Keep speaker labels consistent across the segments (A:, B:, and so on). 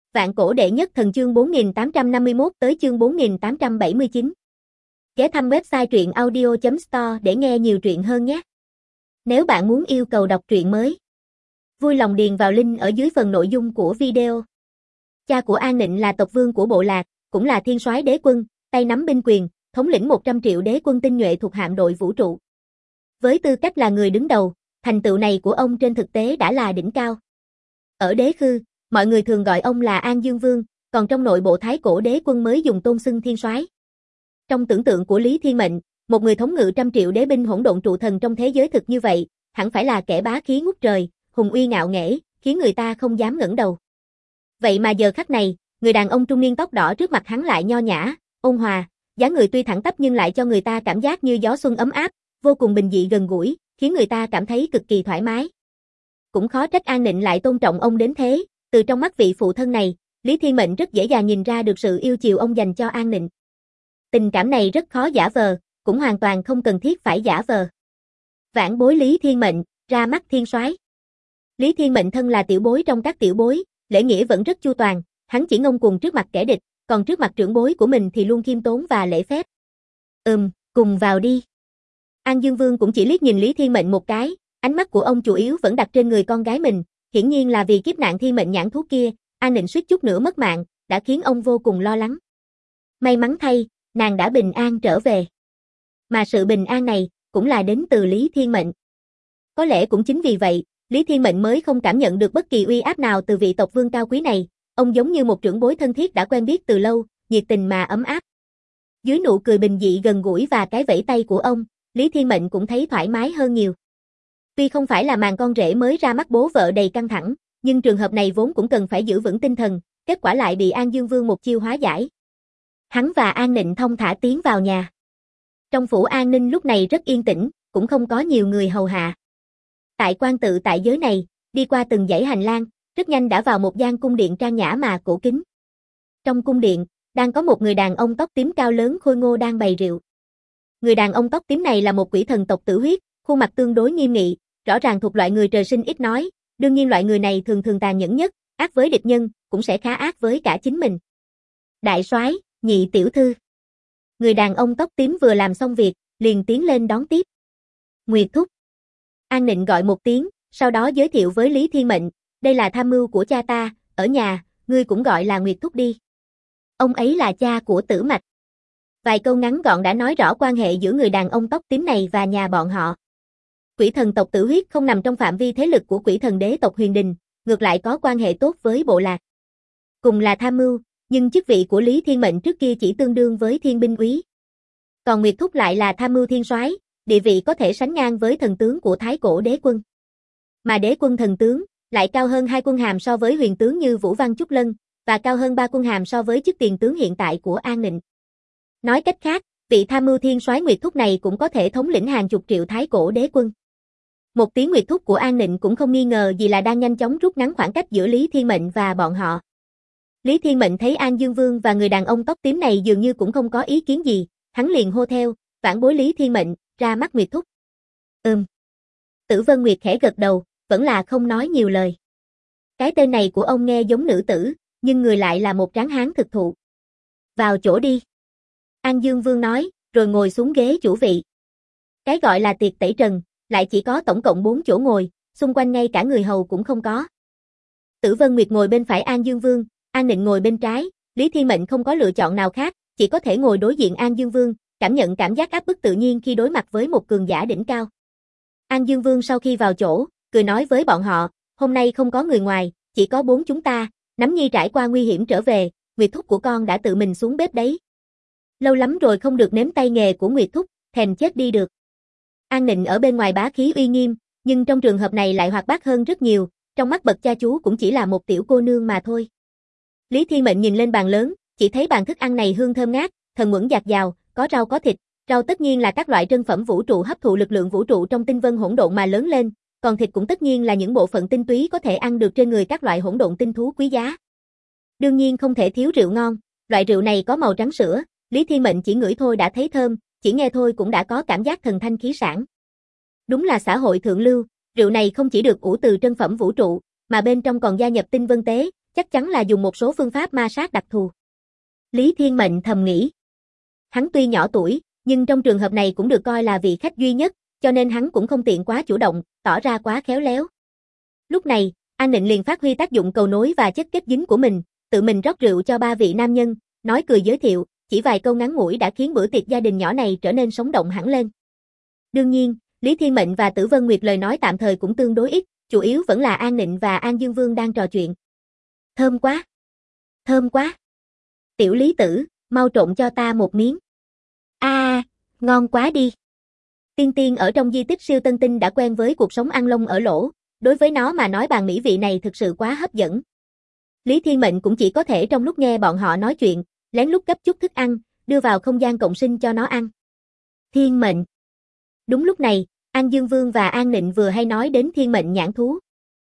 A: Vạn cổ đệ nhất thần chương 4851 tới chương 4879. Ghé thăm website truyện audio.store để nghe nhiều truyện hơn nhé. Nếu bạn muốn yêu cầu đọc truyện mới, vui lòng điền vào link ở dưới phần nội dung của video. Cha của An Nịnh là tộc vương của bộ lạc, cũng là thiên soái đế quân, tay nắm binh quyền, thống lĩnh 100 triệu đế quân tinh nhuệ thuộc hạm đội vũ trụ. Với tư cách là người đứng đầu, thành tựu này của ông trên thực tế đã là đỉnh cao. Ở đế khư, mọi người thường gọi ông là An Dương Vương, còn trong nội bộ Thái Cổ đế quân mới dùng tôn xưng thiên soái. Trong tưởng tượng của Lý Thiên Mệnh, một người thống ngự 100 triệu đế binh hỗn độn trụ thần trong thế giới thực như vậy, hẳn phải là kẻ bá khí ngút trời, hùng uy ngạo nghễ, khiến người ta không dám ngẩng đầu. Vậy mà giờ khắc này, người đàn ông trung niên tóc đỏ trước mặt hắn lại nho nhã, ôn hòa, dáng người tuy thẳng tắp nhưng lại cho người ta cảm giác như gió xuân ấm áp, vô cùng bình dị gần gũi, khiến người ta cảm thấy cực kỳ thoải mái. Cũng khó trách An Nịnh lại tôn trọng ông đến thế, từ trong mắt vị phụ thân này, Lý Thiên Mệnh rất dễ dàng nhìn ra được sự yêu chiều ông dành cho An Nịnh. Tình cảm này rất khó giả vờ, cũng hoàn toàn không cần thiết phải giả vờ. Vãn bối Lý Thiên Mệnh, ra mắt thiên soái. Lý Thiên Mệnh thân là tiểu bối trong các tiểu bối, lễ nghĩa vẫn rất chu toàn, hắn chỉ ngông cuồng trước mặt kẻ địch, còn trước mặt trưởng bối của mình thì luôn khiêm tốn và lễ phép. Cùng vào đi. An Dương Vương cũng chỉ liếc nhìn Lý Thiên Mệnh một cái, ánh mắt của ông chủ yếu vẫn đặt trên người con gái mình, hiển nhiên là vì kiếp nạn thiên mệnh nhãn thú kia, An Nịnh suýt chút nữa mất mạng, đã khiến ông vô cùng lo lắng. May mắn thay, nàng đã bình an trở về. Mà sự bình an này, cũng là đến từ Lý Thiên Mệnh. Có lẽ cũng chính vì vậy, Lý Thiên Mệnh mới không cảm nhận được bất kỳ uy áp nào từ vị tộc vương cao quý này, ông giống như một trưởng bối thân thiết đã quen biết từ lâu, nhiệt tình mà ấm áp. Dưới nụ cười bình dị gần gũi và cái vẫy tay của ông, Lý Thiên Mệnh cũng thấy thoải mái hơn nhiều. Tuy không phải là màn con rể mới ra mắt bố vợ đầy căng thẳng, nhưng trường hợp này vốn cũng cần phải giữ vững tinh thần, kết quả lại bị An Dương Vương một chiêu hóa giải. Hắn và An Nịnh thong thả tiến vào nhà. Trong phủ an ninh lúc này rất yên tĩnh, cũng không có nhiều người hầu hạ. Tại quan tự tại giới này, đi qua từng dãy hành lang, rất nhanh đã vào một gian cung điện trang nhã mà cổ kính. Trong cung điện, đang có một người đàn ông tóc tím cao lớn khôi ngô đang bày rượu. Người đàn ông tóc tím này là một quỷ thần tộc Tử Huyết, khuôn mặt tương đối nghiêm nghị, rõ ràng thuộc loại người trời sinh ít nói, đương nhiên loại người này thường tàn nhẫn nhất, ác với địch nhân, cũng sẽ khá ác với cả chính mình. Đại soái, nhị tiểu thư. Người đàn ông tóc tím vừa làm xong việc, liền tiến lên đón tiếp. Nguyệt thúc. An Nịnh gọi một tiếng, sau đó giới thiệu với Lý Thiên Mệnh, đây là tham mưu của cha ta, ở nhà, ngươi cũng gọi là Nguyệt thúc đi. Ông ấy là cha của Tử Mạch. Vài câu ngắn gọn đã nói rõ quan hệ giữa người đàn ông tóc tím này và nhà bọn họ. Quỷ thần tộc Tử Huyết không nằm trong phạm vi thế lực của quỷ thần đế tộc Huyền Đình, ngược lại có quan hệ tốt với bộ lạc. Cùng là tham mưu, nhưng chức vị của Lý Thiên Mệnh trước kia chỉ tương đương với thiên binh úy. Còn Nguyệt thúc lại là tham mưu thiên soái, địa vị có thể sánh ngang với thần tướng của Thái Cổ đế quân. Mà đế quân thần tướng lại cao hơn 2 quân hàm so với huyền tướng như Vũ Văn Trúc Lân, và cao hơn 3 quân hàm so với chức tiền tướng hiện tại của An Nịnh. Nói cách khác, vị tham mưu thiên soái Nguyệt thúc này cũng có thể thống lĩnh hàng chục triệu Thái Cổ đế quân. Một tiếng Nguyệt thúc của An Nịnh cũng không nghi ngờ gì là đang nhanh chóng rút ngắn khoảng cách giữa Lý Thiên Mệnh và bọn họ. Lý Thiên Mệnh thấy An Dương Vương và người đàn ông tóc tím này dường như cũng không có ý kiến gì, hắn liền hô theo, vãn bối Lý Thiên Mệnh, ra mắt Nguyệt thúc. Tử Vân Nguyệt khẽ gật đầu, vẫn là không nói nhiều lời. Cái tên này của ông nghe giống nữ tử, nhưng người lại là một tráng hán thực thụ. Vào chỗ đi. An Dương Vương nói, rồi ngồi xuống ghế chủ vị. Cái gọi là tiệc tẩy trần, lại chỉ có tổng cộng 4 chỗ ngồi, xung quanh ngay cả người hầu cũng không có. Tử Vân Nguyệt ngồi bên phải An Dương Vương, An Nịnh ngồi bên trái, Lý Thiên Mệnh không có lựa chọn nào khác, chỉ có thể ngồi đối diện An Dương Vương, cảm nhận cảm giác áp bức tự nhiên khi đối mặt với một cường giả đỉnh cao. An Dương Vương sau khi vào chỗ, cười nói với bọn họ, hôm nay không có người ngoài, chỉ có 4 chúng ta, Nắm Nhi trải qua nguy hiểm trở về, Nguyệt thúc của con đã tự mình xuống bếp đấy. Lâu lắm rồi không được nếm tay nghề của Nguyệt thúc, thèm chết đi được. An Nịnh ở bên ngoài bá khí uy nghiêm, nhưng trong trường hợp này lại hoạt bát hơn rất nhiều, trong mắt bậc cha chú cũng chỉ là một tiểu cô nương mà thôi. Lý Thiên Mệnh nhìn lên bàn lớn, chỉ thấy bàn thức ăn này hương thơm ngát, thần uẩn dạt dào, có rau có thịt, rau tất nhiên là các loại trân phẩm vũ trụ hấp thụ lực lượng vũ trụ trong tinh vân hỗn độn mà lớn lên, còn thịt cũng tất nhiên là những bộ phận tinh túy có thể ăn được trên người các loại hỗn độn tinh thú quý giá. Đương nhiên không thể thiếu rượu ngon, loại rượu này có màu trắng sữa, Lý Thiên Mệnh chỉ ngửi thôi đã thấy thơm, chỉ nghe thôi cũng đã có cảm giác thần thanh khí sảng. Đúng là xã hội thượng lưu, rượu này không chỉ được ủ từ trân phẩm vũ trụ, mà bên trong còn gia nhập tinh vân tế, chắc chắn là dùng một số phương pháp ma sát đặc thù. Lý Thiên Mệnh thầm nghĩ. Hắn tuy nhỏ tuổi, nhưng trong trường hợp này cũng được coi là vị khách duy nhất, cho nên hắn cũng không tiện quá chủ động, tỏ ra quá khéo léo. Lúc này, An Nịnh liền phát huy tác dụng cầu nối và chất kết dính của mình, tự mình rót rượu cho ba vị nam nhân, nói cười giới thiệu, chỉ vài câu ngắn ngủi đã khiến bữa tiệc gia đình nhỏ này trở nên sống động hẳn lên. Đương nhiên, Lý Thiên Mệnh và Tử Vân Nguyệt lời nói tạm thời cũng tương đối ít, chủ yếu vẫn là An Nịnh và An Dương Vương đang trò chuyện. Thơm quá! Thơm quá! Tiểu Lý Tử, mau trộn cho ta một miếng. Ngon quá đi! Tiên Tiên ở trong di tích siêu tân tinh đã quen với cuộc sống ăn lông ở lỗ, đối với nó mà nói bàn mỹ vị này thực sự quá hấp dẫn. Lý Thiên Mệnh cũng chỉ có thể trong lúc nghe bọn họ nói chuyện, lén lút gấp chút thức ăn, đưa vào không gian cộng sinh cho nó ăn. Thiên Mệnh. Đúng lúc này, An Dương Vương và An Nịnh vừa hay nói đến Thiên Mệnh nhãn thú.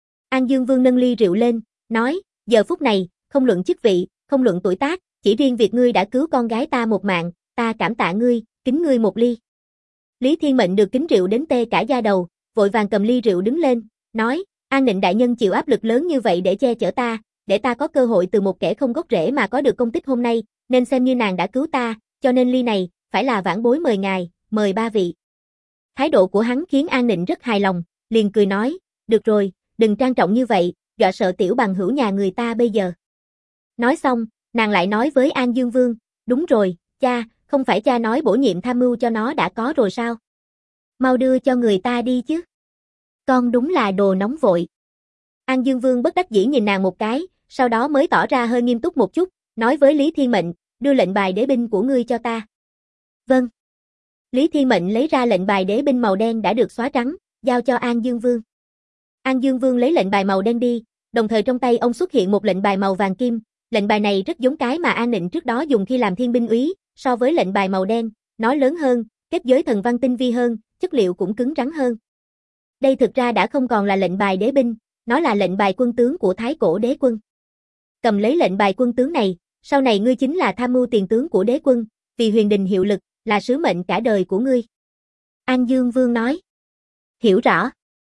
A: An Dương Vương nâng ly rượu lên, nói, giờ phút này, không luận chức vị, không luận tuổi tác, chỉ riêng việc ngươi đã cứu con gái ta một mạng, ta cảm tạ ngươi, kính ngươi một ly. Lý Thiên Mệnh được kính rượu đến tê cả da đầu, vội vàng cầm ly rượu đứng lên, nói, An Nịnh đại nhân chịu áp lực lớn như vậy để che chở ta, để ta có cơ hội từ một kẻ không gốc rễ mà có được công tích hôm nay, nên xem như nàng đã cứu ta, cho nên ly này, phải là vãn bối mời ngài, mời ba vị. Thái độ của hắn khiến An Nịnh rất hài lòng, liền cười nói, được rồi, đừng trang trọng như vậy, dọa sợ tiểu bằng hữu nhà người ta bây giờ. Nói xong, nàng lại nói với An Dương Vương, đúng rồi, cha, không phải cha nói bổ nhiệm tham mưu cho nó đã có rồi sao? Mau đưa cho người ta đi chứ. Con đúng là đồ nóng vội. An Dương Vương bất đắc dĩ nhìn nàng một cái, sau đó mới tỏ ra hơi nghiêm túc một chút, nói với Lý Thiên Mệnh, đưa lệnh bài đế binh của ngươi cho ta. Vâng. Lý Thiên Mệnh lấy ra lệnh bài đế binh màu đen đã được xóa trắng, giao cho An Dương Vương. An Dương Vương lấy lệnh bài màu đen đi, đồng thời trong tay ông xuất hiện một lệnh bài màu vàng kim, lệnh bài này rất giống cái mà An Nịnh trước đó dùng khi làm thiên binh úy, so với lệnh bài màu đen, nó lớn hơn, kết giới thần văn tinh vi hơn, chất liệu cũng cứng rắn hơn. Đây thực ra đã không còn là lệnh bài đế binh, nó là lệnh bài quân tướng của Thái Cổ Đế Quân. Cầm lấy lệnh bài quân tướng này, sau này ngươi chính là tham mưu tiền tướng của đế quân, vì huyền đình hiệu lực, là sứ mệnh cả đời của ngươi. An Dương Vương nói. Hiểu rõ.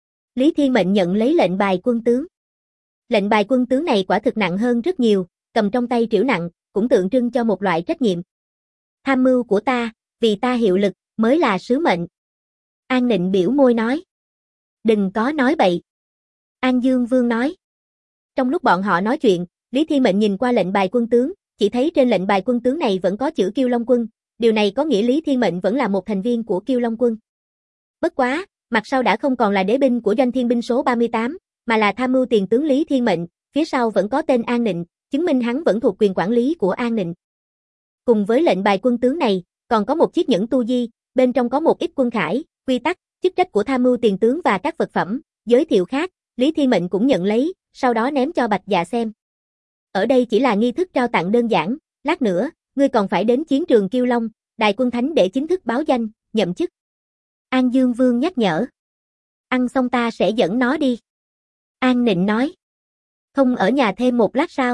A: Lý Thiên Mệnh nhận lấy lệnh bài quân tướng. Lệnh bài quân tướng này quả thực nặng hơn rất nhiều, cầm trong tay trĩu nặng, cũng tượng trưng cho một loại trách nhiệm. Tham mưu của ta, vì ta hiệu lực, mới là sứ mệnh. An Nịnh biểu môi nói. Đừng có nói bậy. An Dương Vương nói. Trong lúc bọn họ nói chuyện, Lý Thiên Mệnh nhìn qua lệnh bài quân tướng, chỉ thấy trên lệnh bài quân tướng này vẫn có chữ Kiêu Long Quân, điều này có nghĩa Lý Thiên Mệnh vẫn là một thành viên của Kiêu Long Quân. Bất quá, mặt sau đã không còn là đế binh của doanh thiên binh số 38, mà là tham mưu tiền tướng Lý Thiên Mệnh, phía sau vẫn có tên An Nịnh, chứng minh hắn vẫn thuộc quyền quản lý của An Nịnh. Cùng với lệnh bài quân tướng này, còn có một chiếc nhẫn tu di, bên trong có một ít quân khải, quy tắc, chức trách của tham mưu tiền tướng và các vật phẩm, giới thiệu khác, Lý Thiên Mệnh cũng nhận lấy, sau đó ném cho Bạch Dạ xem. Ở đây chỉ là nghi thức trao tặng đơn giản, lát nữa, ngươi còn phải đến chiến trường Kiêu Long, Đại Quân Thánh để chính thức báo danh, nhậm chức. An Dương Vương nhắc nhở. Ăn xong ta sẽ dẫn nó đi. An Nịnh nói. Không ở nhà thêm một lát sao?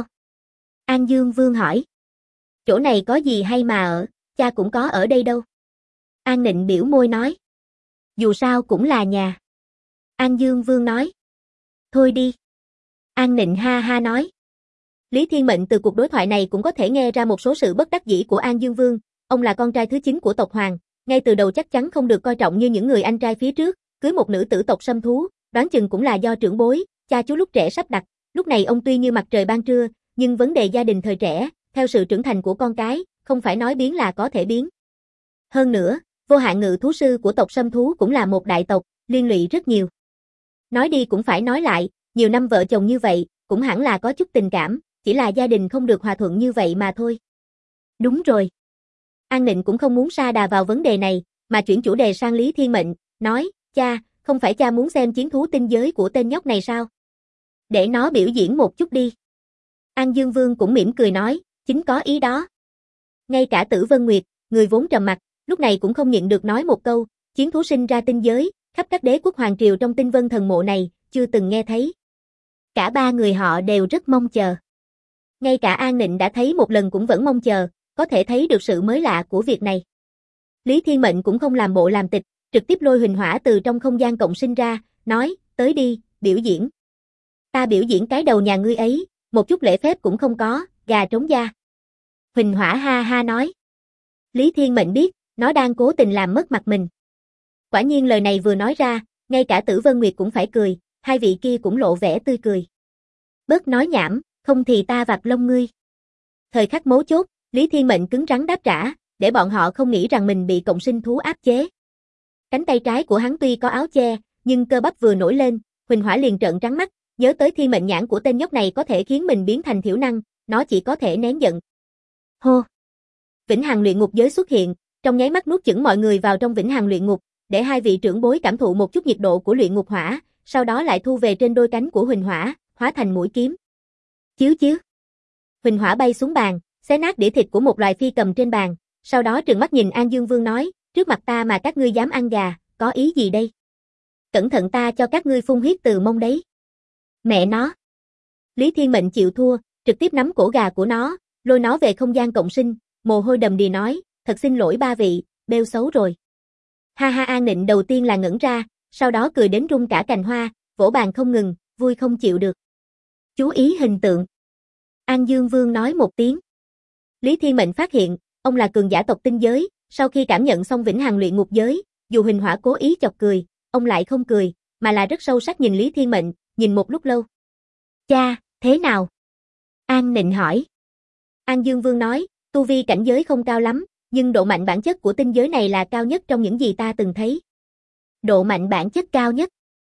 A: An Dương Vương hỏi. Chỗ này có gì hay mà ở, cha cũng có ở đây đâu. An Nịnh biểu môi nói. Dù sao cũng là nhà. An Dương Vương nói. Thôi đi. An Nịnh ha ha nói. Lý Thiên Mệnh từ cuộc đối thoại này cũng có thể nghe ra một số sự bất đắc dĩ của An Dương Vương, ông là con trai thứ 9 của tộc Hoàng, ngay từ đầu chắc chắn không được coi trọng như những người anh trai phía trước, cưới một nữ tử tộc xâm thú, đoán chừng cũng là do trưởng bối, cha chú lúc trẻ sắp đặt, lúc này ông tuy như mặt trời ban trưa, nhưng vấn đề gia đình thời trẻ, theo sự trưởng thành của con cái, không phải nói biến là có thể biến. Hơn nữa, Vô Hạn Ngự thú sư của tộc xâm thú cũng là một đại tộc, liên lụy rất nhiều. Nói đi cũng phải nói lại, nhiều năm vợ chồng như vậy, cũng hẳn là có chút tình cảm, chỉ là gia đình không được hòa thuận như vậy mà thôi. Đúng rồi. An Nịnh cũng không muốn sa đà vào vấn đề này, mà chuyển chủ đề sang Lý Thiên Mệnh, nói, cha, không phải cha muốn xem chiến thú tinh giới của tên nhóc này sao? Để nó biểu diễn một chút đi. An Dương Vương cũng mỉm cười nói, chính có ý đó. Ngay cả Tử Vân Nguyệt, người vốn trầm mặc, lúc này cũng không nhịn được nói một câu, chiến thú sinh ra tinh giới, khắp các đế quốc hoàng triều trong tinh vân thần mộ này, chưa từng nghe thấy. Cả ba người họ đều rất mong chờ. Ngay cả An Nịnh đã thấy một lần cũng vẫn mong chờ, có thể thấy được sự mới lạ của việc này. Lý Thiên Mệnh cũng không làm bộ làm tịch, trực tiếp lôi huỳnh hỏa từ trong không gian cộng sinh ra, nói, tới đi, biểu diễn. Ta biểu diễn cái đầu nhà ngươi ấy, một chút lễ phép cũng không có, gà trống da. Huỳnh Hỏa ha ha nói. Lý Thiên Mệnh biết, nó đang cố tình làm mất mặt mình. Quả nhiên lời này vừa nói ra, ngay cả Tử Vân Nguyệt cũng phải cười, hai vị kia cũng lộ vẻ tươi cười. Bớt nói nhảm, không thì ta vặt lông ngươi. Thời khắc mấu chốt, Lý Thiên Mệnh cứng rắn đáp trả, để bọn họ không nghĩ rằng mình bị cộng sinh thú áp chế. Cánh tay trái của hắn tuy có áo che, nhưng cơ bắp vừa nổi lên, Huỳnh Hỏa liền trợn trắng mắt, nhớ tới thiên mệnh nhãn của tên nhóc này có thể khiến mình biến thành thiểu năng, nó chỉ có thể nén giận. Hô! Vĩnh Hằng luyện ngục giới xuất hiện, trong nháy mắt nuốt chửng mọi người vào trong Vĩnh Hằng luyện ngục, để hai vị trưởng bối cảm thụ một chút nhiệt độ của luyện ngục hỏa, sau đó lại thu về trên đôi cánh của Huỳnh Hỏa, hóa thành mũi kiếm. Chiếu chiếu. Huỳnh Hỏa bay xuống bàn, xé nát đĩa thịt của một loài phi cầm trên bàn, sau đó trừng mắt nhìn An Dương Vương nói, trước mặt ta mà các ngươi dám ăn gà, có ý gì đây? Cẩn thận ta cho các ngươi phun huyết từ mông đấy. Mẹ nó. Lý Thiên Mệnh chịu thua, trực tiếp nắm cổ gà của nó, lôi nó về không gian cộng sinh, mồ hôi đầm đìa nói, thật xin lỗi ba vị, bêu xấu rồi. Ha ha. An Nịnh đầu tiên là ngẩn ra, sau đó cười đến rung cả cành hoa, vỗ bàn không ngừng, vui không chịu được. Chú ý hình tượng. An Dương Vương nói một tiếng. Lý Thiên Mệnh phát hiện, ông là cường giả tộc tinh giới, sau khi cảm nhận xong Vĩnh Hằng luyện ngục giới, dù Huỳnh Hỏa cố ý chọc cười, ông lại không cười, mà là rất sâu sắc nhìn Lý Thiên Mệnh, nhìn một lúc lâu. Cha, thế nào? An Nịnh hỏi. An Dương Vương nói, tu vi cảnh giới không cao lắm, nhưng độ mạnh bản chất của tinh giới này là cao nhất trong những gì ta từng thấy. Độ mạnh bản chất cao nhất.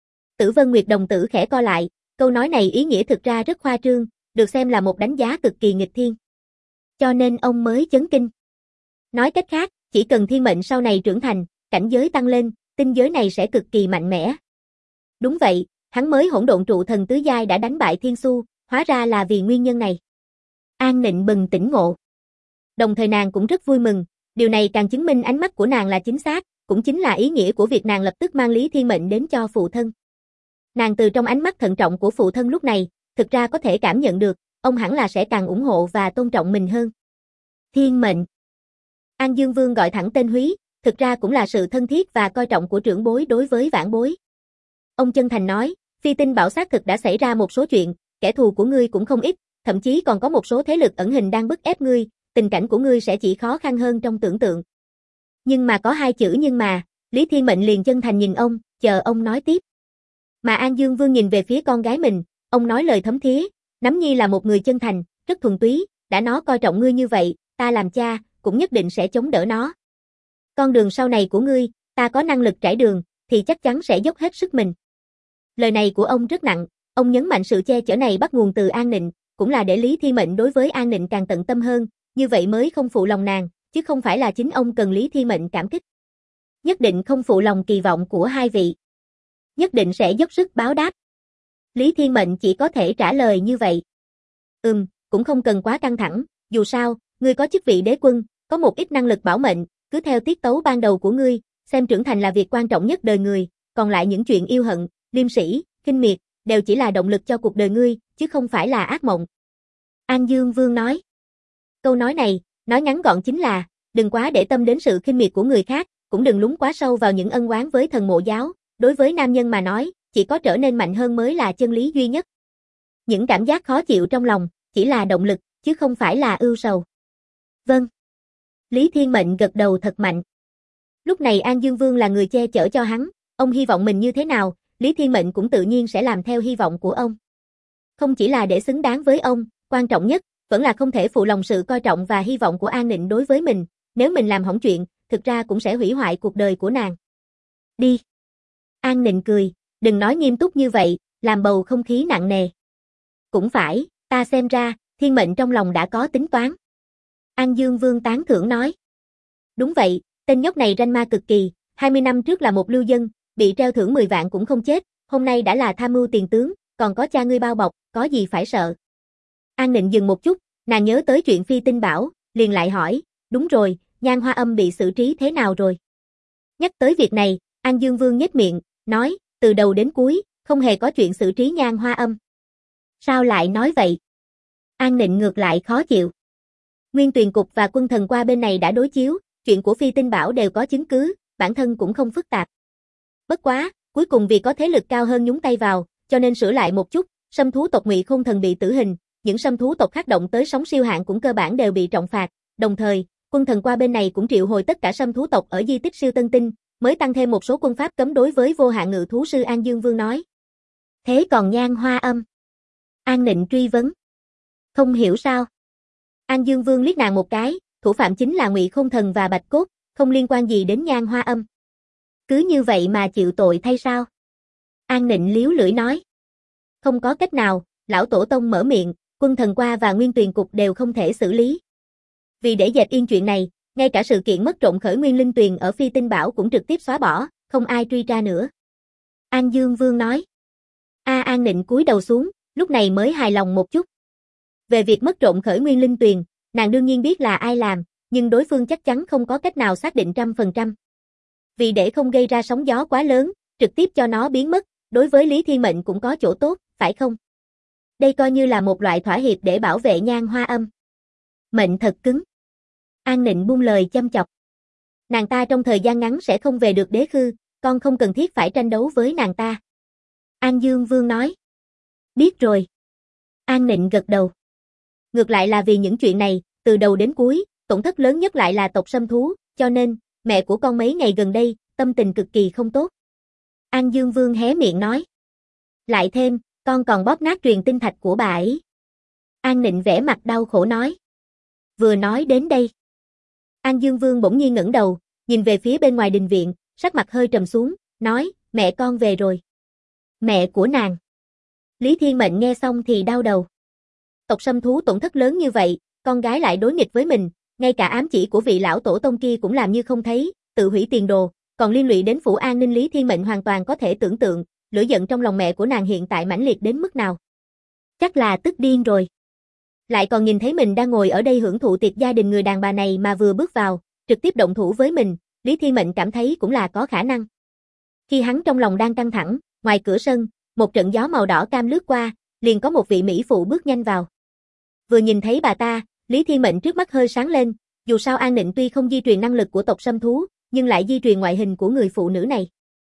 A: Tử Vân Nguyệt đồng tử khẽ co lại, câu nói này ý nghĩa thực ra rất khoa trương, được xem là một đánh giá cực kỳ nghịch thiên. Cho nên ông mới chấn kinh. Nói cách khác, chỉ cần thiên mệnh sau này trưởng thành, cảnh giới tăng lên, tinh giới này sẽ cực kỳ mạnh mẽ. Đúng vậy, hắn mới hỗn độn trụ thần tứ giai đã đánh bại Thiên Xu, hóa ra là vì nguyên nhân này. An Nịnh bừng tỉnh ngộ. Đồng thời nàng cũng rất vui mừng, điều này càng chứng minh ánh mắt của nàng là chính xác, cũng chính là ý nghĩa của việc nàng lập tức mang Lý Thiên Mệnh đến cho phụ thân. Nàng từ trong ánh mắt thận trọng của phụ thân lúc này, thực ra có thể cảm nhận được, ông hẳn là sẽ càng ủng hộ và tôn trọng mình hơn. Thiên Mệnh. An Dương Vương gọi thẳng tên Húy, thực ra cũng là sự thân thiết và coi trọng của trưởng bối đối với vãn bối. Ông chân thành nói, Phi Tinh Bảo xác thực đã xảy ra một số chuyện, kẻ thù của ngươi cũng không ít, thậm chí còn có một số thế lực ẩn hình đang bức ép ngươi, tình cảnh của ngươi sẽ chỉ khó khăn hơn trong tưởng tượng. Nhưng mà có hai chữ nhưng mà, Lý Thiên Mệnh liền chân thành nhìn ông, chờ ông nói tiếp. Mà An Dương Vương nhìn về phía con gái mình, ông nói lời thấm thía, Nắm Nhi là một người chân thành, rất thuần túy, đã nó coi trọng ngươi như vậy, ta làm cha, cũng nhất định sẽ chống đỡ nó. Con đường sau này của ngươi, ta có năng lực trải đường, thì chắc chắn sẽ dốc hết sức mình. Lời này của ông rất nặng, ông nhấn mạnh sự che chở này bắt nguồn từ An Nịnh, cũng là để Lý Thiên Mệnh đối với An Nịnh càng tận tâm hơn, như vậy mới không phụ lòng nàng, chứ không phải là chính ông cần Lý Thiên Mệnh cảm kích. Nhất định không phụ lòng kỳ vọng của hai vị. Nhất định sẽ dốc sức báo đáp. Lý Thiên Mệnh chỉ có thể trả lời như vậy. Cũng không cần quá căng thẳng, dù sao, ngươi có chức vị đế quân, có một ít năng lực bảo mệnh, cứ theo tiết tấu ban đầu của ngươi, xem trưởng thành là việc quan trọng nhất đời người, còn lại những chuyện yêu hận, liêm sỉ, khinh miệt, đều chỉ là động lực cho cuộc đời ngươi, chứ không phải là ác mộng. An Dương Vương nói. Câu nói này, nói ngắn gọn chính là, đừng quá để tâm đến sự khinh miệt của người khác, cũng đừng lún quá sâu vào những ân oán với thần mộ giáo, đối với nam nhân mà nói, chỉ có trở nên mạnh hơn mới là chân lý duy nhất. Những cảm giác khó chịu trong lòng, chỉ là động lực, chứ không phải là ưu sầu. Vâng. Lý Thiên Mệnh gật đầu thật mạnh. Lúc này An Dương Vương là người che chở cho hắn, ông hy vọng mình như thế nào, Lý Thiên Mệnh cũng tự nhiên sẽ làm theo hy vọng của ông. Không chỉ là để xứng đáng với ông, quan trọng nhất, vẫn là không thể phụ lòng sự coi trọng và hy vọng của An Nịnh đối với mình, nếu mình làm hỏng chuyện, thực ra cũng sẽ hủy hoại cuộc đời của nàng. Đi. An Nịnh cười, đừng nói nghiêm túc như vậy, làm bầu không khí nặng nề. Cũng phải, ta xem ra, Thiên Mệnh trong lòng đã có tính toán. An Dương Vương tán thưởng nói. Đúng vậy, tên nhóc này ranh ma cực kỳ, 20 năm trước là một lưu dân, bị treo thưởng 10 vạn cũng không chết, hôm nay đã là tham mưu tiền tướng, còn có cha ngươi bao bọc, có gì phải sợ. An Nịnh dừng một chút, nàng nhớ tới chuyện Phi Tinh Bảo, liền lại hỏi, đúng rồi, Nhan Hoa Âm bị xử trí thế nào rồi? Nhắc tới việc này, An Dương Vương nhếch miệng, nói, từ đầu đến cuối, không hề có chuyện xử trí Nhan Hoa Âm. Sao lại nói vậy? An Nịnh ngược lại khó chịu. Nguyên Tuyền Cục và Quân Thần qua bên này đã đối chiếu, chuyện của Phi Tinh Bảo đều có chứng cứ, bản thân cũng không phức tạp. Bất quá, cuối cùng vì có thế lực cao hơn nhúng tay vào, cho nên sửa lại một chút, Sâm Thú tộc Ngụy Khôn Thần bị tử hình, những sâm thú tộc khác động tới sóng siêu hạn cũng cơ bản đều bị trọng phạt, đồng thời, quân thần qua bên này cũng triệu hồi tất cả sâm thú tộc ở di tích siêu tân tinh, mới tăng thêm một số quân pháp cấm đối với vô hạn ngự thú sư An Dương Vương nói. Thế còn Nhan Hoa Âm? An Nịnh truy vấn. Không hiểu sao? An Dương Vương liếc nàng một cái, thủ phạm chính là Ngụy Không Thần và Bạch Cốt, không liên quan gì đến Nhan Hoa Âm. Cứ như vậy mà chịu tội thay sao? An Nịnh liếu lưỡi nói. Không có cách nào, lão tổ tông mở miệng, quân thần qua và nguyên tuyền cục đều không thể xử lý. Vì để dẹp yên chuyện này, ngay cả sự kiện mất trộm khởi nguyên linh tuyền ở Phi Tinh Bảo cũng trực tiếp xóa bỏ, không ai truy tra nữa. An Dương Vương nói. An Nịnh cúi đầu xuống, lúc này mới hài lòng một chút. Về việc mất trộm khởi nguyên linh tuyền, nàng đương nhiên biết là ai làm, nhưng đối phương chắc chắn không có cách nào xác định 100%. Vì để không gây ra sóng gió quá lớn, trực tiếp cho nó biến mất, đối với Lý Thiên Mệnh cũng có chỗ tốt, phải không? Đây coi như là một loại thỏa hiệp để bảo vệ Nhan Hoa Âm. Mệnh thật cứng. An Nịnh buông lời châm chọc. Nàng ta trong thời gian ngắn sẽ không về được Đế Khư, con không cần thiết phải tranh đấu với nàng ta. An Dương Vương nói. Biết rồi. An Nịnh gật đầu. Ngược lại là vì những chuyện này, từ đầu đến cuối, tổn thất lớn nhất lại là tộc sâm thú, cho nên, mẹ của con mấy ngày gần đây, tâm tình cực kỳ không tốt. An Dương Vương hé miệng nói. Lại thêm, con còn bóp nát truyền tinh thạch của bà ấy. An Nịnh vẻ mặt đau khổ nói. Vừa nói đến đây. An Dương Vương bỗng nhiên ngẩng đầu, nhìn về phía bên ngoài đình viện, sắc mặt hơi trầm xuống, nói, mẹ con về rồi. Mẹ của nàng. Lý Thiên Mệnh nghe xong thì đau đầu. Tộc sâm thú tổn thất lớn như vậy, con gái lại đối nghịch với mình, ngay cả ám chỉ của vị lão tổ tông kia cũng làm như không thấy, tự hủy tiền đồ, còn liên lụy đến phủ an ninh. Lý Thiên Mệnh hoàn toàn có thể tưởng tượng, lửa giận trong lòng mẹ của nàng hiện tại mãnh liệt đến mức nào. Chắc là tức điên rồi. Lại còn nhìn thấy mình đang ngồi ở đây hưởng thụ tiệc gia đình người đàn bà này mà vừa bước vào, trực tiếp động thủ với mình, Lý Thiên Mệnh cảm thấy cũng là có khả năng. Khi hắn trong lòng đang căng thẳng, ngoài cửa sân, một trận gió màu đỏ cam lướt qua, liền có một vị mỹ phụ bước nhanh vào. Vừa nhìn thấy bà ta, Lý Thiên Mệnh trước mắt hơi sáng lên, dù sao An Nịnh tuy không di truyền năng lực của tộc sâm thú, nhưng lại di truyền ngoại hình của người phụ nữ này.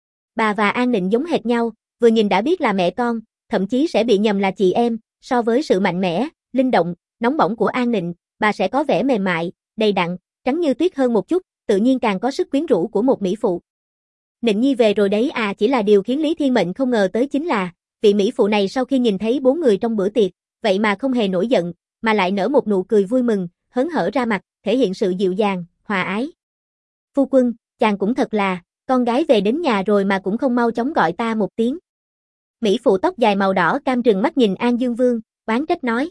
A: Bà và An Nịnh giống hệt nhau, vừa nhìn đã biết là mẹ con, thậm chí sẽ bị nhầm là chị em, so với sự mạnh mẽ, linh động, nóng bỏng của An Nịnh, bà sẽ có vẻ mềm mại, đầy đặn, trắng như tuyết hơn một chút, tự nhiên càng có sức quyến rũ của một mỹ phụ. Nịnh Nhi về rồi đấy à, chỉ là điều khiến Lý Thiên Mệnh không ngờ tới chính là, vị mỹ phụ này sau khi nhìn thấy 4 người trong bữa tiệc, vậy mà không hề nổi giận, mà lại nở một nụ cười vui mừng, hớn hở ra mặt, thể hiện sự dịu dàng, hòa ái. Phu quân, chàng cũng thật là, con gái về đến nhà rồi mà cũng không mau chóng gọi ta một tiếng. Mỹ phụ tóc dài màu đỏ cam trừng mắt nhìn An Dương Vương, oán trách nói.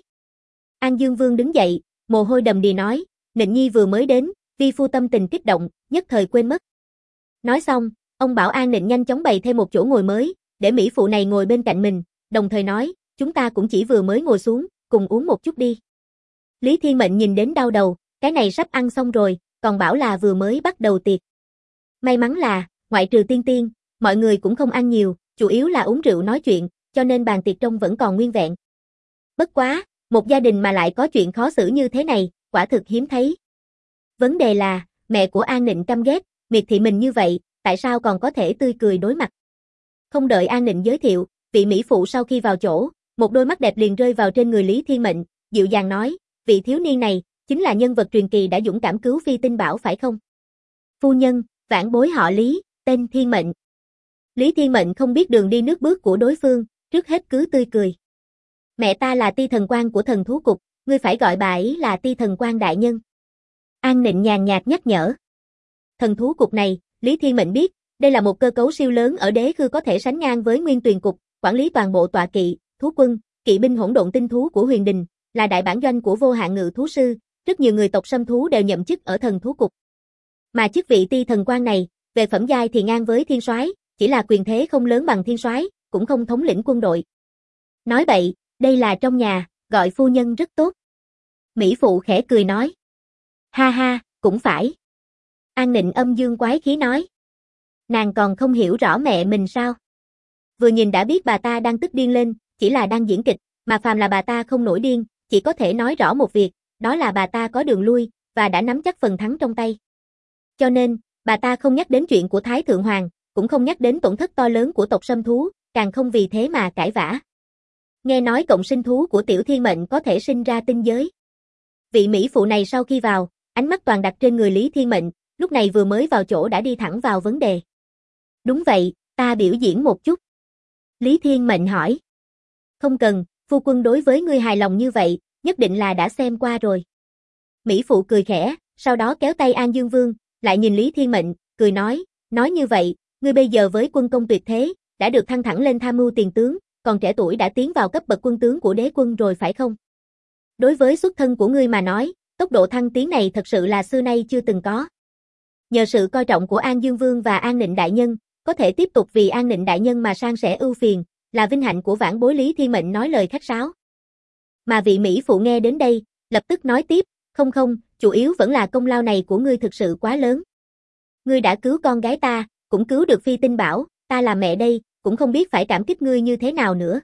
A: An Dương Vương đứng dậy, mồ hôi đầm đìa nói, Nịnh Nhi vừa mới đến, vi phu tâm tình kích động, nhất thời quên mất. Nói xong, ông bảo An Nịnh nhanh chóng bày thêm một chỗ ngồi mới, để mỹ phụ này ngồi bên cạnh mình, đồng thời nói, chúng ta cũng chỉ vừa mới ngồi xuống, cùng uống một chút đi. Lý Thiên Mệnh nhìn đến đau đầu, cái này sắp ăn xong rồi, còn bảo là vừa mới bắt đầu tiệc. May mắn là, ngoại trừ Tiên Tiên, mọi người cũng không ăn nhiều, chủ yếu là uống rượu nói chuyện, cho nên bàn tiệc trông vẫn còn nguyên vẹn. Bất quá, một gia đình mà lại có chuyện khó xử như thế này, quả thực hiếm thấy. Vấn đề là, mẹ của An Nịnh căm ghét, miệt thị mình như vậy, tại sao còn có thể tươi cười đối mặt. Không đợi An Nịnh giới thiệu, vị mỹ phụ sau khi vào chỗ, một đôi mắt đẹp liền rơi vào trên người Lý Thiên Mệnh, dịu dàng nói, vị thiếu niên này, chính là nhân vật truyền kỳ đã dũng cảm cứu Phi Tinh Bảo phải không? Phu nhân, vãn bối họ Lý, tên Thiên Mệnh. Lý Thiên Mệnh không biết đường đi nước bước của đối phương, trước hết cứ tươi cười. Mẹ ta là Ti Thần Quan của thần thú cục, ngươi phải gọi bà ấy là Ti Thần Quan đại nhân. An Nịnh nhàn nhạt nhắc nhở. Thần thú cục này, Lý Thiên Mệnh biết, đây là một cơ cấu siêu lớn ở Đế Khư có thể sánh ngang với Nguyên Tuyền cục, quản lý toàn bộ tọa kỵ, thú quân, kỵ binh hỗn độn tinh thú của Huyền Đình, là đại bản doanh của vô hạn ngự thú sư, rất nhiều người tộc sâm thú đều nhậm chức ở thần thú cục. Mà chức vị Ti Thần Quan này, về phẩm giai thì ngang với thiên soái, chỉ là quyền thế không lớn bằng thiên soái, cũng không thống lĩnh quân đội. Nói bậy, đây là trong nhà, gọi phu nhân rất tốt. Mỹ phụ khẽ cười nói. Ha ha, cũng phải. An Nịnh âm dương quái khí nói. Nàng còn không hiểu rõ mẹ mình sao? Vừa nhìn đã biết bà ta đang tức điên lên, chỉ là đang diễn kịch, mà phàm là bà ta không nổi điên, chỉ có thể nói rõ một việc, đó là bà ta có đường lui, và đã nắm chắc phần thắng trong tay. Cho nên, bà ta không nhắc đến chuyện của Thái Thượng Hoàng, cũng không nhắc đến tổn thất to lớn của tộc sâm thú, càng không vì thế mà cãi vã. Nghe nói cộng sinh thú của tiểu thiên mệnh có thể sinh ra tinh giới. Vị mỹ phụ này sau khi vào, ánh mắt toàn đặt trên người Lý Thiên Mệnh, lúc này vừa mới vào chỗ đã đi thẳng vào vấn đề. Đúng vậy, ta biểu diễn một chút. Lý Thiên Mệnh hỏi. Không cần, phu quân đối với ngươi hài lòng như vậy, nhất định là đã xem qua rồi. Mỹ phụ cười khẽ, sau đó kéo tay An Dương Vương, lại nhìn Lý Thiên Mệnh, cười nói như vậy, ngươi bây giờ với quân công tuyệt thế, đã được thăng thẳng lên tham mưu tiền tướng, còn trẻ tuổi đã tiến vào cấp bậc quân tướng của đế quân rồi phải không? Đối với xuất thân của ngươi mà nói, tốc độ thăng tiến này thật sự là xưa nay chưa từng có. Nhờ sự coi trọng của An Dương Vương và An Nịnh Đại Nhân, có thể tiếp tục vì An Nịnh Đại Nhân mà san sẻ ưu phiền, là vinh hạnh của vãn bối Lý Thiên Mệnh nói lời khách sáo. Mà vị Mỹ phụ nghe đến đây, lập tức nói tiếp, không, chủ yếu vẫn là công lao này của ngươi thực sự quá lớn. Ngươi đã cứu con gái ta, cũng cứu được Phi Tinh Bảo, ta là mẹ đây, cũng không biết phải cảm kích ngươi như thế nào nữa.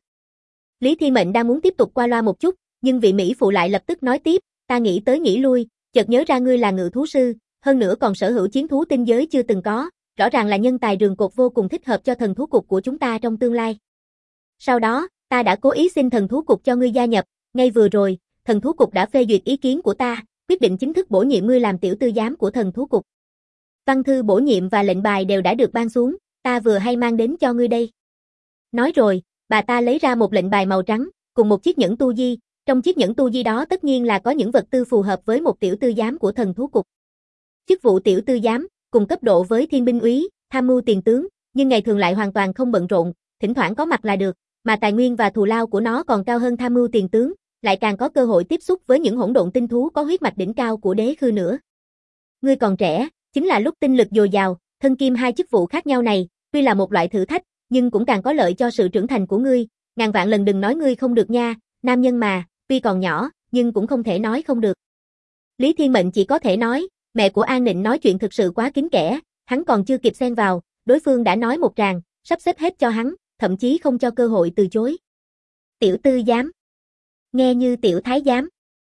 A: Lý Thiên Mệnh đang muốn tiếp tục qua loa một chút, nhưng vị Mỹ phụ lại lập tức nói tiếp, ta nghĩ tới nghĩ lui, chợt nhớ ra ngươi là ngự thú sư, hơn nữa còn sở hữu chiến thú tinh giới chưa từng có, rõ ràng là nhân tài rường cột vô cùng thích hợp cho thần thú cục của chúng ta trong tương lai. Sau đó, ta đã cố ý xin thần thú cục cho ngươi gia nhập, ngay vừa rồi, thần thú cục đã phê duyệt ý kiến của ta, quyết định chính thức bổ nhiệm ngươi làm tiểu tư giám của thần thú cục. Văn thư bổ nhiệm và lệnh bài đều đã được ban xuống, ta vừa hay mang đến cho ngươi đây. Nói rồi, bà ta lấy ra một lệnh bài màu trắng, cùng một chiếc nhẫn tu di, trong chiếc nhẫn tu di đó tất nhiên là có những vật tư phù hợp với một tiểu tư giám của thần thú cục. Chức vụ tiểu tư giám, cùng cấp độ với thiên binh úy, tham mưu tiền tướng, nhưng ngày thường lại hoàn toàn không bận rộn, thỉnh thoảng có mặt là được, mà tài nguyên và thù lao của nó còn cao hơn tham mưu tiền tướng, lại càng có cơ hội tiếp xúc với những hỗn độn tinh thú có huyết mạch đỉnh cao của đế khư nữa. Ngươi còn trẻ, chính là lúc tinh lực dồi dào, thân kim hai chức vụ khác nhau này, tuy là một loại thử thách, nhưng cũng càng có lợi cho sự trưởng thành của ngươi, ngàn vạn lần đừng nói ngươi không được nha, nam nhân mà, tuy còn nhỏ, nhưng cũng không thể nói không được. Lý Thiên Mệnh chỉ có thể nói, mẹ của An Nịnh nói chuyện thực sự quá kín kẽ, hắn còn chưa kịp xen vào, đối phương đã nói một tràng, sắp xếp hết cho hắn, thậm chí không cho cơ hội từ chối. Tiểu tư giám. Nghe như tiểu thái giám.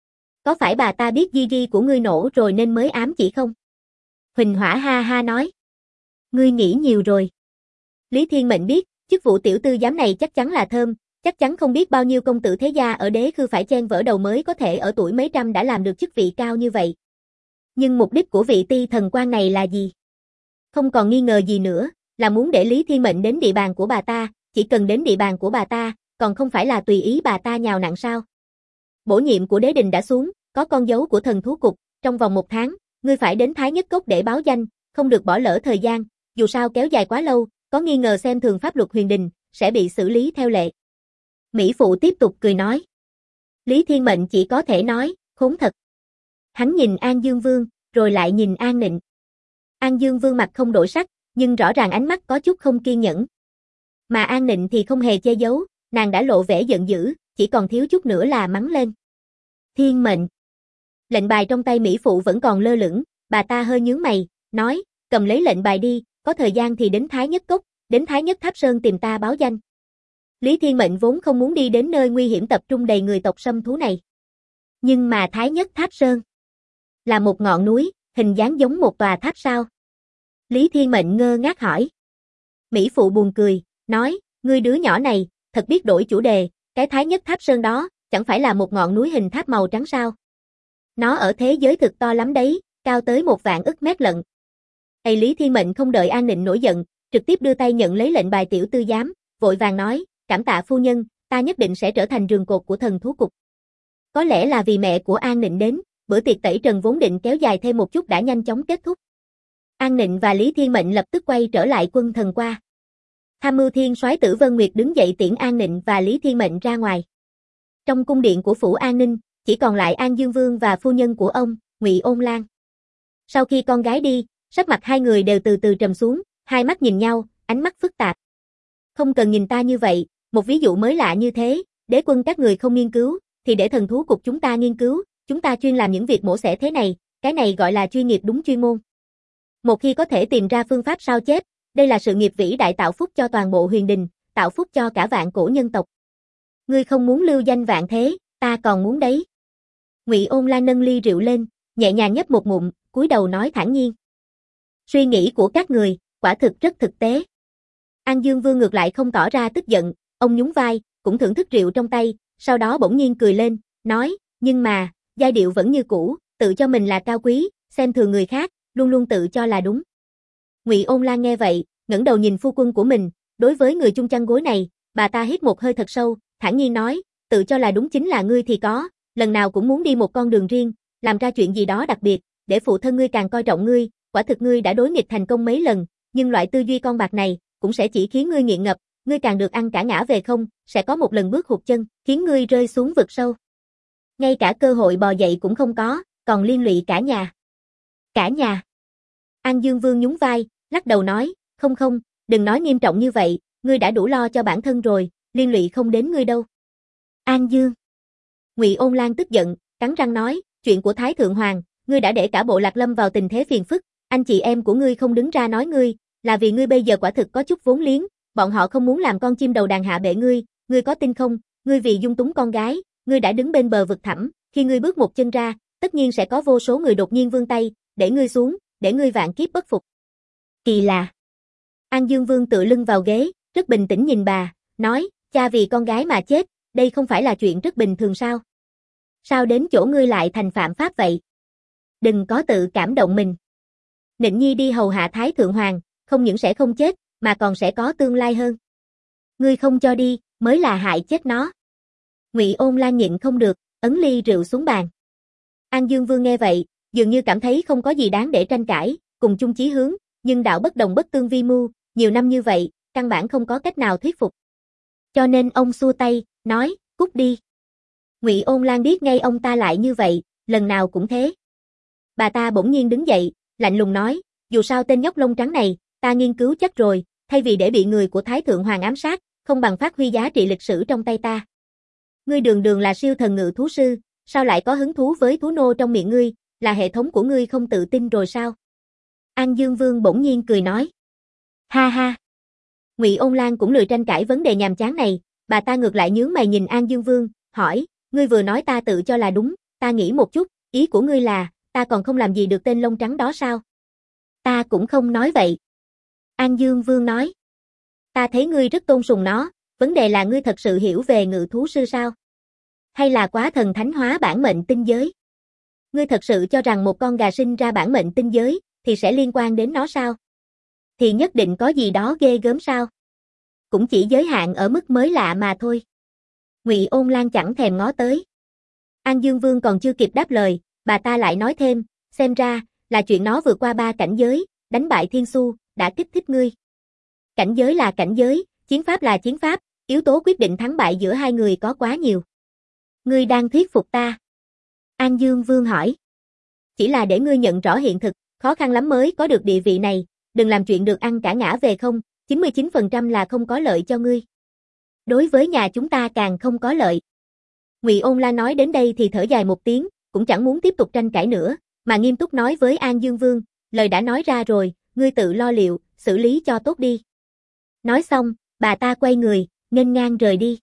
A: Có phải bà ta biết di di của ngươi nổ rồi nên mới ám chỉ không? Huỳnh Hỏa ha ha nói. Ngươi nghĩ nhiều rồi. Lý Thiên Mệnh biết, chức vụ tiểu tư giám này chắc chắn là thơm, chắc chắn không biết bao nhiêu công tử thế gia ở đế khư phải chen vỡ đầu mới có thể ở tuổi mấy trăm đã làm được chức vị cao như vậy. Nhưng mục đích của vị ti thần quan này là gì? Không còn nghi ngờ gì nữa, là muốn để Lý Thiên Mệnh đến địa bàn của bà ta, chỉ cần đến địa bàn của bà ta, còn không phải là tùy ý bà ta nhào nặn sao? Bổ nhiệm của đế đình đã xuống, có con dấu của thần thú cục, trong vòng 1 tháng, ngươi phải đến Thái Nhất Cốc để báo danh, không được bỏ lỡ thời gian, dù sao kéo dài quá lâu, có nghi ngờ xem thường pháp luật huyền đình, sẽ bị xử lý theo lệ. Mỹ phụ tiếp tục cười nói. Lý Thiên Mệnh chỉ có thể nói, khốn thật. Hắn nhìn An Dương Vương, rồi lại nhìn An Nịnh. An Dương Vương mặt không đổi sắc, nhưng rõ ràng ánh mắt có chút không kiên nhẫn. Mà An Nịnh thì không hề che giấu, nàng đã lộ vẻ giận dữ, chỉ còn thiếu chút nữa là mắng lên. Thiên Mệnh. Lệnh bài trong tay Mỹ phụ vẫn còn lơ lửng, bà ta hơi nhướng mày, nói, cầm lấy lệnh bài đi, có thời gian thì đến Thái Nhất Cốc, đến Thái Nhất Tháp Sơn tìm ta báo danh. Lý Thiên Mệnh vốn không muốn đi đến nơi nguy hiểm tập trung đầy người tộc xâm thú này. Nhưng mà Thái Nhất Tháp Sơn là một ngọn núi, hình dáng giống một tòa tháp sao? Lý Thiên Mệnh ngơ ngác hỏi. Mỹ phụ buồn cười, nói, ngươi đứa nhỏ này, thật biết đổi chủ đề, cái Thái Nhất Tháp Sơn đó, chẳng phải là một ngọn núi hình tháp màu trắng sao? Nó ở thế giới thực to lắm đấy, cao tới 1.000 ức mét lận. Lý Thiên Mệnh không đợi An Nịnh nổi giận, trực tiếp đưa tay nhận lấy lệnh bài tiểu tư giám, vội vàng nói, cảm tạ phu nhân, ta nhất định sẽ trở thành rường cột của thần thú cục. Có lẽ là vì mẹ của An Nịnh đến, bữa tiệc tẩy trần vốn định kéo dài thêm một chút đã nhanh chóng kết thúc. An Nịnh và Lý Thiên Mệnh lập tức quay trở lại quân thần qua. Tham mưu thiên soái Tử Vân Nguyệt đứng dậy tiễn An Nịnh và Lý Thiên Mệnh ra ngoài. Trong cung điện của phủ An Ninh, chỉ còn lại An Dương Vương và phu nhân của ông, Ngụy Ôn Lan. Sau khi con gái đi, sắc mặt hai người đều từ từ trầm xuống, hai mắt nhìn nhau, ánh mắt phức tạp. Không cần nhìn ta như vậy, một ví dụ mới lạ như thế, đế quân các người không nghiên cứu, thì để thần thú cục chúng ta nghiên cứu, chúng ta chuyên làm những việc mổ xẻ thế này, cái này gọi là chuyên nghiệp đúng chuyên môn. Một khi có thể tìm ra phương pháp sao chép, đây là sự nghiệp vĩ đại tạo phúc cho toàn bộ huyền đình, tạo phúc cho cả vạn cổ nhân tộc. Ngươi không muốn lưu danh vạn thế, ta còn muốn đấy. Ngụy Ôn Lan nâng ly rượu lên, nhẹ nhàng nhấp một ngụm, cúi đầu nói thản nhiên. Suy nghĩ của các người, quả thực rất thực tế. An Dương Vương ngược lại không tỏ ra tức giận, ông nhún vai, cũng thưởng thức rượu trong tay, sau đó bỗng nhiên cười lên, nói, nhưng mà, giai điệu vẫn như cũ, tự cho mình là cao quý, xem thường người khác, luôn luôn tự cho là đúng. Ngụy Ôn Lan nghe vậy, ngẩng đầu nhìn phu quân của mình, đối với người chung chăn gối này, bà ta hít một hơi thật sâu, thản nhiên nói, tự cho là đúng chính là ngươi thì có, lần nào cũng muốn đi một con đường riêng, làm ra chuyện gì đó đặc biệt, để phụ thân ngươi càng coi trọng ngươi, quả thực ngươi đã đối nghịch thành công mấy lần, nhưng loại tư duy con bạc này, cũng sẽ chỉ khiến ngươi nghiện ngập, ngươi càng được ăn cả ngã về không, sẽ có một lần bước hụt chân, khiến ngươi rơi xuống vực sâu. Ngay cả cơ hội bò dậy cũng không có, còn liên lụy cả nhà. Cả nhà. An Dương Vương nhún vai, lắc đầu nói, không không, đừng nói nghiêm trọng như vậy, ngươi đã đủ lo cho bản thân rồi, liên lụy không đến ngươi đâu. An Dương. Ngụy Ôn Lan tức giận, cắn răng nói, chuyện của Thái Thượng Hoàng, ngươi đã để cả bộ Lạc lâm vào tình thế phiền phức, anh chị em của ngươi không đứng ra nói ngươi, là vì ngươi bây giờ quả thực có chút vốn liếng, bọn họ không muốn làm con chim đầu đàn hạ bệ ngươi có tin không, ngươi vì dung túng con gái, ngươi đã đứng bên bờ vực thẳm, khi ngươi bước một chân ra, tất nhiên sẽ có vô số người đột nhiên vươn tay, để ngươi xuống, để ngươi vạn kiếp bất phục. Kỳ lạ. An Dương Vương tựa lưng vào ghế, rất bình tĩnh nhìn bà, nói, cha vì con gái mà chết, đây không phải là chuyện rất bình thường sao? Sao đến chỗ ngươi lại thành phạm pháp vậy? Đừng có tự cảm động mình. Nịnh Nhi đi hầu hạ Thái Thượng Hoàng, không những sẽ không chết, mà còn sẽ có tương lai hơn. Ngươi không cho đi, mới là hại chết nó. Ngụy Ôn Lan nhịn không được, ấn ly rượu xuống bàn. An Dương Vương nghe vậy, dường như cảm thấy không có gì đáng để tranh cãi, cùng chung chí hướng, nhưng đạo bất đồng bất tương vi mưu, nhiều năm như vậy, căn bản không có cách nào thuyết phục. Cho nên ông xua tay, nói, cút đi. Ngụy Ôn Lan biết ngay ông ta lại như vậy, lần nào cũng thế. Bà ta bỗng nhiên đứng dậy, lạnh lùng nói, dù sao tên nhóc lông trắng này, ta nghiên cứu chắc rồi, thay vì để bị người của Thái Thượng Hoàng ám sát, không bằng phát huy giá trị lịch sử trong tay ta. Ngươi đường đường là siêu thần ngự thú sư, sao lại có hứng thú với thú nô trong miệng ngươi, là hệ thống của ngươi không tự tin rồi sao? An Dương Vương bỗng nhiên cười nói. Ha ha. Ngụy Ôn Lan cũng lười tranh cãi vấn đề nhàm chán này, bà ta ngược lại nhướng mày nhìn An Dương Vương, hỏi, ngươi vừa nói ta tự cho là đúng, ta nghĩ một chút, ý của ngươi là, ta còn không làm gì được tên lông trắng đó sao? Ta cũng không nói vậy. An Dương Vương nói. Ta thấy ngươi rất tôn sùng nó, vấn đề là ngươi thật sự hiểu về ngự thú sư sao? Hay là quá thần thánh hóa bản mệnh tinh giới? Ngươi thật sự cho rằng một con gà sinh ra bản mệnh tinh giới, thì sẽ liên quan đến nó sao? Thì nhất định có gì đó ghê gớm sao? Cũng chỉ giới hạn ở mức mới lạ mà thôi. Ngụy Ôn Lan chẳng thèm ngó tới. An Dương Vương còn chưa kịp đáp lời, bà ta lại nói thêm, xem ra, là chuyện nó vượt qua 3 cảnh giới, đánh bại Thiên Xu, đã kích thích ngươi. Cảnh giới là cảnh giới, chiến pháp là chiến pháp, yếu tố quyết định thắng bại giữa hai người có quá nhiều. Ngươi đang thuyết phục ta? An Dương Vương hỏi. Chỉ là để ngươi nhận rõ hiện thực, khó khăn lắm mới có được địa vị này, đừng làm chuyện được ăn cả ngã về không, 99% là không có lợi cho ngươi. Đối với nhà chúng ta càng không có lợi. Ngụy Ôn Lan nói đến đây thì thở dài một tiếng, cũng chẳng muốn tiếp tục tranh cãi nữa, mà nghiêm túc nói với An Dương Vương, lời đã nói ra rồi, ngươi tự lo liệu, xử lý cho tốt đi. Nói xong, bà ta quay người, nghênh ngang rời đi.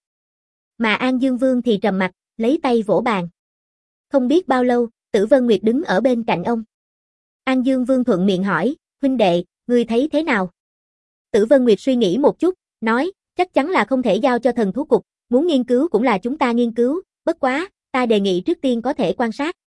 A: Mà An Dương Vương thì trầm mặt, lấy tay vỗ bàn. Không biết bao lâu, Tử Vân Nguyệt đứng ở bên cạnh ông. An Dương Vương thuận miệng hỏi, huynh đệ, ngươi thấy thế nào? Tử Vân Nguyệt suy nghĩ một chút, nói, chắc chắn là không thể giao cho thần thú cục, muốn nghiên cứu cũng là chúng ta nghiên cứu, bất quá, ta đề nghị trước tiên có thể quan sát.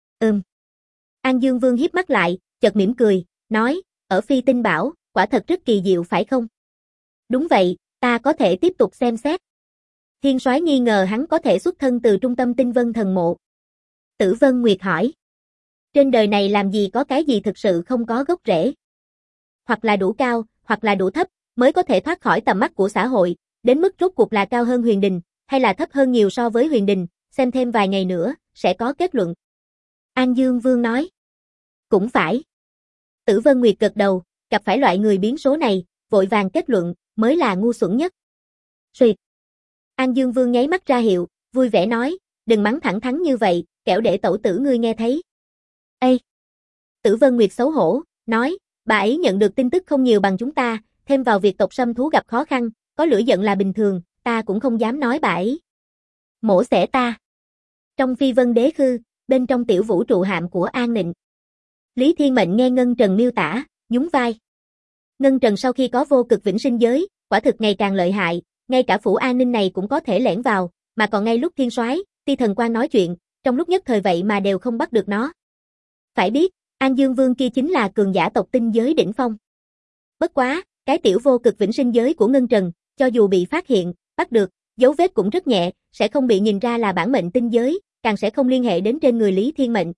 A: An Dương Vương hiếp mắt lại, chợt mỉm cười, nói, ở Phi Tinh Bảo, quả thật rất kỳ diệu phải không? Đúng vậy, ta có thể tiếp tục xem xét. Thiên Soái nghi ngờ hắn có thể xuất thân từ trung tâm Tinh Vân thần mộ. Tử Vân Nguyệt hỏi. Trên đời này làm gì có cái gì thực sự không có gốc rễ. Hoặc là đủ cao, hoặc là đủ thấp, mới có thể thoát khỏi tầm mắt của xã hội, đến mức rốt cuộc là cao hơn Huyền Đình, hay là thấp hơn nhiều so với Huyền Đình, xem thêm vài ngày nữa, sẽ có kết luận. An Dương Vương nói. Cũng phải. Tử Vân Nguyệt gật đầu, gặp phải loại người biến số này, vội vàng kết luận, mới là ngu xuẩn nhất. Xuyệt. An Dương Vương nháy mắt ra hiệu, vui vẻ nói, đừng mắng thẳng thắn như vậy, kẻo để tẩu tử ngươi nghe thấy. Ê! Tử Vân Nguyệt xấu hổ, nói, bà ấy nhận được tin tức không nhiều bằng chúng ta, thêm vào việc tộc Sâm Thú gặp khó khăn, có lửa giận là bình thường, ta cũng không dám nói bà ấy. Mổ xẻ ta. Trong Phi Vân Đế Khư, bên trong tiểu vũ trụ hạm của An Nịnh. Lý Thiên Mệnh nghe Ngân Trần miêu tả, nhún vai. Ngân Trần sau khi có vô cực vĩnh sinh giới, quả thực ngày càng lợi hại, ngay cả phủ an ninh này cũng có thể lẻn vào, mà còn ngay lúc Thiên Soái, Ti Thần Quang nói chuyện, trong lúc nhất thời vậy mà đều không bắt được nó. Phải biết, An Dương Vương kia chính là cường giả tộc tinh giới đỉnh phong. Bất quá, cái tiểu vô cực vĩnh sinh giới của Ngân Trần, cho dù bị phát hiện, bắt được, dấu vết cũng rất nhẹ, sẽ không bị nhìn ra là bản mệnh tinh giới, càng sẽ không liên hệ đến trên người Lý Thiên Mệnh.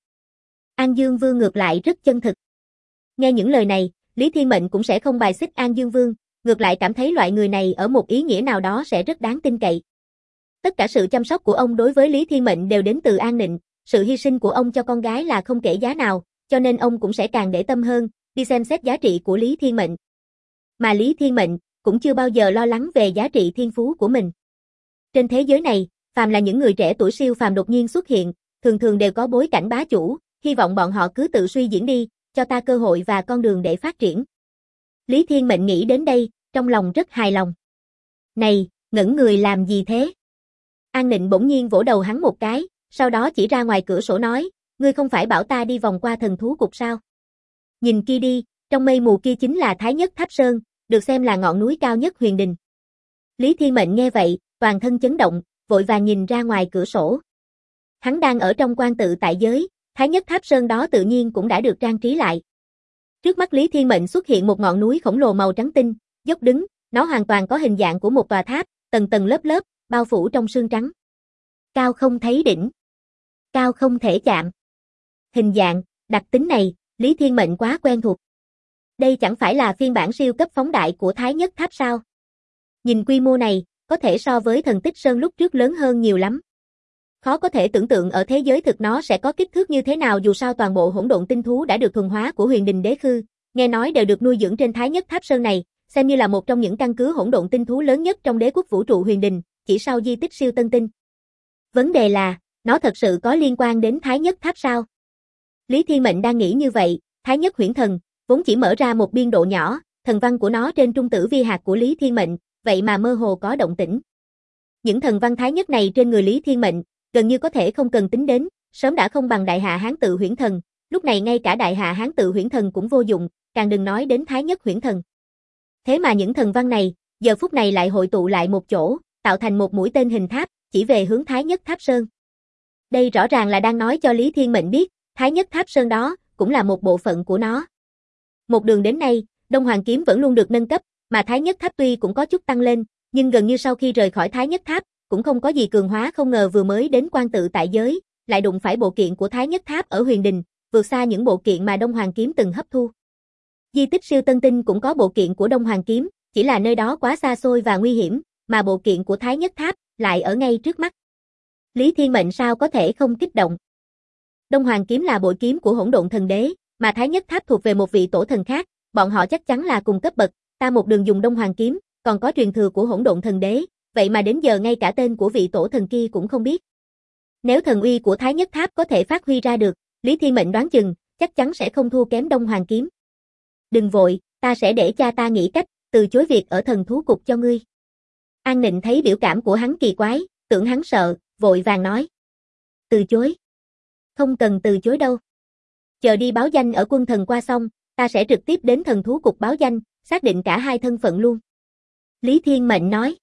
A: An Dương Vương ngược lại rất chân thực. Nghe những lời này, Lý Thiên Mệnh cũng sẽ không bài xích An Dương Vương, ngược lại cảm thấy loại người này ở một ý nghĩa nào đó sẽ rất đáng tin cậy. Tất cả sự chăm sóc của ông đối với Lý Thiên Mệnh đều đến từ An Nịnh, sự hy sinh của ông cho con gái là không kể giá nào, cho nên ông cũng sẽ càng để tâm hơn, đi xem xét giá trị của Lý Thiên Mệnh. Mà Lý Thiên Mệnh cũng chưa bao giờ lo lắng về giá trị thiên phú của mình. Trên thế giới này, phàm là những người trẻ tuổi siêu phàm đột nhiên xuất hiện, thường thường đều có bối cảnh bá chủ, hy vọng bọn họ cứ tự suy diễn đi, cho ta cơ hội và con đường để phát triển. Lý Thiên Mệnh nghĩ đến đây, trong lòng rất hài lòng. Này, ngẩn người làm gì thế? An Nịnh bỗng nhiên vỗ đầu hắn một cái, sau đó chỉ ra ngoài cửa sổ nói, ngươi không phải bảo ta đi vòng qua thần thú cục sao? Nhìn kia đi, trong mây mù kia chính là Thái Nhất Tháp Sơn, được xem là ngọn núi cao nhất Huyền Đình. Lý Thiên Mệnh nghe vậy, toàn thân chấn động, vội vàng nhìn ra ngoài cửa sổ. Hắn đang ở trong quan tự tại giới, Thái Nhất Tháp Sơn đó tự nhiên cũng đã được trang trí lại. Trước mắt Lý Thiên Mệnh xuất hiện một ngọn núi khổng lồ màu trắng tinh, dốc đứng, nó hoàn toàn có hình dạng của một tòa tháp, tầng tầng lớp lớp, bao phủ trong sương trắng. Cao không thấy đỉnh, cao không thể chạm. Hình dạng, đặc tính này, Lý Thiên Mệnh quá quen thuộc. Đây chẳng phải là phiên bản siêu cấp phóng đại của Thái Nhất Tháp sao? Nhìn quy mô này, có thể so với Thần Tích Sơn lúc trước lớn hơn nhiều lắm. Khó có thể tưởng tượng ở thế giới thực nó sẽ có kích thước như thế nào, dù sao toàn bộ hỗn độn tinh thú đã được thuần hóa của Huyền Đình Đế Khư, nghe nói đều được nuôi dưỡng trên Thái Nhất Tháp Sơn này, xem như là một trong những căn cứ hỗn độn tinh thú lớn nhất trong đế quốc vũ trụ Huyền Đình, chỉ sau di tích siêu tân tinh. Vấn đề là, nó thật sự có liên quan đến Thái Nhất Tháp sao? Lý Thiên Mệnh đang nghĩ như vậy, Thái Nhất Huyễn Thần, vốn chỉ mở ra một biên độ nhỏ, thần văn của nó trên trung tử vi hạt của Lý Thiên Mệnh, vậy mà mơ hồ có động tĩnh. Những thần văn Thái Nhất này trên người Lý Thiên Mệnh, gần như có thể không cần tính đến, sớm đã không bằng Đại Hạ Hán Tự Huyễn Thần, lúc này ngay cả Đại Hạ Hán Tự Huyễn Thần cũng vô dụng, càng đừng nói đến Thái Nhất Huyễn Thần. Thế mà những thần văn này, giờ phút này lại hội tụ lại một chỗ, tạo thành một mũi tên hình tháp, chỉ về hướng Thái Nhất Tháp Sơn. Đây rõ ràng là đang nói cho Lý Thiên Mệnh biết, Thái Nhất Tháp Sơn đó, cũng là một bộ phận của nó. Một đường đến nay, Đông Hoàng Kiếm vẫn luôn được nâng cấp, mà Thái Nhất Tháp tuy cũng có chút tăng lên, nhưng gần như sau khi rời khỏi Thái Nhất Tháp, cũng không có gì cường hóa, không ngờ vừa mới đến quan tự tại giới, lại đụng phải bộ kiện của Thái Nhất Tháp ở Huyền Đình, vượt xa những bộ kiện mà Đông Hoàng Kiếm từng hấp thu. Di tích siêu tân tinh cũng có bộ kiện của Đông Hoàng Kiếm, chỉ là nơi đó quá xa xôi và nguy hiểm, mà bộ kiện của Thái Nhất Tháp lại ở ngay trước mắt. Lý Thiên Mệnh sao có thể không kích động? Đông Hoàng Kiếm là bội kiếm của Hỗn Độn Thần Đế, mà Thái Nhất Tháp thuộc về một vị tổ thần khác, bọn họ chắc chắn là cùng cấp bậc, ta một đường dùng Đông Hoàng Kiếm, còn có truyền thừa của Hỗn Độn Thần Đế, vậy mà đến giờ ngay cả tên của vị tổ thần kia cũng không biết. Nếu thần uy của Thái Nhất Tháp có thể phát huy ra được, Lý Thiên Mệnh đoán chừng, chắc chắn sẽ không thua kém Đông Hoàng Kiếm. Đừng vội, ta sẽ để cha ta nghĩ cách, từ chối việc ở thần thú cục cho ngươi. An Nịnh thấy biểu cảm của hắn kỳ quái, tưởng hắn sợ, vội vàng nói. Từ chối? Không cần từ chối đâu. Chờ đi báo danh ở quân thần qua xong, ta sẽ trực tiếp đến thần thú cục báo danh, xác định cả hai thân phận luôn. Lý Thiên Mệnh nói.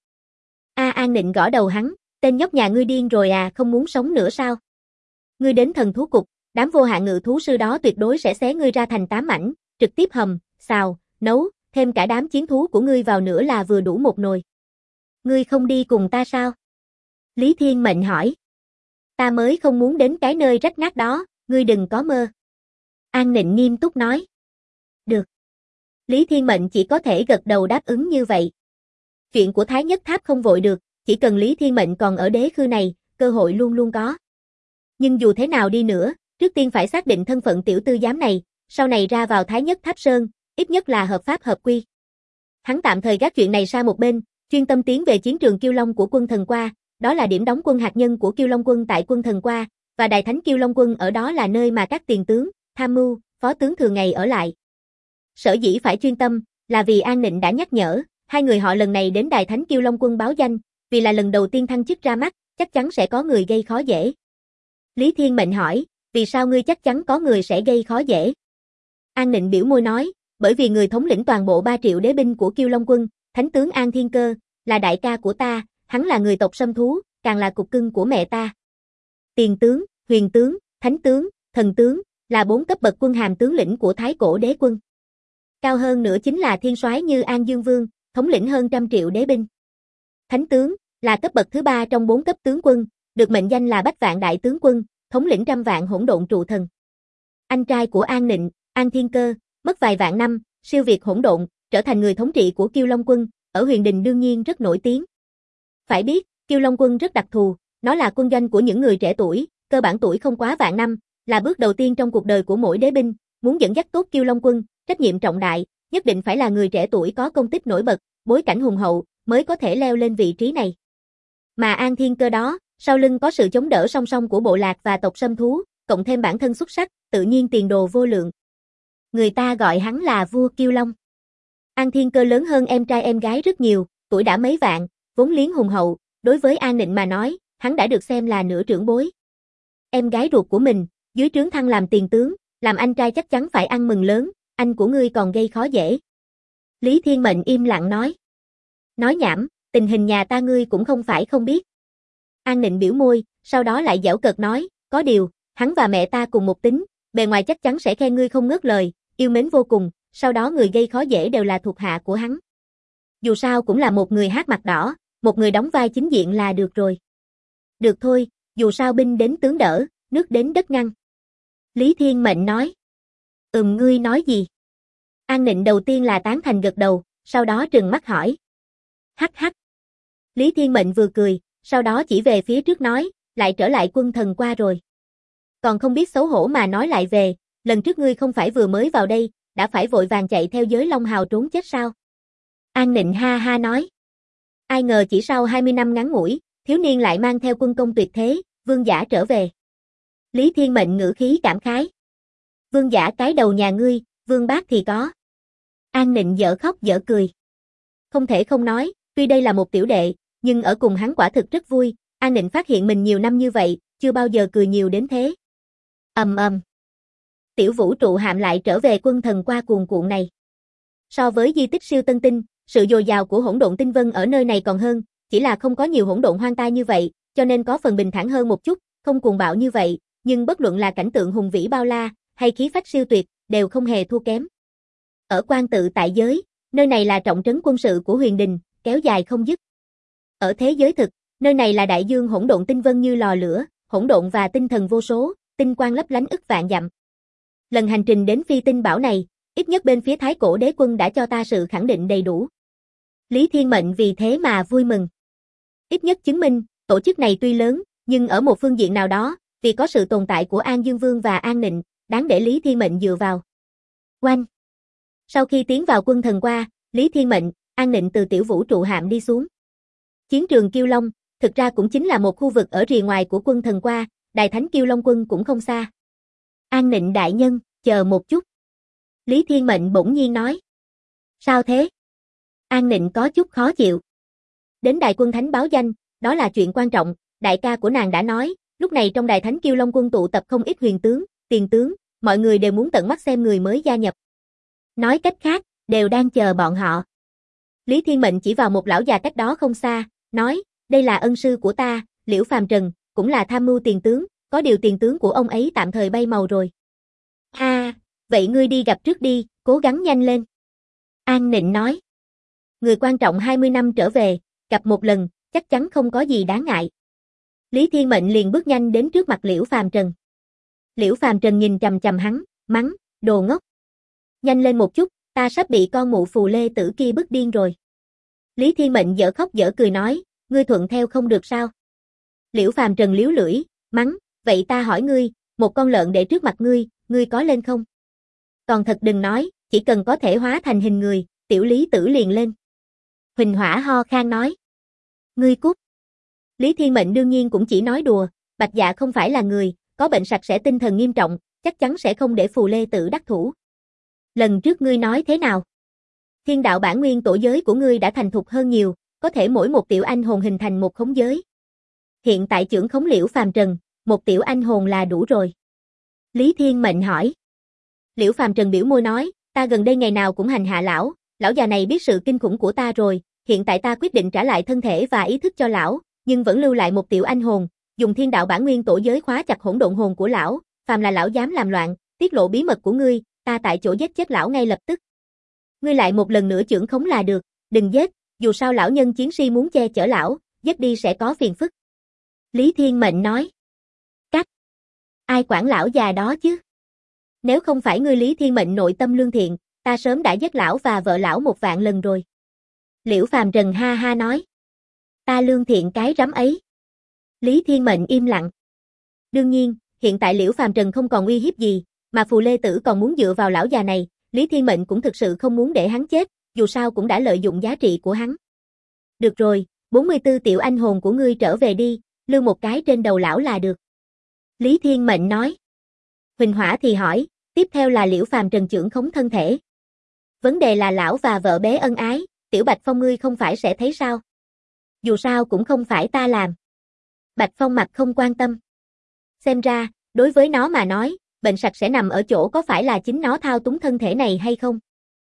A: An Nịnh gõ đầu hắn, tên nhóc nhà ngươi điên rồi à, không muốn sống nữa sao? Ngươi đến thần thú cục, đám vô hạn ngự thú sư đó tuyệt đối sẽ xé ngươi ra thành 8 mảnh, trực tiếp hầm, xào, nấu, thêm cả đám chiến thú của ngươi vào nữa là vừa đủ một nồi. Ngươi không đi cùng ta sao? Lý Thiên Mệnh hỏi. Ta mới không muốn đến cái nơi rách nát đó, ngươi đừng có mơ. An Nịnh nghiêm túc nói. Được. Lý Thiên Mệnh chỉ có thể gật đầu đáp ứng như vậy. Chuyện của Thái Nhất Tháp không vội được, chỉ cần Lý Thiên Mệnh còn ở đế khư này, cơ hội luôn luôn có. Nhưng dù thế nào đi nữa, trước tiên phải xác định thân phận tiểu tư giám này, sau này ra vào Thái Nhất Tháp Sơn, ít nhất là hợp pháp hợp quy. Hắn tạm thời gác chuyện này sang một bên, chuyên tâm tiến về chiến trường Kiêu Long của quân thần qua, đó là điểm đóng quân hạt nhân của Kiêu Long quân tại quân thần qua, và Đại Thánh Kiêu Long quân ở đó là nơi mà các tiền tướng, tham mưu, phó tướng thường ngày ở lại. Sở dĩ phải chuyên tâm, là vì An Nịnh đã nhắc nhở, hai người họ lần này đến Đại Thánh Kiêu Long quân báo danh, vì là lần đầu tiên thăng chức ra mắt, chắc chắn sẽ có người gây khó dễ. Lý Thiên Mệnh hỏi, vì sao ngươi chắc chắn có người sẽ gây khó dễ? An Nịnh biểu môi nói, bởi vì người thống lĩnh toàn bộ 3 triệu đế binh của Kiêu Long quân, Thánh tướng An Thiên Cơ, là đại ca của ta, hắn là người tộc Sâm Thú, càng là cục cưng của mẹ ta. Tiền tướng, huyền tướng, thánh tướng, thần tướng, là 4 cấp bậc quân hàm tướng lĩnh của Thái Cổ Đế quân. Cao hơn nữa chính là thiên soái như An Dương Vương, thống lĩnh hơn 100 triệu đế binh. Thánh tướng, là cấp bậc thứ 3 trong 4 cấp tướng quân, được mệnh danh là Bách Vạn Đại Tướng Quân, thống lĩnh 100 vạn hỗn độn trụ thần. Anh trai của An Nịnh, An Thiên Cơ, mất vài vạn năm, siêu việt hỗn độn, trở thành người thống trị của Kiêu Long quân, ở Huyền Đình đương nhiên rất nổi tiếng. Phải biết, Kiêu Long quân rất đặc thù, nó là quân doanh của những người trẻ tuổi, cơ bản tuổi không quá vạn năm, là bước đầu tiên trong cuộc đời của mỗi đế binh, muốn dẫn dắt tốt Kiêu Long quân, trách nhiệm trọng đại, nhất định phải là người trẻ tuổi có công tích nổi bật, bối cảnh hùng hậu, mới có thể leo lên vị trí này. Mà An Thiên Cơ đó, sau lưng có sự chống đỡ song song của bộ lạc và tộc Sâm Thú, cộng thêm bản thân xuất sắc, tự nhiên tiền đồ vô lượng. Người ta gọi hắn là vua Kiêu Long. An Thiên Cơ lớn hơn em trai em gái rất nhiều, tuổi đã mấy vạn, vốn liếng hùng hậu, đối với An Nịnh mà nói, hắn đã được xem là nửa trưởng bối. Em gái ruột của mình, dưới trướng thăng làm tiền tướng, làm anh trai chắc chắn phải ăn mừng lớn, anh của ngươi còn gây khó dễ. Lý Thiên Mệnh im lặng nói. Nói nhảm, tình hình nhà ta ngươi cũng không phải không biết. An Nịnh biểu môi, sau đó lại giễu cợt nói, có điều, hắn và mẹ ta cùng một tính, bề ngoài chắc chắn sẽ khen ngươi không ngớt lời, yêu mến vô cùng, sau đó người gây khó dễ đều là thuộc hạ của hắn. Dù sao cũng là một người hát mặt đỏ, một người đóng vai chính diện là được rồi. Được thôi, dù sao binh đến tướng đỡ, nước đến đất ngăn. Lý Thiên Mệnh nói. Ngươi nói gì? An Nịnh đầu tiên là tán thành gật đầu, sau đó trừng mắt hỏi. Hắc hắc. Lý Thiên Mệnh vừa cười, sau đó chỉ về phía trước nói, lại trở lại quân thần qua rồi. Còn không biết xấu hổ mà nói lại về, lần trước ngươi không phải vừa mới vào đây, đã phải vội vàng chạy theo giới Long Hào trốn chết sao? An Nịnh ha ha nói. Ai ngờ chỉ sau 20 năm ngắn ngủi, thiếu niên lại mang theo quân công tuyệt thế, vương giả trở về. Lý Thiên Mệnh ngữ khí cảm khái. Vương giả cái đầu nhà ngươi, vương bác thì có. An Nịnh dở khóc dở cười. Không thể không nói, tuy đây là một tiểu đệ, nhưng ở cùng hắn quả thực rất vui, An Nịnh phát hiện mình nhiều năm như vậy, chưa bao giờ cười nhiều đến thế. Tiểu vũ trụ hạm lại trở về quân thần qua cuồn cuộn này. So với di tích siêu tân tinh, sự dồi dào của hỗn độn tinh vân ở nơi này còn hơn, chỉ là không có nhiều hỗn độn hoang tai như vậy, cho nên có phần bình thản hơn một chút, không cuồng bạo như vậy, nhưng bất luận là cảnh tượng hùng vĩ bao la, hay khí phách siêu tuyệt, đều không hề thua kém. Ở Quan Tự tại giới, nơi này là trọng trấn quân sự của Huyền Đình, kéo dài không dứt. Ở thế giới thực, nơi này là đại dương hỗn độn tinh vân như lò lửa, hỗn độn và tinh thần vô số, tinh quang lấp lánh ức vạn dặm. Lần hành trình đến phi tinh bảo này, ít nhất bên phía Thái Cổ Đế quân đã cho ta sự khẳng định đầy đủ. Lý Thiên Mệnh vì thế mà vui mừng. Ít nhất chứng minh, tổ chức này tuy lớn, nhưng ở một phương diện nào đó, vì có sự tồn tại của An Dương Vương và An Nịnh, đáng để Lý Thiên Mệnh dựa vào. Oanh! Sau khi tiến vào quân thần qua, Lý Thiên Mệnh, An Nịnh từ tiểu vũ trụ hạm đi xuống. Chiến trường Kiêu Long, thực ra cũng chính là một khu vực ở rìa ngoài của quân thần qua, đài thánh Kiêu Long quân cũng không xa. An Nịnh đại nhân, chờ một chút. Lý Thiên Mệnh bỗng nhiên nói. Sao thế? An Nịnh có chút khó chịu. Đến đài quân thánh báo danh, đó là chuyện quan trọng, đại ca của nàng đã nói, lúc này trong đài thánh Kiêu Long quân tụ tập không ít huyền tướng, tiền tướng, mọi người đều muốn tận mắt xem người mới gia nhập. Nói cách khác, đều đang chờ bọn họ. Lý Thiên Mệnh chỉ vào một lão già cách đó không xa, nói, đây là ân sư của ta, Liễu Phàm Trần, cũng là tham mưu tiền tướng, có điều tiền tướng của ông ấy tạm thời bay màu rồi. Vậy ngươi đi gặp trước đi, cố gắng nhanh lên. An Nịnh nói. Người quan trọng 20 năm trở về, gặp một lần, chắc chắn không có gì đáng ngại. Lý Thiên Mệnh liền bước nhanh đến trước mặt Liễu Phàm Trần. Liễu Phàm Trần nhìn chằm chằm hắn, mắng, đồ ngốc. Nhanh lên một chút, ta sắp bị con mụ phù lê tử kia bức điên rồi. Lý Thiên Mệnh dở khóc dở cười nói, ngươi thuận theo không được sao? Liễu Phàm Trần liếu lưỡi, mắng, vậy ta hỏi ngươi, một con lợn để trước mặt ngươi có lên không? Còn thật đừng nói, chỉ cần có thể hóa thành hình người, tiểu Lý tử liền lên. Huỳnh Hỏa ho khan nói. Ngươi cút. Lý Thiên Mệnh đương nhiên cũng chỉ nói đùa, Bạch Dạ không phải là người, có bệnh sặc sẽ tinh thần nghiêm trọng, chắc chắn sẽ không để phù lê tử đắc thủ. Lần trước ngươi nói thế nào? Thiên đạo bản nguyên tổ giới của ngươi đã thành thục hơn nhiều, có thể mỗi một tiểu anh hồn hình thành một khống giới. Hiện tại trưởng khống Liễu Phàm Trần, một tiểu anh hồn là đủ rồi. Lý Thiên Mệnh hỏi. Liễu Phàm Trần biểu môi nói, ta gần đây ngày nào cũng hành hạ lão già này biết sự kinh khủng của ta rồi, hiện tại ta quyết định trả lại thân thể và ý thức cho lão, nhưng vẫn lưu lại một tiểu anh hồn, dùng thiên đạo bản nguyên tổ giới khóa chặt hỗn độn hồn của lão, phàm là lão dám làm loạn, tiết lộ bí mật của ngươi, ta tại chỗ giết chết lão ngay lập tức. Ngươi lại một lần nữa chưởng khống là được, đừng giết, dù sao lão nhân chiến si muốn che chở lão, giết đi sẽ có phiền phức. Lý Thiên Mệnh nói. Cách. Ai quản lão già đó chứ? Nếu không phải ngươi Lý Thiên Mệnh nội tâm lương thiện, ta sớm đã giết lão và vợ lão 1.000 lần rồi. Liễu Phàm Trần ha ha nói. Ta lương thiện cái rắm ấy. Lý Thiên Mệnh im lặng. Đương nhiên, hiện tại Liễu Phàm Trần không còn uy hiếp gì, mà Phù Lê Tử còn muốn dựa vào lão già này, Lý Thiên Mệnh cũng thực sự không muốn để hắn chết, dù sao cũng đã lợi dụng giá trị của hắn. Được rồi, 44 tiểu anh hồn của ngươi trở về đi, lưu một cái trên đầu lão là được. Lý Thiên Mệnh nói. Huỳnh Hỏa thì hỏi, tiếp theo là Liễu Phàm Trần chưởng khống thân thể. Vấn đề là lão và vợ bé ân ái, Tiểu Bạch Phong ngươi không phải sẽ thấy sao? Dù sao cũng không phải ta làm. Bạch Phong mặt không quan tâm. Xem ra, đối với nó mà nói, bệnh sạch sẽ nằm ở chỗ có phải là chính nó thao túng thân thể này hay không.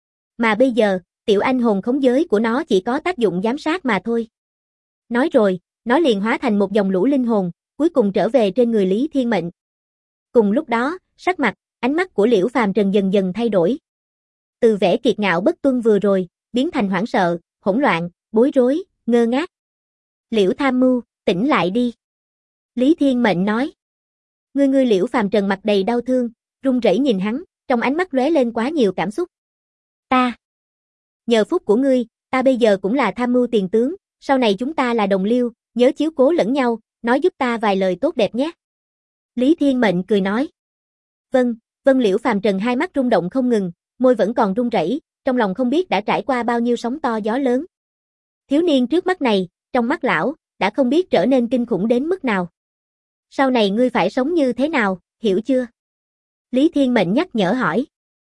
A: Mà bây giờ, tiểu anh hồn khống giới của nó chỉ có tác dụng giám sát mà thôi. Nói rồi, nó liền hóa thành một dòng lũ linh hồn, cuối cùng trở về trên người Lý Thiên Mệnh. Cùng lúc đó, sắc mặt, ánh mắt của Liễu Phàm Trần dần dần thay đổi. Từ vẻ kiệt ngạo bất tuân vừa rồi, biến thành hoảng sợ, hỗn loạn, bối rối, ngơ ngác. Liễu Tham Mưu, tỉnh lại đi. Lý Thiên Mệnh nói. Ngươi Liễu Phàm Trần mặt đầy đau thương, run rẩy nhìn hắn, trong ánh mắt lóe lên quá nhiều cảm xúc. Ta. Nhờ phúc của ngươi, ta bây giờ cũng là tham mưu tiền tướng, sau này chúng ta là đồng liêu, nhớ chiếu cố lẫn nhau, nói giúp ta vài lời tốt đẹp nhé. Lý Thiên Mệnh cười nói. Vâng, Liễu Phàm Trần hai mắt rung động không ngừng, môi vẫn còn run rẩy, trong lòng không biết đã trải qua bao nhiêu sóng to gió lớn. Thiếu niên trước mắt này, trong mắt lão, đã không biết trở nên kinh khủng đến mức nào. Sau này ngươi phải sống như thế nào, hiểu chưa? Lý Thiên Mệnh nhắc nhở hỏi.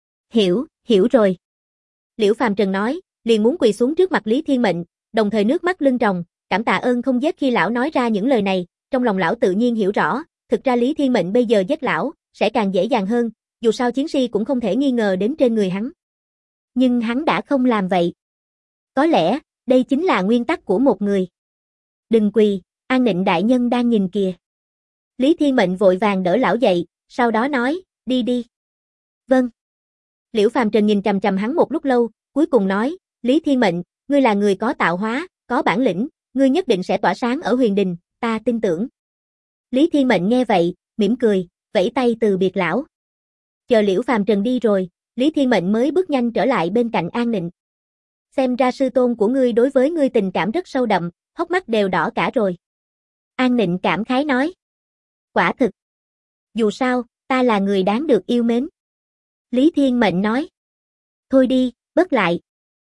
A: Hiểu rồi. Liễu Phàm Trần nói, liền muốn quỳ xuống trước mặt Lý Thiên Mệnh, đồng thời nước mắt lưng tròng, cảm tạ ơn không dứt khi lão nói ra những lời này, trong lòng lão tự nhiên hiểu rõ, thực ra Lý Thiên Mệnh bây giờ giết lão, sẽ càng dễ dàng hơn, dù sao chiến si cũng không thể nghi ngờ đến trên người hắn. Nhưng hắn đã không làm vậy. Có lẽ, đây chính là nguyên tắc của một người. Đừng quỳ, An Nịnh đại nhân đang nhìn kìa. Lý Thiên Mệnh vội vàng đỡ lão dậy, sau đó nói, đi. Vâng. Liễu Phàm Trần nhìn chằm chằm hắn một lúc lâu, cuối cùng nói, Lý Thiên Mệnh, ngươi là người có tạo hóa, có bản lĩnh, ngươi nhất định sẽ tỏa sáng ở Huyền Đình, ta tin tưởng. Lý Thiên Mệnh nghe vậy, mỉm cười, vẫy tay từ biệt lão. Chờ Liễu Phàm Trần đi rồi, Lý Thiên Mệnh mới bước nhanh trở lại bên cạnh An Nịnh. Xem ra sư tôn của ngươi đối với ngươi tình cảm rất sâu đậm, hốc mắt đều đỏ cả rồi. An Nịnh cảm khái nói. Quả thực. Dù sao, ta là người đáng được yêu mến. Lý Thiên Mệnh nói. Thôi đi, bớt lại.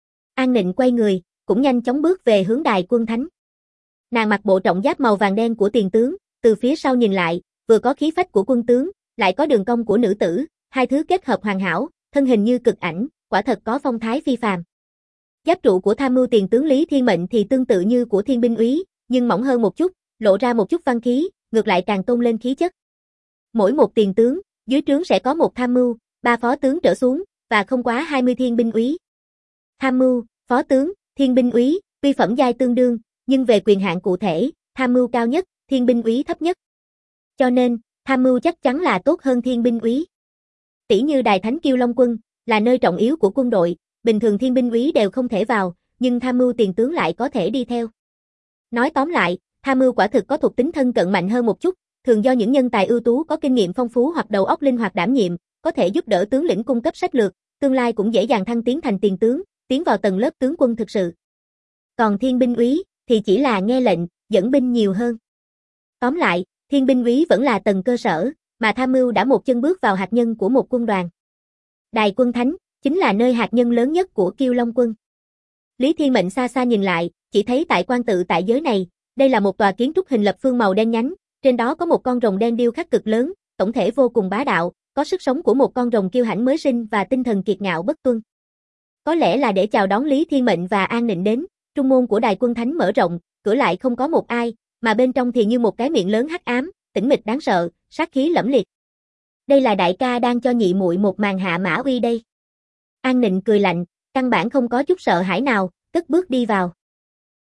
A: An Nịnh quay người, cũng nhanh chóng bước về hướng đài quân thánh. Nàng mặc bộ trọng giáp màu vàng đen của tiền tướng, từ phía sau nhìn lại, vừa có khí phách của quân tướng, lại có đường cong của nữ tử, hai thứ kết hợp hoàn hảo, thân hình như cực ảnh, quả thật có phong thái phi phàm. Giáp trụ của tham mưu tiền tướng Lý Thiên Mệnh thì tương tự như của thiên binh úy, nhưng mỏng hơn một chút, lộ ra một chút văn khí, ngược lại càng tôn lên khí chất. Mỗi một tiền tướng, dưới trướng sẽ có một tham mưu, 3 phó tướng trở xuống, và không quá 20 thiên binh úy. Tham mưu, phó tướng, thiên binh úy, uy phẩm giai tương đương, nhưng về quyền hạn cụ thể, tham mưu cao nhất, thiên binh úy thấp nhất. Cho nên, tham mưu chắc chắn là tốt hơn thiên binh úy. Tỷ như Đài Thánh Kiêu Long Quân, là nơi trọng yếu của quân đội, bình thường thiên binh úy đều không thể vào, nhưng tham mưu tiền tướng lại có thể đi theo. Nói tóm lại, tham mưu quả thực có thuộc tính thân cận mạnh hơn một chút, thường do những nhân tài ưu tú có kinh nghiệm phong phú hoặc đầu óc linh hoạt đảm nhiệm, có thể giúp đỡ tướng lĩnh cung cấp sách lược, tương lai cũng dễ dàng thăng tiến thành tiền tướng, tiến vào tầng lớp tướng quân thực sự. Còn thiên binh úy thì chỉ là nghe lệnh, dẫn binh nhiều hơn. Tóm lại, thiên binh úy vẫn là tầng cơ sở, mà tham mưu đã một chân bước vào hạt nhân của một quân đoàn. Đài quân thánh chính là nơi hạt nhân lớn nhất của Kiêu Long Quân. Lý Thiên Mệnh xa xa nhìn lại, chỉ thấy tại quan tự tại giới này, đây là một tòa kiến trúc hình lập phương màu đen nhánh, trên đó có một con rồng đen điêu khắc cực lớn, tổng thể vô cùng bá đạo, có sức sống của một con rồng kiêu hãnh mới sinh và tinh thần kiệt ngạo bất tuân. Có lẽ là để chào đón Lý Thiên Mệnh và An Nịnh đến, trung môn của Đài Quân Thánh mở rộng, cửa lại không có một ai, mà bên trong thì như một cái miệng lớn hắc ám, tĩnh mịch đáng sợ, sát khí lẫm liệt. Đây là đại ca đang cho nhị muội một màn hạ mã uy đây. An Nịnh cười lạnh, căn bản không có chút sợ hãi nào, cất bước đi vào.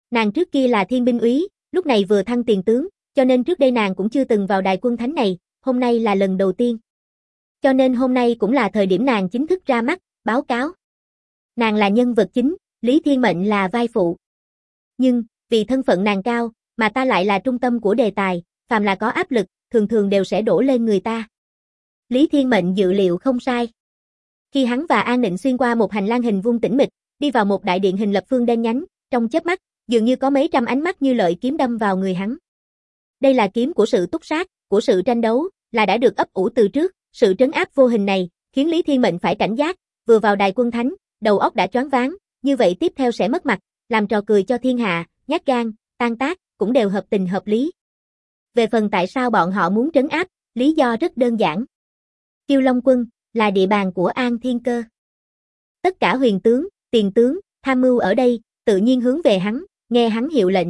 A: Nàng trước kia là thiên binh úy, lúc này vừa thăng tiền tướng, cho nên trước đây nàng cũng chưa từng vào đài quân thánh này, hôm nay là lần đầu tiên. Cho nên hôm nay cũng là thời điểm nàng chính thức ra mắt, báo cáo. Nàng là nhân vật chính, Lý Thiên Mệnh là vai phụ. Nhưng, vì thân phận nàng cao, mà ta lại là trung tâm của đề tài, phàm là có áp lực, thường thường đều sẽ đổ lên người ta. Lý Thiên Mệnh dự liệu không sai. Khi hắn và An Nịnh xuyên qua một hành lang hình vuông tĩnh mịch, đi vào một đại điện hình lập phương đen nhánh, trong chớp mắt, dường như có mấy trăm ánh mắt như lợi kiếm đâm vào người hắn. Đây là kiếm của sự túc sát, của sự tranh đấu, là đã được ấp ủ từ trước, sự trấn áp vô hình này, khiến Lý Thiên Mệnh phải cảnh giác, vừa vào đài quân thánh, đầu óc đã choáng váng, như vậy tiếp theo sẽ mất mặt, làm trò cười cho thiên hạ, nhát gan, tan tác, cũng đều hợp tình hợp lý. Về phần tại sao bọn họ muốn trấn áp, lý do rất đơn giản. Kiêu Long Quân là địa bàn của An Thiên Cơ. Tất cả huyền tướng, tiền tướng, tham mưu ở đây, tự nhiên hướng về hắn, nghe hắn hiệu lệnh.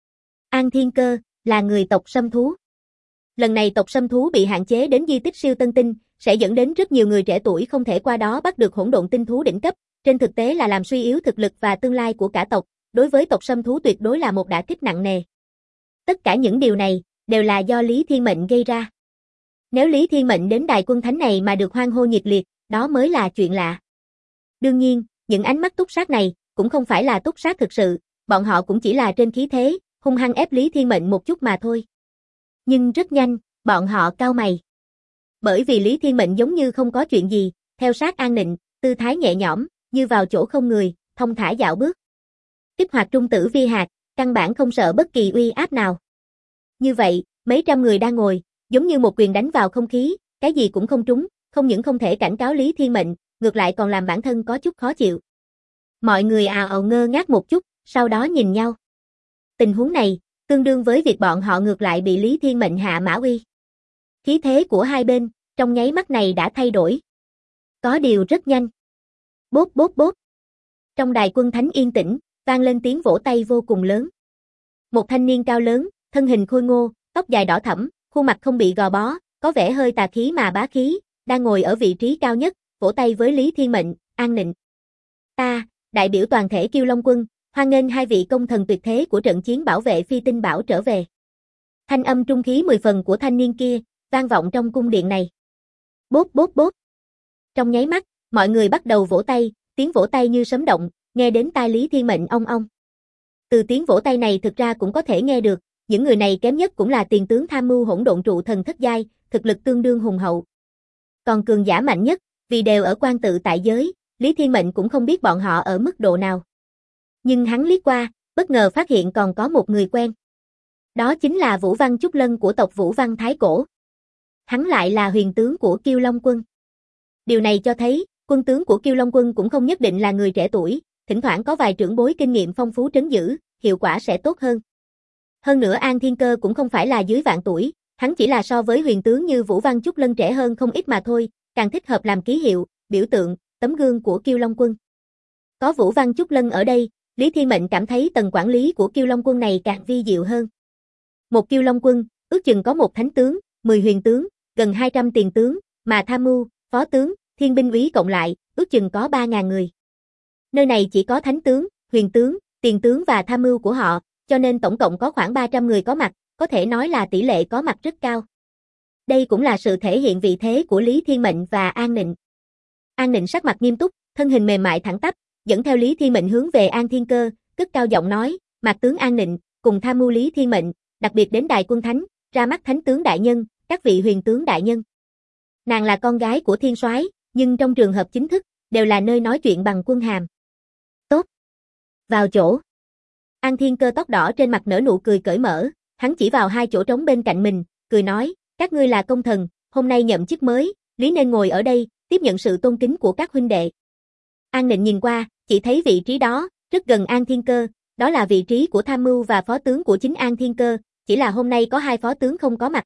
A: An Thiên Cơ là người tộc Sâm Thú. Lần này tộc Sâm Thú bị hạn chế đến di tích siêu tân tinh, sẽ dẫn đến rất nhiều người trẻ tuổi không thể qua đó bắt được hỗn độn tinh thú đỉnh cấp, trên thực tế là làm suy yếu thực lực và tương lai của cả tộc, đối với tộc Sâm Thú tuyệt đối là một đả kích nặng nề. Tất cả những điều này đều là do Lý Thiên Mệnh gây ra. Nếu Lý Thiên Mệnh đến đài quân thánh này mà được hoan hô nhiệt liệt, đó mới là chuyện lạ. Đương nhiên, những ánh mắt túc sát này cũng không phải là túc sát thực sự, bọn họ cũng chỉ là trên khí thế, hung hăng ép Lý Thiên Mệnh một chút mà thôi. Nhưng rất nhanh, bọn họ cau mày. Bởi vì Lý Thiên Mệnh giống như không có chuyện gì, theo sát An Nịnh, tư thái nhẹ nhõm, như vào chỗ không người, thông thả dạo bước. Kích hoạt trung tử vi hạt, căn bản không sợ bất kỳ uy áp nào. Như vậy, mấy trăm người đang ngồi, giống như một quyền đánh vào không khí, cái gì cũng không trúng, không những không thể cảnh cáo Lý Thiên Mệnh, ngược lại còn làm bản thân có chút khó chịu. Mọi người ào ào ngơ ngác một chút, sau đó nhìn nhau. Tình huống này, tương đương với việc bọn họ ngược lại bị Lý Thiên Mệnh hạ mã uy. Khí thế của hai bên, trong nháy mắt này đã thay đổi. Có điều rất nhanh. Bốp bốp bốp. Trong đài quân thánh yên tĩnh, vang lên tiếng vỗ tay vô cùng lớn. Một thanh niên cao lớn, thân hình khôi ngô, tóc dài đỏ thẫm, khuôn mặt không bị gò bó, có vẻ hơi tà khí mà bá khí, đang ngồi ở vị trí cao nhất, vỗ tay với Lý Thiên Mệnh, An Nịnh. Ta, đại biểu toàn thể Kiêu Long Quân, hoan nghênh hai vị công thần tuyệt thế của trận chiến bảo vệ phi tinh bảo trở về. Thanh âm trung khí 10 phần của thanh niên kia, vang vọng trong cung điện này. Bốp bốp bốp. Trong nháy mắt, mọi người bắt đầu vỗ tay, tiếng vỗ tay như sấm động, nghe đến tai Lý Thiên Mệnh ong ong. Từ tiếng vỗ tay này thực ra cũng có thể nghe được, những người này kém nhất cũng là tiền tướng tham mưu hỗn độn trụ thần thất giai, thực lực tương đương hùng hậu. Còn cường giả mạnh nhất, vì đều ở quan tự tại giới, Lý Thiên Mệnh cũng không biết bọn họ ở mức độ nào. Nhưng hắn liếc qua, bất ngờ phát hiện còn có một người quen. Đó chính là Vũ Văn Chúc Lân của tộc Vũ Văn Thái Cổ. Hắn lại là huyền tướng của Kiêu Long Quân. Điều này cho thấy, quân tướng của Kiêu Long Quân cũng không nhất định là người trẻ tuổi, thỉnh thoảng có vài trưởng bối kinh nghiệm phong phú trấn giữ, hiệu quả sẽ tốt hơn. Hơn nữa An Thiên Cơ cũng không phải là dưới vạn tuổi, hắn chỉ là so với huyền tướng như Vũ Văn Chúc Lân trẻ hơn không ít mà thôi, càng thích hợp làm ký hiệu, biểu tượng, tấm gương của Kiêu Long Quân. Có Vũ Văn Chúc Lân ở đây, Lý Thiên Mệnh cảm thấy tầng quản lý của Kiêu Long Quân này càng vi diệu hơn. Một Kiêu Long Quân, ước chừng có một thánh tướng, 10 huyền tướng, gần 200 tiền tướng, mà tham mưu, phó tướng, thiên binh úy cộng lại, ước chừng có 3.000 người. Nơi này chỉ có thánh tướng, huyền tướng, tiền tướng và tham mưu của họ, cho nên tổng cộng có khoảng 300 người có mặt, có thể nói là tỷ lệ có mặt rất cao. Đây cũng là sự thể hiện vị thế của Lý Thiên Mệnh và An Nịnh. An Nịnh sắc mặt nghiêm túc, thân hình mềm mại thẳng tắp, dẫn theo Lý Thiên Mệnh hướng về An Thiên Cơ, cất cao giọng nói, Mạc tướng An Nịnh, cùng tham mưu Lý Thiên Mệnh, đặc biệt đến đài quân thánh, ra mắt thánh tướng đại nhân, các vị huyền tướng đại nhân. Nàng là con gái của thiên soái, nhưng trong trường hợp chính thức, đều là nơi nói chuyện bằng quân hàm. Tốt. Vào chỗ. An Thiên Cơ tóc đỏ trên mặt nở nụ cười cởi mở, hắn chỉ vào hai chỗ trống bên cạnh mình, cười nói, các ngươi là công thần, hôm nay nhậm chức mới, lý nên ngồi ở đây, tiếp nhận sự tôn kính của các huynh đệ. An Nịnh nhìn qua, chỉ thấy vị trí đó, rất gần An Thiên Cơ, đó là vị trí của tham mưu và phó tướng của chính An Thiên Cơ, chỉ là hôm nay có hai phó tướng không có mặt.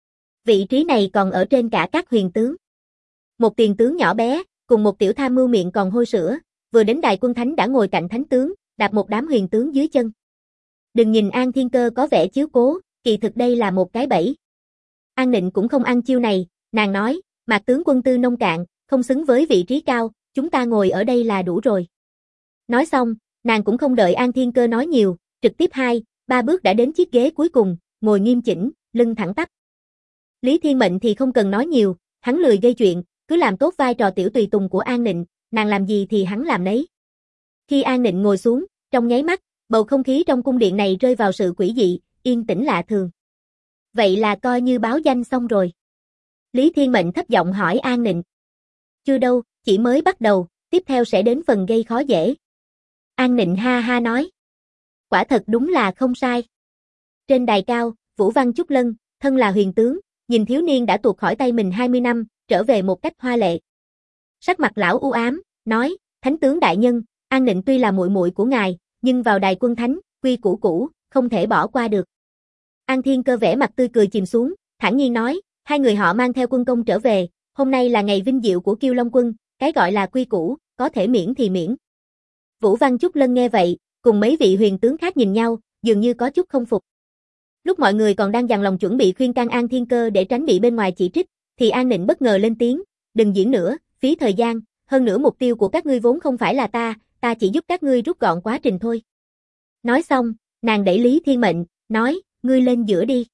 A: Vị trí này còn ở trên cả các huyền tướng. Một tiền tướng nhỏ bé, cùng một tiểu tham mưu miệng còn hôi sữa, vừa đến đài quân thánh đã ngồi cạnh thánh tướng, đạp một đám huyền tướng dưới chân. Đừng nhìn An Thiên Cơ có vẻ chiếu cố, kỳ thực đây là một cái bẫy. An Nịnh cũng không ăn chiêu này, nàng nói, Mạc tướng quân tư nông cạn, không xứng với vị trí cao, chúng ta ngồi ở đây là đủ rồi. Nói xong, nàng cũng không đợi An Thiên Cơ nói nhiều, trực tiếp 2-3 bước đã đến chiếc ghế cuối cùng, ngồi nghiêm chỉnh, lưng thẳng tắp. Lý Thiên Mệnh thì không cần nói nhiều, hắn lười gây chuyện, cứ làm tốt vai trò tiểu tùy tùng của An Nịnh, nàng làm gì thì hắn làm nấy. Khi An Nịnh ngồi xuống, trong nháy mắt, bầu không khí trong cung điện này rơi vào sự quỷ dị, yên tĩnh lạ thường. Vậy là coi như báo danh xong rồi. Lý Thiên Mệnh thấp giọng hỏi An Nịnh. Chưa đâu, chỉ mới bắt đầu, tiếp theo sẽ đến phần gây khó dễ. An Nịnh ha ha nói. Quả thật đúng là không sai. Trên đài cao, Vũ Văn Chúc Lân, thân là huyền tướng, nhìn thiếu niên đã tuột khỏi tay mình 20 năm, trở về một cách hoa lệ. Sắc mặt lão u ám, nói, Thánh tướng đại nhân, An Nịnh tuy là muội muội của ngài, nhưng vào đài quân thánh, quy củ cũ, không thể bỏ qua được. An Thiên Cơ vẻ mặt tươi cười chìm xuống, thản nhiên nói, hai người họ mang theo quân công trở về, hôm nay là ngày vinh diệu của Kiêu Long quân, cái gọi là quy củ, có thể miễn thì miễn. Vũ Văn Chúc Lân nghe vậy, cùng mấy vị huyền tướng khác nhìn nhau, dường như có chút không phục. Lúc mọi người còn đang dằn lòng chuẩn bị khuyên can An Thiên Cơ để tránh bị bên ngoài chỉ trích, thì An Nịnh bất ngờ lên tiếng, đừng diễn nữa, phí thời gian, hơn nữa mục tiêu của các ngươi vốn không phải là ta chỉ giúp các ngươi rút gọn quá trình thôi. Nói xong, nàng đẩy Lý Thiên Mệnh, nói, ngươi lên giữa đi.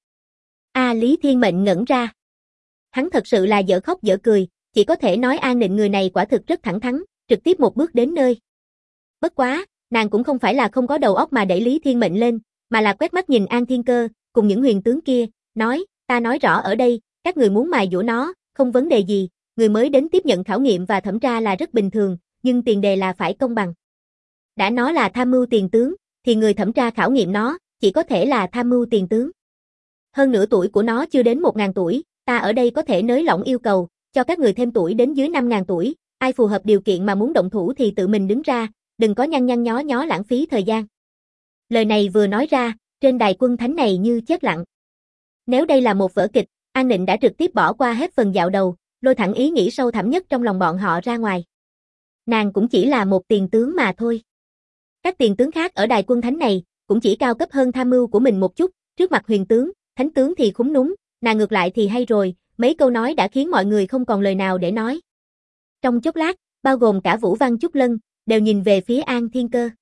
A: Lý Thiên Mệnh ngẩn ra. Hắn thật sự là dở khóc dở cười, chỉ có thể nói An Nịnh người này quả thực rất thẳng thắn, trực tiếp một bước đến nơi. Bất quá, nàng cũng không phải là không có đầu óc mà đẩy Lý Thiên Mệnh lên, mà là quét mắt nhìn An Thiên Cơ, cùng những huyền tướng kia, nói, ta nói rõ ở đây, các người muốn mài dũa nó, không vấn đề gì, người mới đến tiếp nhận khảo nghiệm và thẩm tra là rất bình thường, nhưng tiền đề là phải công bằng. Đã nó là tham mưu tiền tướng, thì người thẩm tra khảo nghiệm nó, chỉ có thể là tham mưu tiền tướng. Hơn nữa tuổi của nó chưa đến 1000 tuổi, ta ở đây có thể nới lỏng yêu cầu, cho các người thêm tuổi đến dưới 5000 tuổi, ai phù hợp điều kiện mà muốn động thủ thì tự mình đứng ra, đừng có nhăn nhăn nhó nhó lãng phí thời gian. Lời này vừa nói ra, trên đài quân thánh này như chết lặng. Nếu đây là một vở kịch, An Nịnh đã trực tiếp bỏ qua hết phần dạo đầu, lôi thẳng ý nghĩ sâu thẳm nhất trong lòng bọn họ ra ngoài. Nàng cũng chỉ là một tiền tướng mà thôi. Các tiền tướng khác ở đài quân thánh này, cũng chỉ cao cấp hơn tham mưu của mình một chút, trước mặt huyền tướng, thánh tướng thì khúm núm, nàng ngược lại thì hay rồi, mấy câu nói đã khiến mọi người không còn lời nào để nói. Trong chốc lát, bao gồm cả Vũ Văn Chúc Lân, đều nhìn về phía An Thiên Cơ.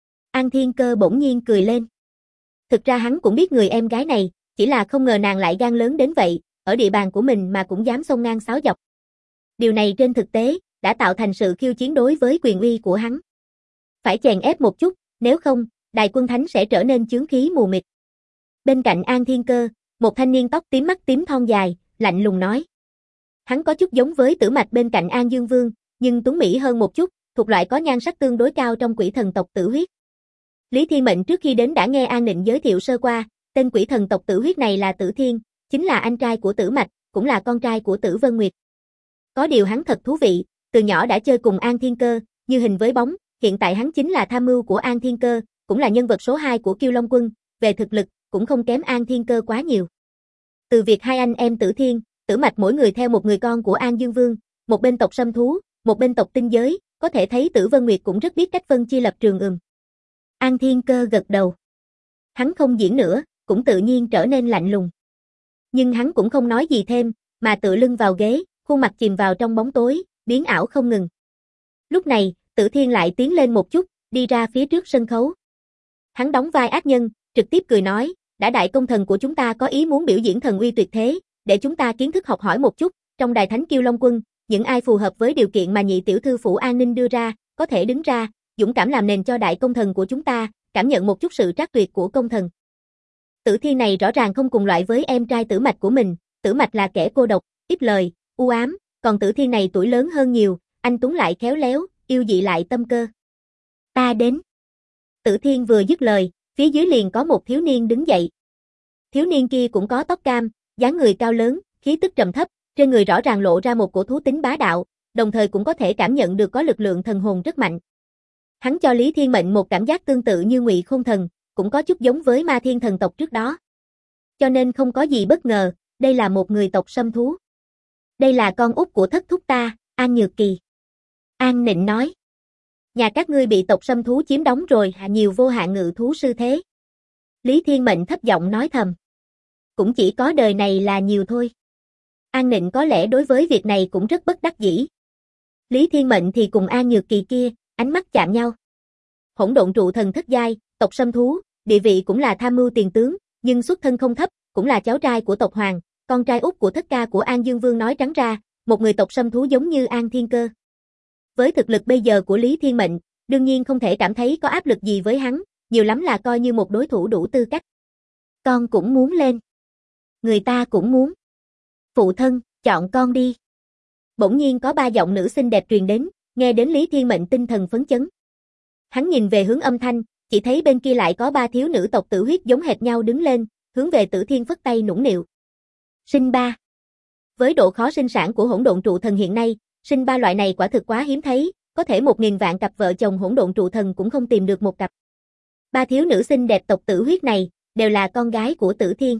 A: An Thiên Cơ bỗng nhiên cười lên. Thực ra hắn cũng biết người em gái này, chỉ là không ngờ nàng lại gan lớn đến vậy, ở địa bàn của mình mà cũng dám xông ngang xáo dọc. Điều này trên thực tế, đã tạo thành sự khiêu chiến đối với quyền uy của hắn. Phải chèn ép một chút, nếu không, đài quân thánh sẽ trở nên chướng khí mù mịt. Bên cạnh An Thiên Cơ, một thanh niên tóc tím mắt tím thon dài, lạnh lùng nói. Hắn có chút giống với Tử Mạch bên cạnh An Dương Vương, nhưng tuấn mỹ hơn một chút, thuộc loại có nhan sắc tương đối cao trong quỷ thần tộc Tử Huyết. Lý Thiên Mệnh trước khi đến đã nghe An Nịnh giới thiệu sơ qua, tên quỷ thần tộc Tử Huyết này là Tử Thiên, chính là anh trai của Tử Mạch, cũng là con trai của Tử Vân Nguyệt. Có điều hắn thật thú vị, từ nhỏ đã chơi cùng An Thiên Cơ, như hình với bóng, hiện tại hắn chính là tham mưu của An Thiên Cơ, cũng là nhân vật số 2 của Kiêu Long quân, về thực lực, cũng không kém An Thiên Cơ quá nhiều. Từ việc hai anh em Tử Thiên, Tử Mạch mỗi người theo một người con của An Dương Vương, một bên tộc Sâm Thú, một bên tộc Tinh Giới, có thể thấy Tử Vân Nguyệt cũng rất biết cách phân chia lập trường. An Thiên Cơ gật đầu. Hắn không diễn nữa, cũng tự nhiên trở nên lạnh lùng. Nhưng hắn cũng không nói gì thêm, mà tựa lưng vào ghế, khuôn mặt chìm vào trong bóng tối, biến ảo không ngừng. Lúc này, Tử Thiên lại tiến lên một chút, đi ra phía trước sân khấu. Hắn đóng vai ác nhân, trực tiếp cười nói, đã đại công thần của chúng ta có ý muốn biểu diễn thần uy tuyệt thế, để chúng ta kiến thức học hỏi một chút, trong đài thánh Kiêu Long quân, những ai phù hợp với điều kiện mà nhị tiểu thư phủ an ninh đưa ra, có thể đứng ra, dũng cảm làm nền cho đại công thần của chúng ta, cảm nhận một chút sự trác tuyệt của công thần. Tử Thiên này rõ ràng không cùng loại với em trai Tử Mạch của mình, Tử Mạch là kẻ cô độc, ít lời, u ám, còn Tử Thiên này tuổi lớn hơn nhiều, anh tuấn lại khéo léo, yêu dị lại tâm cơ. Ta đến. Tử Thiên vừa dứt lời, phía dưới liền có một thiếu niên đứng dậy. Thiếu niên kia cũng có tóc cam, dáng người cao lớn, khí tức trầm thấp, trên người rõ ràng lộ ra một cổ thú tính bá đạo, đồng thời cũng có thể cảm nhận được có lực lượng thần hồn rất mạnh. Hắn cho Lý Thiên Mệnh một cảm giác tương tự như Ngụy Khôn Thần, cũng có chút giống với Ma Thiên thần tộc trước đó. Cho nên không có gì bất ngờ, đây là một người tộc Sâm Thú. Đây là con út của thất thúc ta, An Nhược Kỳ. An Nịnh nói. Nhà các ngươi bị tộc Sâm Thú chiếm đóng rồi, nhiều vô hạn ngự thú sư thế. Lý Thiên Mệnh thấp giọng nói thầm. Cũng chỉ có đời này là nhiều thôi. An Nịnh có lẽ đối với việc này cũng rất bất đắc dĩ. Lý Thiên Mệnh thì cùng An Nhược Kỳ kia, ánh mắt chạm nhau. Hỗn độn trụ thần thất giai, tộc Sâm Thú, địa vị cũng là tham mưu tiền tướng, nhưng xuất thân không thấp, cũng là cháu trai của tộc Hoàng, con trai út của thất ca của An Dương Vương, nói trắng ra, một người tộc sâm thú giống như An Thiên Cơ. Với thực lực bây giờ của Lý Thiên Mệnh, đương nhiên không thể cảm thấy có áp lực gì với hắn, nhiều lắm là coi như một đối thủ đủ tư cách. Con cũng muốn lên. Người ta cũng muốn. Phụ thân, chọn con đi. Bỗng nhiên có 3 giọng nữ xinh đẹp truyền đến, nghe đến Lý Thiên Mệnh tinh thần phấn chấn. Hắn nhìn về hướng âm thanh, chỉ thấy bên kia lại có 3 thiếu nữ tộc Tử Huyết giống hệt nhau đứng lên, hướng về Tử Thiên phất tay nũng nịu. Sinh 3. Với độ khó sinh sản của hỗn độn trụ thần hiện nay, sinh 3 loại này quả thực quá hiếm thấy, có thể 1000 vạn cặp vợ chồng hỗn độn trụ thần cũng không tìm được một cặp. 3 thiếu nữ xinh đẹp tộc Tử Huyết này, đều là con gái của Tử Thiên.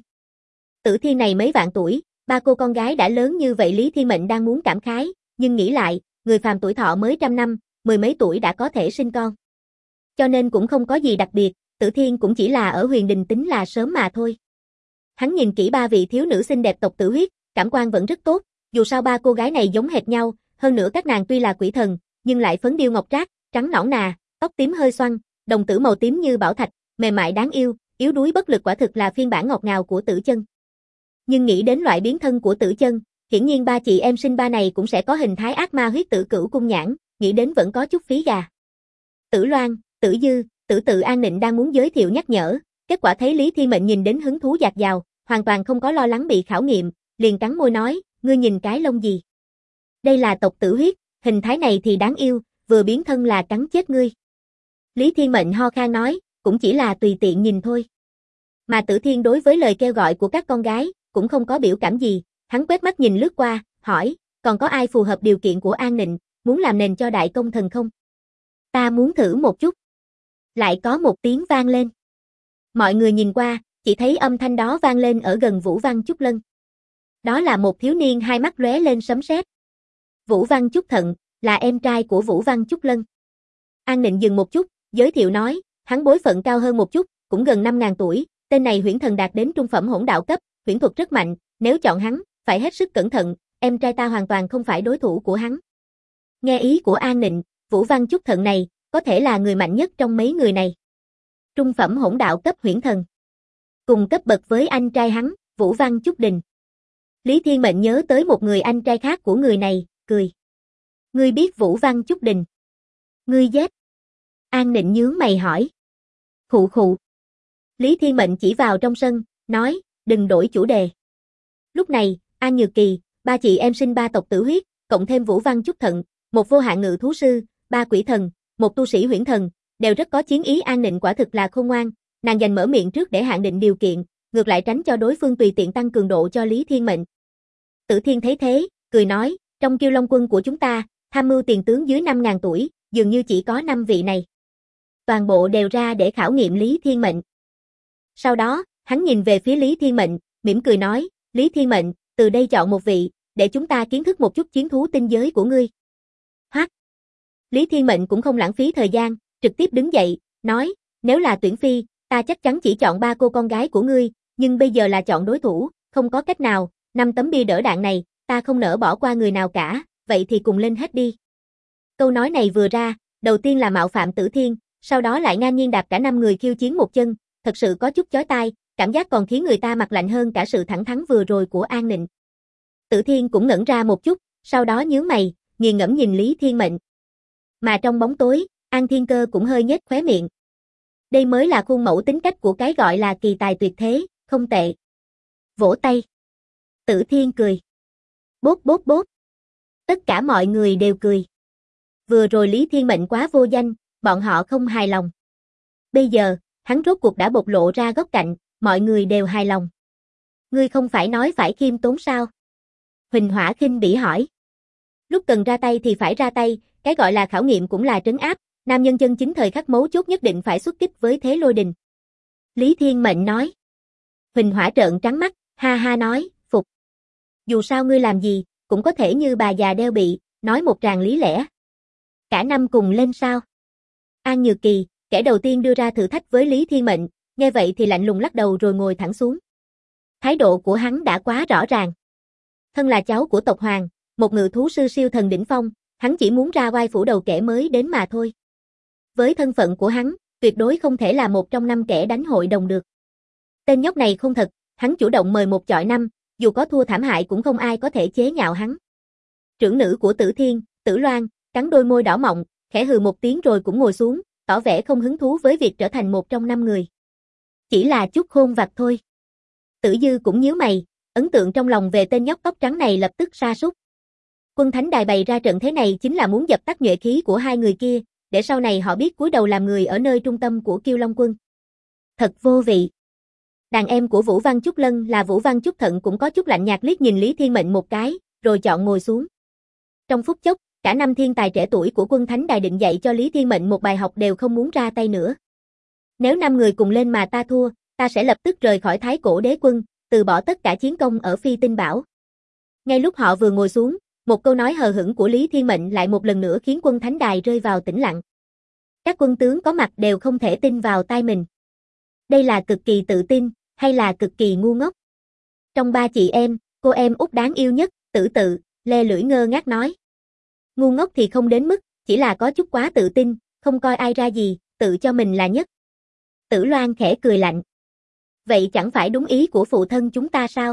A: Tử Thiên này mấy vạn tuổi, 3 cô con gái đã lớn như vậy. Lý Thiên Mệnh đang muốn cảm khái, nhưng nghĩ lại, người phàm tuổi thọ mới 100 năm, 10 mấy tuổi đã có thể sinh con. Cho nên cũng không có gì đặc biệt, Tử Thiên cũng chỉ là ở huyền đình tính là sớm mà thôi. Hắn nhìn kỹ 3 vị thiếu nữ xinh đẹp tộc Tử Huyết, cảm quan vẫn rất tốt, dù sao 3 cô gái này giống hệt nhau, hơn nữa các nàng tuy là quỷ thần, nhưng lại phấn điêu ngọc trác, trắng nõn nà, tóc tím hơi xoăn, đồng tử màu tím như bảo thạch, mềm mại đáng yêu, yếu đuối bất lực, quả thực là phiên bản ngọt ngào của Tử Chân. Nhưng nghĩ đến loại biến thân của Tử Chân, hiển nhiên 3 chị em sinh 3 này cũng sẽ có hình thái ác ma huyết tử cửu cung nhãn, nghĩ đến vẫn có chút phí gà. Tử Loan, Tử Dư, Tử Tự, An Nịnh đang muốn giới thiệu nhắc nhở, kết quả thấy Lý Thiên Mệnh nhìn đến hứng thú dạt dào, hoàn toàn không có lo lắng bị khảo nghiệm, liền cắn môi nói, ngươi nhìn cái lông gì? Đây là tộc Tử Huyết, hình thái này thì đáng yêu, vừa biến thân là cắn chết ngươi. Lý Thiên Mệnh ho khan nói, cũng chỉ là tùy tiện nhìn thôi. Mà Tử Thiên đối với lời kêu gọi của các con gái, cũng không có biểu cảm gì, hắn quét mắt nhìn lướt qua, hỏi, còn có ai phù hợp điều kiện của An Nịnh, muốn làm nền cho đại công thần không? Ta muốn thử một chút. Lại có một tiếng vang lên. Mọi người nhìn qua, chỉ thấy âm thanh đó vang lên ở gần Vũ Văn Chúc Lân. Đó là một thiếu niên hai mắt lóe lên sấm sét. Vũ Văn Chúc Thận, là em trai của Vũ Văn Chúc Lân. An Nịnh dừng một chút, giới thiệu nói, hắn bối phận cao hơn một chút, cũng gần 5.000 tuổi, tên này huyễn thần đạt đến trung phẩm hỗn đạo cấp, huyễn thuật rất mạnh, nếu chọn hắn, phải hết sức cẩn thận, em trai ta hoàn toàn không phải đối thủ của hắn. Nghe ý của An Nịnh, Vũ Văn Chúc Thận này, có thể là người mạnh nhất trong mấy người này. Trung phẩm hỗn đạo cấp huyễn thần. Cùng cấp bậc với anh trai hắn, Vũ Văn Chúc Đình. Lý Thiên Mệnh nhớ tới một người anh trai khác của người này, cười. Ngươi biết Vũ Văn Chúc Đình? Ngươi giết. An Nịnh nhướng mày hỏi. Khụ khụ. Lý Thiên Mệnh chỉ vào trong sân, nói, đừng đổi chủ đề. Lúc này, An Nhược Kỳ, 3 chị em sinh 3 tộc Tử Huyết, cộng thêm Vũ Văn Chúc Thận, một vô hạn ngự thú sư, 3 quỷ thần, một tu sĩ huyễn thần, đều rất có chiến ý. An Nịnh quả thực là khôn ngoan, nàng dành mở miệng trước để hạn định điều kiện, ngược lại tránh cho đối phương tùy tiện tăng cường độ cho Lý Thiên Mệnh. Tử Thiên thấy thế, cười nói, trong Kiêu Long quân của chúng ta, tham mưu tiền tướng dưới 5.000 tuổi, dường như chỉ có 5 vị này. Toàn bộ đều ra để khảo nghiệm Lý Thiên Mệnh. Sau đó, hắn nhìn về phía Lý Thiên Mệnh, mỉm cười nói, Lý Thiên Mệnh, từ đây chọn một vị, để chúng ta kiến thức một chút chiến thú tinh giới của ngươi. Hoắc. Lý Thiên Mệnh cũng không lãng phí thời gian, trực tiếp đứng dậy, nói, nếu là tuyển phi, ta chắc chắn chỉ chọn 3 cô con gái của ngươi, nhưng bây giờ là chọn đối thủ, không có cách nào, 5 tấm bia đỡ đạn này, ta không nỡ bỏ qua người nào cả, vậy thì cùng lên hết đi. Câu nói này vừa ra, đầu tiên là mạo phạm Tử Thiên, sau đó lại ngang nhiên đạp cả 5 người khiêu chiến một chân, thật sự có chút chói tai, cảm giác còn khiến người ta mặt lạnh hơn cả sự thẳng thắn vừa rồi của An Nịnh. Tử Thiên cũng ngẩn ra một chút, sau đó nhướng mày, nghiền ngẫm nhìn Lý Thiên Mệnh. Mà trong bóng tối, An Thiên Cơ cũng hơi nhếch khóe miệng. Đây mới là khuôn mẫu tính cách của cái gọi là kỳ tài tuyệt thế, không tệ. Vỗ tay. Tử Thiên cười. Bốp bốp bốp. Tất cả mọi người đều cười. Vừa rồi Lý Thiên Mệnh quá vô danh, bọn họ không hài lòng. Bây giờ, hắn rốt cuộc đã bộc lộ ra góc cạnh, mọi người đều hài lòng. Ngươi không phải nói phải khiêm tốn sao? Huỳnh Hỏa khinh bỉ hỏi. Lúc cần ra tay thì phải ra tay, cái gọi là khảo nghiệm cũng là trấn áp, nam nhân chân chính thời khắc mấu chốt nhất định phải xuất kích với thế lôi đình. Lý Thiên Mệnh nói. Huỳnh Hỏa trợn trắng mắt, ha ha nói, phục. Dù sao ngươi làm gì, cũng có thể như bà già đeo bị, nói một tràng lý lẽ. Cả năm cùng lên sao? An Nhược Kỳ, kẻ đầu tiên đưa ra thử thách với Lý Thiên Mệnh, nghe vậy thì lạnh lùng lắc đầu rồi ngồi thẳng xuống. Thái độ của hắn đã quá rõ ràng. Thân là cháu của tộc Hoàng, một ngự thú sư siêu thần đỉnh phong, hắn chỉ muốn ra oai phủ đầu kẻ mới đến mà thôi. Với thân phận của hắn, tuyệt đối không thể là một trong 5 kẻ đánh hội đồng được. Tên nhóc này không thật, hắn chủ động mời một chọi 5, dù có thua thảm hại cũng không ai có thể chế nhạo hắn. Trưởng nữ của Tử Thiên, Tử Loan, cắn đôi môi đỏ mọng, khẽ hừ một tiếng rồi cũng ngồi xuống, tỏ vẻ không hứng thú với việc trở thành một trong 5 người. Chỉ là chút khôn vặt thôi. Tử Dư cũng nhíu mày, ấn tượng trong lòng về tên nhóc tóc trắng này lập tức sa sút. Quân Thánh Đài bày ra trận thế này chính là muốn dập tắt nhuệ khí của hai người kia, để sau này họ biết cúi đầu làm người ở nơi trung tâm của Kiêu Long Quân. Thật vô vị. Đàn em của Vũ Văn Chúc Lân là Vũ Văn Chúc Thận cũng có chút lạnh nhạt liếc nhìn Lý Thiên Mệnh một cái, rồi chọn ngồi xuống. Trong phút chốc, cả 5 thiên tài trẻ tuổi của Quân Thánh Đài định dạy cho Lý Thiên Mệnh một bài học đều không muốn ra tay nữa. Nếu 5 người cùng lên mà ta thua, ta sẽ lập tức rời khỏi Thái Cổ Đế Quân, từ bỏ tất cả chiến công ở Phi Tinh Bảo. Ngay lúc họ vừa ngồi xuống, một câu nói hờ hững của Lý Thiên Mệnh lại một lần nữa khiến Quân Thánh Đài rơi vào tĩnh lặng. Các quân tướng có mặt đều không thể tin vào tai mình. Đây là cực kỳ tự tin, hay là cực kỳ ngu ngốc? Trong 3 chị em, cô em út đáng yêu nhất, Tử Tự, le lưỡi ngơ ngác nói. Ngu ngốc thì không đến mức, chỉ là có chút quá tự tin, không coi ai ra gì, tự cho mình là nhất. Tử Loan khẽ cười lạnh. Vậy chẳng phải đúng ý của phụ thân chúng ta sao?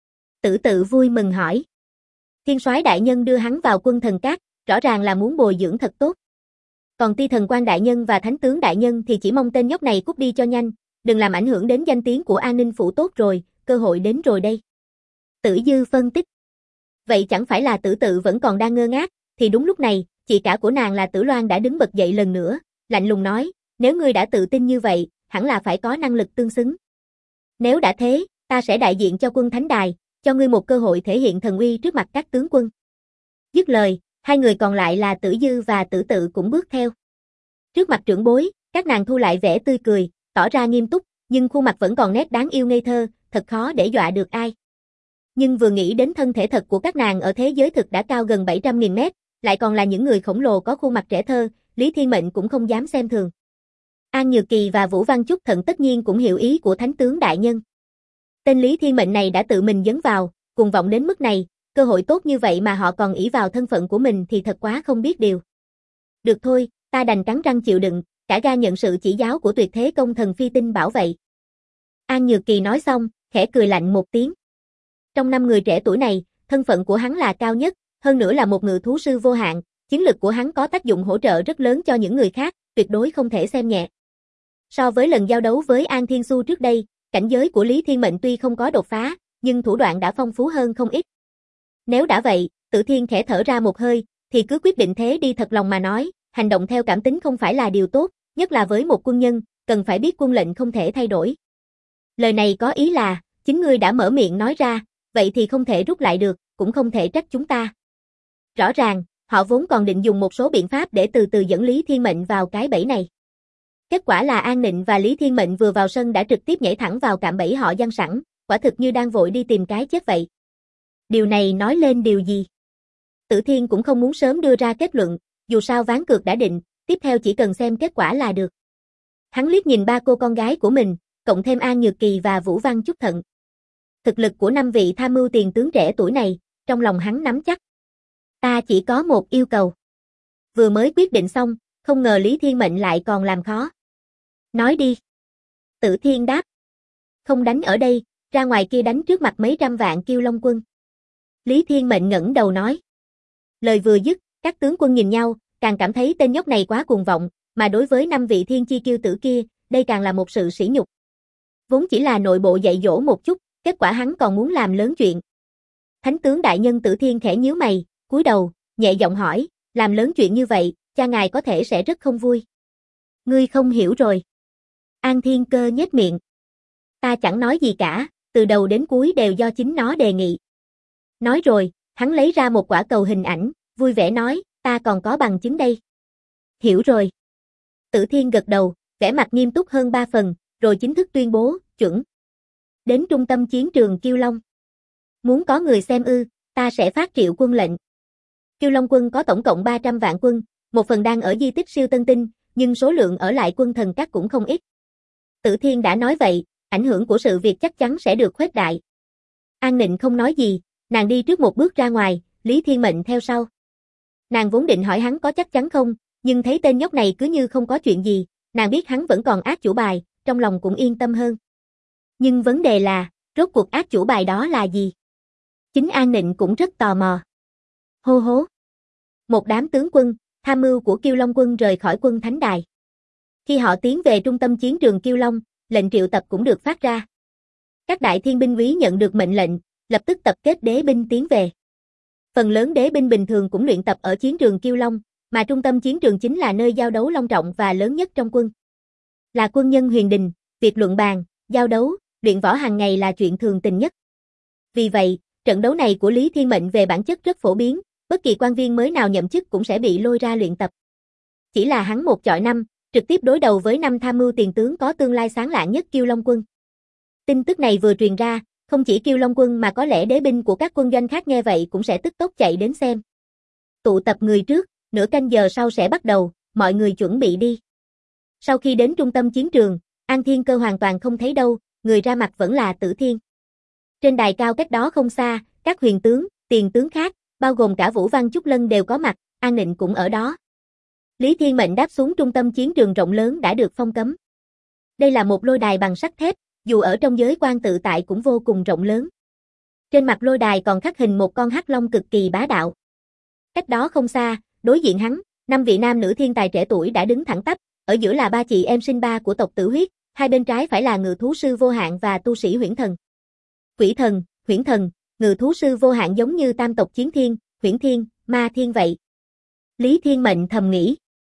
A: Tử Tự vui mừng hỏi. Thiên soái đại nhân đưa hắn vào Quân Thần Các, rõ ràng là muốn bồi dưỡng thật tốt. Còn Ti Thần Quan đại nhân và Thánh tướng đại nhân thì chỉ mong tên nhóc này cút đi cho nhanh, đừng làm ảnh hưởng đến danh tiếng của an ninh phủ tốt rồi, cơ hội đến rồi đây. Tử Dư phân tích. Vậy chẳng phải là Tử Tự vẫn còn đang ngơ ngác, thì đúng lúc này, chị cả của nàng là Tử Loan đã đứng bật dậy lần nữa, lạnh lùng nói, nếu ngươi đã tự tin như vậy, hẳn là phải có năng lực tương xứng. Nếu đã thế, ta sẽ đại diện cho Quân Thánh Đài, cho ngươi một cơ hội thể hiện thần uy trước mặt các tướng quân. Dứt lời, hai người còn lại là Tử Dư và Tử Tự cũng bước theo. Trước mặt trưởng bối, các nàng thu lại vẻ tươi cười, tỏ ra nghiêm túc, nhưng khuôn mặt vẫn còn nét đáng yêu ngây thơ, thật khó để dọa được ai. Nhưng vừa nghĩ đến thân thể thật của các nàng ở thế giới thực đã cao gần 700.000 mét, lại còn là những người khổng lồ có khuôn mặt trẻ thơ, Lý Thiên Mệnh cũng không dám xem thường. An Nhược Kỳ và Vũ Văn Chúc Thận tất nhiên cũng hiểu ý của Thánh tướng đại nhân. Tên Lý Thiên Mệnh này đã tự mình dấn vào, cuồng vọng đến mức này, cơ hội tốt như vậy mà họ còn ỷ vào thân phận của mình thì thật quá không biết điều. Được thôi, ta đành cắn răng chịu đựng, cả gan nhận sự chỉ giáo của Tuyệt Thế Công Thần Phi Tinh Bảo vậy. An Nhược Kỳ nói xong, khẽ cười lạnh một tiếng. Trong 5 người trẻ tuổi này, thân phận của hắn là cao nhất, hơn nữa là một ngự thú sư vô hạn, chiến lực của hắn có tác dụng hỗ trợ rất lớn cho những người khác, tuyệt đối không thể xem nhẹ. So với lần giao đấu với An Thiên Xu trước đây, cảnh giới của Lý Thiên Mệnh tuy không có đột phá, nhưng thủ đoạn đã phong phú hơn không ít. Nếu đã vậy, Tử Thiên khẽ thở ra một hơi, thì cứ quyết định thế đi, thật lòng mà nói, hành động theo cảm tính không phải là điều tốt, nhất là với một quân nhân, cần phải biết quân lệnh không thể thay đổi. Lời này có ý là, chính ngươi đã mở miệng nói ra, vậy thì không thể rút lại được, cũng không thể trách chúng ta. Rõ ràng, họ vốn còn định dùng một số biện pháp để từ từ dẫn Lý Thiên Mệnh vào cái bẫy này. Kết quả là An Nịnh và Lý Thiên Mệnh vừa vào sân đã trực tiếp nhảy thẳng vào cạm bẫy họ giăng sẵn, quả thực như đang vội đi tìm cái chết vậy. Điều này nói lên điều gì? Tử Thiên cũng không muốn sớm đưa ra kết luận, dù sao ván cược đã định, tiếp theo chỉ cần xem kết quả là được. Hắn liếc nhìn 3 cô con gái của mình, cộng thêm An Nhược Kỳ và Vũ Văn Chúc Thận. Thực lực của 5 vị tham mưu tiền tướng trẻ tuổi này, trong lòng hắn nắm chắc. Ta chỉ có một yêu cầu. Vừa mới quyết định xong, không ngờ Lý Thiên Mệnh lại còn làm khó. Nói đi. Tử Thiên đáp. Không đánh ở đây, ra ngoài kia đánh trước mặt mấy trăm vạn Kiêu Long quân. Lý Thiên Mệnh ngẩng đầu nói. Lời vừa dứt, các tướng quân nhìn nhau, càng cảm thấy tên nhóc này quá cuồng vọng, mà đối với 5 vị thiên chi kiêu tử kia, đây càng là một sự sỉ nhục. Vốn chỉ là nội bộ dạy dỗ một chút, kết quả hắn còn muốn làm lớn chuyện. Thánh tướng đại nhân Tử Thiên khẽ nhíu mày, cúi đầu, nhẹ giọng hỏi, làm lớn chuyện như vậy, cha ngài có thể sẽ rất không vui. Ngươi không hiểu rồi. An Thiên Cơ nhếch miệng. Ta chẳng nói gì cả, từ đầu đến cuối đều do chính nó đề nghị. Nói rồi, hắn lấy ra một quả cầu hình ảnh, vui vẻ nói, ta còn có bằng chứng đây. Hiểu rồi. Tử Thiên gật đầu, vẻ mặt nghiêm túc hơn 3 phần, rồi chính thức tuyên bố, chuẩn. Đến trung tâm chiến trường Kiêu Long. Muốn có người xem ư, ta sẽ phát triệu quân lệnh. Kiêu Long quân có tổng cộng 300 vạn quân, một phần đang ở di tích siêu tân tinh, nhưng số lượng ở lại quân thần các cũng không ít. Tử Thiên đã nói vậy, ảnh hưởng của sự việc chắc chắn sẽ được khuếch đại. An Nịnh không nói gì, nàng đi trước một bước ra ngoài, Lý Thiên Mệnh theo sau. Nàng vốn định hỏi hắn có chắc chắn không, nhưng thấy tên nhóc này cứ như không có chuyện gì, Nàng biết hắn vẫn còn ác chủ bài, trong lòng cũng yên tâm hơn. Nhưng vấn đề là, rốt cuộc ác chủ bài đó là gì? Chính An Nịnh cũng rất tò mò. Hô hố. Một đám tướng quân, tham mưu của Kiêu Long quân rời khỏi quân thánh đài. Khi họ tiến về trung tâm chiến trường Kiêu Long, lệnh triệu tập cũng được phát ra. Các đại thiên binh úy nhận được mệnh lệnh, lập tức tập kết đế binh tiến về. Phần lớn đế binh bình thường cũng luyện tập ở chiến trường Kiêu Long, mà trung tâm chiến trường chính là nơi giao đấu long trọng và lớn nhất trong quân. Là quân nhân huyền đình, việc luận bàn, giao đấu, luyện võ hàng ngày là chuyện thường tình nhất. Vì vậy, trận đấu này của Lý Thiên Mệnh về bản chất rất phổ biến, bất kỳ quan viên mới nào nhậm chức cũng sẽ bị lôi ra luyện tập. Chỉ là hắn 1 chọi 5, trực tiếp đối đầu với 5 tham mưu tiền tướng có tương lai sáng lạng nhất Kiêu Long quân. Tin tức này vừa truyền ra, không chỉ Kiêu Long quân mà có lẽ đế binh của các quân doanh khác nghe vậy cũng sẽ tức tốc chạy đến xem. Tụ tập người trước, nửa canh giờ sau sẽ bắt đầu, mọi người chuẩn bị đi. Sau khi đến trung tâm chiến trường, An Thiên Cơ hoàn toàn không thấy đâu, người ra mặt vẫn là Tử Thiên. Trên đài cao cách đó không xa, các huyền tướng, tiền tướng khác, bao gồm cả Vũ Văn Chúc Lân đều có mặt, An Nịnh cũng ở đó. Lý Thiên Mệnh đáp xuống trung tâm chiến trường rộng lớn đã được phong cấm. Đây là một lôi đài bằng sắt thép, dù ở trong giới quan tự tại cũng vô cùng rộng lớn. Trên mặt lôi đài còn khắc hình một con hắc long cực kỳ bá đạo. Cách đó không xa, đối diện hắn, 5 vị nam nữ thiên tài trẻ tuổi đã đứng thẳng tắp, ở giữa là 3 chị em sinh ba của tộc Tử Huyết, hai bên trái phải là ngự thú sư Vô Hạn và tu sĩ Huyễn Thần. Quỷ thần, Huyễn Thần, ngự thú sư Vô Hạn giống như tam tộc Chiến Thiên, Huyễn Thiên, Ma Thiên vậy. Lý Thiên Mệnh thầm nghĩ.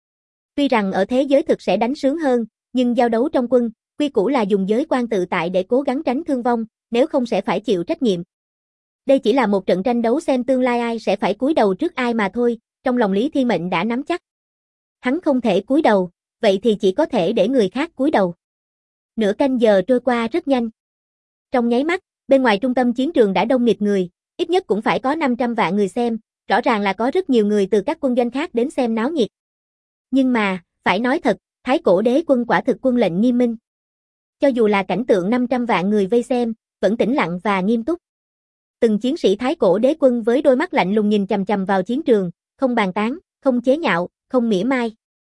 A: Tuy rằng ở thế giới thực sẽ đánh sướng hơn, nhưng giao đấu trong quân, quy củ là dùng giới quan tự tại để cố gắng tránh thương vong, nếu không sẽ phải chịu trách nhiệm. Đây chỉ là một trận tranh đấu xem tương lai ai sẽ phải cúi đầu trước ai mà thôi, trong lòng Lý Thiên Mệnh đã nắm chắc. Hắn không thể cúi đầu, vậy thì chỉ có thể để người khác cúi đầu. Nửa canh giờ trôi qua rất nhanh. Trong nháy mắt, bên ngoài trung tâm chiến trường đã đông nghịt người, ít nhất cũng phải có 500 vạn người xem, rõ ràng là có rất nhiều người từ các quân doanh khác đến xem náo nhiệt. Nhưng mà, phải nói thật, Thái Cổ Đế quân quả thực quân lệnh nghiêm minh. Cho dù là cảnh tượng 500 vạn người vây xem, vẫn tĩnh lặng và nghiêm túc. Từng chiến sĩ Thái Cổ Đế quân với đôi mắt lạnh lùng nhìn chằm chằm vào chiến trường, không bàn tán, không chế nhạo, không mỉa mai.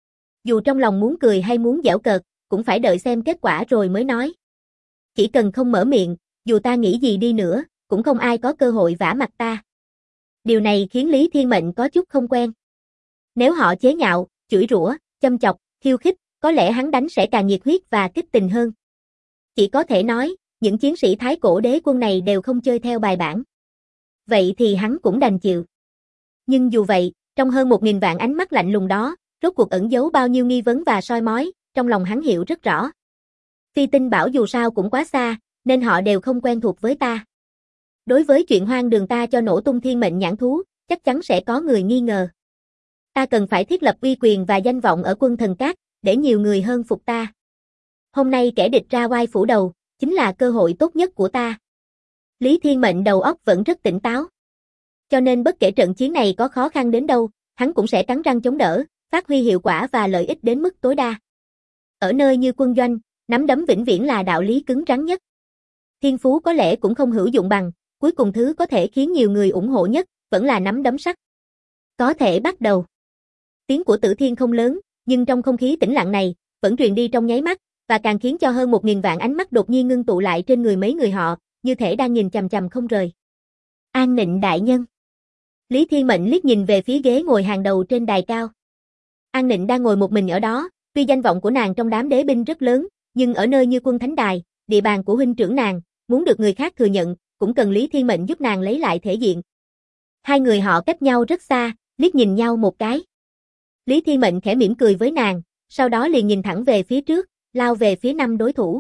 A: Dù trong lòng muốn cười hay muốn giễu cợt, cũng phải đợi xem kết quả rồi mới nói. Chỉ cần không mở miệng, dù ta nghĩ gì đi nữa, cũng không ai có cơ hội vả mặt ta. Điều này khiến Lý Thiên Mệnh có chút không quen. Nếu họ chế nhạo, chửi rủa, châm chọc, khiêu khích, có lẽ hắn đánh sẽ càng nhiệt huyết và kích tình hơn. Chỉ có thể nói, những chiến sĩ Thái Cổ Đế quân này đều không chơi theo bài bản. Vậy thì hắn cũng đành chịu. Nhưng dù vậy, trong hơn 1000 vạn ánh mắt lạnh lùng đó, rốt cuộc ẩn giấu bao nhiêu nghi vấn và soi mói, trong lòng hắn hiểu rất rõ. Phi Tinh Bảo dù sao cũng quá xa, nên họ đều không quen thuộc với ta. Đối với chuyện hoang đường ta cho nổ tung thiên mệnh nhãn thú, chắc chắn sẽ có người nghi ngờ. Ta cần phải thiết lập uy quyền và danh vọng ở quân thần cát, để nhiều người hơn phục ta. Hôm nay kẻ địch ra oai phủ đầu, chính là cơ hội tốt nhất của ta. Lý Thiên Mệnh đầu óc vẫn rất tỉnh táo. Cho nên bất kể trận chiến này có khó khăn đến đâu, hắn cũng sẽ cắn răng chống đỡ, phát huy hiệu quả và lợi ích đến mức tối đa. Ở nơi như quân doanh, nắm đấm vĩnh viễn là đạo lý cứng rắn nhất. Thiên phú có lẽ cũng không hữu dụng bằng, cuối cùng thứ có thể khiến nhiều người ủng hộ nhất, vẫn là nắm đấm sắt. Có thể bắt đầu. Tiếng của Tử Thiên không lớn, nhưng trong không khí tĩnh lặng này, vẫn truyền đi trong nháy mắt, và càng khiến cho hơn 1000 vạn ánh mắt đột nhiên ngưng tụ lại trên người mấy người họ, như thể đang nhìn chằm chằm không rời. An Nịnh đại nhân. Lý Thiên Mệnh liếc nhìn về phía ghế ngồi hàng đầu trên đài cao. An Nịnh đang ngồi một mình ở đó, tuy danh vọng của nàng trong đám đế binh rất lớn, nhưng ở nơi như quân thánh đài, địa bàn của huynh trưởng nàng, muốn được người khác thừa nhận, cũng cần Lý Thiên Mệnh giúp nàng lấy lại thể diện. Hai người họ cách nhau rất xa, liếc nhìn nhau một cái. Lý Thiên Mệnh khẽ mỉm cười với nàng, sau đó liền nhìn thẳng về phía trước, lao về phía 5 đối thủ.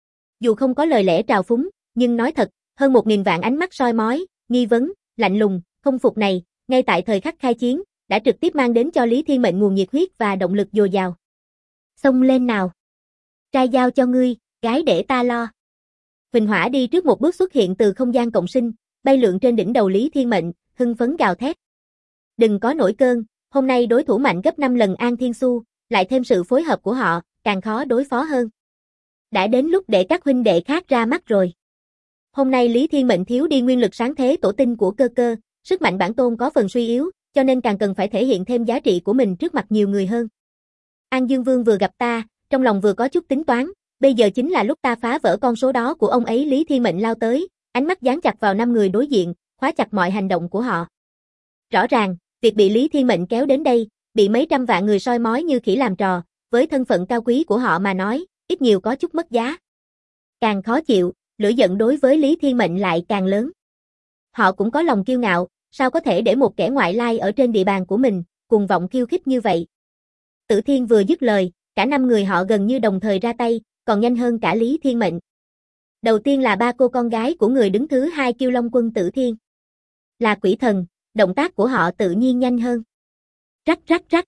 A: Dù không có lời lẽ trào phúng, nhưng nói thật, hơn 1000 vạn ánh mắt soi mói, nghi vấn, lạnh lùng, không phục này, ngay tại thời khắc khai chiến, đã trực tiếp mang đến cho Lý Thiên Mệnh nguồn nhiệt huyết và động lực dồi dào. Xông lên nào. Trai giao cho ngươi, gái để ta lo. Huỳnh Hỏa đi trước một bước xuất hiện từ không gian cộng sinh, bay lượn trên đỉnh đầu Lý Thiên Mệnh, hưng phấn gào thét. Đừng có nổi cơn, hôm nay đối thủ mạnh gấp 5 lần An Thiên Xu, lại thêm sự phối hợp của họ, càng khó đối phó hơn. Đã đến lúc để các huynh đệ khác ra mắt rồi. Hôm nay Lý Thiên Mệnh thiếu đi nguyên lực sáng thế tổ tinh của cơ cơ, sức mạnh bản tôn có phần suy yếu, cho nên càng cần phải thể hiện thêm giá trị của mình trước mặt nhiều người hơn. An Dương Vương vừa gặp ta, trong lòng vừa có chút tính toán, bây giờ chính là lúc ta phá vỡ con số đó của ông ấy. Lý Thiên Mệnh lao tới, ánh mắt dán chặt vào 5 người đối diện, khóa chặt mọi hành động của họ. Rõ ràng, việc bị Lý Thiên Mệnh kéo đến đây, bị mấy trăm vạn người soi mói như khỉ làm trò, với thân phận cao quý của họ mà nói, ít nhiều có chút mất giá. Càng khó chịu, lửa giận đối với Lý Thiên Mệnh lại càng lớn. Họ cũng có lòng kiêu ngạo, sao có thể để một kẻ ngoại lai ở trên địa bàn của mình, cuồng vọng khiêu khích như vậy. Tử Thiên vừa dứt lời, cả 5 người họ gần như đồng thời ra tay, còn nhanh hơn cả Lý Thiên Mệnh. Đầu tiên là 3 cô con gái của người đứng thứ 2 Kiêu Long Quân Tử Thiên. Là quỷ thần, động tác của họ tự nhiên nhanh hơn. Rắc rắc rắc.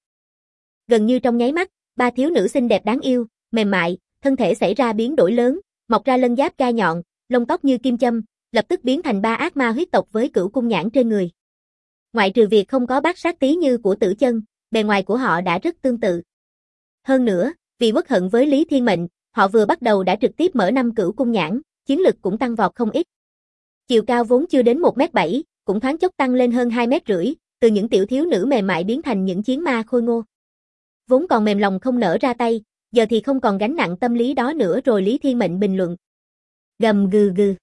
A: Gần như trong nháy mắt, 3 thiếu nữ xinh đẹp đáng yêu, mềm mại, thân thể xảy ra biến đổi lớn, mọc ra lân giáp gai nhọn, lông tóc như kim châm, lập tức biến thành 3 ác ma huyết tộc với cửu cung nhãn trên người. Ngoại trừ việc không có bát sát tí như của Tử Chân, bề ngoài của họ đã rất tương tự. Hơn nữa, vì uất hận với Lý Thiên Mệnh, họ vừa bắt đầu đã trực tiếp mở 5 cửu cung nhãn, chiến lực cũng tăng vọt không ít. Chiều cao vốn chưa đến 1m7, cũng thoáng chốc tăng lên hơn 2m rưỡi, từ những tiểu thiếu nữ mềm mại biến thành những chiến ma khôi ngô. Vốn còn mềm lòng không nỡ ra tay, giờ thì không còn gánh nặng tâm lý đó nữa rồi. Lý Thiên Mệnh bình luận. Gầm gừ gừ.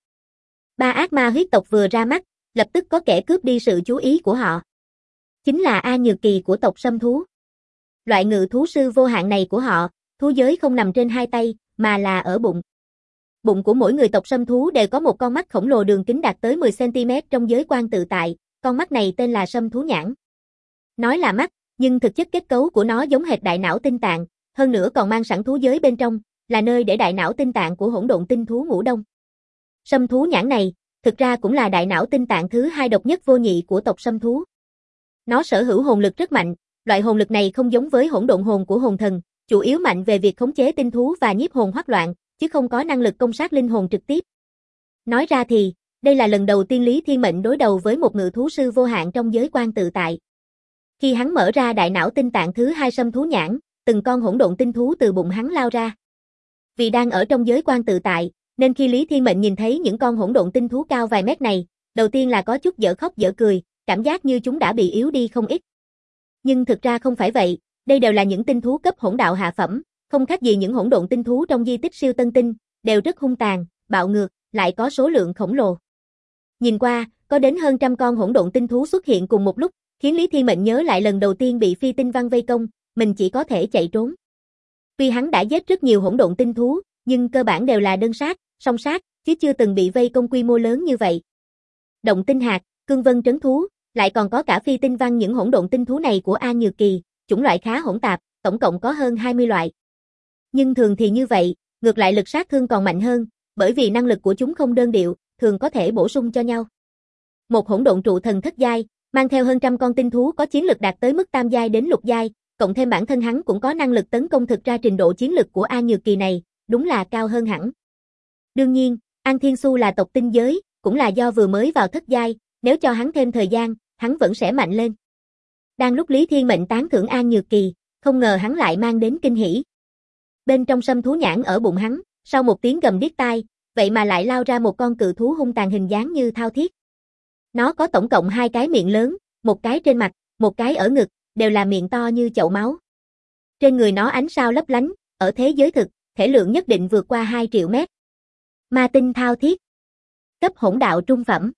A: 3 ác ma huyết tộc vừa ra mắt, lập tức có kẻ cướp đi sự chú ý của họ. Chính là A Nhược Kỳ của tộc Sâm Thú. Loại ngự thú sư vô hạn này của họ, thú giới không nằm trên 2 tay, mà là ở bụng. Bụng của mỗi người tộc Sâm Thú đều có một con mắt khổng lồ đường kính đạt tới 10cm trong giới quan tự tại, con mắt này tên là Sâm Thú Nhãn. Nói là mắt, nhưng thực chất kết cấu của nó giống hệt đại não tinh tạng, hơn nữa còn mang sẵn thú giới bên trong, là nơi để đại não tinh tạng của hỗn độn tinh thú Ngũ Đông. Sâm Thú Nhãn này, thực ra cũng là đại não tinh tạng thứ 2 độc nhất vô nhị của tộc Sâm Thú. Nó sở hữu hồn lực rất mạnh, loại hồn lực này không giống với hỗn độn hồn của hồn thần, chủ yếu mạnh về việc khống chế tinh thú và nhiếp hồn hoắc loạn, chứ không có năng lực công sát linh hồn trực tiếp. Nói ra thì, đây là lần đầu tiên Lý Thiên Mệnh đối đầu với một ngự thú sư vô hạn trong giới quan tự tại. Khi hắn mở ra đại não tinh tạng thứ 2 Sâm Thú Nhãn, từng con hỗn độn tinh thú từ bụng hắn lao ra. Vì đang ở trong giới quan tự tại, nên khi Lý Thiên Mệnh nhìn thấy những con hỗn độn tinh thú cao vài mét này, đầu tiên là có chút dở khóc dở cười, cảm giác như chúng đã bị yếu đi không ít. Nhưng thực ra không phải vậy, đây đều là những tinh thú cấp hỗn đạo hạ phẩm, không khác gì những hỗn độn tinh thú trong di tích siêu tân tinh, đều rất hung tàn, bạo ngược, lại có số lượng khổng lồ. Nhìn qua, có đến hơn trăm con hỗn độn tinh thú xuất hiện cùng một lúc, khiến Lý Thiên Mệnh nhớ lại lần đầu tiên bị Phi Tinh Văn vây công, mình chỉ có thể chạy trốn. Tuy hắn đã giết rất nhiều hỗn độn tinh thú, nhưng cơ bản đều là đơn sát, song sát, chứ chưa từng bị vây công quy mô lớn như vậy. Động Tinh Hạt, Cương Vân Trấn Thú, lại còn có cả Phi Tinh Văn. Những hỗn độn tinh thú này của A Nhược Kỳ, chủng loại khá hỗn tạp, tổng cộng có hơn 20 loại. Nhưng thường thì như vậy, ngược lại lực sát thương còn mạnh hơn, bởi vì năng lực của chúng không đơn điệu, thường có thể bổ sung cho nhau. Một hỗn độn trụ thần thất giai, mang theo hơn trăm con tinh thú có chiến lực đạt tới mức tam giai đến lục giai, cộng thêm bản thân hắn cũng có năng lực tấn công, thực ra trình độ chiến lực của A Nhược Kỳ này, đúng là cao hơn hẳn. Đương nhiên, An Thiên Xu là tộc tinh giới, cũng là do vừa mới vào thất giai, nếu cho hắn thêm thời gian, hắn vẫn sẽ mạnh lên. Đang lúc Lý Thiên Mệnh tán thưởng An Nhược Kỳ, không ngờ hắn lại mang đến kinh hỉ. Bên trong Sâm Thú Nhãn ở bụng hắn, sau một tiếng gầm điếc tai, vậy mà lại lao ra một con cự thú hung tàn hình dáng như thao thiết. Nó có tổng cộng 2 cái miệng lớn, một cái trên mặt, một cái ở ngực, đều là miệng to như chậu máu. Trên người nó ánh sao lấp lánh, ở thế giới thực, thể lượng nhất định vượt qua 2 triệu mét. Ma tinh thao thiết. Cấp hỗn đạo trung phẩm.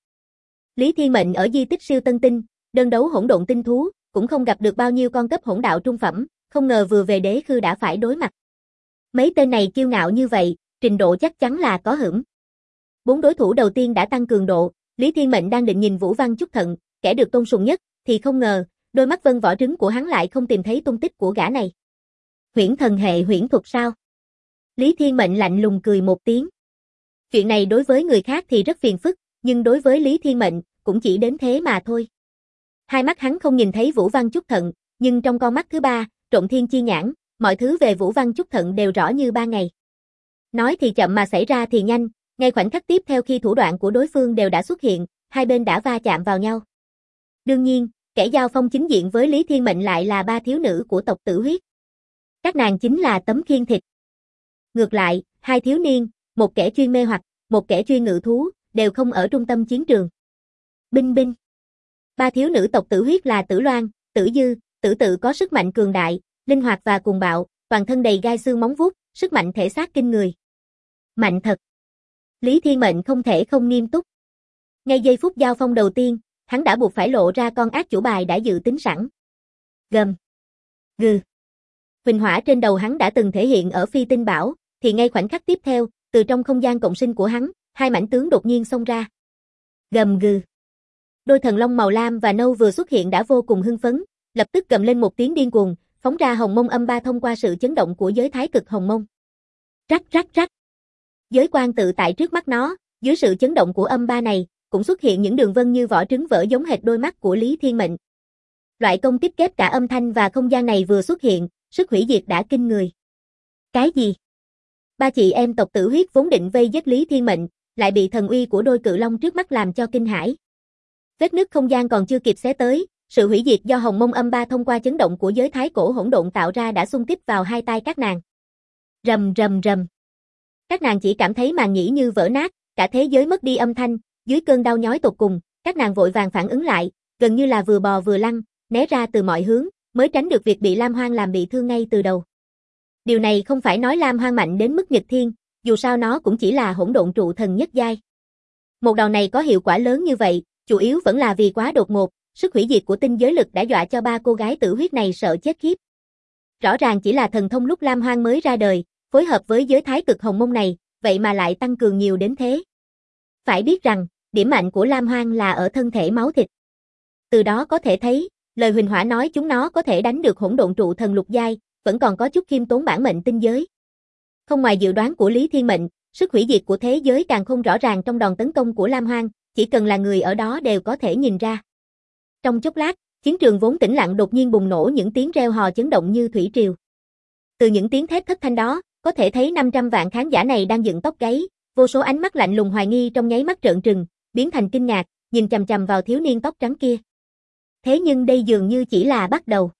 A: Lý Thiên Mệnh ở di tích siêu tân tinh, đơn đấu hỗn độn tinh thú, cũng không gặp được bao nhiêu con cấp hỗn đạo trung phẩm, không ngờ vừa về đế khư đã phải đối mặt. Mấy tên này kiêu ngạo như vậy, trình độ chắc chắn là có hửng. 4 đối thủ đầu tiên đã tăng cường độ, Lý Thiên Mệnh đang định nhìn Vũ Văn Chúc Thận, kẻ được tôn sùng nhất, thì không ngờ, đôi mắt vân vỏ trứng của hắn lại không tìm thấy tung tích của gã này. Huyễn thần hệ huyễn thuật sao? Lý Thiên Mệnh lạnh lùng cười một tiếng. Chuyện này đối với người khác thì rất phiền phức, nhưng đối với Lý Thiên Mệnh, cũng chỉ đến thế mà thôi. Hai mắt hắn không nhìn thấy Vũ Văn Chúc Thận, nhưng trong con mắt thứ 3, Trộm Thiên Chi Nhãn, mọi thứ về Vũ Văn Chúc Thận đều rõ như ban ngày. Nói thì chậm mà xảy ra thì nhanh, ngay khoảnh khắc tiếp theo khi thủ đoạn của đối phương đều đã xuất hiện, hai bên đã va chạm vào nhau. Đương nhiên, kẻ giao phong chính diện với Lý Thiên Mệnh lại là 3 thiếu nữ của tộc Tử Huyết. Các nàng chính là tấm khiên thịt. Ngược lại, 2 thiếu niên, một kẻ chuyên mê hoặc, một kẻ chuyên ngự thú, đều không ở trung tâm chiến trường. Binh binh. 3 thiếu nữ tộc Tử Huyết là Tử Loan, Tử Dư, Tử Tự có sức mạnh cường đại, linh hoạt và cuồng bạo, toàn thân đầy gai xương móng vuốt, sức mạnh thể xác kinh người. Mạnh thật. Lý Thiên Mệnh không thể không nghiêm túc. Ngay giây phút giao phong đầu tiên, hắn đã buộc phải lộ ra con ác chủ bài đã dự tính sẵn. Gầm. Gừ. Huỳnh hỏa trên đầu hắn đã từng thể hiện ở Phi Tinh Bảo, thì ngay khoảnh khắc tiếp theo, từ trong không gian cộng sinh của hắn, hai mảnh tướng đột nhiên xông ra. Gầm gừ. Đôi thần long màu lam và nâu vừa xuất hiện đã vô cùng hưng phấn, lập tức gầm lên một tiếng điên cuồng, phóng ra hồng mông âm ba thông qua sự chấn động của giới thái cực hồng mông. Rắc rắc rắc. Giới quang tự tại trước mắt nó, dưới sự chấn động của âm ba này, cũng xuất hiện những đường vân như vỏ trứng vỡ giống hệt đôi mắt của Lý Thiên Mệnh. Loại công kích kép cả âm thanh và không gian này vừa xuất hiện, sức hủy diệt đã kinh người. Cái gì? Ba chị em tộc Tử Huyết vốn định vây giết Lý Thiên Mệnh, lại bị thần uy của đôi cự long trước mắt làm cho kinh hãi. Vết nứt không gian còn chưa kịp xé tới, sự hủy diệt do hồng mông âm ba thông qua chấn động của giới thái cổ hỗn độn tạo ra đã xung kích vào hai tai các nàng. Rầm rầm rầm. Các nàng chỉ cảm thấy màng nhĩ như vỡ nát, cả thế giới mất đi âm thanh, dưới cơn đau nhói tột cùng, các nàng vội vàng phản ứng lại, gần như là vừa bò vừa lăn, né ra từ mọi hướng, mới tránh được việc bị Lam Hoang làm bị thương ngay từ đầu. Điều này không phải nói Lam Hoang mạnh đến mức nghịch thiên, dù sao nó cũng chỉ là hỗn độn trụ thần nhất giai. Một đòn này có hiệu quả lớn như vậy, chủ yếu vẫn là vì quá đột ngột, sức hủy diệt của tinh giới lực đã dọa cho ba cô gái Tử Huyết này sợ chết khiếp. Rõ ràng chỉ là thần thông lúc Lam Hoang mới ra đời, phối hợp với giới thái cực hồng mông này, vậy mà lại tăng cường nhiều đến thế. Phải biết rằng, điểm mạnh của Lam Hoang là ở thân thể máu thịt. Từ đó có thể thấy, lời Huỳnh Hỏa nói chúng nó có thể đánh được hỗn độn trụ thần lục giai, vẫn còn có chút khiêm tốn bản mệnh tinh giới. Không ngoài dự đoán của Lý Thiên Mệnh, sức hủy diệt của thế giới càng không rõ ràng trong đòn tấn công của Lam Hoang, chỉ cần là người ở đó đều có thể nhìn ra. Trong chốc lát, chiến trường vốn tĩnh lặng đột nhiên bùng nổ những tiếng reo hò chấn động như thủy triều. Từ những tiếng thét thất thanh đó, có thể thấy 500 vạn khán giả này đang dựng tóc gáy, vô số ánh mắt lạnh lùng hoài nghi trong nháy mắt trợn trừng, biến thành kinh ngạc, nhìn chằm chằm vào thiếu niên tóc trắng kia. Thế nhưng đây dường như chỉ là bắt đầu.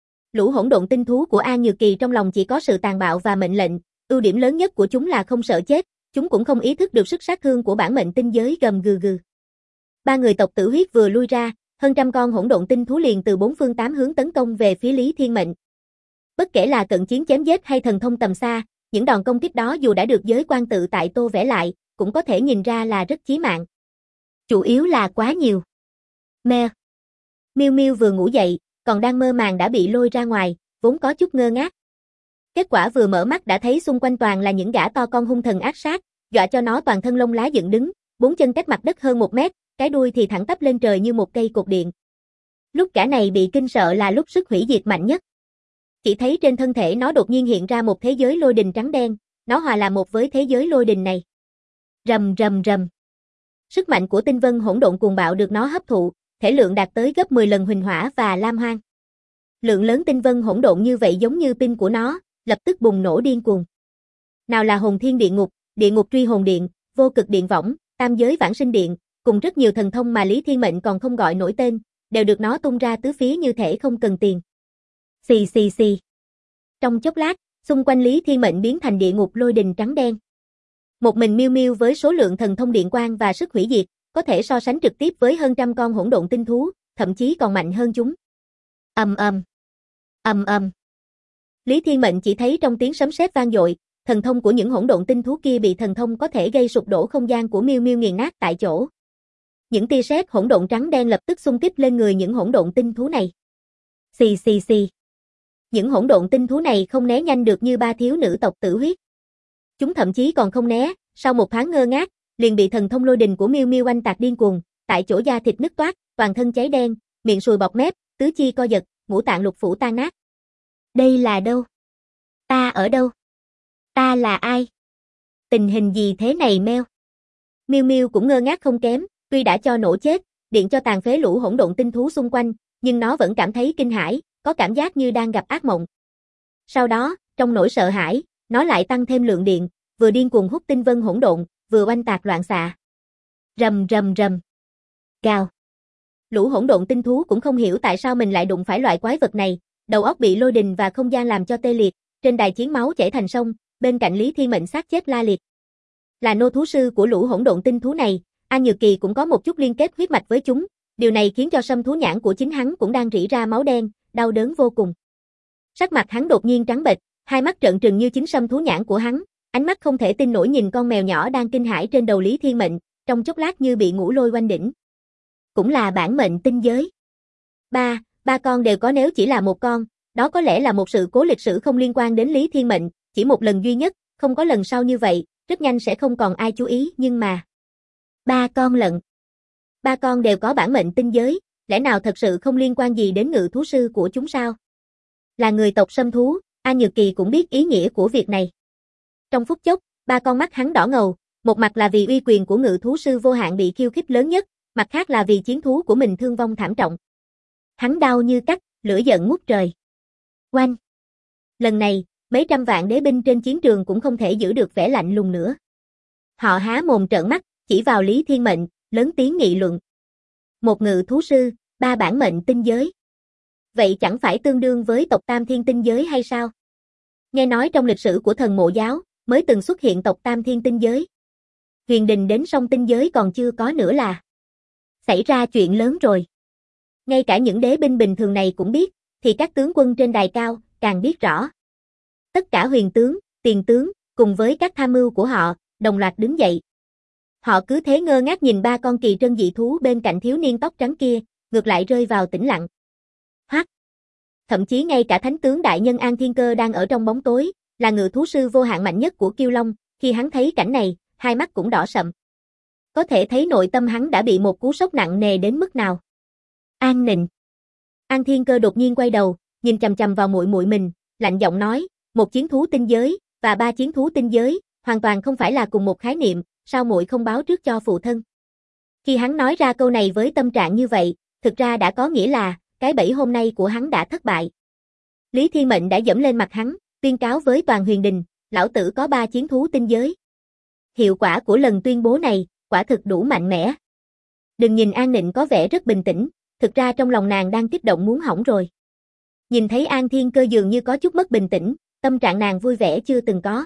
A: Lũ hỗn độn tinh thú của An Nhược Kỳ trong lòng chỉ có sự tàn bạo và mệnh lệnh, ưu điểm lớn nhất của chúng là không sợ chết, chúng cũng không ý thức được sức sát thương của bản mệnh tinh giới gầm gừ gừ. Ba người tộc Tử Huyết vừa lui ra, hơn trăm con hỗn độn tinh thú liền từ bốn phương tám hướng tấn công về phía Lý Thiên Mệnh. Bất kể là cận chiến chém giết hay thần thông tầm xa, những đòn công kích đó dù đã được giới quan tự tại tô vẽ lại, cũng có thể nhìn ra là rất chí mạng. Chủ yếu là quá nhiều. Mẹ. Miu Miu vừa ngủ dậy, còn đang mơ màng đã bị lôi ra ngoài, vốn có chút ngơ ngác. Kết quả vừa mở mắt đã thấy xung quanh toàn là những gã to con hung thần ác sát, dọa cho nó toàn thân lông lá dựng đứng, bốn chân cách mặt đất hơn 1 mét, cái đuôi thì thẳng tắp lên trời như một cây cột điện. Lúc gã này bị kinh sợ là lúc sức hủy diệt mạnh nhất. Chỉ thấy trên thân thể nó đột nhiên hiện ra một thế giới lôi đình trắng đen, nó hòa là một với thế giới lôi đình này. Rầm rầm rầm. Sức mạnh của tinh vân hỗn độn cuồng bạo được nó hấp thụ, thể lượng đạt tới gấp 10 lần Huỳnh Hỏa và Lam Hoang. Lượng lớn tinh vân hỗn độn như vậy giống như pin của nó, lập tức bùng nổ điên cuồng. Nào là Hồn Thiên Địa ngục truy hồn điện, Vô cực điện võng, Tam giới vãng sinh điện, cùng rất nhiều thần thông mà Lý Thiên Mệnh còn không gọi nổi tên, đều được nó tung ra tứ phía như thể không cần tiền. Xì xì xì. Trong chốc lát, xung quanh Lý Thiên Mệnh biến thành địa ngục lôi đình trắng đen. Một mình Miu Miu với số lượng thần thông điện quang và sức hủy diệt, có thể so sánh trực tiếp với hơn trăm con hỗn độn tinh thú, thậm chí còn mạnh hơn chúng. Ầm ầm. Ầm ầm. Lý Thiên Mệnh chỉ thấy trong tiếng sấm sét vang dội, thần thông của những hỗn độn tinh thú kia bị thần thông có thể gây sụp đổ không gian của Miu Miu nghiền nát tại chỗ. Những tia sét hỗn độn trắng đen lập tức xung kích lên người những hỗn độn tinh thú này. Xì xì xì. Những hỗn độn tinh thú này không né nhanh được như ba thiếu nữ tộc Tử Huyết. Chúng thậm chí còn không né, sau một thoáng ngơ ngác, liền bị thần thông lôi đình của Miu Miu oanh tạc điên cuồng, tại chỗ da thịt nứt toát, toàn thân cháy đen, miệng sùi bọt mép, tứ chi co giật, ngũ tạng lục phủ tan nát. Đây là đâu? Ta ở đâu? Ta là ai? Tình hình gì thế này meo? Miu Miu cũng ngơ ngác không kém, tuy đã cho nổ chết, điện cho tàn phế lũ hỗn độn tinh thú xung quanh, nhưng nó vẫn cảm thấy kinh hãi, có cảm giác như đang gặp ác mộng. Sau đó, trong nỗi sợ hãi, nó lại tăng thêm lượng điện, vừa điên cuồng hút tinh vân hỗn độn, vừa oanh tạc loạn xạ. Rầm rầm rầm. Gào. Lũ hỗn độn tinh thú cũng không hiểu tại sao mình lại đụng phải loại quái vật này, đầu óc bị lôi đình và không gian làm cho tê liệt, trên đài chiến máu chảy thành sông, bên cạnh Lý Thiên Mệnh xác chết la liệt. Là nô thú sư của lũ hỗn độn tinh thú này, An Nhược Kỳ cũng có một chút liên kết huyết mạch với chúng, điều này khiến cho sâm thú nhãn của chính hắn cũng đang rỉ ra máu đen, đau đớn vô cùng. Sắc mặt hắn đột nhiên trắng bệch, Hai mắt trợn trừng như chính sâm thú nhãn của hắn, ánh mắt không thể tin nổi nhìn con mèo nhỏ đang kinh hãi trên đầu Lý Thiên Mệnh, trong chốc lát như bị ngũ lôi oanh đỉnh. Cũng là bản mệnh tinh giới. Ba con đều có, nếu chỉ là một con, đó có lẽ là một sự cố lịch sử không liên quan đến Lý Thiên Mệnh, chỉ một lần duy nhất, không có lần sau như vậy, rất nhanh sẽ không còn ai chú ý, nhưng mà 3 con lận. 3 con đều có bản mệnh tinh giới, lẽ nào thật sự không liên quan gì đến ngự thú sư của chúng sao? Là người tộc Sâm thú, A Nhược Kỳ cũng biết ý nghĩa của việc này. Trong phút chốc, 3 con mắt hắn đỏ ngầu, một mặt là vì uy quyền của ngự thú sư vô hạn bị khiêu khích lớn nhất, mặt khác là vì chiến thú của mình thương vong thảm trọng. Hắn đau như cắt, lửa giận ngút trời. Oanh! Lần này, mấy trăm vạn đế binh trên chiến trường cũng không thể giữ được vẻ lạnh lùng nữa. Họ há mồm trợn mắt, chỉ vào Lý Thiên Mệnh, lớn tiếng nghị luận. Một ngự thú sư, 3 bản mệnh tinh giới. Vậy chẳng phải tương đương với tộc Tam Thiên tinh giới hay sao? Nghe nói trong lịch sử của thần mộ giáo, mới từng xuất hiện tộc Tam Thiên tinh giới. Huyền đình đến song tinh giới còn chưa có nữa là xảy ra chuyện lớn rồi. Ngay cả những đế binh bình thường này cũng biết, thì các tướng quân trên đài cao càng biết rõ. Tất cả huyền tướng, tiền tướng, cùng với các tham mưu của họ, đồng loạt đứng dậy. Họ cứ thế ngơ ngác nhìn 3 con kỳ trân dị thú bên cạnh thiếu niên tóc trắng kia, ngược lại rơi vào tĩnh lặng. Hoắc! Thậm chí ngay cả thánh tướng đại nhân An Thiên Cơ đang ở trong bóng tối, là ngự thú sư vô hạn mạnh nhất của Kiêu Long, khi hắn thấy cảnh này, hai mắt cũng đỏ sậm. Có thể thấy nội tâm hắn đã bị một cú sốc nặng nề đến mức nào. An Nịnh! An Thiên Cơ đột nhiên quay đầu, nhìn chằm chằm vào muội muội mình, lạnh giọng nói, một chiến thú tinh giới và 3 chiến thú tinh giới, hoàn toàn không phải là cùng một khái niệm, sao muội không báo trước cho phụ thân? Khi hắn nói ra câu này với tâm trạng như vậy, thực ra đã có nghĩa là, cái bẫy hôm nay của hắn đã thất bại. Lý Thiên Mệnh đã dẫm lên mặt hắn, tuyên cáo với toàn huyền đình, lão tử có 3 chiến thú tinh giới. Hiệu quả của lần tuyên bố này, quả thực đủ mạnh mẽ. Đừng nhìn An Nịnh có vẻ rất bình tĩnh, thực ra trong lòng nàng đang kích động muốn hỏng rồi. Nhìn thấy An Thiên Cơ dường như có chút mất bình tĩnh, tâm trạng nàng vui vẻ chưa từng có.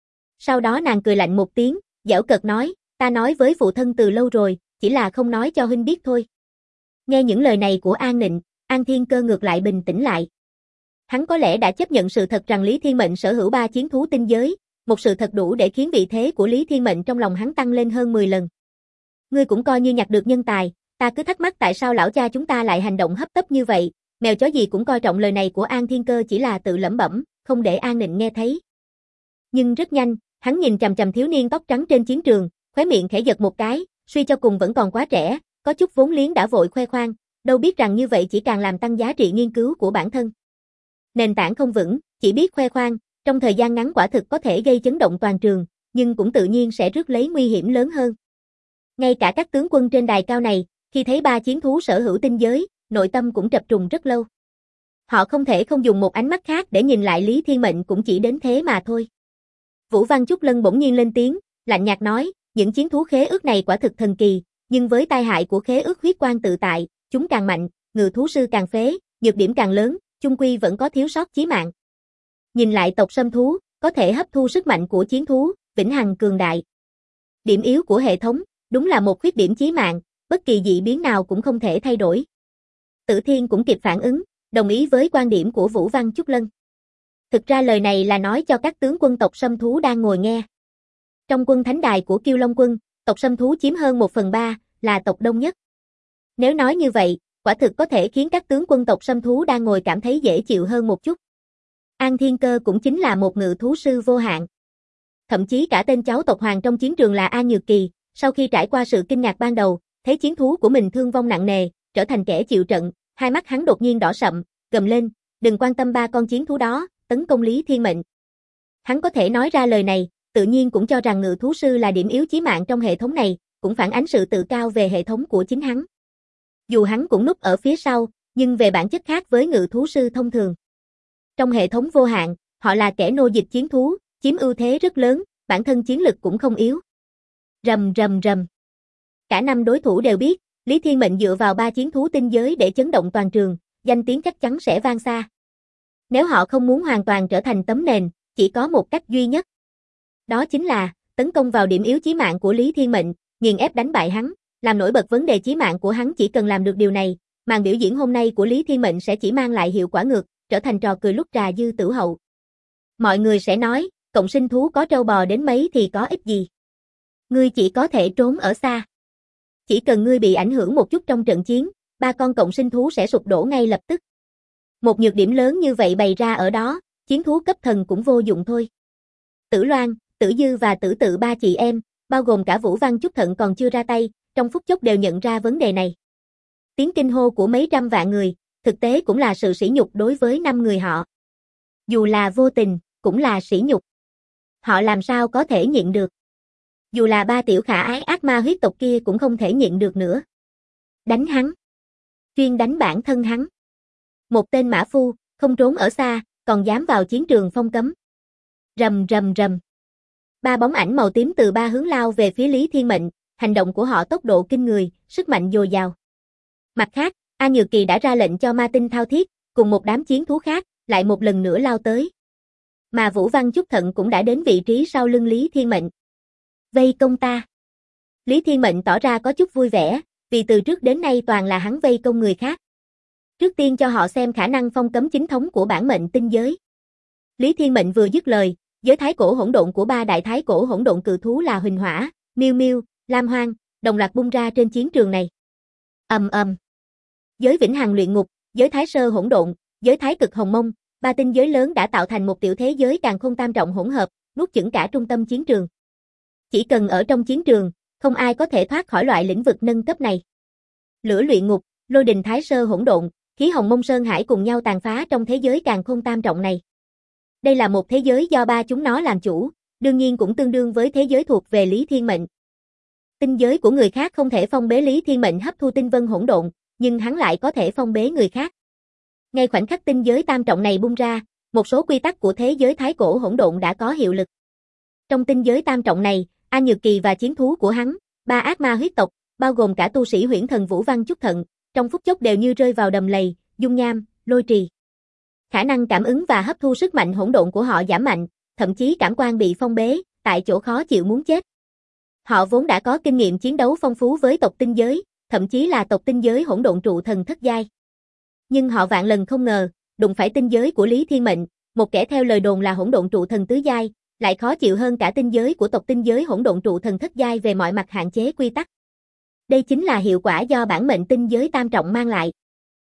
A: Sau đó nàng cười lạnh một tiếng, giễu cợt nói, ta nói với phụ thân từ lâu rồi, chỉ là không nói cho huynh biết thôi. Nghe những lời này của An Nịnh, An Thiên Cơ ngược lại bình tĩnh lại. Hắn có lẽ đã chấp nhận sự thật rằng Lý Thiên Mệnh sở hữu 3 chiến thú tinh giới, một sự thật đủ để khiến vị thế của Lý Thiên Mệnh trong lòng hắn tăng lên hơn 10 lần. Ngươi cũng coi như nhặt được nhân tài, ta cứ thắc mắc tại sao lão cha chúng ta lại hành động hấp tấp như vậy, mèo chó gì cũng coi trọng lời này của An Thiên Cơ chỉ là tự lẩm bẩm, không để An Nịnh nghe thấy. Nhưng rất nhanh, hắn nhìn chằm chằm thiếu niên tóc trắng trên chiến trường, khóe miệng khẽ giật một cái, suy cho cùng vẫn còn quá trẻ, có chút vốn liếng đã vội khoe khoang, đâu biết rằng như vậy chỉ càng làm tăng giá trị nghiên cứu của bản thân. Nền tảng không vững, chỉ biết khoe khoang, trong thời gian ngắn quả thực có thể gây chấn động toàn trường, nhưng cũng tự nhiên sẽ rước lấy nguy hiểm lớn hơn. Ngay cả các tướng quân trên đài cao này, khi thấy 3 chiến thú sở hữu tinh giới, nội tâm cũng trập trùng rất lâu. Họ không thể không dùng một ánh mắt khác để nhìn lại Lý Thiên Mệnh cũng chỉ đến thế mà thôi. Vũ Văn Chúc Lân bỗng nhiên lên tiếng, lạnh nhạt nói, những chiến thú khế ước này quả thực thần kỳ, nhưng với tai hại của khế ước huyết quan tự tại, chúng càng mạnh, ngự thú sư càng phế, nhược điểm càng lớn, chung quy vẫn có thiếu sót chí mạng. Nhìn lại tộc Sâm thú, có thể hấp thu sức mạnh của chiến thú, vĩnh hằng cường đại. Điểm yếu của hệ thống, đúng là một khuyết điểm chí mạng, bất kỳ dị biến nào cũng không thể thay đổi. Tử Thiên cũng kịp phản ứng, đồng ý với quan điểm của Vũ Văn Chúc Lân. Thực ra lời này là nói cho các tướng quân tộc Sâm thú đang ngồi nghe. Trong quân thánh đài của Kiêu Long quân, tộc Sâm thú chiếm hơn 1/3, là tộc đông nhất. Nếu nói như vậy, quả thực có thể khiến các tướng quân tộc Sâm thú đang ngồi cảm thấy dễ chịu hơn một chút. An Thiên Cơ cũng chính là một ngự thú sư vô hạn. Thậm chí cả tên cháu tộc hoàng trong chiến trường là A Nhược Kỳ, sau khi trải qua sự kinh ngạc ban đầu, thấy chiến thú của mình thương vong nặng nề, trở thành kẻ chịu trận, hai mắt hắn đột nhiên đỏ sậm, gầm lên, đừng quan tâm 3 con chiến thú đó, tấn công Lý Thiên Mệnh. Hắn có thể nói ra lời này, tự nhiên cũng cho rằng ngự thú sư là điểm yếu chí mạng trong hệ thống này, cũng phản ánh sự tự cao về hệ thống của chính hắn. Dù hắn cũng núp ở phía sau, nhưng về bản chất khác với ngự thú sư thông thường. Trong hệ thống vô hạn, họ là kẻ nô dịch chiến thú, chiếm ưu thế rất lớn, bản thân chiến lực cũng không yếu. Rầm rầm rầm. Cả 5 đối thủ đều biết, Lý Thiên Mệnh dựa vào 3 chiến thú tinh giới để chấn động toàn trường, danh tiếng chắc chắn sẽ vang xa. Nếu họ không muốn hoàn toàn trở thành tấm nền, chỉ có một cách duy nhất. Đó chính là, tấn công vào điểm yếu chí mạng của Lý Thiên Mệnh, nghiền ép đánh bại hắn, làm nổi bật vấn đề chí mạng của hắn. Chỉ cần làm được điều này, màn biểu diễn hôm nay của Lý Thiên Mệnh sẽ chỉ mang lại hiệu quả ngược, trở thành trò cười lúc trà dư tử hậu. Mọi người sẽ nói, cộng sinh thú có trâu bò đến mấy thì có ích gì. Ngươi chỉ có thể trốn ở xa. Chỉ cần ngươi bị ảnh hưởng một chút trong trận chiến, 3 con cộng sinh thú sẽ sụp đổ ngay lập tức. Một nhược điểm lớn như vậy bày ra ở đó, chiến thú cấp thần cũng vô dụng thôi. Tử Loan, Tử Dư và Tử Tự 3 chị em, bao gồm cả Vũ Văn Chúc Thận còn chưa ra tay, trong phút chốc đều nhận ra vấn đề này. Tiếng kinh hô của mấy trăm vạn người, thực tế cũng là sự sỉ nhục đối với 5 người họ. Dù là vô tình, cũng là sỉ nhục. Họ làm sao có thể nhịn được. Dù là 3 tiểu khả ái ác ma huyết tộc kia cũng không thể nhịn được nữa. Đánh hắn. Chuyên đánh bản thân hắn. Một tên mã phu, không trốn ở xa, còn dám vào chiến trường phong cấm. Rầm rầm rầm. 3 bóng ảnh màu tím từ 3 hướng lao về phía Lý Thiên Mệnh, hành động của họ tốc độ kinh người, sức mạnh dồi dào. Mặt khác, A Nhược Kỳ đã ra lệnh cho ma tinh thao thiết, cùng một đám chiến thú khác, lại một lần nữa lao tới. Mà Vũ Văn Chúc Thận cũng đã đến vị trí sau lưng Lý Thiên Mệnh. Vây công ta. Lý Thiên Mệnh tỏ ra có chút vui vẻ, vì từ trước đến nay toàn là hắn vây công người khác. Trước tiên cho họ xem khả năng phong cấm chính thống của bản mệnh tinh giới. Lý Thiên Mệnh vừa dứt lời, giới thái cổ hỗn độn của 3 đại thái cổ hỗn độn cự thú là Huỳnh Hỏa, Miêu Miêu, Lam Hoang, đồng loạt bung ra trên chiến trường này. Ầm ầm. Giới Vĩnh Hằng luyện ngục, giới Thái Sơ hỗn độn, giới Thái Cực Hồng Mông, 3 tinh giới lớn đã tạo thành một tiểu thế giới càn khôn tam trọng hỗn hợp, nuốt chửng cả trung tâm chiến trường. Chỉ cần ở trong chiến trường, không ai có thể thoát khỏi loại lĩnh vực nâng cấp này. Lửa luyện ngục, Lôi Đình Thái Sơ hỗn độn, khí Hồng Mông Sơn Hải cùng nhau tàn phá trong thế giới càn khôn tam trọng này. Đây là một thế giới do 3 chúng nó làm chủ, đương nhiên cũng tương đương với thế giới thuộc về Lý Thiên Mệnh. Tinh giới của người khác không thể phong bế Lý Thiên Mệnh hấp thu tinh vân hỗn độn, nhưng hắn lại có thể phong bế người khác. Ngay khoảnh khắc tinh giới tam trọng này bung ra, một số quy tắc của thế giới thái cổ hỗn độn đã có hiệu lực. Trong tinh giới tam trọng này, A Nhược Kỳ và chiến thú của hắn, 3 ác ma huyết tộc, bao gồm cả tu sĩ huyễn thần Vũ Văn Chúc Thận, trong phút chốc đều như rơi vào đầm lầy, dung nham, lôi trì. Khả năng cảm ứng và hấp thu sức mạnh hỗn độn của họ giảm mạnh, thậm chí cảm quan bị phong bế, tại chỗ khó chịu muốn chết. Họ vốn đã có kinh nghiệm chiến đấu phong phú với tộc tinh giới, thậm chí là tộc tinh giới hỗn độn trụ thần thất giai. Nhưng họ vạn lần không ngờ, đụng phải tinh giới của Lý Thiên Mệnh, một kẻ theo lời đồn là hỗn độn trụ thần tứ giai, lại khó chịu hơn cả tinh giới của tộc tinh giới hỗn độn trụ thần thất giai về mọi mặt hạn chế quy tắc. Đây chính là hiệu quả do bản mệnh tinh giới tam trọng mang lại.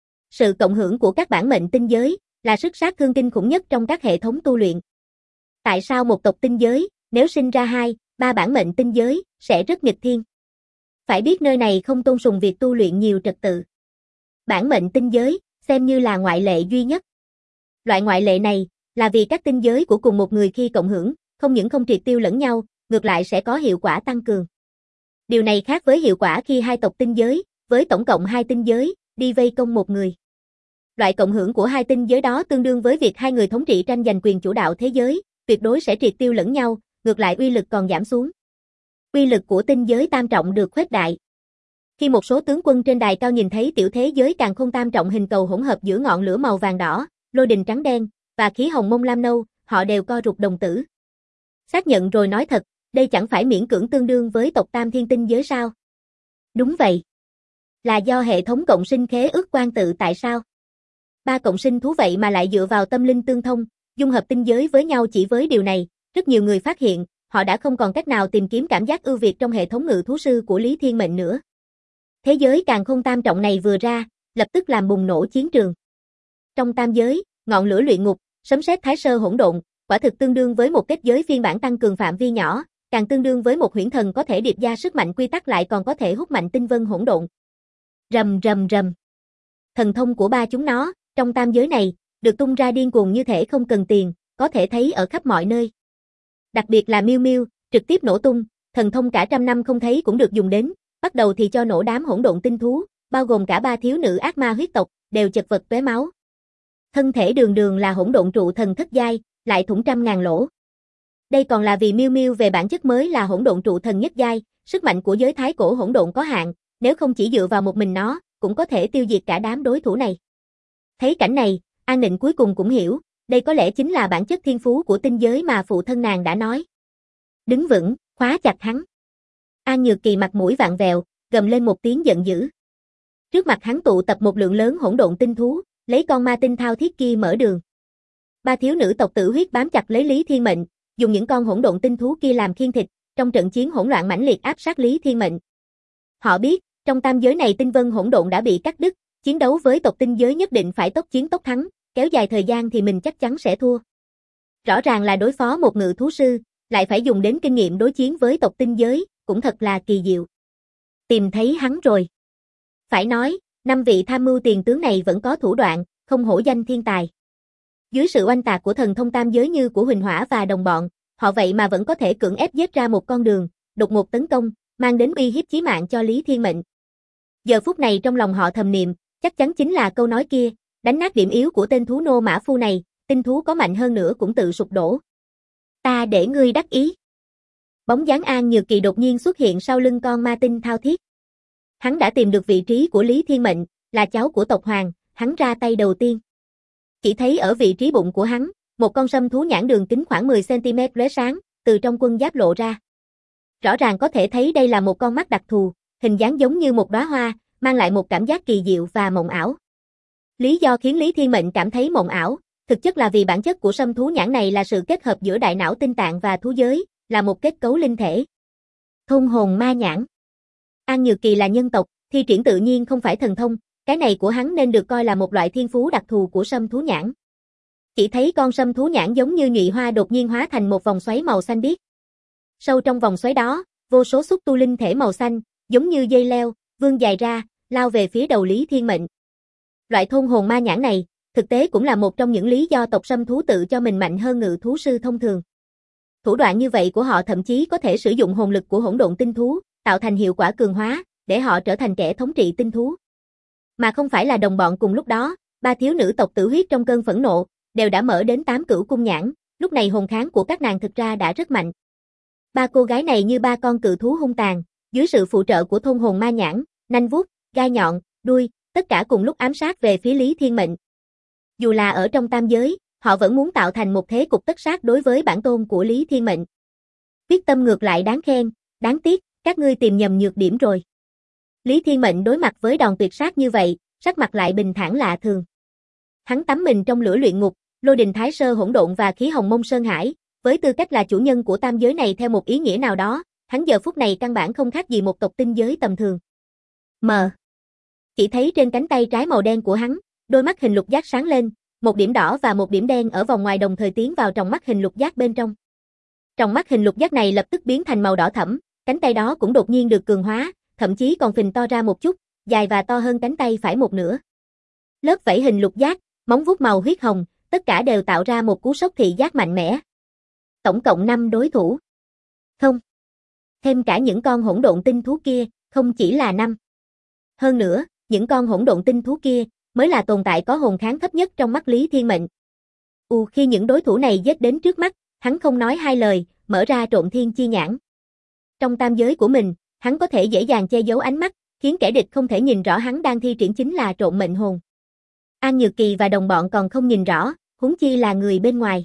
A: Sự cộng hưởng của các bản mệnh tinh giới là sức sát thương kinh khủng nhất trong các hệ thống tu luyện. Tại sao một tộc tinh giới, nếu sinh ra 2, 3 bản mệnh tinh giới, sẽ rất nghịch thiên? Phải biết nơi này không tôn sùng việc tu luyện nhiều trật tự. Bản mệnh tinh giới, xem như là ngoại lệ duy nhất. Loại ngoại lệ này, là vì các tinh giới của cùng một người khi cộng hưởng, không những không triệt tiêu lẫn nhau, ngược lại sẽ có hiệu quả tăng cường. Điều này khác với hiệu quả khi 2 tộc tinh giới, với tổng cộng 2 tinh giới, đi vây công một người. Loại cộng hưởng của 2 tinh giới đó tương đương với việc 2 người thống trị tranh giành quyền chủ đạo thế giới, tuyệt đối sẽ triệt tiêu lẫn nhau, ngược lại uy lực còn giảm xuống. Uy lực của tinh giới tam trọng được khuếch đại. Khi một số tướng quân trên đài cao nhìn thấy tiểu thế giới càn khôn tam trọng hình cầu hỗn hợp giữa ngọn lửa màu vàng đỏ, lôi đình trắng đen và khí hồng mông lam nâu, họ đều co rụt đồng tử. Xác nhận rồi nói thật, đây chẳng phải miễn cưỡng tương đương với tộc tam thiên tinh giới sao? Đúng vậy. Là do hệ thống cộng sinh khế ước quan tự tại sao? 3 cộng sinh thú vậy mà lại dựa vào tâm linh tương thông, dung hợp tinh giới với nhau. Chỉ với điều này, rất nhiều người phát hiện, họ đã không còn cách nào tìm kiếm cảm giác ưu việt trong hệ thống ngự thú sư của Lý Thiên Mệnh nữa. Thế giới càn khôn tam trọng này vừa ra, lập tức làm bùng nổ chiến trường. Trong tam giới, ngọn lửa luyện ngục, sấm sét thái sơ hỗn độn, quả thực tương đương với một kết giới phiên bản tăng cường phạm vi nhỏ, càng tương đương với một huyễn thần có thể điệp gia sức mạnh quy tắc lại còn có thể hút mạnh tinh vân hỗn độn. Rầm rầm rầm. Thần thông của 3 chúng nó, trong tam giới này, được tung ra điên cuồng như thể không cần tiền, có thể thấy ở khắp mọi nơi. Đặc biệt là Miêu Miêu, trực tiếp nổ tung, thần thông cả trăm năm không thấy cũng được dùng đến, bắt đầu thì cho nổ đám hỗn độn tinh thú, bao gồm cả 3 thiếu nữ ác ma huyết tộc, đều chật vật tóe máu. Thân thể đường đường là hỗn độn trụ thần thất giai, lại thủng trăm ngàn lỗ. Đây còn là vì Miêu Miêu về bản chất mới là hỗn độn trụ thần nhất giai, sức mạnh của giới thái cổ hỗn độn có hạn, nếu không chỉ dựa vào một mình nó, cũng có thể tiêu diệt cả đám đối thủ này. Thấy cảnh này, An Nịnh cuối cùng cũng hiểu, đây có lẽ chính là bản chất thiên phú của tinh giới mà phụ thân nàng đã nói. Đứng vững, khóa chặt hắn. An Nhược Kỳ mặt mũi vặn vẹo, gầm lên một tiếng giận dữ. Trước mặt hắn tụ tập một lượng lớn hỗn độn tinh thú, lấy con ma tinh thao thiết kia mở đường. Ba thiếu nữ tộc Tử Huyết bám chặt lấy Lý Thiên Mệnh, dùng những con hỗn độn tinh thú kia làm khiên thịt, trong trận chiến hỗn loạn mãnh liệt áp sát Lý Thiên Mệnh. Họ biết, trong tam giới này tinh vân hỗn độn đã bị cắt đứt, chiến đấu với tộc tinh giới nhất định phải tốc chiến tốc thắng, kéo dài thời gian thì mình chắc chắn sẽ thua. Rõ ràng là đối phó một ngự thú sư, lại phải dùng đến kinh nghiệm đối chiến với tộc tinh giới, cũng thật là kỳ diệu. Tìm thấy hắn rồi. Phải nói, 5 vị tham mưu tiền tướng này vẫn có thủ đoạn, không hổ danh thiên tài. Dưới sự oanh tạc của thần thông tam giới như của Huỳnh Hỏa và đồng bọn, họ vậy mà vẫn có thể cưỡng ép giết ra một con đường, đột ngột tấn công, mang đến uy hiếp chí mạng cho Lý Thiên Mệnh. Giờ phút này trong lòng họ thầm niệm, chắc chắn chính là câu nói kia, đánh nát điểm yếu của tên thú nô mã phu này, tinh thú có mạnh hơn nữa cũng tự sụp đổ. Ta để ngươi đắc ý. Bóng dáng An Nhược Kỳ đột nhiên xuất hiện sau lưng con ma tinh thao thiết. Hắn đã tìm được vị trí của Lý Thiên Mệnh, là cháu của tộc hoàng, hắn ra tay đầu tiên. Chỉ thấy ở vị trí bụng của hắn, một con sâm thú nhãn đường kính khoảng 10 cm lóe sáng, từ trong quân giáp lộ ra. Rõ ràng có thể thấy đây là một con mắt đặc thù, hình dáng giống như một đóa hoa, mang lại một cảm giác kỳ diệu và mộng ảo. Lý do khiến Lý Thiên Mệnh cảm thấy mộng ảo, thực chất là vì bản chất của sâm thú nhãn này là sự kết hợp giữa đại não tinh tạng và thú giới, là một kết cấu linh thể. Thôn hồn ma nhãn. An Nhược Kỳ là nhân tộc, thi triển tự nhiên không phải thần thông, cái này của hắn nên được coi là một loại thiên phú đặc thù của sâm thú nhãn. Chỉ thấy con sâm thú nhãn giống như nhụy hoa đột nhiên hóa thành một vòng xoáy màu xanh biếc. Sâu trong vòng xoáy đó, vô số xúc tu linh thể màu xanh, giống như dây leo, vươn dài ra, lao về phía đầu Lý Thiên Mệnh. Loại thôn hồn ma nhãn này, thực tế cũng là một trong những lý do tộc sâm thú tự cho mình mạnh hơn ngự thú sư thông thường. Thủ đoạn như vậy của họ thậm chí có thể sử dụng hồn lực của hỗn độn tinh thú, tạo thành hiệu quả cường hóa, để họ trở thành kẻ thống trị tinh thú. Mà không phải là đồng bọn cùng lúc đó, ba thiếu nữ tộc Tử Huyết trong cơn phẫn nộ, đều đã mở đến 8 cửu cung nhãn, lúc này hồn kháng của các nàng thực ra đã rất mạnh. Ba cô gái này như ba con cự thú hung tàn, dưới sự phụ trợ của thôn hồn ma nhãn, nanh vuốt, gai nhọn, đuôi, tất cả cùng lúc ám sát về phía Lý Thiên Mệnh. Dù là ở trong tam giới, họ vẫn muốn tạo thành một thế cục tất sát đối với bản tôn của Lý Thiên Mệnh. Quyết tâm ngược lại đáng khen, đáng tiếc, các ngươi tìm nhầm nhược điểm rồi. Lý Thiên Mệnh đối mặt với đòn tuyệt sát như vậy, sắc mặt lại bình thản lạ thường. Hắn tắm mình trong lửa luyện ngục, lôi đình thái sơ hỗn độn và khí hồng mông sơn hải, với tư cách là chủ nhân của tam giới này theo một ý nghĩa nào đó, hắn giờ phút này căn bản không khác gì một tộc tinh giới tầm thường. Chỉ thấy trên cánh tay trái màu đen của hắn, đôi mắt hình lục giác sáng lên, một điểm đỏ và một điểm đen ở vòng ngoài đồng thời tiến vào trong mắt hình lục giác bên trong. Trong mắt hình lục giác này lập tức biến thành màu đỏ thẫm, cánh tay đó cũng đột nhiên được cường hóa, thậm chí còn phình to ra một chút, dài và to hơn cánh tay phải một nửa. Lớp vảy hình lục giác, móng vuốt màu huyết hồng, tất cả đều tạo ra một cú sốc thị giác mạnh mẽ. Tổng cộng 5 đối thủ. Không. Thêm cả những con hỗn độn tinh thú kia, không chỉ là 5. Hơn nữa, những con hỗn độn tinh thú kia mới là tồn tại có hồn kháng thấp nhất trong mắt Lý Thiên Mệnh. Khi những đối thủ này giết đến trước mắt, hắn không nói hai lời, mở ra Trộm Thiên Chi Nhãn. Trong tam giới của mình, hắn có thể dễ dàng che giấu ánh mắt, khiến kẻ địch không thể nhìn rõ hắn đang thi triển chính là trộm mệnh hồn. An Nhược Kỳ và đồng bọn còn không nhìn rõ, huống chi là người bên ngoài.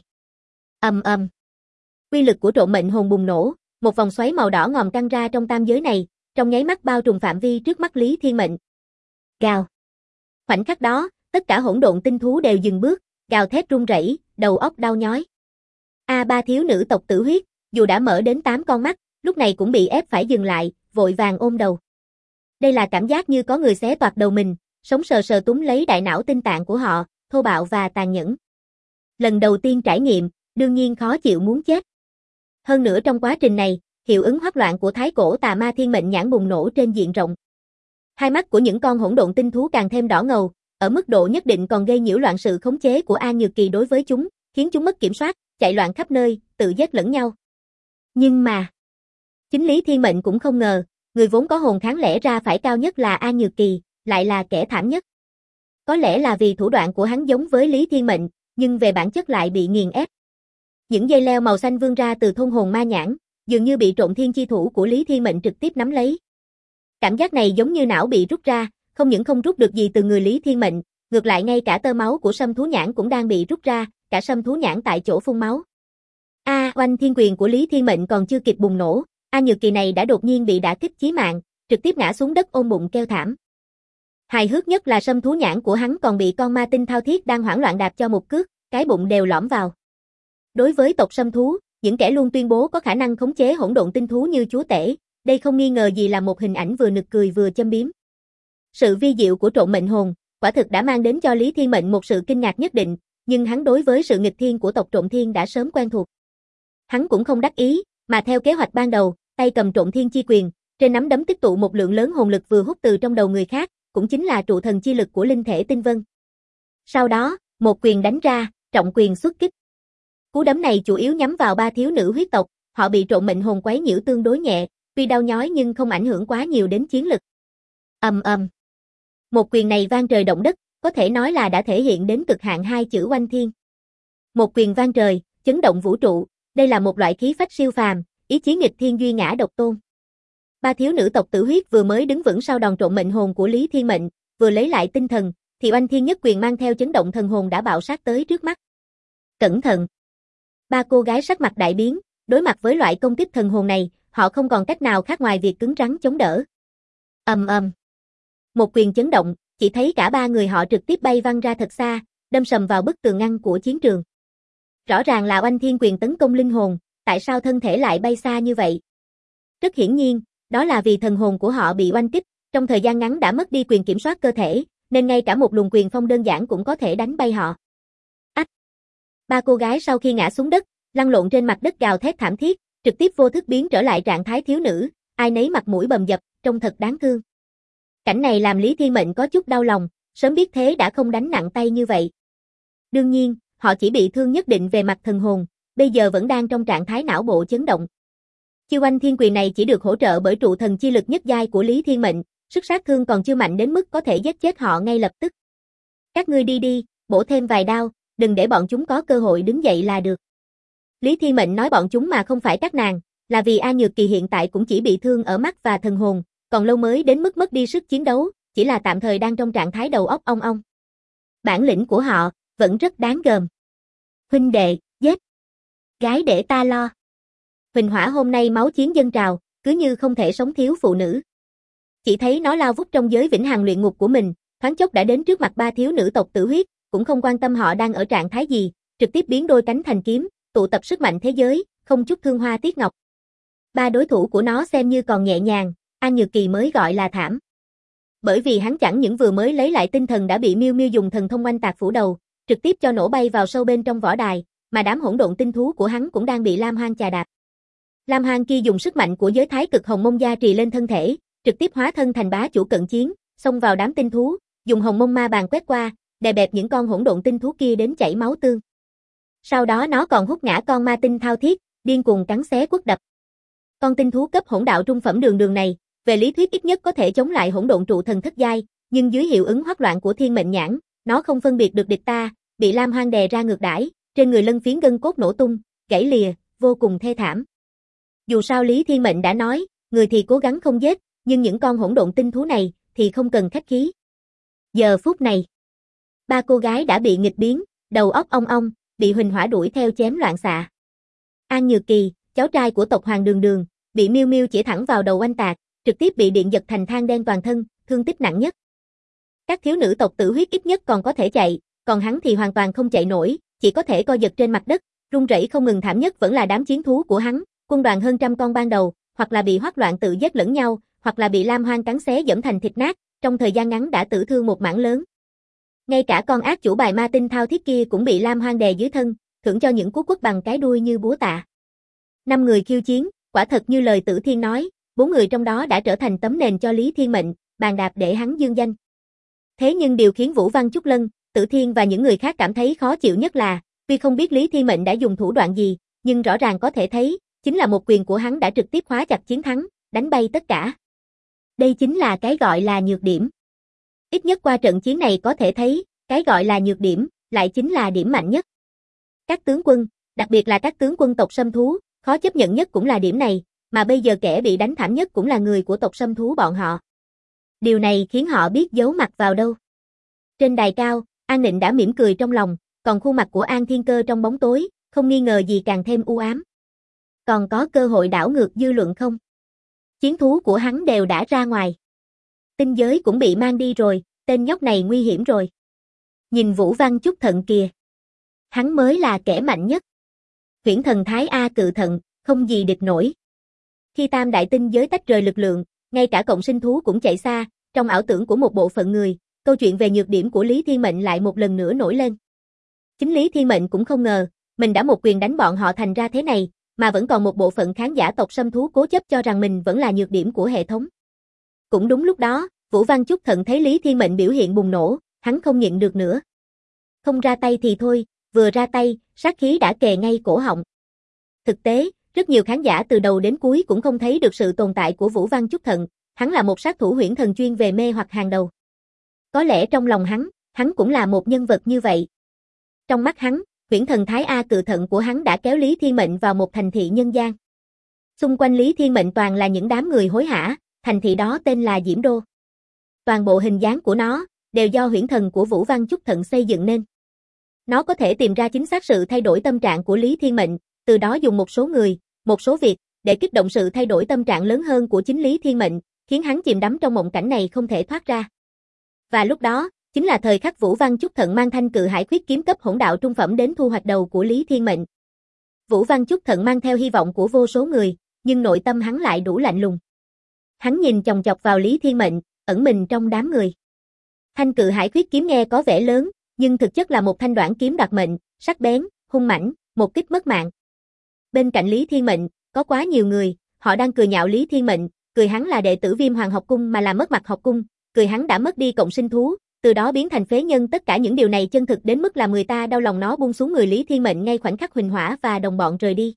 A: Uy lực của trộm mệnh hồn bùng nổ, một vòng xoáy màu đỏ ngòm căng ra trong tam giới này, trong nháy mắt bao trùm phạm vi trước mắt Lý Thiên Mệnh. Gào. Khoảnh khắc đó, tất cả hỗn độn tinh thú đều dừng bước, gào thét run rẩy, đầu óc đau nhói. Ba thiếu nữ tộc Tử Huyết, dù đã mở đến 8 con mắt, lúc này cũng bị ép phải dừng lại, vội vàng ôm đầu. Đây là cảm giác như có người xé toạc đầu mình, sống sờ sờ túm lấy đại não tinh tạng của họ, thô bạo và tàn nhẫn. Lần đầu tiên trải nghiệm, đương nhiên khó chịu muốn chết. Hơn nữa trong quá trình này, hiệu ứng hoắc loạn của thái cổ tà ma thiên mệnh nhãn bùng nổ trên diện rộng. Hai mắt của những con hỗn độn tinh thú càng thêm đỏ ngầu, ở mức độ nhất định còn gây nhiễu loạn sự khống chế của An Nhược Kỳ đối với chúng, khiến chúng mất kiểm soát, chạy loạn khắp nơi, tự giết lẫn nhau. Nhưng mà, chính Lý Thiên Mệnh cũng không ngờ, người vốn có hồn kháng lẽ ra phải cao nhất là An Nhược Kỳ, lại là kẻ thảm nhất. Có lẽ là vì thủ đoạn của hắn giống với Lý Thiên Mệnh, nhưng về bản chất lại bị nghiền ép. Những dây leo màu xanh vươn ra từ thôn hồn ma nhãn, dường như bị Trộm Thiên chi thủ của Lý Thiên Mệnh trực tiếp nắm lấy. Cảm giác này giống như não bị rút ra, không những không rút được gì từ người Lý Thiên Mệnh, ngược lại ngay cả tơ máu của sâm thú nhãn cũng đang bị rút ra, cả sâm thú nhãn tại chỗ phun máu. Oanh thiên quyền của Lý Thiên Mệnh còn chưa kịp bùng nổ, An Nhược Kỳ này đã đột nhiên bị đả kích chí mạng, trực tiếp ngã xuống đất ôm bụng kêu thảm. Hài hước nhất là sâm thú nhãn của hắn còn bị con ma tinh thao thiết đang hoảng loạn đạp cho một cước, cái bụng đều lõm vào. Đối với tộc sâm thú, những kẻ luôn tuyên bố có khả năng khống chế hỗn độn tinh thú như chúa tể, đây không nghi ngờ gì là một hình ảnh vừa nực cười vừa châm biếm. Sự vi diệu của trộn mệnh hồn, quả thực đã mang đến cho Lý Thiên Mệnh một sự kinh ngạc nhất định, nhưng hắn đối với sự nghịch thiên của tộc Trộn Thiên đã sớm quen thuộc. Hắn cũng không đắc ý, mà theo kế hoạch ban đầu, tay cầm Trộn Thiên chi quyền, trên nắm đấm tích tụ một lượng lớn hồn lực vừa hút từ trong đầu người khác, cũng chính là trụ thần chi lực của linh thể tinh vân. Sau đó, một quyền đánh ra, trọng quyền xuất kích. Cú đấm này chủ yếu nhắm vào ba thiếu nữ huyết tộc, họ bị trộn mệnh hồn quấy nhiễu tương đối nhẹ, tuy đau nhói nhưng không ảnh hưởng quá nhiều đến chiến lực. Ầm ầm. Một quyền này vang trời động đất, có thể nói là đã thể hiện đến cực hạn hai chữ oanh thiên. Một quyền vang trời, chấn động vũ trụ, đây là một loại khí phách siêu phàm, ý chí nghịch thiên duy ngã độc tôn. Ba thiếu nữ tộc Tử Huyết vừa mới đứng vững sau đòn trộn mệnh hồn của Lý Thiên Mệnh, vừa lấy lại tinh thần, thì oanh thiên nhất quyền mang theo chấn động thần hồn đã bạo sát tới trước mắt. Cẩn thận! Ba cô gái sắc mặt đại biến, đối mặt với loại công kích thần hồn này, họ không còn cách nào khác ngoài việc cứng rắn chống đỡ. Ầm ầm. Một quyền chấn động, chỉ thấy cả ba người họ trực tiếp bay văng ra thật xa, đâm sầm vào bức tường ngăn của chiến trường. Rõ ràng là oanh thiên quyền tấn công linh hồn, tại sao thân thể lại bay xa như vậy? Rất hiển nhiên, đó là vì thần hồn của họ bị oanh kích, trong thời gian ngắn đã mất đi quyền kiểm soát cơ thể, nên ngay cả một luồng quyền phong đơn giản cũng có thể đánh bay họ. Ách! Ba cô gái sau khi ngã xuống đất, lăn lộn trên mặt đất gào thét thảm thiết, trực tiếp vô thức biến trở lại trạng thái thiếu nữ, ai nấy mặt mũi bầm dập, trông thật đáng thương. Cảnh này làm Lý Thiên Mệnh có chút đau lòng, sớm biết thế đã không đánh nặng tay như vậy. Đương nhiên, họ chỉ bị thương nhất định về mặt thần hồn, bây giờ vẫn đang trong trạng thái não bộ chấn động. Chiêu oanh thiên quyền này chỉ được hỗ trợ bởi trụ thần chi lực nhất giai của Lý Thiên Mệnh, sức sát thương còn chưa mạnh đến mức có thể giết chết họ ngay lập tức. Các ngươi đi đi, bổ thêm vài đao, đừng để bọn chúng có cơ hội đứng dậy là được. Lý Thiên Mệnh nói bọn chúng mà không phải các nàng, là vì A Nhược Kỳ hiện tại cũng chỉ bị thương ở mắt và thần hồn, còn lâu mới đến mức mất đi sức chiến đấu, chỉ là tạm thời đang trong trạng thái đầu óc ong ong. Bản lĩnh của họ vẫn rất đáng gờm. Huynh đệ, giết. Gái để ta lo. Huỳnh Hỏa hôm nay máu chiến dâng trào, cứ như không thể sống thiếu phụ nữ. Chỉ thấy nó lao vút trong giới vĩnh hằng luyện ngục của mình, thoáng chốc đã đến trước mặt ba thiếu nữ tộc Tử Huyết, cũng không quan tâm họ đang ở trạng thái gì, trực tiếp biến đôi cánh thành kiếm, tụ tập sức mạnh thế giới, không chút thương hoa tiếc ngọc. Ba đối thủ của nó xem như còn nhẹ nhàng, An Nhược Kỳ mới gọi là thảm. Bởi vì hắn chẳng những vừa mới lấy lại tinh thần đã bị Miêu Miêu dùng thần thông oanh tạc phủ đầu, trực tiếp cho nổ bay vào sâu bên trong võ đài, mà đám hỗn độn tinh thú của hắn cũng đang bị Lam Hoang chà đạp. Lam Hoang kia dùng sức mạnh của giới thái cực hồng mông gia trì lên thân thể, trực tiếp hóa thân thành bá chủ cận chiến, xông vào đám tinh thú, dùng hồng mông ma bàn quét qua, đè bẹp những con hỗn độn tinh thú kia đến chảy máu tương. Sau đó nó còn hút ngã con ma tinh thao thiết, điên cuồng cắn xé quất đập. Con tinh thú cấp hỗn đạo trung phẩm đường đường này, về lý thuyết ít nhất có thể chống lại hỗn độn trụ thần thất giai, nhưng dưới hiệu ứng hoắc loạn của thiên mệnh nhãn, nó không phân biệt được địch ta, bị Lam Hoang đè ra ngược đãi, trên người lân phiến gân cốt nổ tung, gãy lìa, vô cùng thê thảm. Dù sao Lý Thiên Mệnh đã nói, người thì cố gắng không giết, nhưng những con hỗn độn tinh thú này thì không cần khách khí. Giờ phút này, ba cô gái đã bị nghịch biến, đầu óc ong ong, bị Huỳnh Hỏa đuổi theo chém loạn xạ. An Nhược Kỳ, cháu trai của tộc Hoàng Đường Đường, bị Miêu Miêu chỉ thẳng vào đầu oanh tạc, trực tiếp bị điện giật thành than đen toàn thân, thương tích nặng nhất. Các thiếu nữ tộc Tử Huyết ít nhất còn có thể chạy, còn hắn thì hoàn toàn không chạy nổi, chỉ có thể co giật trên mặt đất, run rẩy không ngừng. Thảm nhất vẫn là đám chiến thú của hắn, quân đoàn hơn trăm con ban đầu, hoặc là bị hoắc loạn tự giết lẫn nhau, hoặc là bị Lam Hoang cắn xé dẫm thành thịt nát, trong thời gian ngắn đã tử thương một mảng lớn. Ngay cả con ác chủ bài ma tinh thao thiết kia cũng bị Lam Hoang đè dưới thân, thưởng cho những cú quất bằng cái đuôi như búa tạ. 5 người khiêu chiến, quả thật như lời Tử Thiên nói, 4 người trong đó đã trở thành tấm nền cho Lý Thiên Mệnh, bàn đạp để hắn dương danh. Thế nhưng điều khiến Vũ Văn Trúc Lân, Tử Thiên và những người khác cảm thấy khó chịu nhất là, tuy không biết Lý Thiên Mệnh đã dùng thủ đoạn gì, nhưng rõ ràng có thể thấy, chính là một quyền của hắn đã trực tiếp khóa chặt chiến thắng, đánh bay tất cả. Đây chính là cái gọi là nhược điểm. Ít nhất qua trận chiến này có thể thấy, cái gọi là nhược điểm, lại chính là điểm mạnh nhất. Các tướng quân, đặc biệt là các tướng quân tộc Sâm Thú, khó chấp nhận nhất cũng là điểm này, mà bây giờ kẻ bị đánh thảm nhất cũng là người của tộc Sâm Thú bọn họ. Điều này khiến họ biết giấu mặt vào đâu. Trên đài cao, An Nịnh đã mỉm cười trong lòng, còn khuôn mặt của An Thiên Cơ trong bóng tối, không nghi ngờ gì càng thêm u ám. Còn có cơ hội đảo ngược dư luận không? Chiến thú của hắn đều đã ra ngoài. Tinh giới cũng bị mang đi rồi, tên nhóc này nguy hiểm rồi. Nhìn Vũ Văn Trúc Thận kìa. Hắn mới là kẻ mạnh nhất. Huyễn thần Thái A Cự Thận, không gì địch nổi. Khi tam đại tinh giới tách rời lực lượng, ngay cả cộng sinh thú cũng chạy xa, trong ảo tưởng của một bộ phận người, câu chuyện về nhược điểm của Lý Thiên Mệnh lại một lần nữa nổi lên. Chính Lý Thiên Mệnh cũng không ngờ, mình đã một quyền đánh bọn họ thành ra thế này, mà vẫn còn một bộ phận khán giả tộc Sâm Thú cố chấp cho rằng mình vẫn là nhược điểm của hệ thống. Cũng đúng lúc đó, Vũ Văn Chúc Thận thấy Lý Thiên Mệnh biểu hiện bùng nổ, hắn không nhịn được nữa. Không ra tay thì thôi, vừa ra tay, sát khí đã kề ngay cổ họng. Thực tế, rất nhiều khán giả từ đầu đến cuối cũng không thấy được sự tồn tại của Vũ Văn Chúc Thận, hắn là một sát thủ huyễn thần chuyên về mê hoặc hàng đầu. Có lẽ trong lòng hắn cũng là một nhân vật như vậy. Trong mắt hắn, huyễn thần Thái A Cự Thận của hắn đã kéo Lý Thiên Mệnh vào một thành thị nhân gian. Xung quanh Lý Thiên Mệnh toàn là những đám người hối hả, thành thị đó tên là Diễm Đô. Toàn bộ hình dáng của nó đều do huyễn thần của Vũ Văn Chúc Thận xây dựng nên. Nó có thể tìm ra chính xác sự thay đổi tâm trạng của Lý Thiên Mệnh, từ đó dùng một số người, một số việc, để kích động sự thay đổi tâm trạng lớn hơn của chính Lý Thiên Mệnh, khiến hắn chìm đắm trong mộng cảnh này không thể thoát ra. Và lúc đó, chính là thời khắc Vũ Văn Chúc Thận mang thanh Cự Hải Khuyết kiếm cấp hỗn đạo trung phẩm đến thu hoạch đầu của Lý Thiên Mệnh. Vũ Văn Chúc Thận mang theo hy vọng của vô số người, nhưng nội tâm hắn lại đủ lạnh lùng. Hắn nhìn chòng chọc vào Lý Thiên Mệnh, ẩn mình trong đám người. Thanh Cự Hải Khuyết kiếm nghe có vẻ lớn, nhưng thực chất là một thanh đoản kiếm đoạt mệnh, sắc bén, hung mãnh, một kích mất mạng. Bên cạnh Lý Thiên Mệnh, có quá nhiều người, họ đang cười nhạo Lý Thiên Mệnh, cười hắn là đệ tử Viêm Hoàng học cung mà làm mất mặt học cung, cười hắn đã mất đi cộng sinh thú, từ đó biến thành phế nhân. Tất cả những điều này chân thực đến mức làm người ta đau lòng, nó buông xuống người Lý Thiên Mệnh ngay khoảnh khắc Huỳnh Hỏa và đồng bọn rời đi.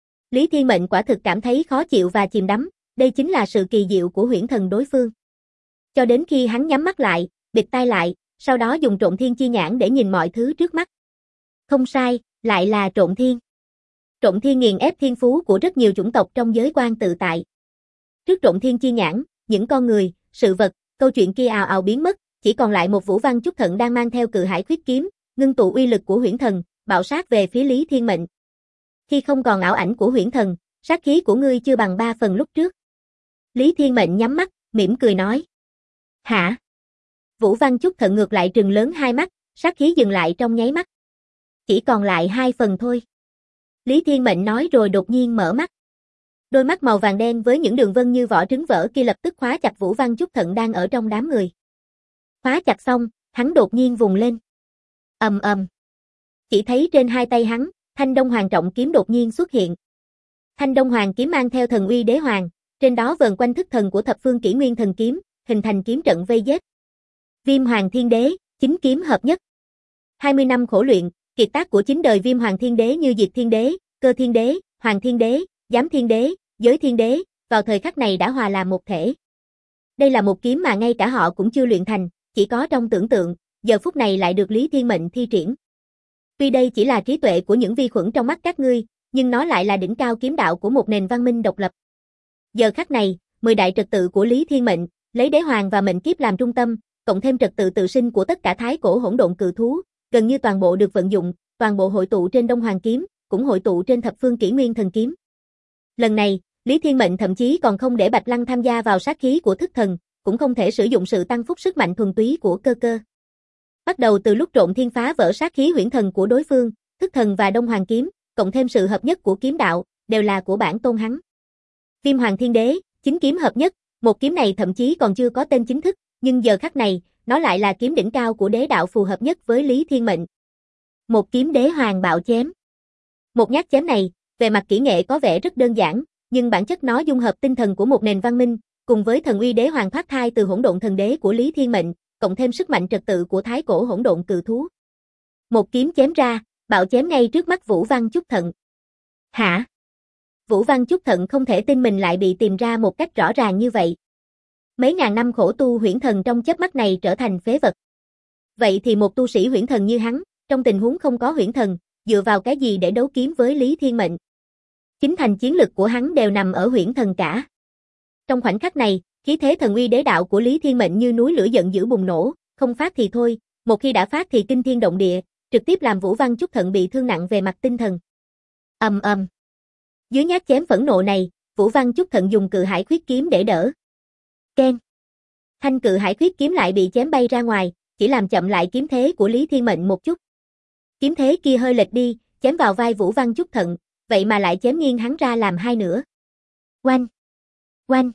A: Lý Thiên Mệnh quả thực cảm thấy khó chịu và chìm đắm, đây chính là sự kỳ diệu của huyễn thần đối phương. Cho đến khi hắn nhắm mắt lại, bịt tai lại, sau đó dùng Trộn Thiên chi nhãn để nhìn mọi thứ trước mắt. Không sai, lại là Trộn Thiên. Trộn Thiên nghiền ép thiên phú của rất nhiều chủng tộc trong giới quan tự tại. Trước Trộn Thiên chi nhãn, những con người, sự vật, câu chuyện kia ào ào biến mất, chỉ còn lại một Vũ Văn Chúc Thận đang mang theo Cự Hải Khuyết kiếm, ngưng tụ uy lực của huyễn thần, bạo sát về phía Lý Thiên Mệnh. Khi không còn ảo ảnh của huyễn thần, sát khí của ngươi chưa bằng 3 phần lúc trước. Lý Thiên Mệnh nhắm mắt, mỉm cười nói. Hả? Vũ Văn Chúc Thận ngược lại trừng lớn hai mắt, sát khí dừng lại trong nháy mắt. Chỉ còn lại 2 phần thôi. Lý Thiên Mệnh nói rồi đột nhiên mở mắt. Đôi mắt màu vàng đen với những đường vân như vỏ trứng vỡ kia lập tức khóa chặt Vũ Văn Chúc Thận đang ở trong đám người. Khóa chặt xong, hắn đột nhiên vùng lên. Ầm ầm. Chỉ thấy trên hai tay hắn, Thanh Đông Hoàng trọng kiếm đột nhiên xuất hiện. Thanh Đông Hoàng kiếm mang theo thần uy đế hoàng, trên đó vờn quanh thức thần của thập phương kỷ nguyên thần kiếm, hình thành kiếm trận vây giết. Viêm Hoàng Thiên Đế, chính kiếm hợp nhất. 20 năm khổ luyện, kiệt tác của chính đời Viêm Hoàng Thiên Đế như Diệt Thiên Đế, Cơ Thiên Đế, Hoàng Thiên Đế, Giám Thiên Đế, Giới Thiên Đế, vào thời khắc này đã hòa làm một thể. Đây là một kiếm mà ngay cả họ cũng chưa luyện thành, chỉ có trong tưởng tượng, giờ phút này lại được Lý Thiên Mệnh thi triển. Tuy đây chỉ là trí tuệ của những vi khuẩn trong mắt các ngươi, nhưng nó lại là đỉnh cao kiếm đạo của một nền văn minh độc lập. Giờ khắc này, 10 đại trật tự của Lý Thiên Mệnh, lấy đế hoàng và mệnh kiếp làm trung tâm, cộng thêm trật tự tự sinh của tất cả thái cổ hỗn độn cự thú, gần như toàn bộ được vận dụng, toàn bộ hội tụ trên Đông Hoàng kiếm, cũng hội tụ trên thập phương kỷ nguyên thần kiếm. Lần này, Lý Thiên Mệnh thậm chí còn không để Bạch Lăng tham gia vào sát khí của thức thần, cũng không thể sử dụng sự tăng phúc sức mạnh thuần túy của cơ cơ. Bắt đầu từ lúc Trộn Thiên phá vỡ sát khí huyễn thần của đối phương, thức thần và Đông Hoàng kiếm, cộng thêm sự hợp nhất của kiếm đạo, đều là của bản tôn hắn. Viêm Hoàng Thiên Đế, chính kiếm hợp nhất, một kiếm này thậm chí còn chưa có tên chính thức, nhưng giờ khắc này, nó lại là kiếm đỉnh cao của đế đạo phù hợp nhất với Lý Thiên Mệnh. Một kiếm đế hoàng bạo chém. Một nhát chém này, về mặt kỹ nghệ có vẻ rất đơn giản, nhưng bản chất nó dung hợp tinh thần của một nền văn minh, cùng với thần uy đế hoàng thoát thai từ hỗn độn thần đế của Lý Thiên Mệnh, cộng thêm sức mạnh trật tự của thái cổ hỗn độn cự thú. Một kiếm chém ra, bạo chém ngay trước mắt Vũ Văn Chúc Thận. Hả? Vũ Văn Chúc Thận không thể tin mình lại bị tìm ra một cách rõ ràng như vậy. Mấy ngàn năm khổ tu huyễn thần trong chớp mắt này trở thành phế vật. Vậy thì một tu sĩ huyễn thần như hắn, trong tình huống không có huyễn thần, dựa vào cái gì để đấu kiếm với Lý Thiên Mệnh? Chính thành chiến lực của hắn đều nằm ở huyễn thần cả. Trong khoảnh khắc này, khí thế thần uy đế đạo của Lý Thiên Mệnh như núi lửa giận dữ bùng nổ, không phát thì thôi, một khi đã phát thì kinh thiên động địa, trực tiếp làm Vũ Văn Chúc Thận bị thương nặng về mặt tinh thần. Ầm ầm. Dưới nhát chém phẫn nộ này, Vũ Văn Chúc Thận dùng Cự Hải Khuyết kiếm để đỡ. Keng. Thanh Cự Hải Khuyết kiếm lại bị chém bay ra ngoài, chỉ làm chậm lại kiếm thế của Lý Thiên Mệnh một chút. Kiếm thế kia hơi lệch đi, chém vào vai Vũ Văn Chúc Thận, vậy mà lại chém nghiêng hắn ra làm hai nửa. Oanh! Oanh!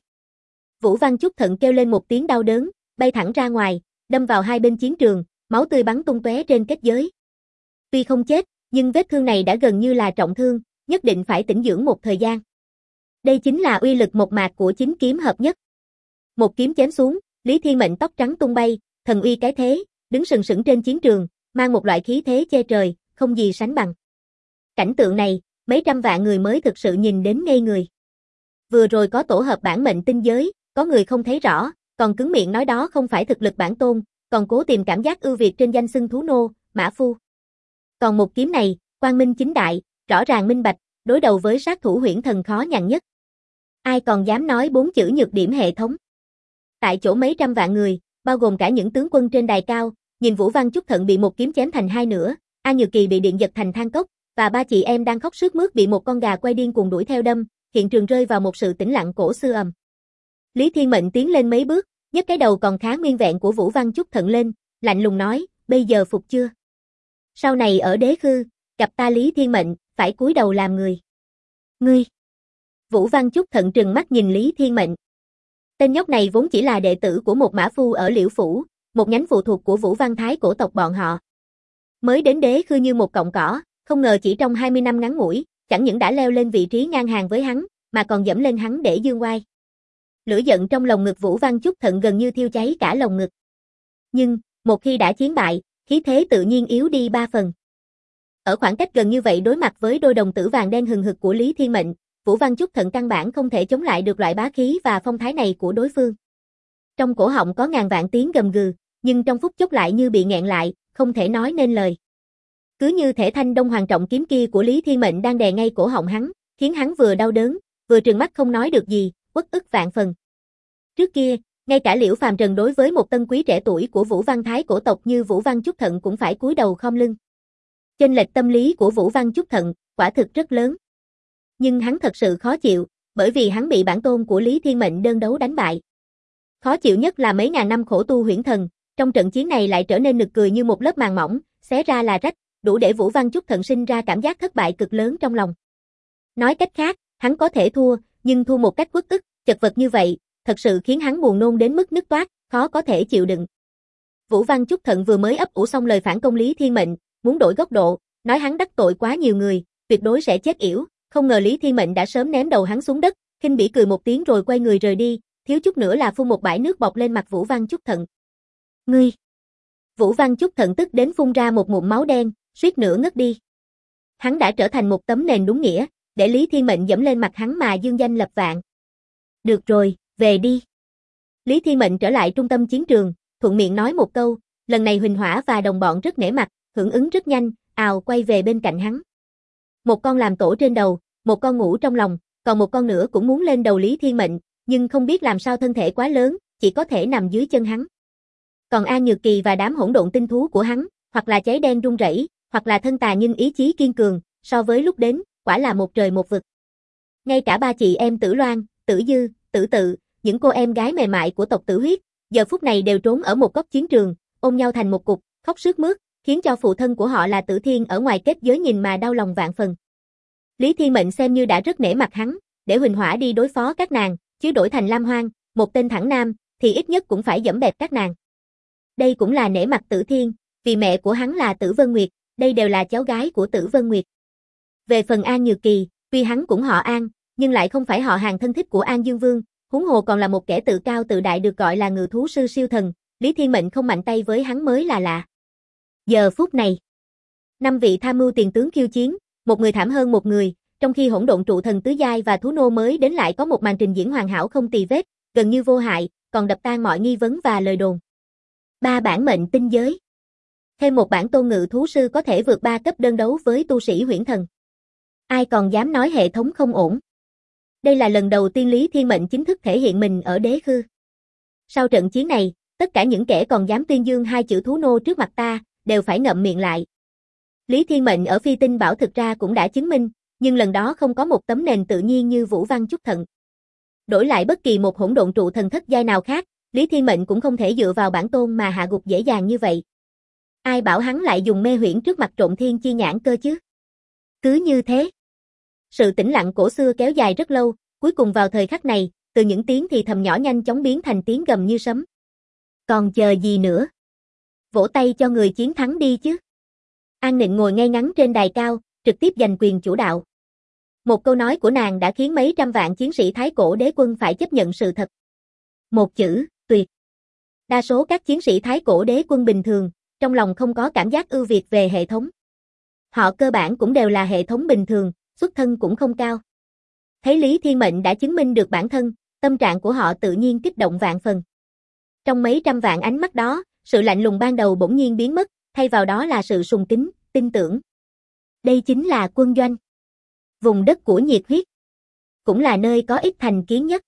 A: Vũ Văn Chúc Thận kêu lên một tiếng đau đớn, bay thẳng ra ngoài, đâm vào hai bên chiến trường, máu tươi bắn tung tóe trên kết giới. Tuy không chết, nhưng vết thương này đã gần như là trọng thương, nhất định phải tĩnh dưỡng một thời gian. Đây chính là uy lực một mạc của chính kiếm hợp nhất. Một kiếm chém xuống, Lý Thiên Mệnh tóc trắng tung bay, thần uy cái thế, đứng sừng sững trên chiến trường, mang một loại khí thế che trời, không gì sánh bằng. Cảnh tượng này, mấy trăm vạn người mới thực sự nhìn đến ngây người. Vừa rồi có tổ hợp bản mệnh tinh giới, có người không thấy rõ, còn cứng miệng nói đó không phải thực lực bản tôn, còn cố tìm cảm giác ưu việt trên danh xưng thú nô, mã phu. Còn một kiếm này, quang minh chính đại, rõ ràng minh bạch, đối đầu với sát thủ huyễn thần khó nhằn nhất. Ai còn dám nói bốn chữ nhược điểm hệ thống? Tại chỗ mấy trăm vạn người, bao gồm cả những tướng quân trên đài cao, nhìn Vũ Văn Chúc Thận bị một kiếm chém thành hai nửa, An Nhược Kỳ bị điện giật thành than cốc, và ba chị em đang khóc sướt mướt bị một con gà quay điên cuồng đuổi theo đâm, hiện trường rơi vào một sự tĩnh lặng cổ xưa ầm. Lý Thiên Mệnh tiến lên mấy bước, nhấc cái đầu còn khá nguyên vẹn của Vũ Văn Chúc Thận lên, lạnh lùng nói, bây giờ phục chưa? Sau này ở Đế Khư, gặp ta Lý Thiên Mệnh, phải cúi đầu làm người. Ngươi! Vũ Văn Chúc Thận trừng mắt nhìn Lý Thiên Mệnh. Tên nhóc này vốn chỉ là đệ tử của một mã phu ở Liễu Phủ, một nhánh phụ thuộc của Vũ Văn Thái cổ tộc bọn họ. Mới đến Đế Khư như một cọng cỏ, không ngờ chỉ trong 20 năm ngắn ngủi, chẳng những đã leo lên vị trí ngang hàng với hắn, mà còn dẫm lên hắn để dương oai. Lửa giận trong lồng ngực Vũ Văn Chúc Thận gần như thiêu cháy cả lồng ngực. Nhưng, một khi đã chiến bại, khí thế tự nhiên yếu đi 3 phần. Ở khoảng cách gần như vậy đối mặt với đôi đồng tử vàng đen hừng hực của Lý Thiên Mệnh, Vũ Văn Chúc Thận căn bản không thể chống lại được loại bá khí và phong thái này của đối phương. Trong cổ họng có ngàn vạn tiếng gầm gừ, nhưng trong phút chốc lại như bị nghẹn lại, không thể nói nên lời. Cứ như thể thanh đông hoàng trọng kiếm kia của Lý Thiên Mệnh đang đè ngay cổ họng hắn, khiến hắn vừa đau đớn, vừa trừng mắt không nói được gì, uất ức vạn phần. Trước kia, ngay cả Liễu Phàm Trần đối với một tân quý trẻ tuổi của Vũ Văn Thái cổ tộc như Vũ Văn Chúc Thận cũng phải cúi đầu khom lưng. Chênh lệch tâm lý của Vũ Văn Chúc Thận, quả thực rất lớn. Nhưng hắn thật sự khó chịu, bởi vì hắn bị bản tôn của Lý Thiên Mệnh đơn đấu đánh bại. Khó chịu nhất là mấy ngàn năm khổ tu huyễn thần, trong trận chiến này lại trở nên nực cười như một lớp màng mỏng, xé ra là rách, đủ để Vũ Văn Chúc Thận sinh ra cảm giác thất bại cực lớn trong lòng. Nói cách khác, hắn có thể thua, nhưng thua một cách uất ức, chật vật như vậy, thật sự khiến hắn buồn nôn đến mức nứt toát, khó có thể chịu đựng. Vũ Văn Chúc Thận vừa mới ấp ủ xong lời phản công Lý Thiên Mệnh, muốn đổi góc độ, nói hắn đắc tội quá nhiều người, tuyệt đối sẽ chết yểu, không ngờ Lý Thiên Mệnh đã sớm ném đầu hắn xuống đất, khinh bỉ cười một tiếng rồi quay người rời đi, thiếu chút nữa là phun một bãi nước bọt lên mặt Vũ Văn Chúc Thận. Ngươi! Vũ Văn Chúc Thận tức đến phun ra một ngụm máu đen, suýt nữa ngất đi. Hắn đã trở thành một tấm nền đúng nghĩa, để Lý Thiên Mệnh dẫm lên mặt hắn mà dương danh lập vạn. Được rồi, về đi. Lý Thiên Mệnh trở lại trung tâm chiến trường, thuận miệng nói một câu, lần này Huỳnh Hỏa và đồng bọn rất nể mặt, hưởng ứng rất nhanh, ào quay về bên cạnh hắn. Một con làm tổ trên đầu, một con ngủ trong lòng, còn một con nữa cũng muốn lên đầu Lý Thiên Mệnh, nhưng không biết làm sao thân thể quá lớn, chỉ có thể nằm dưới chân hắn. Còn An Nhược Kỳ và đám hỗn độn tinh thú của hắn, hoặc là cháy đen run rẩy, hoặc là thân tà nhưng ý chí kiên cường, so với lúc đến, quả là một trời một vực. Ngay cả ba chị em Tử Loan, Tử Dư, Tử Tự, những cô em gái mềm mại của tộc Tử Huyết, giờ phút này đều trốn ở một góc chiến trường, ôm nhau thành một cục, khóc sướt mướt, khiến cho phụ thân của họ là Tử Thiên ở ngoài kết giới nhìn mà đau lòng vạn phần. Lý Thiên Mệnh xem như đã rất nể mặt hắn, để Huỳnh Hỏa đi đối phó các nàng, chứ đổi thành Lam Hoang, một tên thẳng nam, thì ít nhất cũng phải giẫm bẹp các nàng. Đây cũng là nể mặt Tử Thiên, vì mẹ của hắn là Tử Vân Nguyệt, đây đều là cháu gái của Tử Vân Nguyệt. Về phần An Nhược Kỳ, tuy hắn cũng họ An, nhưng lại không phải họ hàng thân thích của An Dương Vương, huống hồ còn là một kẻ tự cao tự đại được gọi là ngự thú sư siêu thần, Lý Thiên Mệnh không mạnh tay với hắn mới là lạ. Giờ phút này, 5 vị tham mưu tiền tướng khiêu chiến, một người thảm hơn một người, trong khi hỗn độn trụ thần tứ giai và thú nô mới đến lại có một màn trình diễn hoàn hảo không tì vết, gần như vô hại, còn đập tan mọi nghi vấn và lời đồn. 3 bản mệnh tinh giới. Thêm một bản tôn ngự thú sư có thể vượt 3 cấp đơn đấu với tu sĩ huyễn thần. Ai còn dám nói hệ thống không ổn. Đây là lần đầu tiên Lý Thiên Mệnh chính thức thể hiện mình ở Đế Khư. Sau trận chiến này, tất cả những kẻ còn dám tuyên dương 2 chữ thú nô trước mặt ta, đều phải ngậm miệng lại. Lý Thiên Mệnh ở Phi Tinh Bảo thực ra cũng đã chứng minh, nhưng lần đó không có một tấm nền tự nhiên như Vũ Văn Chúc Thận. Đổi lại bất kỳ một hỗn độn trụ thần thất giai nào khác, Lý Thiên Mệnh cũng không thể dựa vào bản tôn mà hạ gục dễ dàng như vậy. Ai bảo hắn lại dùng mê huyễn trước mặt Trộn Thiên chi nhãn cơ chứ? Cứ như thế. Sự tĩnh lặng cổ xưa kéo dài rất lâu, cuối cùng vào thời khắc này, từ những tiếng thì thầm nhỏ nhanh chóng biến thành tiếng gầm như sấm. Còn chờ gì nữa? Vỗ tay cho người chiến thắng đi chứ. An Nịnh ngồi ngay ngắn trên đài cao, trực tiếp giành quyền chủ đạo. Một câu nói của nàng đã khiến mấy trăm vạn chiến sĩ Thái Cổ Đế Quân phải chấp nhận sự thật. Một chữ, tuyệt. Đa số các chiến sĩ Thái Cổ Đế Quân bình thường, trong lòng không có cảm giác ưu việt về hệ thống. Họ cơ bản cũng đều là hệ thống bình thường, xuất thân cũng không cao. Thấy Lý Thiên Mệnh đã chứng minh được bản thân, tâm trạng của họ tự nhiên kích động vạn phần. Trong mấy trăm vạn ánh mắt đó, sự lạnh lùng ban đầu bỗng nhiên biến mất, thay vào đó là sự sùng kính, tin tưởng. Đây chính là quân doanh. Vùng đất của nhiệt huyết. Cũng là nơi có ít thành kiến nhất.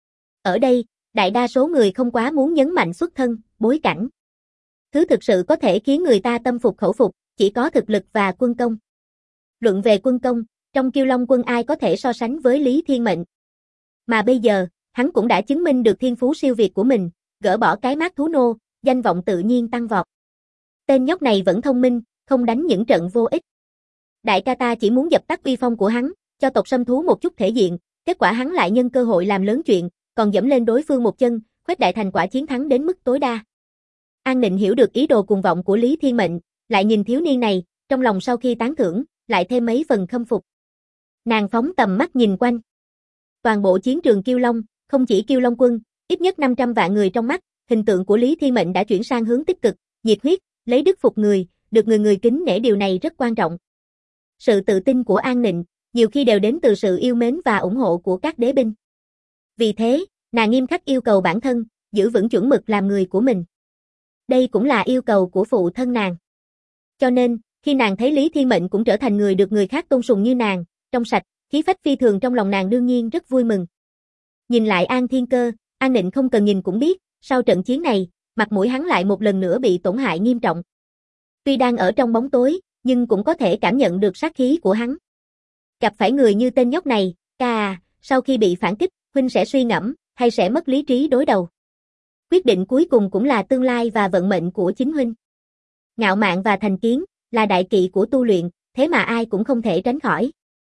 A: Ở đây, đại đa số người không quá muốn nhấn mạnh xuất thân, bối cảnh. Thứ thực sự có thể khiến người ta tâm phục khẩu phục, chỉ có thực lực và quân công. Luận về quân công, trong Kiêu Long quân ai có thể so sánh với Lý Thiên Mệnh. Mà bây giờ, hắn cũng đã chứng minh được thiên phú siêu việt của mình, gỡ bỏ cái mác thú nô, danh vọng tự nhiên tăng vọt. Tên nhóc này vẫn thông minh, không đánh những trận vô ích. Đại ca ta chỉ muốn dập tắt uy phong của hắn, cho tộc Sâm Thú một chút thể diện, kết quả hắn lại nhân cơ hội làm lớn chuyện, còn dẫm lên đối phương một chân, khuếch đại thành quả chiến thắng đến mức tối đa. An Nịnh hiểu được ý đồ cuồng vọng của Lý Thiên Mệnh, lại nhìn thiếu niên này, trong lòng sau khi tán thưởng, lại thêm mấy phần khâm phục. Nàng phóng tầm mắt nhìn quanh. Toàn bộ chiến trường Kiêu Long, không chỉ Kiêu Long quân, ít nhất 500 vạn người trong mắt, hình tượng của Lý Thiên Mệnh đã chuyển sang hướng tích cực, nhiệt huyết, lấy đức phục người, được người người kính nể, điều này rất quan trọng. Sự tự tin của An Nịnh, nhiều khi đều đến từ sự yêu mến và ủng hộ của các đế binh. Vì thế, nàng nghiêm khắc yêu cầu bản thân, giữ vững chuẩn mực làm người của mình. Đây cũng là yêu cầu của phụ thân nàng. Cho nên, khi nàng thấy Lý Thiên Mệnh cũng trở thành người được người khác tôn sùng như nàng, trong sạch, khí phách phi thường, trong lòng nàng đương nhiên rất vui mừng. Nhìn lại An Thiên Cơ, An Nịnh không cần nhìn cũng biết, sau trận chiến này, mặt mũi hắn lại một lần nữa bị tổn hại nghiêm trọng. Tuy đang ở trong bóng tối, nhưng cũng có thể cảm nhận được sát khí của hắn. Gặp phải người như tên nhóc này, sau khi bị phản kích, huynh sẽ suy ngẫm, hay sẽ mất lý trí đối đầu. Quyết định cuối cùng cũng là tương lai và vận mệnh của chính huynh. Ngạo mạn và thành kiến, là đại kỵ của tu luyện, thế mà ai cũng không thể tránh khỏi.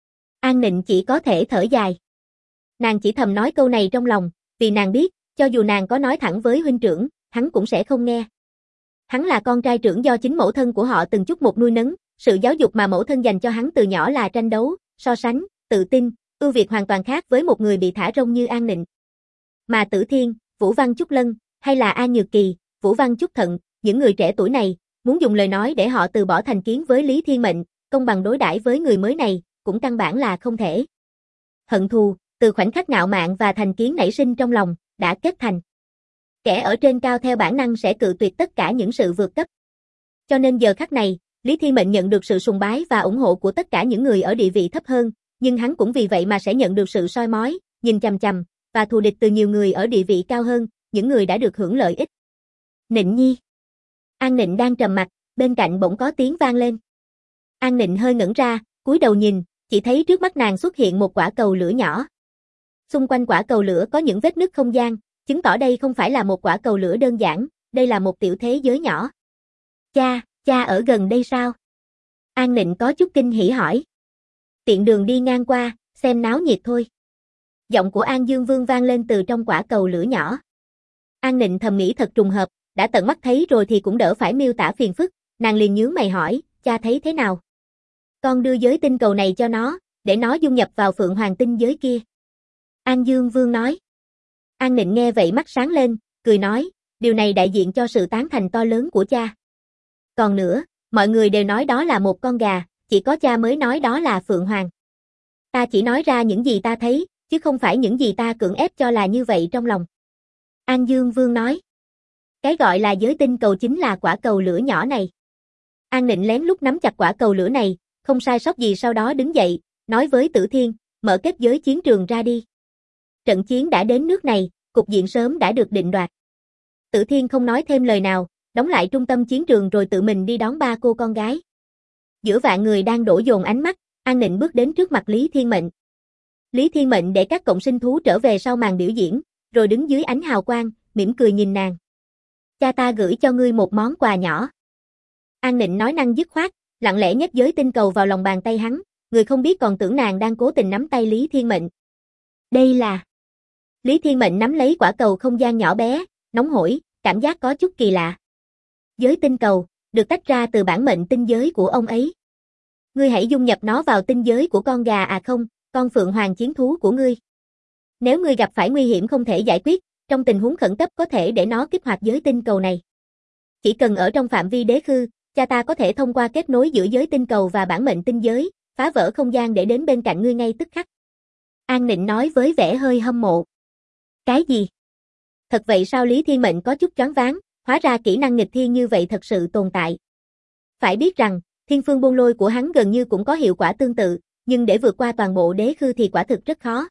A: An Nịnh chỉ có thể thở dài. Nàng chỉ thầm nói câu này trong lòng, vì nàng biết, cho dù nàng có nói thẳng với huynh trưởng, hắn cũng sẽ không nghe. Hắn là con trai trưởng do chính mẫu thân của họ từng chút một nuôi nấng, sự giáo dục mà mẫu thân dành cho hắn từ nhỏ là tranh đấu, so sánh, tự tin, ưu việt hoàn toàn khác với một người bị thả rông như An Nịnh. Mà Tử Thiên, Vũ Văn Chúc Lân, hay là A Nhược Kỳ, Vũ Văn Chúc Thận, những người trẻ tuổi này, muốn dùng lời nói để họ từ bỏ thành kiến với Lý Thiên Mệnh, công bằng đối đãi với người mới này, cũng căn bản là không thể. Hận thù, từ khoảnh khắc ngạo mạn và thành kiến nảy sinh trong lòng, đã kết thành. Kẻ ở trên cao theo bản năng sẽ cự tuyệt tất cả những sự vượt cấp. Cho nên giờ khắc này, Lý Thiên Mệnh nhận được sự sùng bái và ủng hộ của tất cả những người ở địa vị thấp hơn, nhưng hắn cũng vì vậy mà sẽ nhận được sự soi mói, nhìn chằm chằm, và thù địch từ nhiều người ở địa vị cao hơn, những người đã được hưởng lợi ích. Nịnh nhi. An Nịnh đang trầm mặc, bên cạnh bỗng có tiếng vang lên. An Nịnh hơi ngẩn ra, cúi đầu nhìn, chỉ thấy trước mắt nàng xuất hiện một quả cầu lửa nhỏ. Xung quanh quả cầu lửa có những vết nứt không gian, chứng tỏ đây không phải là một quả cầu lửa đơn giản, đây là một tiểu thế giới nhỏ. Cha ở gần đây sao? An Nịnh có chút kinh hỉ hỏi. Tiện đường đi ngang qua, xem náo nhiệt thôi. Giọng của An Dương Vương vang lên từ trong quả cầu lửa nhỏ. An Nịnh thầm nghĩ thật trùng hợp, đã tận mắt thấy rồi thì cũng đỡ phải miêu tả phiền phức, nàng liền nhướng mày hỏi, cha thấy thế nào? Con đưa giới tinh cầu này cho nó, để nó dung nhập vào Phượng Hoàng tinh giới kia. An Dương Vương nói. An Nịnh nghe vậy mắt sáng lên, cười nói, điều này đại diện cho sự tán thành to lớn của cha. Còn nữa, mọi người đều nói đó là một con gà, chỉ có cha mới nói đó là Phượng Hoàng. Ta chỉ nói ra những gì ta thấy, chứ không phải những gì ta cưỡng ép cho là như vậy trong lòng. An Dương Vương nói. Cái gọi là giới tinh cầu chính là quả cầu lửa nhỏ này. An Nịnh lén lút nắm chặt quả cầu lửa này, không sai sót gì, sau đó đứng dậy, nói với Tử Thiên, mở kết giới chiến trường ra đi. Trận chiến đã đến nước này, cục diện sớm đã được định đoạt. Tử Thiên không nói thêm lời nào, đóng lại trung tâm chiến trường rồi tự mình đi đón ba cô con gái. Giữa vạn người đang đổ dồn ánh mắt, An Nịnh bước đến trước mặt Lý Thiên Mệnh. Lý Thiên Mệnh để các cộng sinh thú trở về sau màn biểu diễn, rồi đứng dưới ánh hào quang, mỉm cười nhìn nàng. Cha ta gửi cho ngươi một món quà nhỏ. An Nịnh nói năng dứt khoát, lặng lẽ nhét giới tinh cầu vào lòng bàn tay hắn, người không biết còn tưởng nàng đang cố tình nắm tay Lý Thiên Mệnh. Đây là... Lý Thiên Mệnh nắm lấy quả cầu không gian nhỏ bé, nóng hổi, cảm giác có chút kỳ lạ. Giới tinh cầu, được tách ra từ bản mệnh tinh giới của ông ấy. Ngươi hãy dung nhập nó vào tinh giới của con gà à không, con phượng hoàng chiến thú của ngươi. Nếu ngươi gặp phải nguy hiểm không thể giải quyết, trong tình huống khẩn cấp có thể để nó kích hoạt giới tinh cầu này. Chỉ cần ở trong phạm vi đế khư, cha ta có thể thông qua kết nối giữa giới tinh cầu và bản mệnh tinh giới, phá vỡ không gian để đến bên cạnh ngươi ngay tức khắc. An Nịnh nói với vẻ hơi hâm mộ. Cái gì? Thật vậy sao? Lý Thiên Mệnh có chút choáng váng, hóa ra kỹ năng nghịch thiên như vậy thật sự tồn tại. Phải biết rằng, thiên phương bôn lôi của hắn gần như cũng có hiệu quả tương tự, nhưng để vượt qua toàn bộ đế khư thì quả thực rất khó.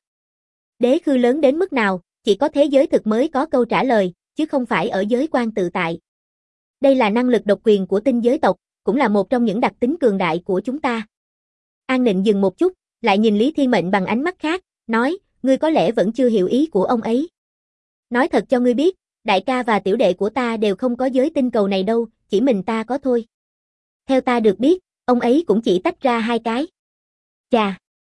A: Đế khư lớn đến mức nào, chỉ có thế giới thực mới có câu trả lời, chứ không phải ở giới quan tự tại. Đây là năng lực độc quyền của tinh giới tộc, cũng là một trong những đặc tính cường đại của chúng ta. An Nịnh dừng một chút, lại nhìn Lý Thiên Mệnh bằng ánh mắt khác, nói, ngươi có lẽ vẫn chưa hiểu ý của ông ấy. Nói thật cho ngươi biết, đại ca và tiểu đệ của ta đều không có giới tinh cầu này đâu, chỉ mình ta có thôi. Theo ta được biết, ông ấy cũng chỉ tách ra 2 cái. Chà!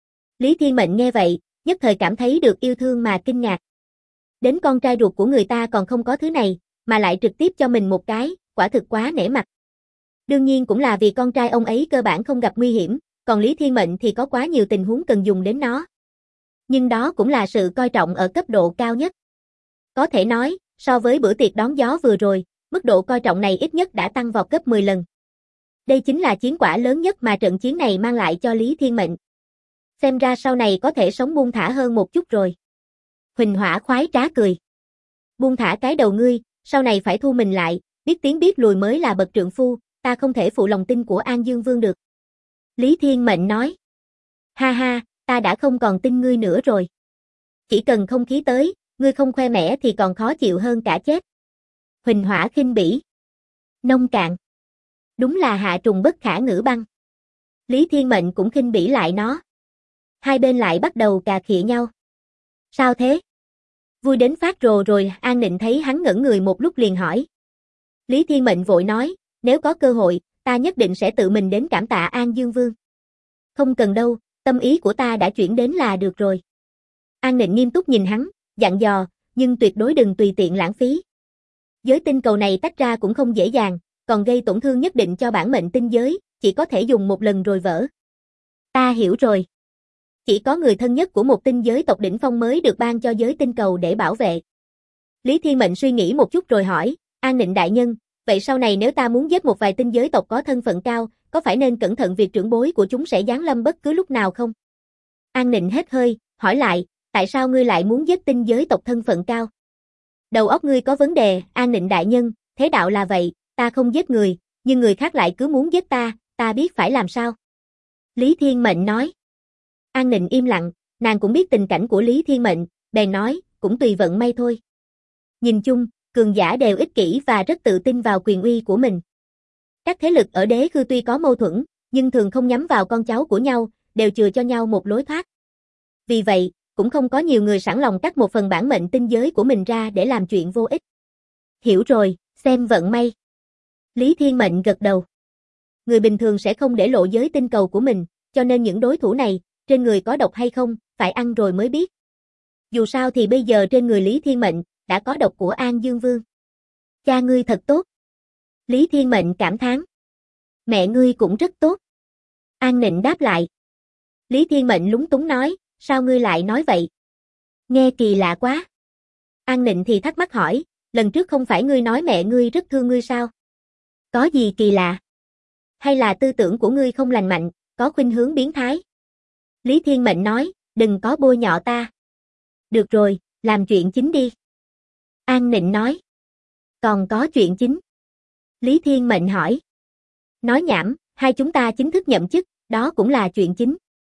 A: Lý Thiên Mệnh nghe vậy, nhất thời cảm thấy được yêu thương mà kinh ngạc. Đến con trai ruột của người ta còn không có thứ này, mà lại trực tiếp cho mình một cái, quả thực quá nể mặt. Đương nhiên cũng là vì con trai ông ấy cơ bản không gặp nguy hiểm, còn Lý Thiên Mệnh thì có quá nhiều tình huống cần dùng đến nó. Nhưng đó cũng là sự coi trọng ở cấp độ cao nhất. Có thể nói, so với bữa tiệc đón gió vừa rồi, mức độ coi trọng này ít nhất đã tăng vọt gấp 10 lần. Đây chính là chiến quả lớn nhất mà trận chiến này mang lại cho Lý Thiên Mệnh. Xem ra sau này có thể sống buông thả hơn một chút rồi. Huỳnh Hỏa khoái trá cười. Buông thả cái đầu ngươi, sau này phải thu mình lại, biết tiến biết lùi mới là bậc trượng phu, ta không thể phụ lòng tin của An Dương Vương được. Lý Thiên Mệnh nói. Ha ha, ta đã không còn tin ngươi nữa rồi. Chỉ cần không khí tới, ngươi không khoe mẽ thì còn khó chịu hơn cả chết. Huỳnh Hỏa khinh bỉ. Nông cạn. Đúng là hạ trùng bất khả ngữ băng. Lý Thiên Mệnh cũng khinh bỉ lại nó. Hai bên lại bắt đầu cà khịa nhau. Sao thế? Vui đến phát rồ rồi. An Nịnh thấy hắn ngẩn người một lúc liền hỏi. Lý Thiên Mệnh vội nói, nếu có cơ hội, ta nhất định sẽ tự mình đến cảm tạ An Dương Vương. Không cần đâu, tâm ý của ta đã chuyển đến là được rồi. An Nịnh nghiêm túc nhìn hắn, dặn dò, nhưng tuyệt đối đừng tùy tiện lãng phí. Giới tinh cầu này tách ra cũng không dễ dàng, còn gây tổn thương nhất định cho bản mệnh tinh giới, chỉ có thể dùng một lần rồi vỡ. Ta hiểu rồi. Chỉ có người thân nhất của một tinh giới tộc đỉnh phong mới được ban cho giới tinh cầu để bảo vệ. Lý Thiên Mệnh suy nghĩ một chút rồi hỏi, An Nịnh đại nhân, vậy sau này nếu ta muốn giết một vài tinh giới tộc có thân phận cao, có phải nên cẩn thận việc trưởng bối của chúng sẽ giáng lâm bất cứ lúc nào không? An Nịnh hết hơi, hỏi lại, tại sao ngươi lại muốn giết tinh giới tộc thân phận cao? Đầu óc ngươi có vấn đề, An Nịnh đại nhân, thế đạo là vậy, ta không giết người, nhưng người khác lại cứ muốn giết ta biết phải làm sao? Lý Thiên Mệnh nói. An Nịnh im lặng, nàng cũng biết tình cảnh của Lý Thiên Mệnh, bèn nói, cũng tùy vận may thôi. Nhìn chung, cường giả đều ích kỷ và rất tự tin vào quyền uy của mình. Các thế lực ở đế khư tuy có mâu thuẫn, nhưng thường không nhắm vào con cháu của nhau, đều chừa cho nhau một lối thoát. Vì vậy, cũng không có nhiều người sẵn lòng cắt một phần bản mệnh tinh giới của mình ra để làm chuyện vô ích. Hiểu rồi, xem vận may. Lý Thiên Mệnh gật đầu. Người bình thường sẽ không để lộ giới tinh cầu của mình, cho nên những đối thủ này, trên người có độc hay không, phải ăn rồi mới biết. Dù sao thì bây giờ trên người Lý Thiên Mệnh, đã có độc của An Dương Vương. Cha ngươi thật tốt. Lý Thiên Mệnh cảm thán. Mẹ ngươi cũng rất tốt. An Nịnh đáp lại. Lý Thiên Mệnh lúng túng nói, sao ngươi lại nói vậy? Nghe kỳ lạ quá. An Nịnh thì thắc mắc hỏi, lần trước không phải ngươi nói mẹ ngươi rất thương ngươi sao? Có gì kỳ lạ? Hay là tư tưởng của ngươi không lành mạnh, có khuynh hướng biến thái? Lý Thiên Mệnh nói, đừng có bôi nhọ ta. Được rồi, làm chuyện chính đi. An Nịnh nói. Còn có chuyện chính. Lý Thiên Mệnh hỏi. Nói nhảm, hai chúng ta chính thức nhậm chức, đó cũng là chuyện chính.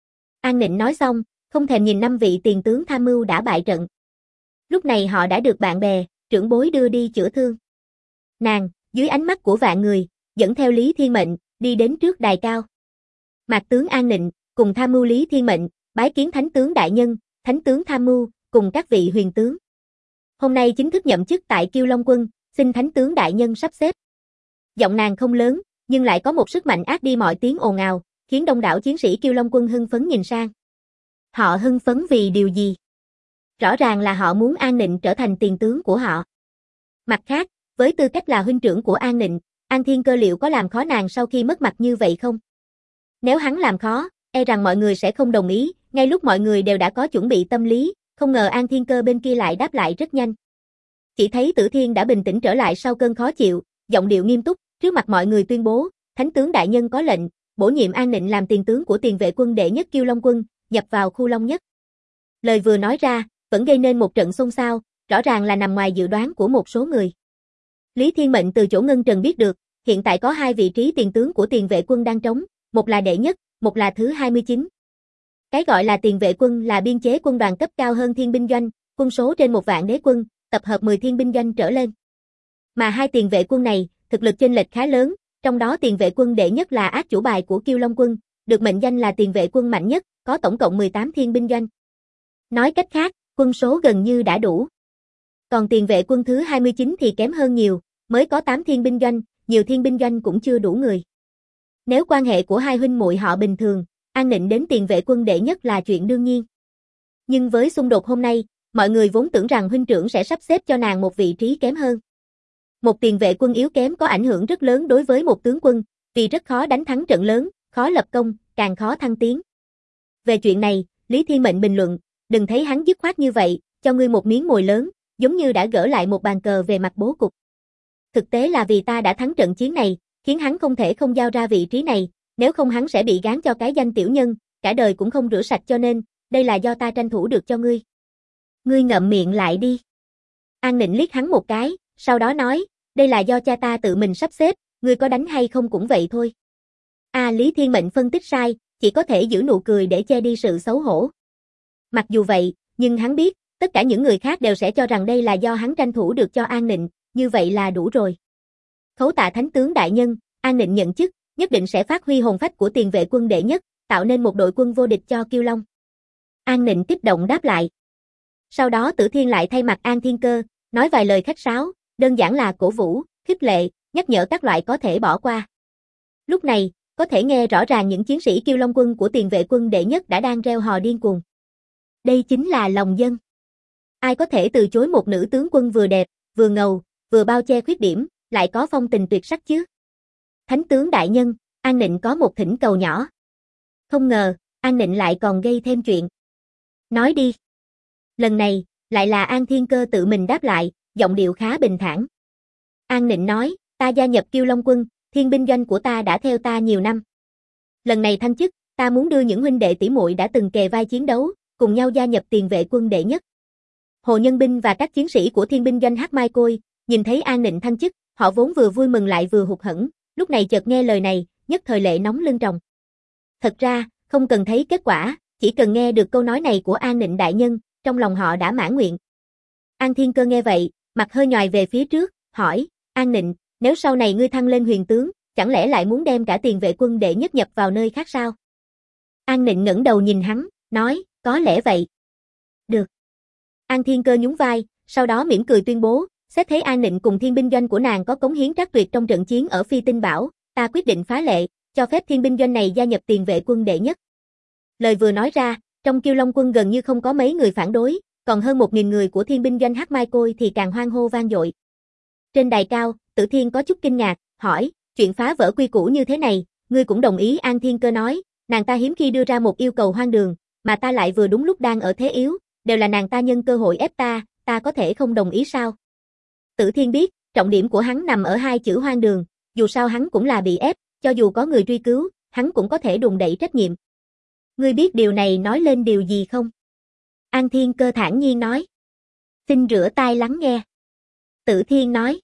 A: An Nịnh nói xong, không thèm nhìn 5 vị tiền tướng tham mưu đã bại trận. Lúc này họ đã được bạn bè, trưởng bối đưa đi chữa thương. Nàng, dưới ánh mắt của vạn người, dẫn theo Lý Thiên Mệnh, đi đến trước đài cao. Mạc tướng An Nịnh, cùng tham mưu Lý Thiên Mệnh, bái kiến thánh tướng đại nhân, thánh tướng tham mưu, cùng các vị huyền tướng. Hôm nay chính thức nhậm chức tại Kiêu Long quân, xin thánh tướng đại nhân sắp xếp. Giọng nàng không lớn, nhưng lại có một sức mạnh át đi mọi tiếng ồn ào, khiến đông đảo chiến sĩ Kiêu Long quân hưng phấn nhìn sang. Họ hưng phấn vì điều gì? Rõ ràng là họ muốn An Nịnh trở thành tiền tướng của họ. Mặt khác, với tư cách là huynh trưởng của An Nịnh, An Thiên Cơ liệu có làm khó nàng sau khi mất mặt như vậy không? Nếu hắn làm khó, e rằng mọi người sẽ không đồng ý, ngay lúc mọi người đều đã có chuẩn bị tâm lý, không ngờ An Thiên Cơ bên kia lại đáp lại rất nhanh. Chỉ thấy Tử Thiên đã bình tĩnh trở lại sau cơn khó chịu, giọng điệu nghiêm túc, trước mặt mọi người tuyên bố, Thánh tướng đại nhân có lệnh, bổ nhiệm An Nịnh làm tiền tướng của tiền vệ quân đệ nhất Kiêu Long quân, nhập vào khu Long nhất. Lời vừa nói ra, vẫn gây nên một trận xôn xao, rõ ràng là nằm ngoài dự đoán của một số người. Lý Thiên Mệnh từ chỗ Ngân Trần biết được, hiện tại có 2 vị trí tiền tướng của tiền vệ quân đang trống, một là đệ nhất, một là thứ 29. Cái gọi là tiền vệ quân là biên chế quân đoàn cấp cao hơn thiên binh doanh, quân số trên 1 vạn đế quân, tập hợp 10 thiên binh doanh trở lên. Mà 2 tiền vệ quân này, thực lực chênh lệch khá lớn, trong đó tiền vệ quân đệ nhất là ác chủ bài của Kiêu Long quân, được mệnh danh là tiền vệ quân mạnh nhất, có tổng cộng 18 thiên binh doanh. Nói cách khác, quân số gần như đã đủ. Còn tiền vệ quân thứ 29 thì kém hơn nhiều, mới có 8 thiên binh doanh, nhiều thiên binh doanh cũng chưa đủ người. Nếu quan hệ của hai huynh muội họ bình thường, An Nịnh đến tiền vệ quân đệ nhất là chuyện đương nhiên. Nhưng với xung đột hôm nay, mọi người vốn tưởng rằng huynh trưởng sẽ sắp xếp cho nàng một vị trí kém hơn. Một tiền vệ quân yếu kém có ảnh hưởng rất lớn đối với một tướng quân, vì rất khó đánh thắng trận lớn, khó lập công, càng khó thăng tiến. Về chuyện này, Lý Thiên Mệnh bình luận, đừng thấy hắn dứt khoát như vậy, cho ngươi một miếng mồi lớn, giống như đã gỡ lại một bàn cờ về mặt bố cục. Thực tế là vì ta đã thắng trận chiến này, khiến hắn không thể không giao ra vị trí này, nếu không hắn sẽ bị gán cho cái danh tiểu nhân, cả đời cũng không rửa sạch, cho nên, đây là do ta tranh thủ được cho ngươi. Ngươi ngậm miệng lại đi. An Nịnh liếc hắn một cái, sau đó nói, đây là do cha ta tự mình sắp xếp, ngươi có đánh hay không cũng vậy thôi. Lý Thiên Mệnh phân tích sai, chỉ có thể giữ nụ cười để che đi sự xấu hổ. Mặc dù vậy, nhưng hắn biết, tất cả những người khác đều sẽ cho rằng đây là do hắn tranh thủ được cho An Nịnh, như vậy là đủ rồi. Khấu tạ Thánh tướng đại nhân, An Nịnh nhận chức, nhất định sẽ phát huy hồn phách của tiền vệ quân đệ nhất, tạo nên một đội quân vô địch cho Kiêu Long. An Nịnh kích động đáp lại. Sau đó Tử Thiên lại thay mặt An Thiên Cơ, nói vài lời khách sáo, đơn giản là cổ vũ, khích lệ, nhắc nhở các loại có thể bỏ qua. Lúc này, có thể nghe rõ ràng những chiến sĩ Kiêu Long quân của tiền vệ quân đệ nhất đã đang reo hò điên cuồng. Đây chính là lòng dân. Ai có thể từ chối một nữ tướng quân vừa đẹp, vừa ngầu, vừa bao che khuyết điểm, lại có phong tình tuyệt sắc chứ? Thánh tướng đại nhân, An Nịnh có một thỉnh cầu nhỏ. Không ngờ, An Nịnh lại còn gây thêm chuyện. Nói đi. Lần này, lại là An Thiên Cơ tự mình đáp lại, giọng điệu khá bình thản. An Nịnh nói, ta gia nhập Kiêu Long quân, thiên binh doanh của ta đã theo ta nhiều năm. Lần này thăng chức, ta muốn đưa những huynh đệ tỷ muội đã từng kề vai chiến đấu, cùng nhau gia nhập tiền vệ quân đệ nhất. Hồ Nhân Binh và các chiến sĩ của thiên binh doanh Hắc Mai Côi, nhìn thấy An Nịnh thăng chức, họ vốn vừa vui mừng lại vừa hụt hẫng, lúc này chợt nghe lời này, nhất thời lệ nóng lưng tròng. Thật ra, không cần thấy kết quả, chỉ cần nghe được câu nói này của An Nịnh đại nhân, trong lòng họ đã mãn nguyện. An Thiên Cơ nghe vậy, mặt hơi nhòi về phía trước, hỏi, An Nịnh, nếu sau này ngươi thăng lên huyền tướng, chẳng lẽ lại muốn đem cả tiền vệ quân đệ nhất nhập vào nơi khác sao? An Nịnh ngẩng đầu nhìn hắn, nói, có lẽ vậy. Được. An Thiên Cơ nhún vai, sau đó mỉm cười tuyên bố, xét thấy An Nịnh cùng thiên binh doanh của nàng có cống hiến trắc tuyệt trong trận chiến ở Phi Tinh Bảo, ta quyết định phá lệ, cho phép thiên binh doanh này gia nhập tiền vệ quân đệ nhất. Lời vừa nói ra, trong Kiêu Long quân gần như không có mấy người phản đối, còn hơn 1000 người của thiên binh doanh Hắc Mai Côi thì càng hoan hô vang dội. Trên đài cao, Tử Thiên có chút kinh ngạc, hỏi, chuyện phá vỡ quy củ như thế này, ngươi cũng đồng ý? An Thiên Cơ nói, nàng ta hiếm khi đưa ra một yêu cầu hoang đường, mà ta lại vừa đúng lúc đang ở thế yếu, đều là nàng ta nhân cơ hội ép ta có thể không đồng ý sao? Tử Thiên biết, trọng điểm của hắn nằm ở 2 chữ hoang đường, dù sao hắn cũng là bị ép, cho dù có người truy cứu, hắn cũng có thể đùn đẩy trách nhiệm. Ngươi biết điều này nói lên điều gì không? An Thiên Cơ thản nhiên nói. Xin rửa tai lắng nghe. Tử Thiên nói.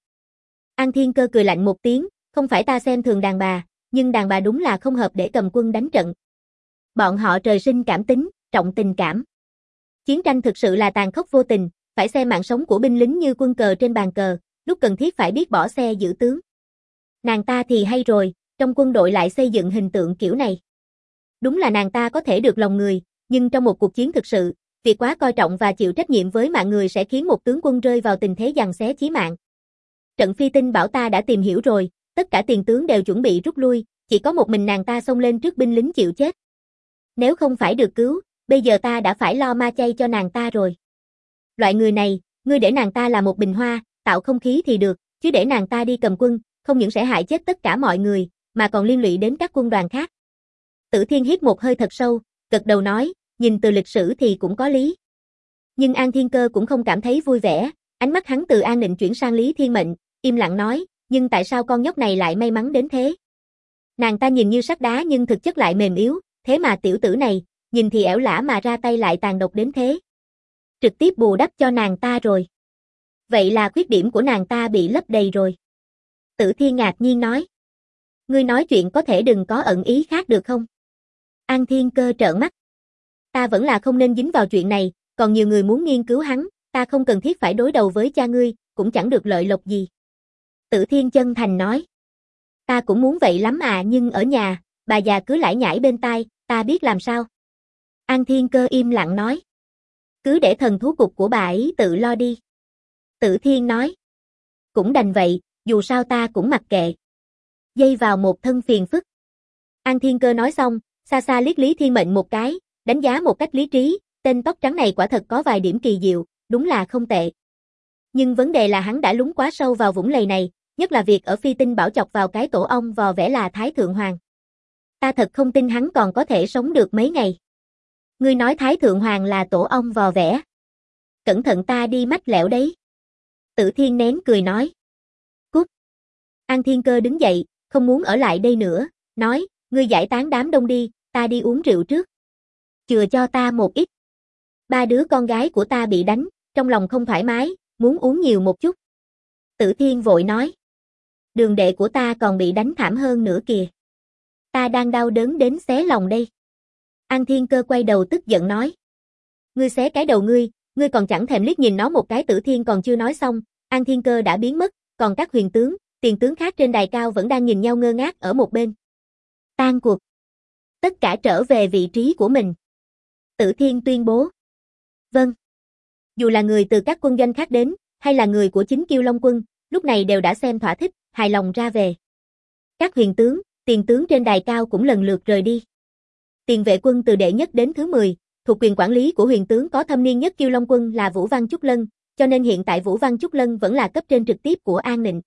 A: An Thiên Cơ cười lạnh một tiếng, không phải ta xem thường đàn bà, nhưng đàn bà đúng là không hợp để cầm quân đánh trận. Bọn họ trời sinh cảm tính, trọng tình cảm. Chiến tranh thực sự là tàn khốc vô tình, phải xem mạng sống của binh lính như quân cờ trên bàn cờ, lúc cần thiết phải biết bỏ xe giữ tướng. Nàng ta thì hay rồi, trong quân đội lại xây dựng hình tượng kiểu này. Đúng là nàng ta có thể được lòng người, nhưng trong một cuộc chiến thực sự, việc quá coi trọng và chịu trách nhiệm với mạng người sẽ khiến một tướng quân rơi vào tình thế giằng xé chí mạng. Trận Phi Tinh Bảo ta đã tìm hiểu rồi, tất cả tiền tướng đều chuẩn bị rút lui, chỉ có một mình nàng ta xông lên trước binh lính chịu chết. Nếu không phải được cứu, bây giờ ta đã phải lo ma chay cho nàng ta rồi. Loại người này, ngươi để nàng ta là một bình hoa, tạo không khí thì được, chứ để nàng ta đi cầm quân, không những sẽ hại chết tất cả mọi người, mà còn liên lụy đến các quân đoàn khác. Tử Thiên hít một hơi thật sâu, gật đầu nói, nhìn từ lịch sử thì cũng có lý. Nhưng An Thiên Cơ cũng không cảm thấy vui vẻ, ánh mắt hắn từ An Định chuyển sang Lý Thiên Mệnh, im lặng nói, nhưng tại sao con nhóc này lại may mắn đến thế? Nàng ta nhìn như sắt đá nhưng thực chất lại mềm yếu, thế mà tiểu tử này, nhìn thì ẻo lả mà ra tay lại tàn độc đến thế. Trực tiếp bù đắp cho nàng ta rồi. Vậy là khuyết điểm của nàng ta bị lấp đầy rồi. Tử Thiên ngạc nhiên nói. Ngươi nói chuyện có thể đừng có ẩn ý khác được không? An Thiên Cơ trợn mắt. Ta vẫn là không nên dính vào chuyện này, còn nhiều người muốn nghiên cứu hắn, ta không cần thiết phải đối đầu với cha ngươi, cũng chẳng được lợi lộc gì. Tử Thiên chân thành nói. Ta cũng muốn vậy lắm à, nhưng ở nhà, bà già cứ lải nhải bên tai, ta biết làm sao. An Thiên Cơ im lặng nói. Cứ để thần thú cục của bà ấy tự lo đi. Tử Thiên nói. Cũng đành vậy, dù sao ta cũng mặc kệ. Dây vào một thân phiền phức. An Thiên Cơ nói xong, xa xa liếc Lý Thiên Mệnh một cái, đánh giá một cách lý trí, tên tóc trắng này quả thật có vài điểm kỳ diệu, đúng là không tệ. Nhưng vấn đề là hắn đã lún quá sâu vào vũng lầy này, nhất là việc ở Phi Tinh Bảo chọc vào cái tổ ong vò vẽ là Thái Thượng Hoàng. Ta thật không tin hắn còn có thể sống được mấy ngày. Ngươi nói Thái Thượng Hoàng là tổ ong vò vẽ. Cẩn thận ta đi mách lẻo đấy. Tử Thiên nén cười nói. Cút. An Thiên Cơ đứng dậy, không muốn ở lại đây nữa, nói, ngươi giải tán đám đông đi, ta đi uống rượu trước. Chừa cho ta một ít. Ba đứa con gái của ta bị đánh, trong lòng không thoải mái, muốn uống nhiều một chút. Tử Thiên vội nói. Đường đệ của ta còn bị đánh thảm hơn nữa kìa. Ta đang đau đớn đến xé lòng đây. An Thiên Cơ quay đầu tức giận nói. Ngươi xé cái đầu ngươi còn chẳng thèm liếc nhìn nó một cái. Tử Thiên còn chưa nói xong, An Thiên Cơ đã biến mất, còn các huyền tướng, tiền tướng khác trên đài cao vẫn đang nhìn nhau ngơ ngác ở một bên. Tan cuộc. Tất cả trở về vị trí của mình. Tử Thiên tuyên bố. Vâng. Dù là người từ các quân doanh khác đến, hay là người của chính Kiêu Long quân, lúc này đều đã xem thỏa thích, hài lòng ra về. Các huyền tướng, tiền tướng trên đài cao cũng lần lượt rời đi. Tiền vệ quân từ đệ nhất đến thứ 10, thuộc quyền quản lý của huyền tướng có thâm niên nhất Kiêu Long quân là Vũ Văn Chúc Lân, cho nên hiện tại Vũ Văn Chúc Lân vẫn là cấp trên trực tiếp của An Nịnh.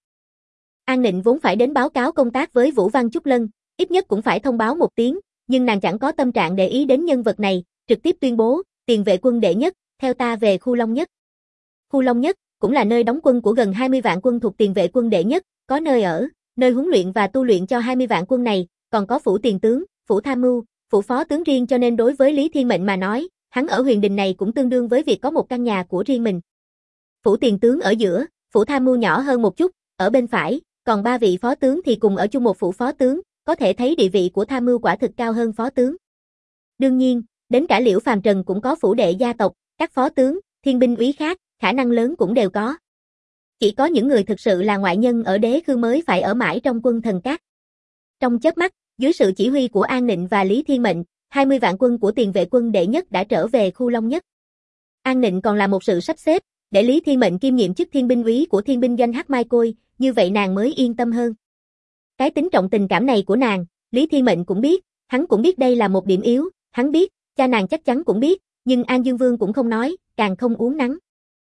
A: An Nịnh vốn phải đến báo cáo công tác với Vũ Văn Chúc Lân, ít nhất cũng phải thông báo một tiếng, nhưng nàng chẳng có tâm trạng để ý đến nhân vật này, trực tiếp tuyên bố, tiền vệ quân đệ nhất, theo ta về khu Long Nhất. Khu Long Nhất cũng là nơi đóng quân của gần 20 vạn quân thuộc tiền vệ quân đệ nhất, có nơi ở, nơi huấn luyện và tu luyện cho 20 vạn quân này, còn có phủ tiền tướng, phủ tham mưu, phủ phó tướng riêng, cho nên đối với Lý Thiên Mệnh mà nói, hắn ở huyền đình này cũng tương đương với việc có một căn nhà của riêng mình. Phủ tiền tướng ở giữa, phủ tham mưu nhỏ hơn một chút, ở bên phải, còn 3 vị phó tướng thì cùng ở chung một phủ phó tướng, có thể thấy địa vị của tham mưu quả thực cao hơn phó tướng. Đương nhiên, đến cả Liễu Phàm Trần cũng có phủ đệ gia tộc, các phó tướng, thiên binh úy khác, khả năng lớn cũng đều có. Chỉ có những người thực sự là ngoại nhân ở Đế Khư mới phải ở mãi trong quân thần các. Trong chớp mắt, dưới sự chỉ huy của An Nịnh và Lý Thiên Mệnh, 20 vạn quân của tiền vệ quân đệ nhất đã trở về khu Long Nhất. An Nịnh còn là một sự sắp xếp, để Lý Thiên Mệnh kiêm nhiệm chức thiên binh úy của thiên binh doanh Hắc Mai Côi, như vậy nàng mới yên tâm hơn. Cái tính trọng tình cảm này của nàng, Lý Thiên Mệnh cũng biết, hắn cũng biết đây là một điểm yếu, hắn biết, cha nàng chắc chắn cũng biết, nhưng An Dương Vương cũng không nói, càng không uống nắng.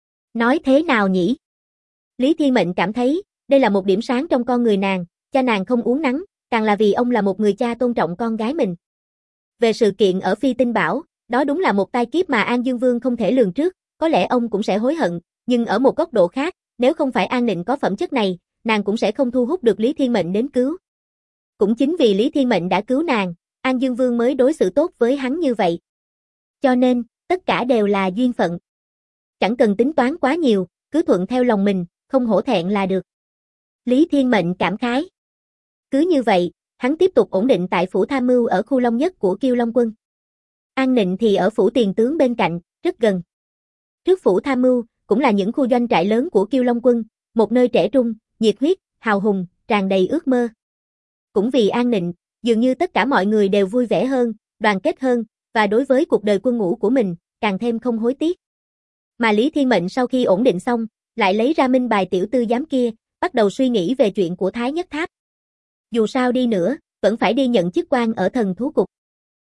A: Nói thế nào nhỉ? Lý Thiên Mệnh cảm thấy, đây là một điểm sáng trong con người nàng, cha nàng không uống nắng, càng là vì ông là một người cha tôn trọng con gái mình. Về sự kiện ở Phi Tinh Bảo, đó đúng là một tai kiếp mà An Dương Vương không thể lường trước, có lẽ ông cũng sẽ hối hận, nhưng ở một góc độ khác, nếu không phải An Nịnh có phẩm chất này, nàng cũng sẽ không thu hút được Lý Thiên Mệnh đến cứu. Cũng chính vì Lý Thiên Mệnh đã cứu nàng, An Dương Vương mới đối xử tốt với hắn như vậy. Cho nên, tất cả đều là duyên phận. Chẳng cần tính toán quá nhiều, cứ thuận theo lòng mình, không hổ thẹn là được. Lý Thiên Mệnh cảm khái. Cứ như vậy, hắn tiếp tục ổn định tại phủ tham mưu ở khu Long Nhất của Kiêu Long quân. An Nịnh thì ở phủ tiền tướng bên cạnh, rất gần. Trước phủ tham mưu, cũng là những khu doanh trại lớn của Kiêu Long quân, một nơi trẻ trung, nhiệt huyết, hào hùng, tràn đầy ước mơ. Cũng vì An Nịnh, dường như tất cả mọi người đều vui vẻ hơn, đoàn kết hơn, và đối với cuộc đời quân ngũ của mình, càng thêm không hối tiếc. Mà Lý Thiên Mệnh sau khi ổn định xong, lại lấy ra minh bài tiểu tư giám kia, bắt đầu suy nghĩ về chuyện của Thái Nhất Tháp. Dù sao đi nữa, vẫn phải đi nhận chức quan ở thần thú cục.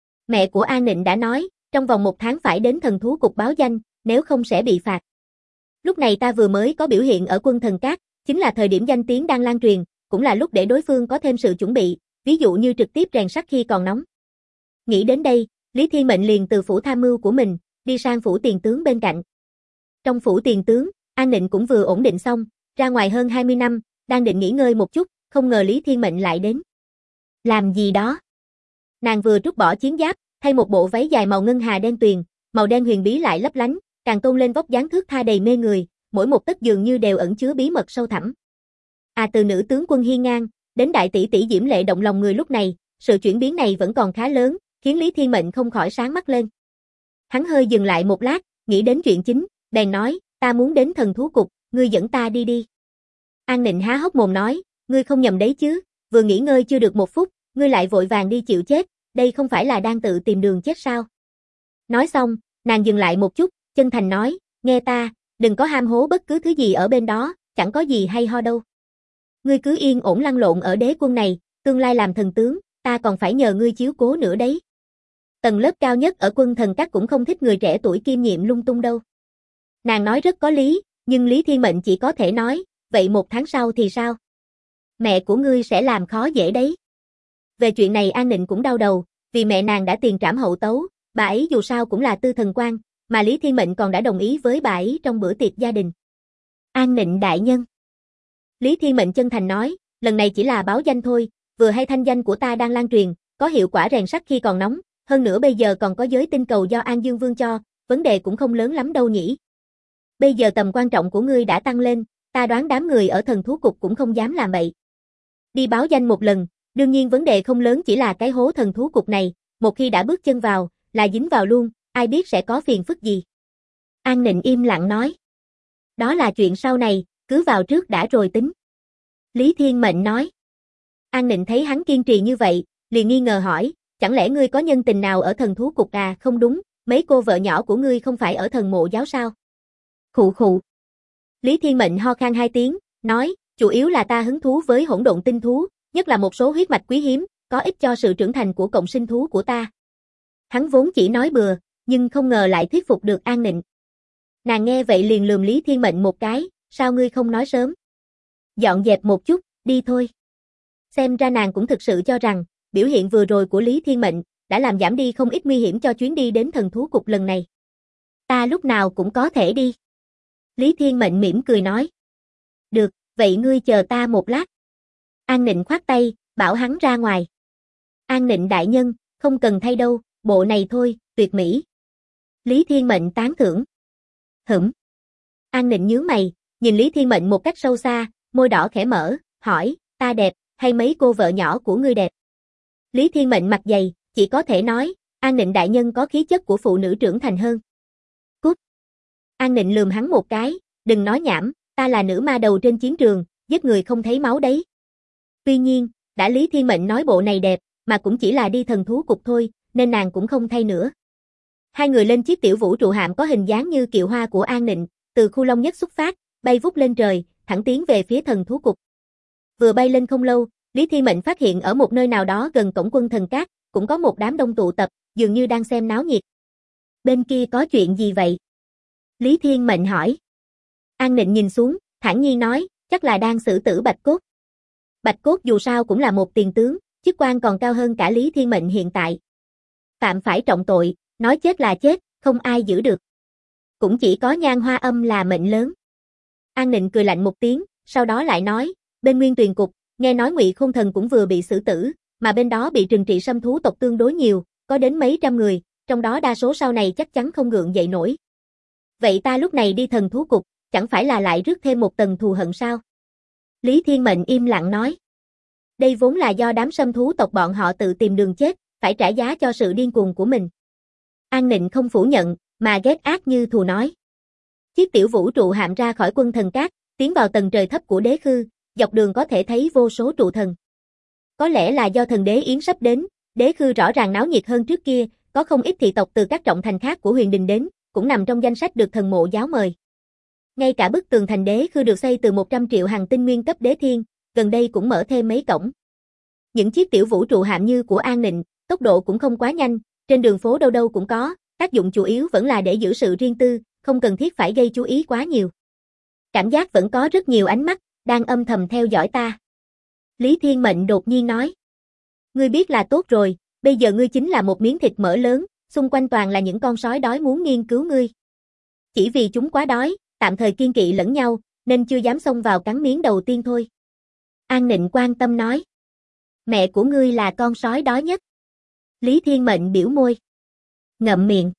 A: Mẹ của An Nịnh đã nói, trong vòng 1 tháng phải đến thần thú cục báo danh, nếu không sẽ bị phạt. Lúc này ta vừa mới có biểu hiện ở quân thần cát, chính là thời điểm danh tiếng đang lan truyền, cũng là lúc để đối phương có thêm sự chuẩn bị, ví dụ như trực tiếp rèn sắt khi còn nóng. Nghĩ đến đây, Lý Thiên Mệnh liền từ phủ tham mưu của mình, đi sang phủ tiền tướng bên cạnh. Trong phủ tiền tướng, An Nịnh cũng vừa ổn định xong, ra ngoài hơn 20 năm, đang định nghỉ ngơi một chút, không ngờ Lý Thiên Mệnh lại đến. Làm gì đó? Nàng vừa trút bỏ chiến giáp, thay một bộ váy dài màu ngân hà đen tuyền, màu đen huyền bí lại lấp lánh, càng tôn lên vóc dáng thước tha đầy mê người, mỗi một tấc dường như đều ẩn chứa bí mật sâu thẳm. Từ nữ tướng quân hiên ngang, đến đại tỷ tỷ diễm lệ động lòng người lúc này, sự chuyển biến này vẫn còn khá lớn, khiến Lý Thiên Mệnh không khỏi sáng mắt lên. Hắn hơi dừng lại một lát, nghĩ đến chuyện chính, bèn nói, ta muốn đến thần thú cục, ngươi dẫn ta đi đi. An Nịnh há hốc mồm nói, ngươi không nhầm đấy chứ, vừa nghỉ ngơi chưa được 1 phút, ngươi lại vội vàng đi chịu chết, đây không phải là đang tự tìm đường chết sao? Nói xong, nàng dừng lại một chút, chân thành nói, nghe ta, đừng có ham hố bất cứ thứ gì ở bên đó, chẳng có gì hay ho đâu. Ngươi cứ yên ổn lăn lộn ở đế quân này, tương lai làm thần tướng, ta còn phải nhờ ngươi chiếu cố nữa đấy. Tầng lớp cao nhất ở quân thần các cũng không thích người trẻ tuổi kiêm nhiệm lung tung đâu. Nàng nói rất có lý, nhưng Lý Thiên Mệnh chỉ có thể nói, vậy 1 tháng sau thì sao? Mẹ của ngươi sẽ làm khó dễ đấy. Về chuyện này An Nịnh cũng đau đầu, vì mẹ nàng đã tiền trảm hậu tấu, bà ấy dù sao cũng là tư thần quan, mà Lý Thiên Mệnh còn đã đồng ý với bà ấy trong bữa tiệc gia đình. An Nịnh đại nhân. Lý Thiên Mệnh chân thành nói, lần này chỉ là báo danh thôi, vừa hay thanh danh của ta đang lan truyền, có hiệu quả rèn sắt khi còn nóng, hơn nữa bây giờ còn có giới tinh cầu do An Dương Vương cho, vấn đề cũng không lớn lắm đâu nhỉ. Bây giờ tầm quan trọng của ngươi đã tăng lên, ta đoán đám người ở thần thú cục cũng không dám làm bậy. Đi báo danh một lần, đương nhiên vấn đề không lớn chỉ là cái hố thần thú cục này, một khi đã bước chân vào, là dính vào luôn, ai biết sẽ có phiền phức gì. An Nịnh im lặng nói. Đó là chuyện sau này, cứ vào trước đã rồi tính. Lý Thiên Mệnh nói. An Nịnh thấy hắn kiên trì như vậy, liền nghi ngờ hỏi, chẳng lẽ ngươi có nhân tình nào ở thần thú cục à? Không đúng, mấy cô vợ nhỏ của ngươi không phải ở thần mộ giáo sao? Khụ khụ. Lý Thiên Mệnh ho khan 2 tiếng, nói, chủ yếu là ta hứng thú với hỗn độn tinh thú, nhất là một số huyết mạch quý hiếm, có ích cho sự trưởng thành của cộng sinh thú của ta. Hắn vốn chỉ nói bừa, nhưng không ngờ lại thuyết phục được An Nịnh. Nàng nghe vậy liền lườm Lý Thiên Mệnh một cái, sao ngươi không nói sớm? Dọn dẹp một chút, đi thôi. Xem ra nàng cũng thực sự cho rằng, biểu hiện vừa rồi của Lý Thiên Mệnh đã làm giảm đi không ít nguy hiểm cho chuyến đi đến thần thú cục lần này. Ta lúc nào cũng có thể đi. Lý Thiên Mệnh mỉm cười nói. Được, vậy ngươi chờ ta một lát. An Nịnh khoát tay, bảo hắn ra ngoài. An Nịnh đại nhân, không cần thay đâu, bộ này thôi, tuyệt mỹ. Lý Thiên Mệnh tán thưởng. An Nịnh nhướng mày, nhìn Lý Thiên Mệnh một cách sâu xa, môi đỏ khẽ mở, hỏi, ta đẹp, hay mấy cô vợ nhỏ của ngươi đẹp? Lý Thiên Mệnh mặt dày, chỉ có thể nói, An Nịnh đại nhân có khí chất của phụ nữ trưởng thành hơn. Cút. An Nịnh lườm hắn một cái, đừng nói nhảm, ta là nữ ma đầu trên chiến trường, giết người không thấy máu đấy. Tuy nhiên, đã Lý Thiên Mệnh nói bộ này đẹp, mà cũng chỉ là đi thần thú cục thôi, nên nàng cũng không thay nữa. Hai người lên chiếc tiểu vũ trụ hạm có hình dáng như kiệu hoa của An Nịnh, từ khu Long Nhất xuất phát, bay vút lên trời, thẳng tiến về phía thần thú cục. Vừa bay lên không lâu, Lý Thiên Mệnh phát hiện ở một nơi nào đó gần cổng quân thần cát, cũng có một đám đông tụ tập, dường như đang xem náo nhiệt. Bên kia có chuyện gì vậy? Lý Thiên Mệnh hỏi. An Nịnh nhìn xuống, thản nhiên nói, chắc là đang xử tử Bạch Cốt. Bạch Cốt dù sao cũng là một tiền tướng, chức quan còn cao hơn cả Lý Thiên Mệnh hiện tại. Phạm phải trọng tội, nói chết là chết, không ai giữ được. Cũng chỉ có Nhan Hoa Âm là mệnh lớn. An Nịnh cười lạnh một tiếng, sau đó lại nói, bên Nguyên Tuyền Cục, nghe nói Ngụy Khôn Thần cũng vừa bị xử tử, mà bên đó bị trừng trị xâm thú tộc tương đối nhiều, có đến mấy trăm người, trong đó đa số sau này chắc chắn không gượng dậy nổi. Vậy ta lúc này đi thần thú cục, chẳng phải là lại rước thêm một tầng thù hận sao? Lý Thiên Mệnh im lặng nói. Đây vốn là do đám xâm thú tộc bọn họ tự tìm đường chết, phải trả giá cho sự điên cuồng của mình. An Nịnh không phủ nhận, mà ghét ác như thù nói. Chiếc tiểu vũ trụ hạm ra khỏi quân thần cát, tiến vào tầng trời thấp của đế khư, dọc đường có thể thấy vô số trụ thần. Có lẽ là do thần đế yến sắp đến, đế khư rõ ràng náo nhiệt hơn trước kia, có không ít thị tộc từ các trọng thành khác của huyền đình đến, cũng nằm trong danh sách được thần mộ giáo mời. Ngay cả bức tường thành đế khư được xây từ 100 triệu hàng tinh nguyên cấp đế thiên, gần đây cũng mở thêm mấy cổng. những chiếc tiểu vũ trụ hạm như của An Nịnh, tốc độ cũng không quá nhanh, trên đường phố đâu đâu cũng có, tác dụng chủ yếu vẫn là để giữ sự riêng tư, không cần thiết phải gây chú ý quá nhiều. Cảm giác vẫn có rất nhiều ánh mắt, đang âm thầm theo dõi ta. Lý Thiên Mệnh đột nhiên nói. Ngươi biết là tốt rồi, bây giờ ngươi chính là một miếng thịt mỡ lớn, xung quanh toàn là những con sói đói muốn nghiên cứu ngươi. Chỉ vì chúng quá đói, tạm thời kiêng kỵ lẫn nhau, nên chưa dám xông vào cắn miếng đầu tiên thôi. An Nịnh quan tâm nói. Mẹ của ngươi là con sói đói nhất. Lý Thiên Mệnh biểu môi. Ngậm miệng.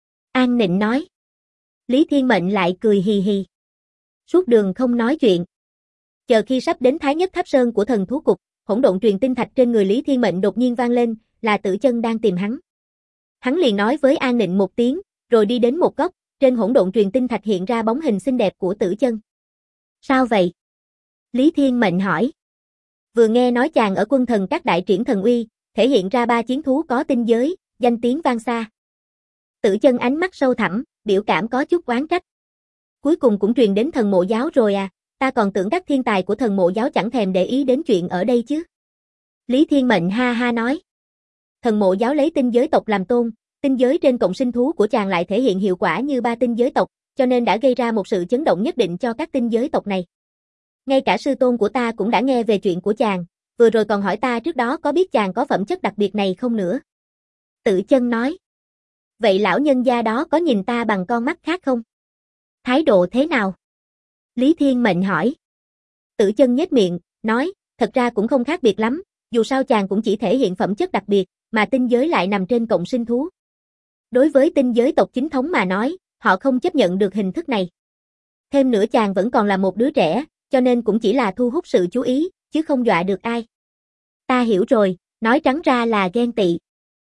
A: An Nịnh nói. Lý Thiên Mệnh lại cười hì hì. Suốt đường không nói chuyện. Chờ khi sắp đến Thái Nhất Tháp Sơn của thần thú cục, hỗn độn truyền tinh thạch trên người Lý Thiên Mệnh đột nhiên vang lên, là Tử Chân đang tìm hắn. Hắn liền nói với An Nịnh một tiếng, rồi đi đến một góc, trên hỗn độn truyền tinh thạch hiện ra bóng hình xinh đẹp của Tử Chân. Sao vậy? Lý Thiên Mệnh hỏi. Vừa nghe nói chàng ở quân thần các đại triển thần uy, thể hiện ra 3 chiến thú có tinh giới, danh tiếng vang xa. Tử Chân ánh mắt sâu thẳm, biểu cảm có chút oán trách. Cuối cùng cũng truyền đến thần mộ giáo rồi à, ta còn tưởng các thiên tài của thần mộ giáo chẳng thèm để ý đến chuyện ở đây chứ. Lý Thiên Mệnh ha ha nói. Thần mộ giáo lấy tinh giới tộc làm tôn, tinh giới trên cộng sinh thú của chàng lại thể hiện hiệu quả như 3 tinh giới tộc, cho nên đã gây ra một sự chấn động nhất định cho các tinh giới tộc này. Ngay cả sư tôn của ta cũng đã nghe về chuyện của chàng, vừa rồi còn hỏi ta trước đó có biết chàng có phẩm chất đặc biệt này không nữa. Tử Chân nói. Vậy lão nhân gia đó có nhìn ta bằng con mắt khác không? Thái độ thế nào? Lý Thiên Mệnh hỏi. Tử Chân nhếch miệng, nói, thật ra cũng không khác biệt lắm, dù sao chàng cũng chỉ thể hiện phẩm chất đặc biệt, mà tinh giới lại nằm trên cộng sinh thú. Đối với tinh giới tộc chính thống mà nói, họ không chấp nhận được hình thức này. Thêm nữa chàng vẫn còn là một đứa trẻ, cho nên cũng chỉ là thu hút sự chú ý, chứ không dọa được ai. Ta hiểu rồi, nói trắng ra là ghen tị.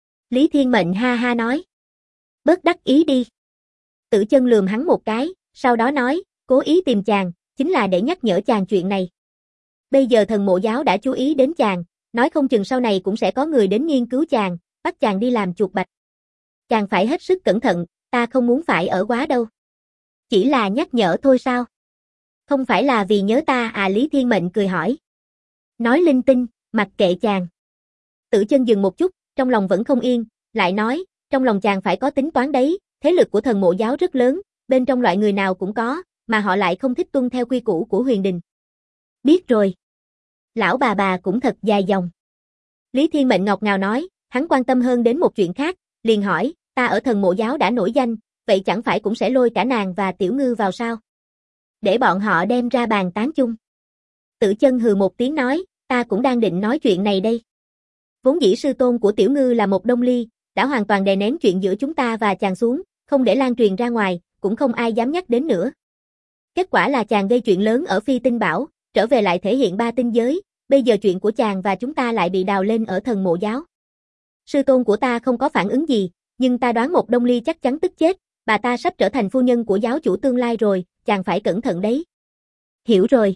A: Lý Thiên Mệnh ha ha nói. Bớt đắc ý đi. Tử Chân lườm hắn một cái, sau đó nói, cố ý tìm chàng, chính là để nhắc nhở chàng chuyện này. Bây giờ thần mộ giáo đã chú ý đến chàng, nói không chừng sau này cũng sẽ có người đến nghiên cứu chàng, bắt chàng đi làm chuột bạch. Chàng phải hết sức cẩn thận, ta không muốn phải ở quá đâu. Chỉ là nhắc nhở thôi sao? Không phải là vì nhớ ta à? Lý Thiên Mệnh cười hỏi. Nói linh tinh, mặc kệ chàng. Tử Chân dừng một chút, trong lòng vẫn không yên, lại nói, trong lòng chàng phải có tính toán đấy, thế lực của thần mộ giáo rất lớn, bên trong loại người nào cũng có, mà họ lại không thích tuân theo quy củ của huyền đình. Biết rồi. Lão bà cũng thật dài dòng. Lý Thiên Mệnh ngọt ngào nói, hắn quan tâm hơn đến một chuyện khác, liền hỏi, ta ở thần mộ giáo đã nổi danh, vậy chẳng phải cũng sẽ lôi cả nàng và Tiểu Ngư vào sao? Để bọn họ đem ra bàn tán chung. Tử Chân hừ một tiếng nói, ta cũng đang định nói chuyện này đây. Vốn dĩ sư tôn của Tiểu Ngư là một Đông Ly, đã hoàn toàn đè nén chuyện giữa chúng ta và chàng xuống, không để lan truyền ra ngoài, cũng không ai dám nhắc đến nữa. Kết quả là chàng gây chuyện lớn ở Phi Tinh Bảo, trở về lại thể hiện 3 tinh giới, bây giờ chuyện của chàng và chúng ta lại bị đào lên ở thần mộ giáo. Sư tôn của ta không có phản ứng gì, nhưng ta đoán một Đông Ly chắc chắn tức chết, bà ta sắp trở thành phu nhân của giáo chủ tương lai rồi, chàng phải cẩn thận đấy. Hiểu rồi.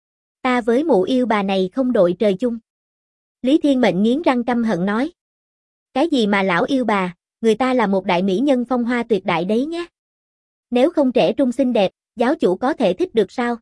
A: Ta với mụ yêu bà này không đội trời chung. Lý Thiên Mệnh nghiến răng căm hận nói. Cái gì mà lão yêu bà, người ta là một đại mỹ nhân phong hoa tuyệt đại đấy nhé. Nếu không trẻ trung xinh đẹp, giáo chủ có thể thích được sao?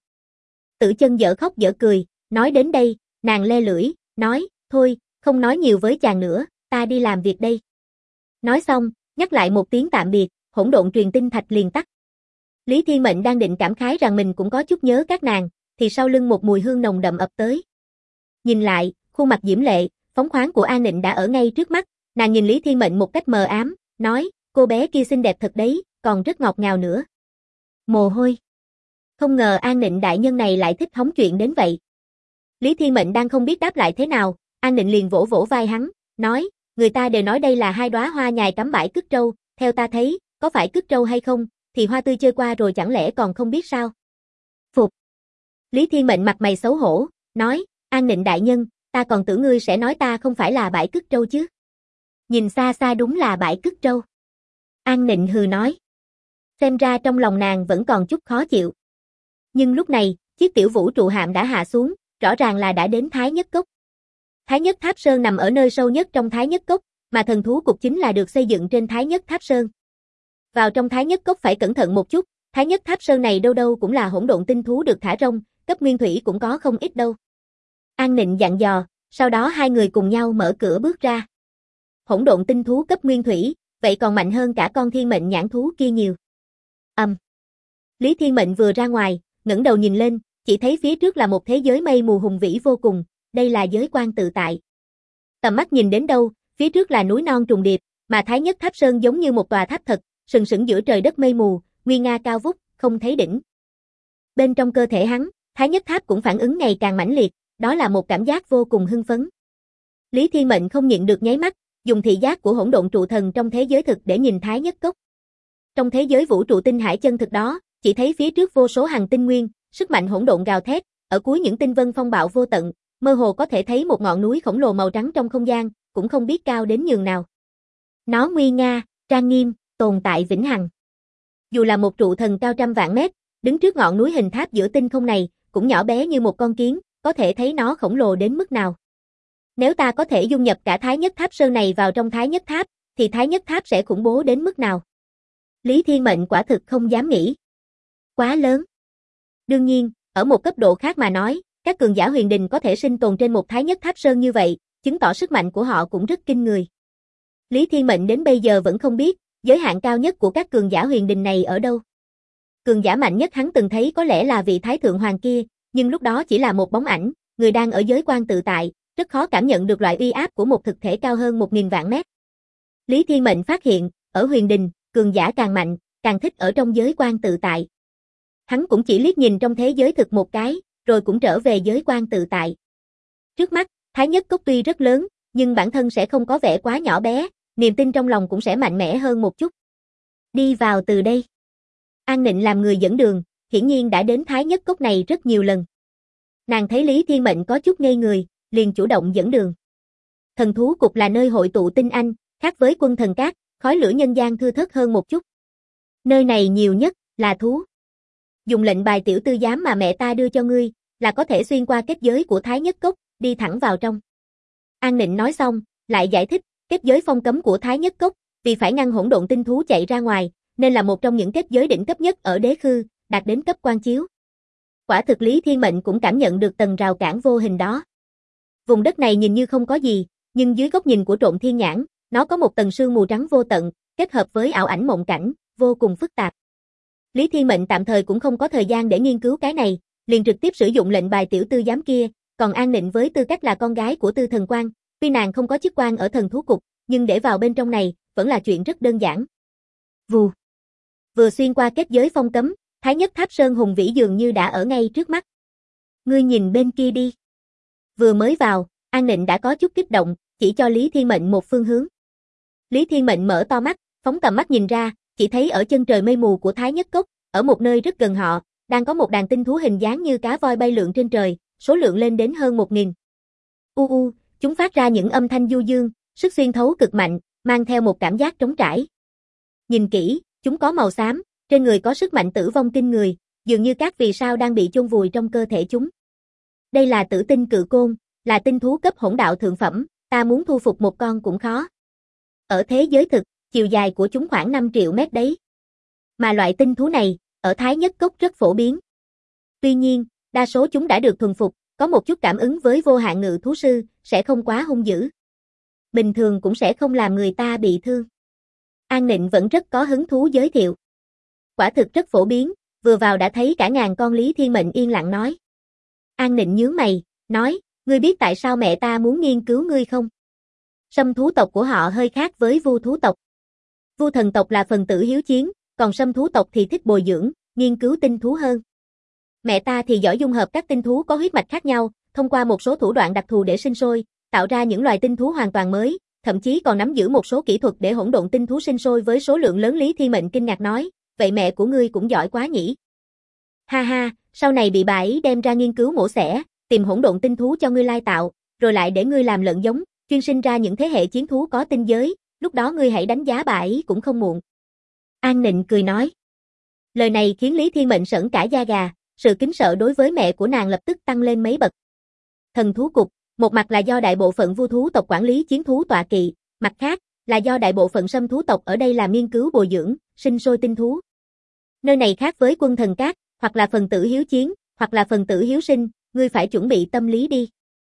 A: Tử Chân dở khóc dở cười, nói đến đây, nàng le lưỡi, nói, thôi, không nói nhiều với chàng nữa, ta đi làm việc đây. Nói xong, nhắc lại một tiếng tạm biệt, hỗn độn truyền tinh thạch liền tắt. Lý Thiên Mệnh đang định cảm khái rằng mình cũng có chút nhớ các nàng, thì sau lưng một mùi hương nồng đậm ập tới. Nhìn lại, khuôn mặt diễm lệ, phóng khoáng của An Nịnh đã ở ngay trước mắt, nàng nhìn Lý Thiên Mệnh một cách mờ ám, nói, cô bé kia xinh đẹp thật đấy, còn rất ngọt ngào nữa. Mồ hôi. Không ngờ An Nịnh đại nhân này lại thích hóng chuyện đến vậy. Lý Thiên Mệnh đang không biết đáp lại thế nào, An Nịnh liền vỗ vỗ vai hắn, nói, người ta đều nói đây là 2 đóa hoa nhài cắm bãi cứt trâu, theo ta thấy, có phải cứt trâu hay không, thì hoa tươi chơi qua rồi chẳng lẽ còn không biết sao? Phục. Lý Thiên Mệnh mặt mày xấu hổ, nói, An Nịnh đại nhân, ta còn tưởng ngươi sẽ nói ta không phải là bãi cứt trâu chứ. Nhìn xa xa đúng là bãi cứt trâu. An Nịnh hừ nói. Xem ra trong lòng nàng vẫn còn chút khó chịu. Nhưng lúc này, chiếc tiểu vũ trụ hạm đã hạ xuống, rõ ràng là đã đến Thái Nhất Cốc. Thái Nhất Tháp Sơn nằm ở nơi sâu nhất trong Thái Nhất Cốc, mà thần thú cục chính là được xây dựng trên Thái Nhất Tháp Sơn. Vào trong Thái Nhất Cốc phải cẩn thận một chút, Thái Nhất Tháp Sơn này đâu đâu cũng là hỗn độn tinh thú được thả rông, cấp nguyên thủy cũng có không ít đâu. An Nịnh dặn dò, Sau đó hai người cùng nhau mở cửa bước ra. Hỗn độn tinh thú cấp nguyên thủy, vậy còn mạnh hơn cả con thiên mệnh nhãn thú kia nhiều. Lý Thiên Mệnh vừa ra ngoài, ngẩng đầu nhìn lên, chỉ thấy phía trước là một thế giới mây mù hùng vĩ vô cùng, đây là giới quan tự tại. Tầm mắt nhìn đến đâu, phía trước là núi non trùng điệp, mà Thái Nhất Tháp Sơn giống như một tòa tháp thật, sừng sững giữa trời đất mây mù, nguy nga cao vút, không thấy đỉnh. Bên trong cơ thể hắn, Thái Nhất Tháp cũng phản ứng ngày càng mãnh liệt, đó là một cảm giác vô cùng hưng phấn. Lý Thiên Mệnh không nhịn được nháy mắt, dùng thị giác của hỗn độn trụ thần trong thế giới thực để nhìn Thái Nhất Cốc. Trong thế giới vũ trụ tinh hải chân thực đó, chỉ thấy phía trước vô số hằng tinh nguyên, sức mạnh hỗn độn gào thét, ở cuối những tinh vân phong bạo vô tận, mơ hồ có thể thấy một ngọn núi khổng lồ màu trắng trong không gian, cũng không biết cao đến nhường nào. Nó nguy nga, trang nghiêm, tồn tại vĩnh hằng. Dù là một trụ thần cao trăm vạn mét, đứng trước ngọn núi hình tháp giữa tinh không này, cũng nhỏ bé như một con kiến, có thể thấy nó khổng lồ đến mức nào. Nếu ta có thể dung nhập cả Thái Nhất Tháp Sơn này vào trong Thái Nhất Tháp, thì Thái Nhất Tháp sẽ khủng bố đến mức nào. Lý Thiên Mệnh quả thực không dám nghĩ. Quá lớn. Đương nhiên, ở một cấp độ khác mà nói, các cường giả huyền đình có thể sinh tồn trên một Thái Nhất Tháp Sơn như vậy, chứng tỏ sức mạnh của họ cũng rất kinh người. Lý Thiên Mệnh đến bây giờ vẫn không biết, giới hạn cao nhất của các cường giả huyền đình này ở đâu. Cường giả mạnh nhất hắn từng thấy có lẽ là vị Thái Thượng Hoàng kia, nhưng lúc đó chỉ là một bóng ảnh, người đang ở giới quan tự tại, rất khó cảm nhận được loại uy áp của một thực thể cao hơn 1000 vạn mét. Lý Thiên Mệnh phát hiện, ở huyền đình, cường giả càng mạnh, càng thích ở trong giới quan tự tại. Hắn cũng chỉ liếc nhìn trong thế giới thực một cái, rồi cũng trở về giới quan tự tại. Trước mắt, Thái Nhất Cốc tuy rất lớn, nhưng bản thân sẽ không có vẻ quá nhỏ bé, niềm tin trong lòng cũng sẽ mạnh mẽ hơn một chút. Đi vào từ đây. An Nịnh làm người dẫn đường, hiển nhiên đã đến Thái Nhất Cốc này rất nhiều lần. Nàng thấy Lý Thiên Mệnh có chút ngây người, liền chủ động dẫn đường. Thần thú cục là nơi hội tụ tinh anh, khác với Quân Thần Cát, khói lửa nhân gian thưa thớt hơn một chút. Nơi này nhiều nhất là thú. Dùng lệnh bài tiểu tư giám mà mẹ ta đưa cho ngươi, là có thể xuyên qua kết giới của Thái Nhất Cốc, đi thẳng vào trong. An Nịnh nói xong, lại giải thích, kết giới phong cấm của Thái Nhất Cốc, vì phải ngăn hỗn độn tinh thú chạy ra ngoài, nên là một trong những kết giới đỉnh cấp nhất ở đế khư, đạt đến cấp quan chiếu. Quả thực Lý Thiên Mệnh cũng cảm nhận được tầng rào cản vô hình đó. Vùng đất này nhìn như không có gì, nhưng dưới góc nhìn của Trộm Thiên Nhãn, nó có một tầng sương mù trắng vô tận, kết hợp với ảo ảnh mộng cảnh, vô cùng phức tạp. Lý Thiên Mệnh tạm thời cũng không có thời gian để nghiên cứu cái này, liền trực tiếp sử dụng lệnh bài tiểu tư giám kia, còn An Nịnh với tư cách là con gái của Tư Thần Quan, tuy nàng không có chức quan ở thần thú cục, nhưng để vào bên trong này, vẫn là chuyện rất đơn giản. Vù. Vừa xuyên qua kết giới phong cấm, Thái Nhất Tháp Sơn hùng vĩ dường như đã ở ngay trước mắt. Ngươi nhìn bên kia đi. Vừa mới vào, An Nịnh đã có chút kích động, chỉ cho Lý Thiên Mệnh một phương hướng. Lý Thiên Mệnh mở to mắt, phóng tầm mắt nhìn ra, chỉ thấy ở chân trời mây mù của Thái Nhất Cốc, ở một nơi rất gần họ, đang có một đàn tinh thú hình dáng như cá voi bay lượn trên trời, số lượng lên đến hơn 1000. Chúng phát ra những âm thanh du dương, sức xuyên thấu cực mạnh, mang theo một cảm giác trống trải. Nhìn kỹ, chúng có màu xám, trên người có sức mạnh tử vong kinh người, dường như các vì sao đang bị chôn vùi trong cơ thể chúng. Đây là Tử Tinh Cự Côn, là tinh thú cấp hỗn đạo thượng phẩm, ta muốn thu phục một con cũng khó. Ở thế giới thực, chiều dài của chúng khoảng 5 triệu mét đấy. Mà loại tinh thú này, ở Thái Nhất Cốc rất phổ biến. Tuy nhiên, đa số chúng đã được thuần phục, có một chút cảm ứng với vô hạn ngự thú sư, sẽ không quá hung dữ. Bình thường cũng sẽ không làm người ta bị thương. An Nịnh vẫn rất có hứng thú giới thiệu. Quả thực rất phổ biến, vừa vào đã thấy cả ngàn con. Lý Thiên Mệnh yên lặng nói. An Nịnh nhướng mày, nói, ngươi biết tại sao mẹ ta muốn nghiên cứu ngươi không? Sâm thú tộc của họ hơi khác với vu thú tộc. Vu thần tộc là phần tử hiếu chiến, còn sâm thú tộc thì thích bồi dưỡng, nghiên cứu tinh thú hơn. Mẹ ta thì giỏi dung hợp các tinh thú có huyết mạch khác nhau, thông qua một số thủ đoạn đặc thù để sinh sôi, tạo ra những loài tinh thú hoàn toàn mới, thậm chí còn nắm giữ một số kỹ thuật để hỗn độn tinh thú sinh sôi với số lượng lớn. Lý Thiên Mệnh kinh ngạc nói, vậy mẹ của ngươi cũng giỏi quá nhỉ? Ha ha, sau này bị bà ấy đem ra nghiên cứu mổ xẻ, tìm hỗn độn tinh thú cho ngươi lai tạo, rồi lại để ngươi làm lợn giống, chuyên sinh ra những thế hệ chiến thú có tinh giới, lúc đó ngươi hãy đánh giá bà ấy cũng không muộn. An Nịnh cười nói. Lời này khiến Lý Thiên Mệnh sởn cả da gà, sự kính sợ đối với mẹ của nàng lập tức tăng lên mấy bậc. Thần thú cục, một mặt là do đại bộ phận vu thú tộc quản lý chiến thú tọa kỵ, mặt khác là do đại bộ phận sâm thú tộc ở đây làm nghiên cứu bồi dưỡng, sinh sôi tinh thú. Nơi này khác với Quân Thần Cát, hoặc là phần tử hiếu chiến, hoặc là phần tử hiếu sinh, ngươi phải chuẩn bị tâm lý đi.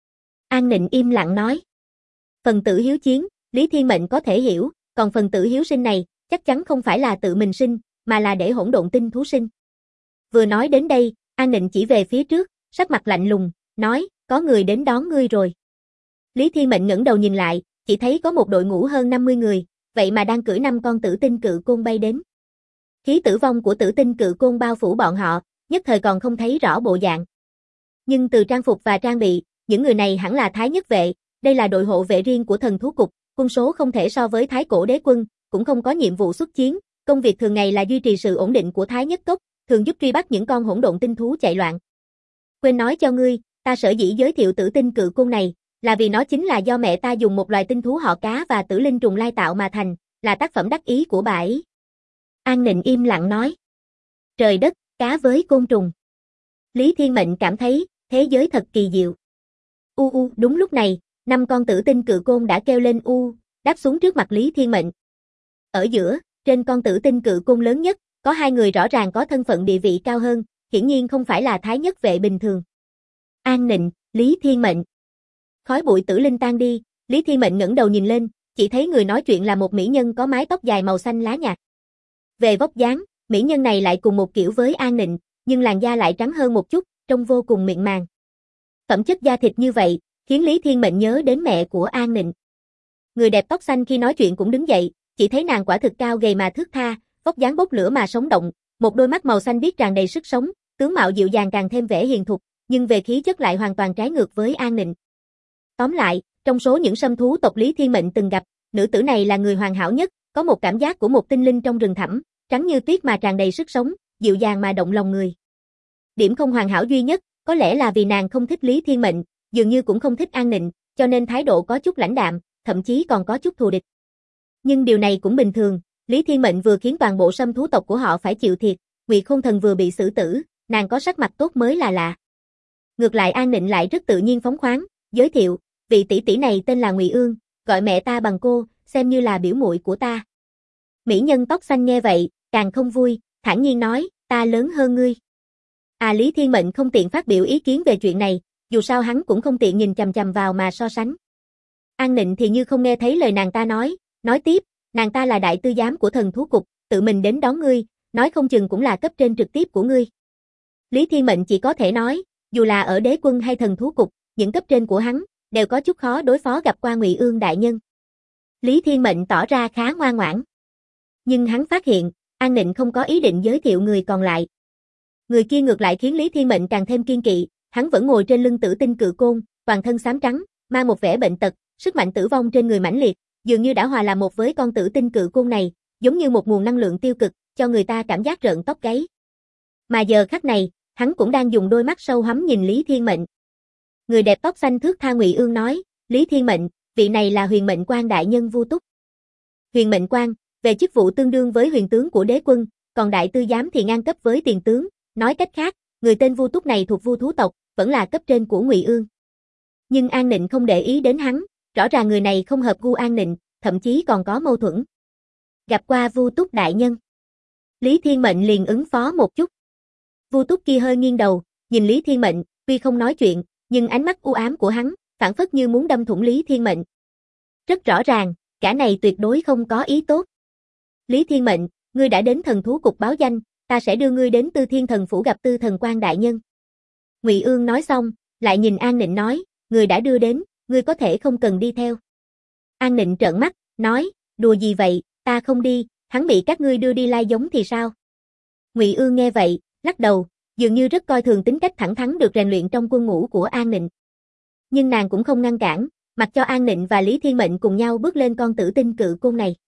A: An Nịnh im lặng nói. Phần tử hiếu chiến, Lý Thiên Mệnh có thể hiểu, còn phần tử hiếu sinh này, chắc chắn không phải là tự mình sinh, mà là để hỗn độn tinh thú sinh. Vừa nói đến đây, An Nịnh chỉ về phía trước, sắc mặt lạnh lùng, nói, có người đến đón ngươi rồi. Lý Thiên Mệnh ngẩng đầu nhìn lại, chỉ thấy có một đội ngũ hơn 50 người, vậy mà đang cưỡi 5 con tử tinh cự côn bay đến. Khí tử vong của tử tinh cự côn bao phủ bọn họ, nhất thời còn không thấy rõ bộ dạng. Nhưng từ trang phục và trang bị, những người này hẳn là Thái Nhất vệ, đây là đội hộ vệ riêng của thần thú cục, quân số không thể so với Thái Cổ Đế quân, cũng không có nhiệm vụ xuất chiến, công việc thường ngày là duy trì sự ổn định của Thái Nhất cốc, thường giúp truy bắt những con hỗn độn tinh thú chạy loạn. Quên nói cho ngươi, ta sở dĩ giới thiệu tử tinh cự côn này, là vì nó chính là do mẹ ta dùng một loài tinh thú họ cá và tử linh trùng lai tạo mà thành, là tác phẩm đắc ý của bà ấy. An Nịnh im lặng nói. Trời đất, cá với côn trùng. Lý Thiên Mệnh cảm thấy, thế giới thật kỳ diệu. Đúng lúc này, 5 con tử tinh cự côn đã kêu lên đáp xuống trước mặt Lý Thiên Mệnh. Ở giữa, trên con tử tinh cự côn lớn nhất, có 2 người rõ ràng có thân phận địa vị cao hơn, hiển nhiên không phải là Thái Nhất vệ bình thường. An Nịnh, Lý Thiên Mệnh. Khói bụi tử linh tan đi, Lý Thiên Mệnh ngẩng đầu nhìn lên, chỉ thấy người nói chuyện là một mỹ nhân có mái tóc dài màu xanh lá nhạt. Về vóc dáng, mỹ nhân này lại cùng một kiểu với An Nịnh, nhưng làn da lại trắng hơn một chút, trông vô cùng mịn màng. Phẩm chất da thịt như vậy, khiến Lý Thiên Mệnh nhớ đến mẹ của An Nịnh. Người đẹp tóc xanh khi nói chuyện cũng đứng dậy, chỉ thấy nàng quả thực cao gầy mà thướt tha, vóc dáng bốc lửa mà sống động, một đôi mắt màu xanh biếc tràn đầy sức sống, tướng mạo dịu dàng càng thêm vẻ hiền thục, nhưng về khí chất lại hoàn toàn trái ngược với An Nịnh. Tóm lại, trong số những sâm thú tộc Lý Thiên Mệnh từng gặp, nữ tử này là người hoàn hảo nhất, có một cảm giác của một tinh linh trong rừng thẳm, trắng như tuyết mà tràn đầy sức sống, dịu dàng mà động lòng người. Điểm không hoàn hảo duy nhất, có lẽ là vì nàng không thích Lý Thiên Mệnh, dường như cũng không thích An Nịnh, cho nên thái độ có chút lãnh đạm, thậm chí còn có chút thù địch. Nhưng điều này cũng bình thường, Lý Thiên Mệnh vừa khiến toàn bộ sâm thú tộc của họ phải chịu thiệt, Ngụy Khôn Thần vừa bị xử tử, nàng có sắc mặt tốt mới là lạ. Ngược lại An Nịnh lại rất tự nhiên phóng khoáng, giới thiệu, vị tỷ tỷ này tên là Ngụy Ương, gọi mẹ ta bằng cô, xem như là biểu muội của ta. Mỹ nhân tóc xanh nghe vậy, càng không vui, thản nhiên nói, ta lớn hơn ngươi. Lý Thiên Mệnh không tiện phát biểu ý kiến về chuyện này, dù sao hắn cũng không tiện nhìn chằm chằm vào mà so sánh. An Nịnh thì như không nghe thấy lời nàng ta nói tiếp, nàng ta là đại tư giám của thần thú cục, tự mình đến đón ngươi, nói không chừng cũng là cấp trên trực tiếp của ngươi. Lý Thiên Mệnh chỉ có thể nói, dù là ở đế quân hay thần thú cục, những cấp trên của hắn đều có chút khó đối phó gặp qua Ngụy Ương đại nhân. Lý Thiên Mệnh tỏ ra khá ngoan ngoãn. Nhưng hắn phát hiện, An Nịnh không có ý định giới thiệu người còn lại. Người kia ngược lại khiến Lý Thiên Mệnh càng thêm kiên kỵ, hắn vẫn ngồi trên lưng tử tinh cự côn, toàn thân xám trắng, mang một vẻ bệnh tật, sức mạnh tử vong trên người mãnh liệt, dường như đã hòa làm một với con tử tinh cự côn này, giống như một nguồn năng lượng tiêu cực, cho người ta cảm giác rợn tóc gáy. Mà giờ khắc này, hắn cũng đang dùng đôi mắt sâu hắm nhìn Lý Thiên Mệnh. Người đẹp tóc xanh thước tha Ngụy Ương nói, Lý Thiên Mệnh, vị này là Huyền Mệnh Quan đại nhân Vu Túc. Huyền Mệnh Quan, về chức vụ tương đương với huyền tướng của đế quân, còn đại tư giám thì ngang cấp với tiền tướng, nói cách khác, người tên Vu Túc này thuộc Vu thú tộc, vẫn là cấp trên của Ngụy Ương. Nhưng An Nịnh không để ý đến hắn, rõ ràng người này không hợp gu An Nịnh, thậm chí còn có mâu thuẫn. Gặp qua Vu Túc đại nhân. Lý Thiên Mệnh liền ứng phó một chút. Vu Túc kia hơi nghiêng đầu, nhìn Lý Thiên Mệnh, tuy không nói chuyện, nhưng ánh mắt u ám của hắn, phảng phất như muốn đâm thủng Lý Thiên Mệnh. Rất rõ ràng, cả này tuyệt đối không có ý tốt. Lý Thiên Mệnh, ngươi đã đến thần thú cục báo danh, ta sẽ đưa ngươi đến Tư Thiên Thần phủ gặp Tư Thần Quan đại nhân. Ngụy Ương nói xong, lại nhìn An Nịnh nói, người đã đưa đến, ngươi có thể không cần đi theo. An Nịnh trợn mắt, nói, đùa gì vậy, ta không đi, hắn bị các ngươi đưa đi lai giống thì sao? Ngụy Ương nghe vậy, lắc đầu, dường như rất coi thường tính cách thẳng thắn được rèn luyện trong quân ngũ của An Nịnh. Nhưng nàng cũng không ngăn cản, mặc cho An Nịnh và Lý Thiên Mệnh cùng nhau bước lên con tử tinh cự côn này.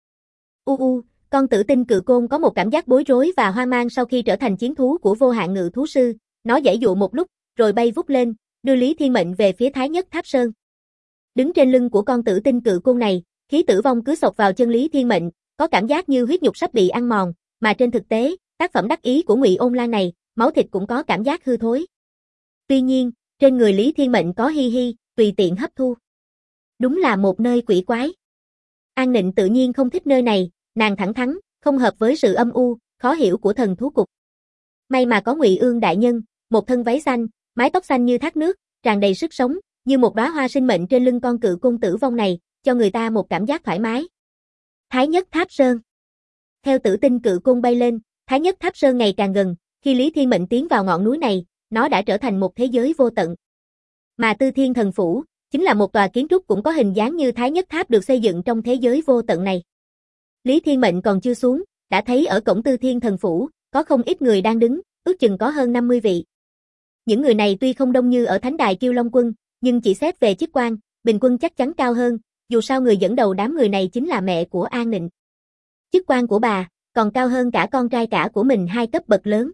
A: Con tử tinh cự côn có một cảm giác bối rối và hoang mang sau khi trở thành chiến thú của vô hạn ngự thú sư, nó giãy dụa một lúc, rồi bay vút lên, đưa Lý Thiên Mệnh về phía Thái Nhất Tháp Sơn. Đứng trên lưng của con tử tinh cự côn này, khí tử vong cứ xộc vào chân Lý Thiên Mệnh, có cảm giác như huyết nhục sắp bị ăn mòn, mà trên thực tế, tác phẩm đắc ý của Ngụy Ôn Lan này, máu thịt cũng có cảm giác hư thối. Tuy nhiên, trên người Lý Thiên Mệnh có hi hi, tùy tiện hấp thu. Đúng là một nơi quỷ quái. An Nịnh tự nhiên không thích nơi này, nàng thẳng thắn, không hợp với sự âm u, khó hiểu của thần thú cục. May mà có Ngụy Ương đại nhân, một thân váy xanh, mái tóc xanh như thác nước, tràn đầy sức sống, Như một đóa hoa sinh mệnh trên lưng con cự côn tử vong này, cho người ta một cảm giác thoải mái. Thái Nhất Tháp Sơn. Theo tử tinh cự côn bay lên, Thái Nhất Tháp Sơn ngày càng gần, khi Lý Thiên Mệnh tiến vào ngọn núi này, nó đã trở thành một thế giới vô tận. Mà Tư Thiên Thần Phủ, chính là một tòa kiến trúc cũng có hình dáng như Thái Nhất Tháp được xây dựng trong thế giới vô tận này. Lý Thiên Mệnh còn chưa xuống, đã thấy ở cổng Tư Thiên Thần Phủ, có không ít người đang đứng, ước chừng có hơn 50 vị. Những người này tuy không đông như ở Thánh Đài Kiêu Long Quân, nhưng chỉ xét về chức quan, bình quân chắc chắn cao hơn, dù sao người dẫn đầu đám người này chính là mẹ của An Nịnh. Chức quan của bà, còn cao hơn cả con trai cả của mình 2 cấp bậc lớn.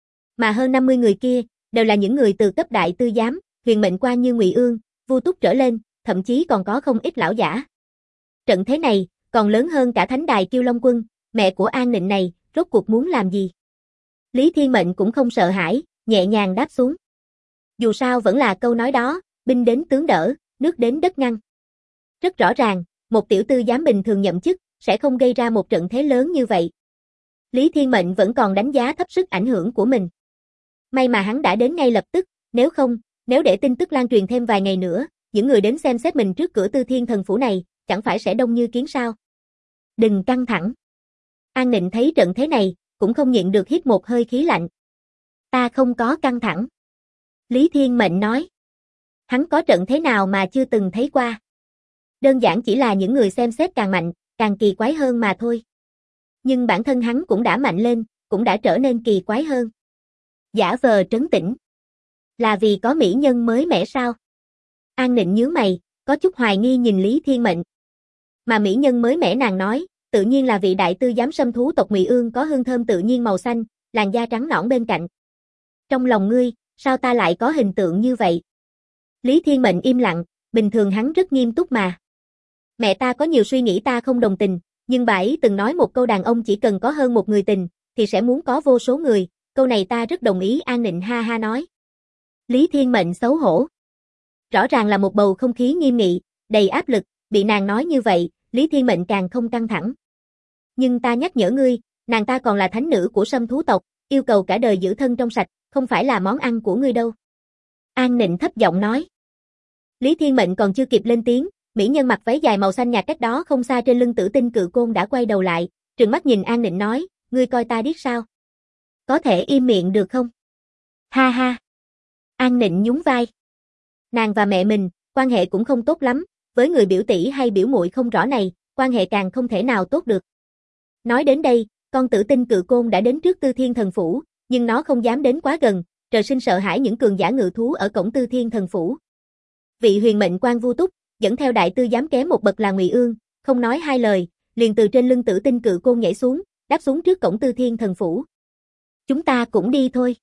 A: Mà hơn 50 người kia, đều là những người từ cấp đại tư giám, huyền mệnh quan như Ngụy Ương, Vu Túc trở lên, thậm chí còn có không ít lão giả. Trận thế này, còn lớn hơn cả Thánh Đài Kiêu Long Quân, mẹ của An Nịnh này, rốt cuộc muốn làm gì? Lý Thiên Mệnh cũng không sợ hãi, nhẹ nhàng đáp xuống. Dù sao vẫn là câu nói đó, binh đến tướng đỡ, nước đến đất ngăn. Rất rõ ràng, một tiểu tư giám bình thường nhậm chức, sẽ không gây ra một trận thế lớn như vậy. Lý Thiên Mệnh vẫn còn đánh giá thấp sức ảnh hưởng của mình. May mà hắn đã đến ngay lập tức, nếu để tin tức lan truyền thêm vài ngày nữa, những người đến xem xét mình trước cửa Tư Thiên Thần Phủ này, chẳng phải sẽ đông như kiến sao. Đừng căng thẳng. An Nịnh thấy trận thế này, cũng không nhịn được hít một hơi khí lạnh. Ta không có căng thẳng. Lý Thiên Mệnh nói. Hắn có trận thế nào mà chưa từng thấy qua. Đơn giản chỉ là những người xem xét càng mạnh, càng kỳ quái hơn mà thôi. Nhưng bản thân hắn cũng đã mạnh lên, cũng đã trở nên kỳ quái hơn. Giả vờ trấn tĩnh. Là vì có mỹ nhân mới mẻ sao? An Nịnh nhíu mày, có chút hoài nghi nhìn Lý Thiên Mệnh. Mà mỹ nhân mới mẻ nàng nói, tự nhiên là vị đại tư giám Sâm Thú tộc Ngụy Ương có hương thơm tự nhiên màu xanh, làn da trắng nõn bên cạnh. Trong lòng ngươi, sao ta lại có hình tượng như vậy? Lý Thiên Mệnh im lặng, bình thường hắn rất nghiêm túc mà. Mẹ ta có nhiều suy nghĩ ta không đồng tình, nhưng bà ấy từng nói một câu đàn ông chỉ cần có hơn một người tình, thì sẽ muốn có vô số người, câu này ta rất đồng ý. An Nịnh ha ha nói. Lý Thiên Mệnh xấu hổ. Rõ ràng là một bầu không khí nghiêm nghị, đầy áp lực, bị nàng nói như vậy, Lý Thiên Mệnh càng không căng thẳng. Nhưng ta nhắc nhở ngươi, nàng ta còn là thánh nữ của Sâm Thú tộc, yêu cầu cả đời giữ thân trong sạch, không phải là món ăn của ngươi đâu. An Nịnh thấp giọng nói. Lý Thiên Mệnh còn chưa kịp lên tiếng, mỹ nhân mặc váy dài màu xanh nhạt cách đó không xa trên lưng tử tinh cự côn đã quay đầu lại, trừng mắt nhìn An Nịnh nói, ngươi coi ta điếc sao? Có thể im miệng được không? Ha ha. An Nịnh nhún vai. Nàng và mẹ mình, quan hệ cũng không tốt lắm, với người biểu tỷ hay biểu muội không rõ này, quan hệ càng không thể nào tốt được. Nói đến đây, con tử tinh cự côn đã đến trước Tư Thiên Thần Phủ, nhưng nó không dám đến quá gần, trời sinh sợ hãi những cường giả ngự thú ở cổng Tư Thiên Thần Phủ. Vị huyền mệnh quan Vu Túc, dẫn theo đại tư giám kém một bậc là Ngụy Ương, không nói hai lời, liền từ trên lưng tử tinh cự côn nhảy xuống, đáp xuống trước cổng Tư Thiên Thần Phủ. Chúng ta cũng đi thôi.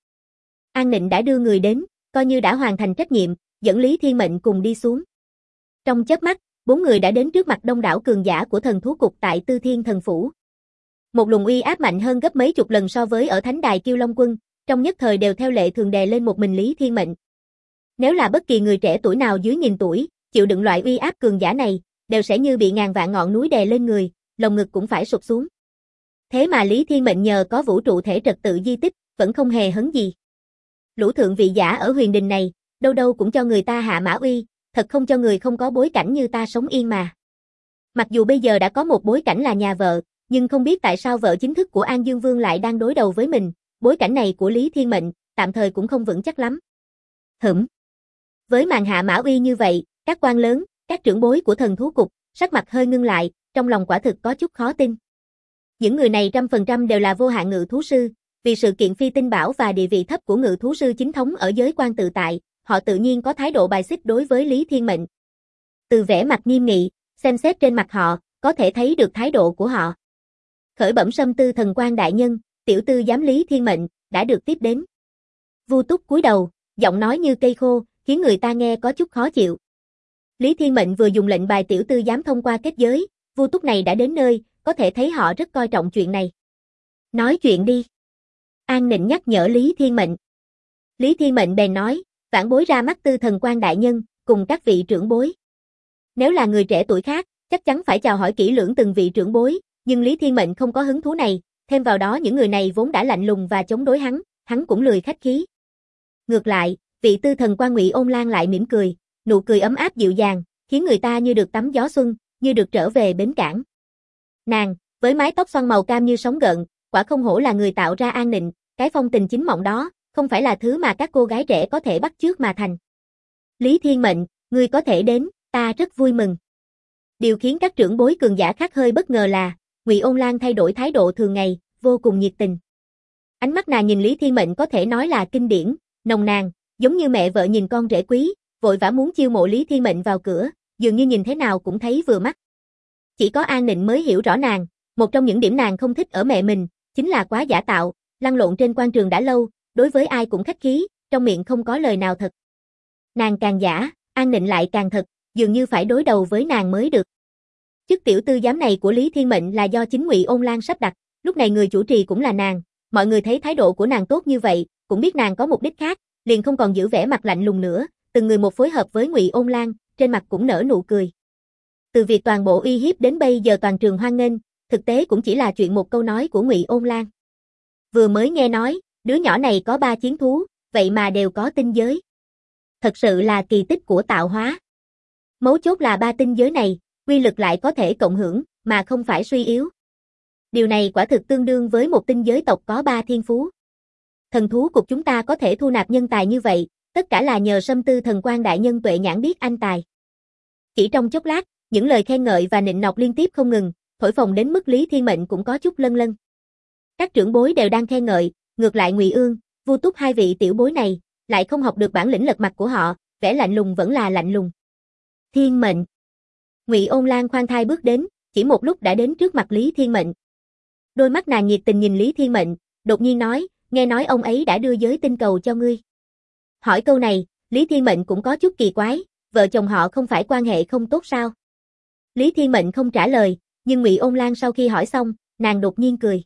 A: An Nịnh đã đưa người đến, coi như đã hoàn thành trách nhiệm, dẫn Lý Thiên Mệnh cùng đi xuống. Trong chớp mắt, 4 người đã đến trước mặt đông đảo cường giả của thần thú cục tại Tư Thiên Thần Phủ. Một luồng uy áp mạnh hơn gấp mấy chục lần so với ở Thánh Đài Kiêu Long Quân, trong nhất thời đều theo lệ thường đè lên một mình Lý Thiên Mệnh. Nếu là bất kỳ người trẻ tuổi nào dưới 1000 tuổi, chịu đựng loại uy áp cường giả này, đều sẽ như bị ngàn vạn ngọn núi đè lên người, lồng ngực cũng phải sụp xuống. Thế mà Lý Thiên Mệnh nhờ có vũ trụ thể trật tự di tích, vẫn không hề hấn gì. Lũ thượng vị giả ở huyền đình này, đâu đâu cũng cho người ta hạ mã uy, thật không cho người không có bối cảnh như ta sống yên mà. Mặc dù bây giờ đã có một bối cảnh là nhà vợ, nhưng không biết tại sao vợ chính thức của An Dương Vương lại đang đối đầu với mình, bối cảnh này của Lý Thiên Mệnh, tạm thời cũng không vững chắc lắm. Với màn hạ mã uy như vậy, các quan lớn, các trưởng bối của thần thú cục, sắc mặt hơi ngưng lại, trong lòng quả thực có chút khó tin. Những người này 100% đều là vô hạn ngự thú sư, vì sự kiện phi tinh bảo và địa vị thấp của ngự thú sư chính thống ở giới quan tự tại, họ tự nhiên có thái độ bài xích đối với Lý Thiên Mệnh. Từ vẻ mặt nghiêm nghị, xem xét trên mặt họ, có thể thấy được thái độ của họ. Khởi bẩm Sâm Tư Thần Quan đại nhân, tiểu tư giám Lý Thiên Mệnh đã được tiếp đến. Vu Túc cúi đầu, giọng nói như cây khô, khiến người ta nghe có chút khó chịu. Lý Thiên Mệnh vừa dùng lệnh bài tiểu tư giám thông qua kết giới, Vu Túc này đã đến nơi, có thể thấy họ rất coi trọng chuyện này. Nói chuyện đi. An Nịnh nhắc nhở Lý Thiên Mệnh. Lý Thiên Mệnh bèn nói, vãn bối ra mắt Tư Thần Quan đại nhân, cùng các vị trưởng bối. Nếu là người trẻ tuổi khác, chắc chắn phải chào hỏi kỹ lưỡng từng vị trưởng bối, nhưng Lý Thiên Mệnh không có hứng thú này, thêm vào đó những người này vốn đã lạnh lùng và chống đối hắn cũng lười khách khí. Ngược lại, vị Tư Thần Quan Ngụy Ôn Lan lại mỉm cười, nụ cười ấm áp dịu dàng, khiến người ta như được tắm gió xuân, như được trở về bến cảng. Nàng, với mái tóc xoăn màu cam như sóng gợn, quả không hổ là người tạo ra An Nịnh, cái phong tình chính mộng đó, không phải là thứ mà các cô gái trẻ có thể bắt chước mà thành. Lý Thiên Mệnh, ngươi có thể đến, ta rất vui mừng. Điều khiến các trưởng bối cường giả khác hơi bất ngờ là, Ngụy Ôn Lan thay đổi thái độ thường ngày, vô cùng nhiệt tình. Ánh mắt nàng nhìn Lý Thiên Mệnh có thể nói là kinh điển, nồng nàn, giống như mẹ vợ nhìn con rể quý, vội vã muốn chiêu mộ Lý Thiên Mệnh vào cửa, dường như nhìn thế nào cũng thấy vừa mắt. Chỉ có An Nịnh mới hiểu rõ nàng, một trong những điểm nàng không thích ở mẹ mình, chính là quá giả tạo, lăn lộn trên quan trường đã lâu, đối với ai cũng khách khí, trong miệng không có lời nào thật. Nàng càng giả, An Nịnh lại càng thật, dường như phải đối đầu với nàng mới được. Chức tiểu tư giám này của Lý Thiên Mệnh là do chính Ngụy Ôn Lan sắp đặt, lúc này người chủ trì cũng là nàng, mọi người thấy thái độ của nàng tốt như vậy, cũng biết nàng có mục đích khác, liền không còn giữ vẻ mặt lạnh lùng nữa, từng người một phối hợp với Ngụy Ôn Lan, trên mặt cũng nở nụ cười. Từ việc toàn bộ uy hiếp đến bây giờ toàn trường hoan nghênh, thực tế cũng chỉ là chuyện một câu nói của Ngụy Ôn Lan. Vừa mới nghe nói, đứa nhỏ này có 3 chiến thú, vậy mà đều có tinh giới. Thật sự là kỳ tích của tạo hóa. Mấu chốt là 3 tinh giới này, quy lực lại có thể cộng hưởng, mà không phải suy yếu. Điều này quả thực tương đương với một tinh giới tộc có 3 thiên phú. Thần thú cục chúng ta có thể thu nạp nhân tài như vậy, tất cả là nhờ Sâm Tư Thần Quan đại nhân tuệ nhãn biết anh tài. Chỉ trong chốc lát, những lời khen ngợi và nịnh nọt liên tiếp không ngừng, thổi phồng đến mức Lý Thiên Mệnh cũng có chút lân lân. Các trưởng bối đều đang khen ngợi, ngược lại Ngụy Ương, Vu Túc hai vị tiểu bối này, lại không học được bản lĩnh lật mặt của họ, vẻ lạnh lùng vẫn là lạnh lùng. Thiên Mệnh. Ngụy Ôn Lan khoan thai bước đến, chỉ một lúc đã đến trước mặt Lý Thiên Mệnh. Đôi mắt nàng nhiệt tình nhìn Lý Thiên Mệnh, đột nhiên nói, nghe nói ông ấy đã đưa giới tinh cầu cho ngươi. Hỏi câu này, Lý Thiên Mệnh cũng có chút kỳ quái, vợ chồng họ không phải quan hệ không tốt sao? Lý Thiên Mệnh không trả lời, nhưng Ngụy Ôn Lan sau khi hỏi xong, nàng đột nhiên cười.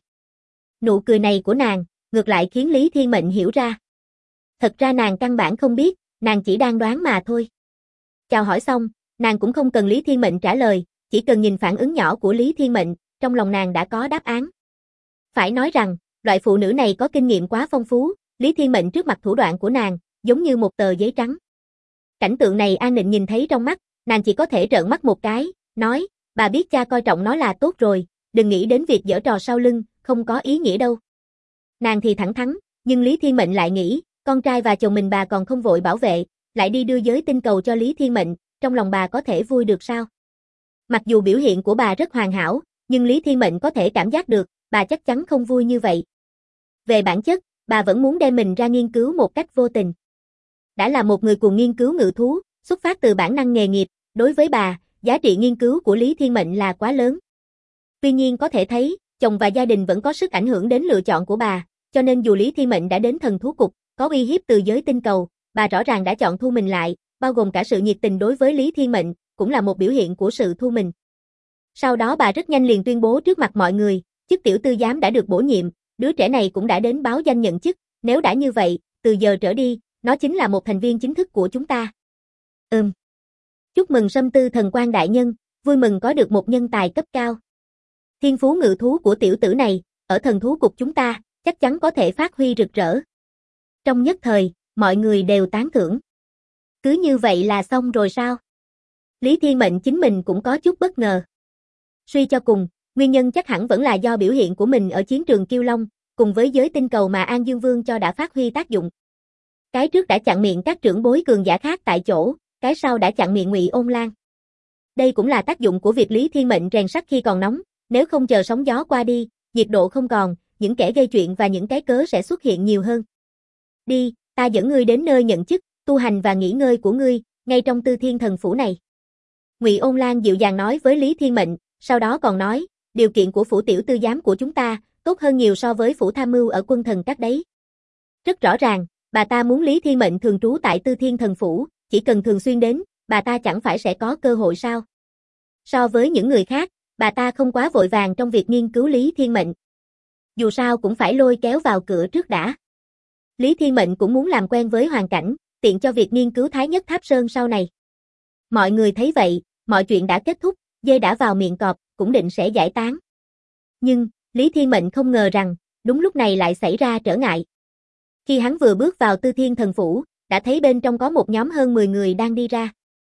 A: Nụ cười này của nàng, ngược lại khiến Lý Thiên Mệnh hiểu ra. Thật ra nàng căn bản không biết, nàng chỉ đang đoán mà thôi. Chào hỏi xong, nàng cũng không cần Lý Thiên Mệnh trả lời, chỉ cần nhìn phản ứng nhỏ của Lý Thiên Mệnh, trong lòng nàng đã có đáp án. Phải nói rằng, loại phụ nữ này có kinh nghiệm quá phong phú, Lý Thiên Mệnh trước mặt thủ đoạn của nàng, giống như một tờ giấy trắng. Cảnh tượng này An Nịnh nhìn thấy trong mắt, nàng chỉ có thể trợn mắt một cái, nói, bà biết cha coi trọng nó là tốt rồi, đừng nghĩ đến việc giở trò sau lưng, không có ý nghĩa đâu. Nàng thì thẳng thắn, nhưng Lý Thiên Mệnh lại nghĩ, con trai và chồng mình bà còn không vội bảo vệ, lại đi đưa giới tinh cầu cho Lý Thiên Mệnh, trong lòng bà có thể vui được sao? Mặc dù biểu hiện của bà rất hoàn hảo, nhưng Lý Thiên Mệnh có thể cảm giác được, bà chắc chắn không vui như vậy. Về bản chất, bà vẫn muốn đem mình ra nghiên cứu một cách vô tình. Đã là một người cùng nghiên cứu ngự thú, xuất phát từ bản năng nghề nghiệp, đối với bà, giá trị nghiên cứu của Lý Thiên Mệnh là quá lớn. Tuy nhiên có thể thấy, chồng và gia đình vẫn có sức ảnh hưởng đến lựa chọn của bà, cho nên dù Lý Thiên Mệnh đã đến thần thú cục, có uy hiếp từ giới tinh cầu, bà rõ ràng đã chọn thu mình lại, bao gồm cả sự nhiệt tình đối với Lý Thiên Mệnh, cũng là một biểu hiện của sự thu mình. Sau đó bà rất nhanh liền tuyên bố trước mặt mọi người, chức tiểu tư giám đã được bổ nhiệm, đứa trẻ này cũng đã đến báo danh nhận chức, nếu đã như vậy, từ giờ trở đi, nó chính là một thành viên chính thức của chúng ta. Chúc mừng Sâm Tư Thần Quan đại nhân, vui mừng có được một nhân tài cấp cao. Thiên phú ngự thú của tiểu tử này, ở thần thú cục chúng ta, chắc chắn có thể phát huy rực rỡ. Trong nhất thời, mọi người đều tán thưởng. Cứ như vậy là xong rồi sao? Lý Thiên Mệnh chính mình cũng có chút bất ngờ. Suy cho cùng, nguyên nhân chắc hẳn vẫn là do biểu hiện của mình ở chiến trường Kiêu Long, cùng với giới tinh cầu mà An Dương Vương cho đã phát huy tác dụng. Cái trước đã chặn miệng các trưởng bối cường giả khác tại chỗ, cái sau đã chặn miệng Ngụy Ôn Lan. Đây cũng là tác dụng của việc Lý Thiên Mệnh rèn sắt khi còn nóng, nếu không chờ sóng gió qua đi, nhiệt độ không còn, những kẻ gây chuyện và những cái cớ sẽ xuất hiện nhiều hơn. Đi, ta dẫn ngươi đến nơi nhận chức, tu hành và nghỉ ngơi của ngươi, ngay trong Tư Thiên Thần Phủ này. Ngụy Ôn Lan dịu dàng nói với Lý Thiên Mệnh, sau đó còn nói, điều kiện của phủ tiểu tư giám của chúng ta, tốt hơn nhiều so với phủ tham mưu ở Quân Thần Các đấy. Rất rõ ràng, bà ta muốn Lý Thiên Mệnh thường trú tại Tư Thiên Thần Phủ, chỉ cần thường xuyên đến, bà ta chẳng phải sẽ có cơ hội sao? So với những người khác, bà ta không quá vội vàng trong việc nghiên cứu Lý Thiên Mệnh. Dù sao cũng phải lôi kéo vào cửa trước đã. Lý Thiên Mệnh cũng muốn làm quen với hoàn cảnh, tiện cho việc nghiên cứu Thái Nhất Tháp Sơn sau này. Mọi người thấy vậy, mọi chuyện đã kết thúc, dê đã vào miệng cọp, cũng định sẽ giải tán. Nhưng, Lý Thiên Mệnh không ngờ rằng, đúng lúc này lại xảy ra trở ngại. Khi hắn vừa bước vào Tư Thiên Thần Phủ, đã thấy bên trong có một nhóm hơn 10 người đang đi ra.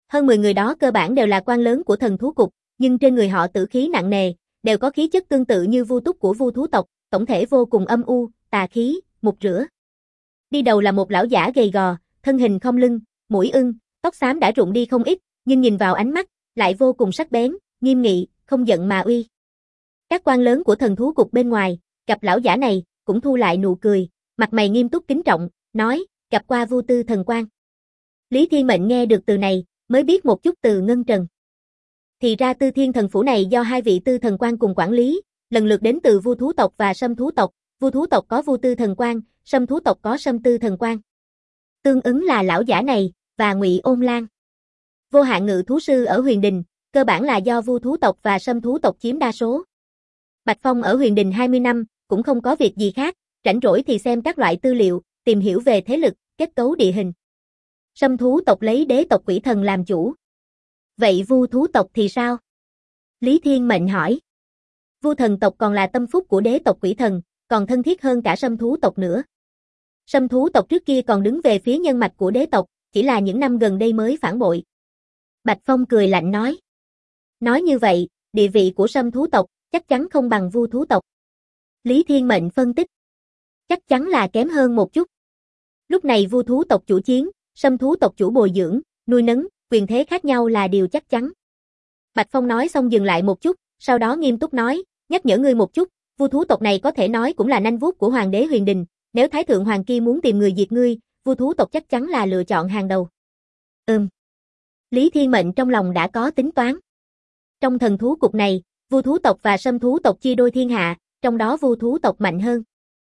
A: Hơn 10 người đó cơ bản đều là quan lớn của thần thú cục, nhưng trên người họ tử khí nặng nề, đều có khí chất tương tự như vu túc của vu thú tộc, tổng thể vô cùng âm u, tà khí, mục rửa. Đi đầu là một lão giả gầy gò, thân hình không lưng, mũi ưng, tóc xám đã rụng đi không ít, nhưng nhìn vào ánh mắt, lại vô cùng sắc bén, nghiêm nghị, không giận mà uy. Các quan lớn của thần thú cục bên ngoài, gặp lão giả này, cũng thu lại nụ cười, mặt mày nghiêm túc kính trọng, nói, gặp qua Vu Tư Thần Quan. Lý Thiên Mệnh nghe được từ này, mới biết một chút từ ngân trần. Thì ra Tư Thiên Thần Phủ này do hai vị Tư Thần Quan cùng quản lý, lần lượt đến từ Vu thú tộc và Sâm thú tộc, Vu thú tộc có Vu Tư Thần Quan, Sâm thú tộc có Sâm Tư Thần Quan. Tương ứng là lão giả này, và Ngụy Ôn Lan. Vô hạn ngự thú sư ở Huyền Đình, cơ bản là do Vu thú tộc và Sâm thú tộc chiếm đa số. Bạch Phong ở Huyền Đình 20 năm, cũng không có việc gì khác, rảnh rỗi thì xem các loại tư liệu, tìm hiểu về thế lực, kết cấu địa hình. Sâm thú tộc lấy đế tộc quỷ thần làm chủ. Vậy Vu thú tộc thì sao? Lý Thiên Mệnh hỏi. Vu thần tộc còn là tâm phúc của đế tộc quỷ thần, còn thân thiết hơn cả Sâm thú tộc nữa. Sâm thú tộc trước kia còn đứng về phía nhân mạch của đế tộc, chỉ là những năm gần đây mới phản bội. Bạch Phong cười lạnh nói. Nói như vậy, địa vị của Sâm thú tộc chắc chắn không bằng Vu thú tộc. Lý Thiên Mệnh phân tích. Chắc chắn là kém hơn một chút. Lúc này Vu thú tộc chủ chiến, Sâm thú tộc chủ bồi dưỡng, nuôi nấng, quyền thế khác nhau là điều chắc chắn. Bạch Phong nói xong dừng lại một chút, sau đó nghiêm túc nói, nhắc nhở ngươi một chút, Vu thú tộc này có thể nói cũng là nanh vuốt của Hoàng đế Huyền Đình, nếu Thái Thượng Hoàng kia muốn tìm người diệt ngươi, Vu thú tộc chắc chắn là lựa chọn hàng đầu. Lý Thiên Mệnh trong lòng đã có tính toán. Trong thần thú cục này, Vu thú tộc và Sâm thú tộc chia đôi thiên hạ, trong đó Vu thú tộc mạnh hơn.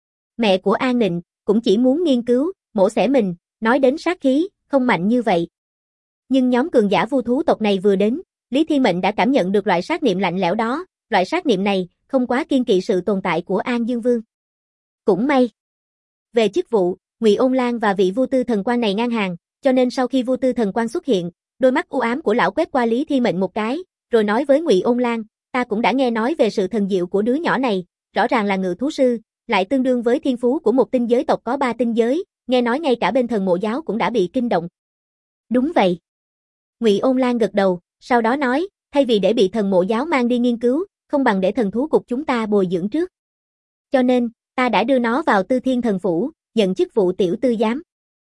A: Mẹ của An Nịnh cũng chỉ muốn nghiên cứu, mổ xẻ mình, nói đến sát khí, không mạnh như vậy. Nhưng nhóm cường giả Vu thú tộc này vừa đến, Lý Thiên Mệnh đã cảm nhận được loại sát niệm lạnh lẽo đó, loại sát niệm này không quá kiên kỵ sự tồn tại của An Dương Vương. Cũng may. Về chức vụ, Ngụy Ôn Lan và vị Vu Tư Thần Quan này ngang hàng, cho nên sau khi Vu Tư Thần Quan xuất hiện, đôi mắt u ám của lão quét qua Lý Thiên Mệnh một cái, rồi nói với Ngụy Ôn Lan, ta cũng đã nghe nói về sự thần diệu của đứa nhỏ này, rõ ràng là ngự thú sư, lại tương đương với thiên phú của một tinh giới tộc có 3 tinh giới, nghe nói ngay cả bên thần mộ giáo cũng đã bị kinh động. Đúng vậy. Ngụy Ôn Lan gật đầu, sau đó nói, thay vì để bị thần mộ giáo mang đi nghiên cứu, không bằng để thần thú cục chúng ta bồi dưỡng trước. Cho nên, ta đã đưa nó vào Tư Thiên Thần Phủ, nhận chức vụ tiểu tư giám.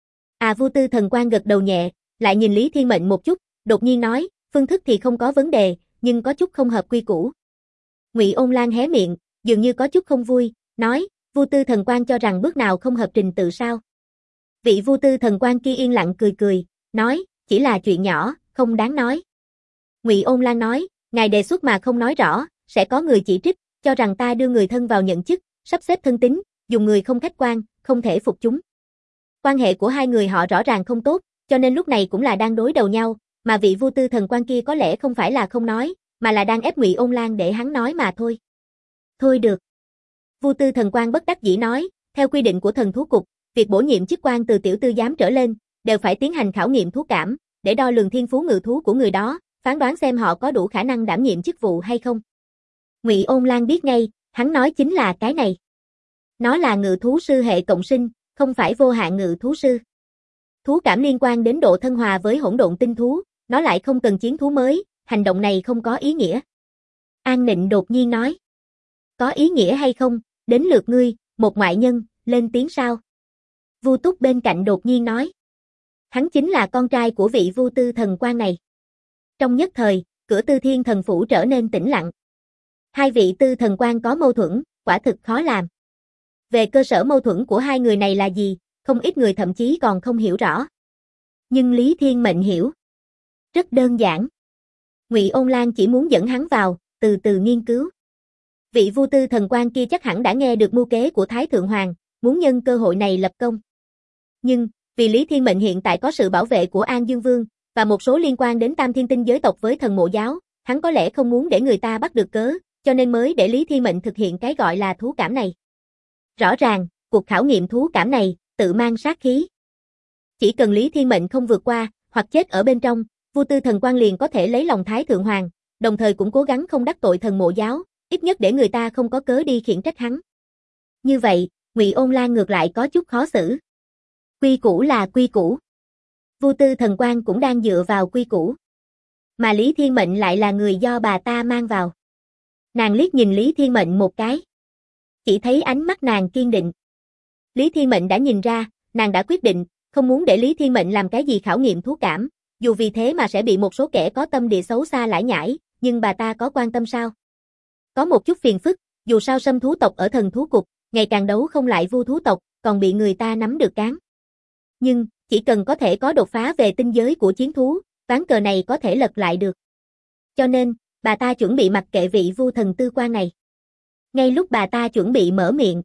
A: Vu Tư Thần Quan gật đầu nhẹ, lại nhìn Lý Thiên Mệnh một chút, đột nhiên nói, phương thức thì không có vấn đề, nhưng có chút không hợp quy củ. Ngụy Ôn Lan hé miệng, dường như có chút không vui, nói, Vu Tư Thần Quan cho rằng bước nào không hợp trình tự sao? Vị Vu Tư Thần Quan kia yên lặng cười cười, nói, chỉ là chuyện nhỏ, không đáng nói. Ngụy Ôn Lan nói, ngài đề xuất mà không nói rõ, sẽ có người chỉ trích, cho rằng ta đưa người thân vào nhận chức, sắp xếp thân tín, dùng người không khách quan, không thể phục chúng. Quan hệ của hai người họ rõ ràng không tốt, cho nên lúc này cũng là đang đối đầu nhau, mà vị Vu Tư Thần Quan kia có lẽ không phải là không nói, mà là đang ép Ngụy Ôn Lan để hắn nói mà thôi. Thôi được. Vu Tư Thần Quan bất đắc dĩ nói, theo quy định của thần thú cục, việc bổ nhiệm chức quan từ tiểu tư giám trở lên, đều phải tiến hành khảo nghiệm thú cảm, để đo lường thiên phú ngự thú của người đó, phán đoán xem họ có đủ khả năng đảm nhiệm chức vụ hay không. Ngụy Ôn Lan biết ngay, hắn nói chính là cái này. Nó là ngự thú sư hệ cộng sinh, không phải vô hạn ngự thú sư. Thú cảm liên quan đến độ thân hòa với hỗn độn tinh thú, nó lại không cần chiến thú mới, hành động này không có ý nghĩa. An Nịnh đột nhiên nói. Có ý nghĩa hay không, đến lượt ngươi, một ngoại nhân, lên tiếng sao? Vu Túc bên cạnh đột nhiên nói. Hắn chính là con trai của vị Vu Tư Thần Quan này. Trong nhất thời, cửa Tư Thiên Thần Phủ trở nên tĩnh lặng. Hai vị Tư Thần Quan có mâu thuẫn, quả thực khó làm. Về cơ sở mâu thuẫn của hai người này là gì, không ít người thậm chí còn không hiểu rõ. Nhưng Lý Thiên Mệnh hiểu. Rất đơn giản. Ngụy Ôn Lan chỉ muốn dẫn hắn vào, từ từ nghiên cứu. Vị Vu Tư Thần Quan kia chắc hẳn đã nghe được mưu kế của Thái Thượng Hoàng, muốn nhân cơ hội này lập công. Nhưng, vì Lý Thiên Mệnh hiện tại có sự bảo vệ của An Dương Vương, và một số liên quan đến Tam Thiên Tinh giới tộc với thần mộ giáo, hắn có lẽ không muốn để người ta bắt được cớ, cho nên mới để Lý Thiên Mệnh thực hiện cái gọi là thú cảm này. Rõ ràng, cuộc khảo nghiệm thú cảm này, tự mang sát khí. Chỉ cần Lý Thiên Mệnh không vượt qua, hoặc chết ở bên trong, Vu Tư Thần Quan liền có thể lấy lòng Thái Thượng Hoàng, đồng thời cũng cố gắng không đắc tội thần mộ giáo, ít nhất để người ta không có cớ đi khiển trách hắn. Như vậy, Ngụy Ôn Lan ngược lại có chút khó xử. Quy củ là quy củ. Vu Tư Thần Quan cũng đang dựa vào quy củ. Mà Lý Thiên Mệnh lại là người do bà ta mang vào. Nàng liếc nhìn Lý Thiên Mệnh một cái. Chỉ thấy ánh mắt nàng kiên định. Lý Thiên Mệnh đã nhìn ra, nàng đã quyết định, không muốn để Lý Thiên Mệnh làm cái gì khảo nghiệm thú cảm, dù vì thế mà sẽ bị một số kẻ có tâm địa xấu xa lải nhải, nhưng bà ta có quan tâm sao? Có một chút phiền phức, dù sao Sâm thú tộc ở Thần thú cục, ngày càng đấu không lại Vu thú tộc, còn bị người ta nắm được cán. Nhưng, chỉ cần có thể có đột phá về tinh giới của chiến thú, ván cờ này có thể lật lại được. Cho nên, bà ta chuẩn bị mặc kệ vị Vu thần tư quan này. Ngay lúc bà ta chuẩn bị mở miệng,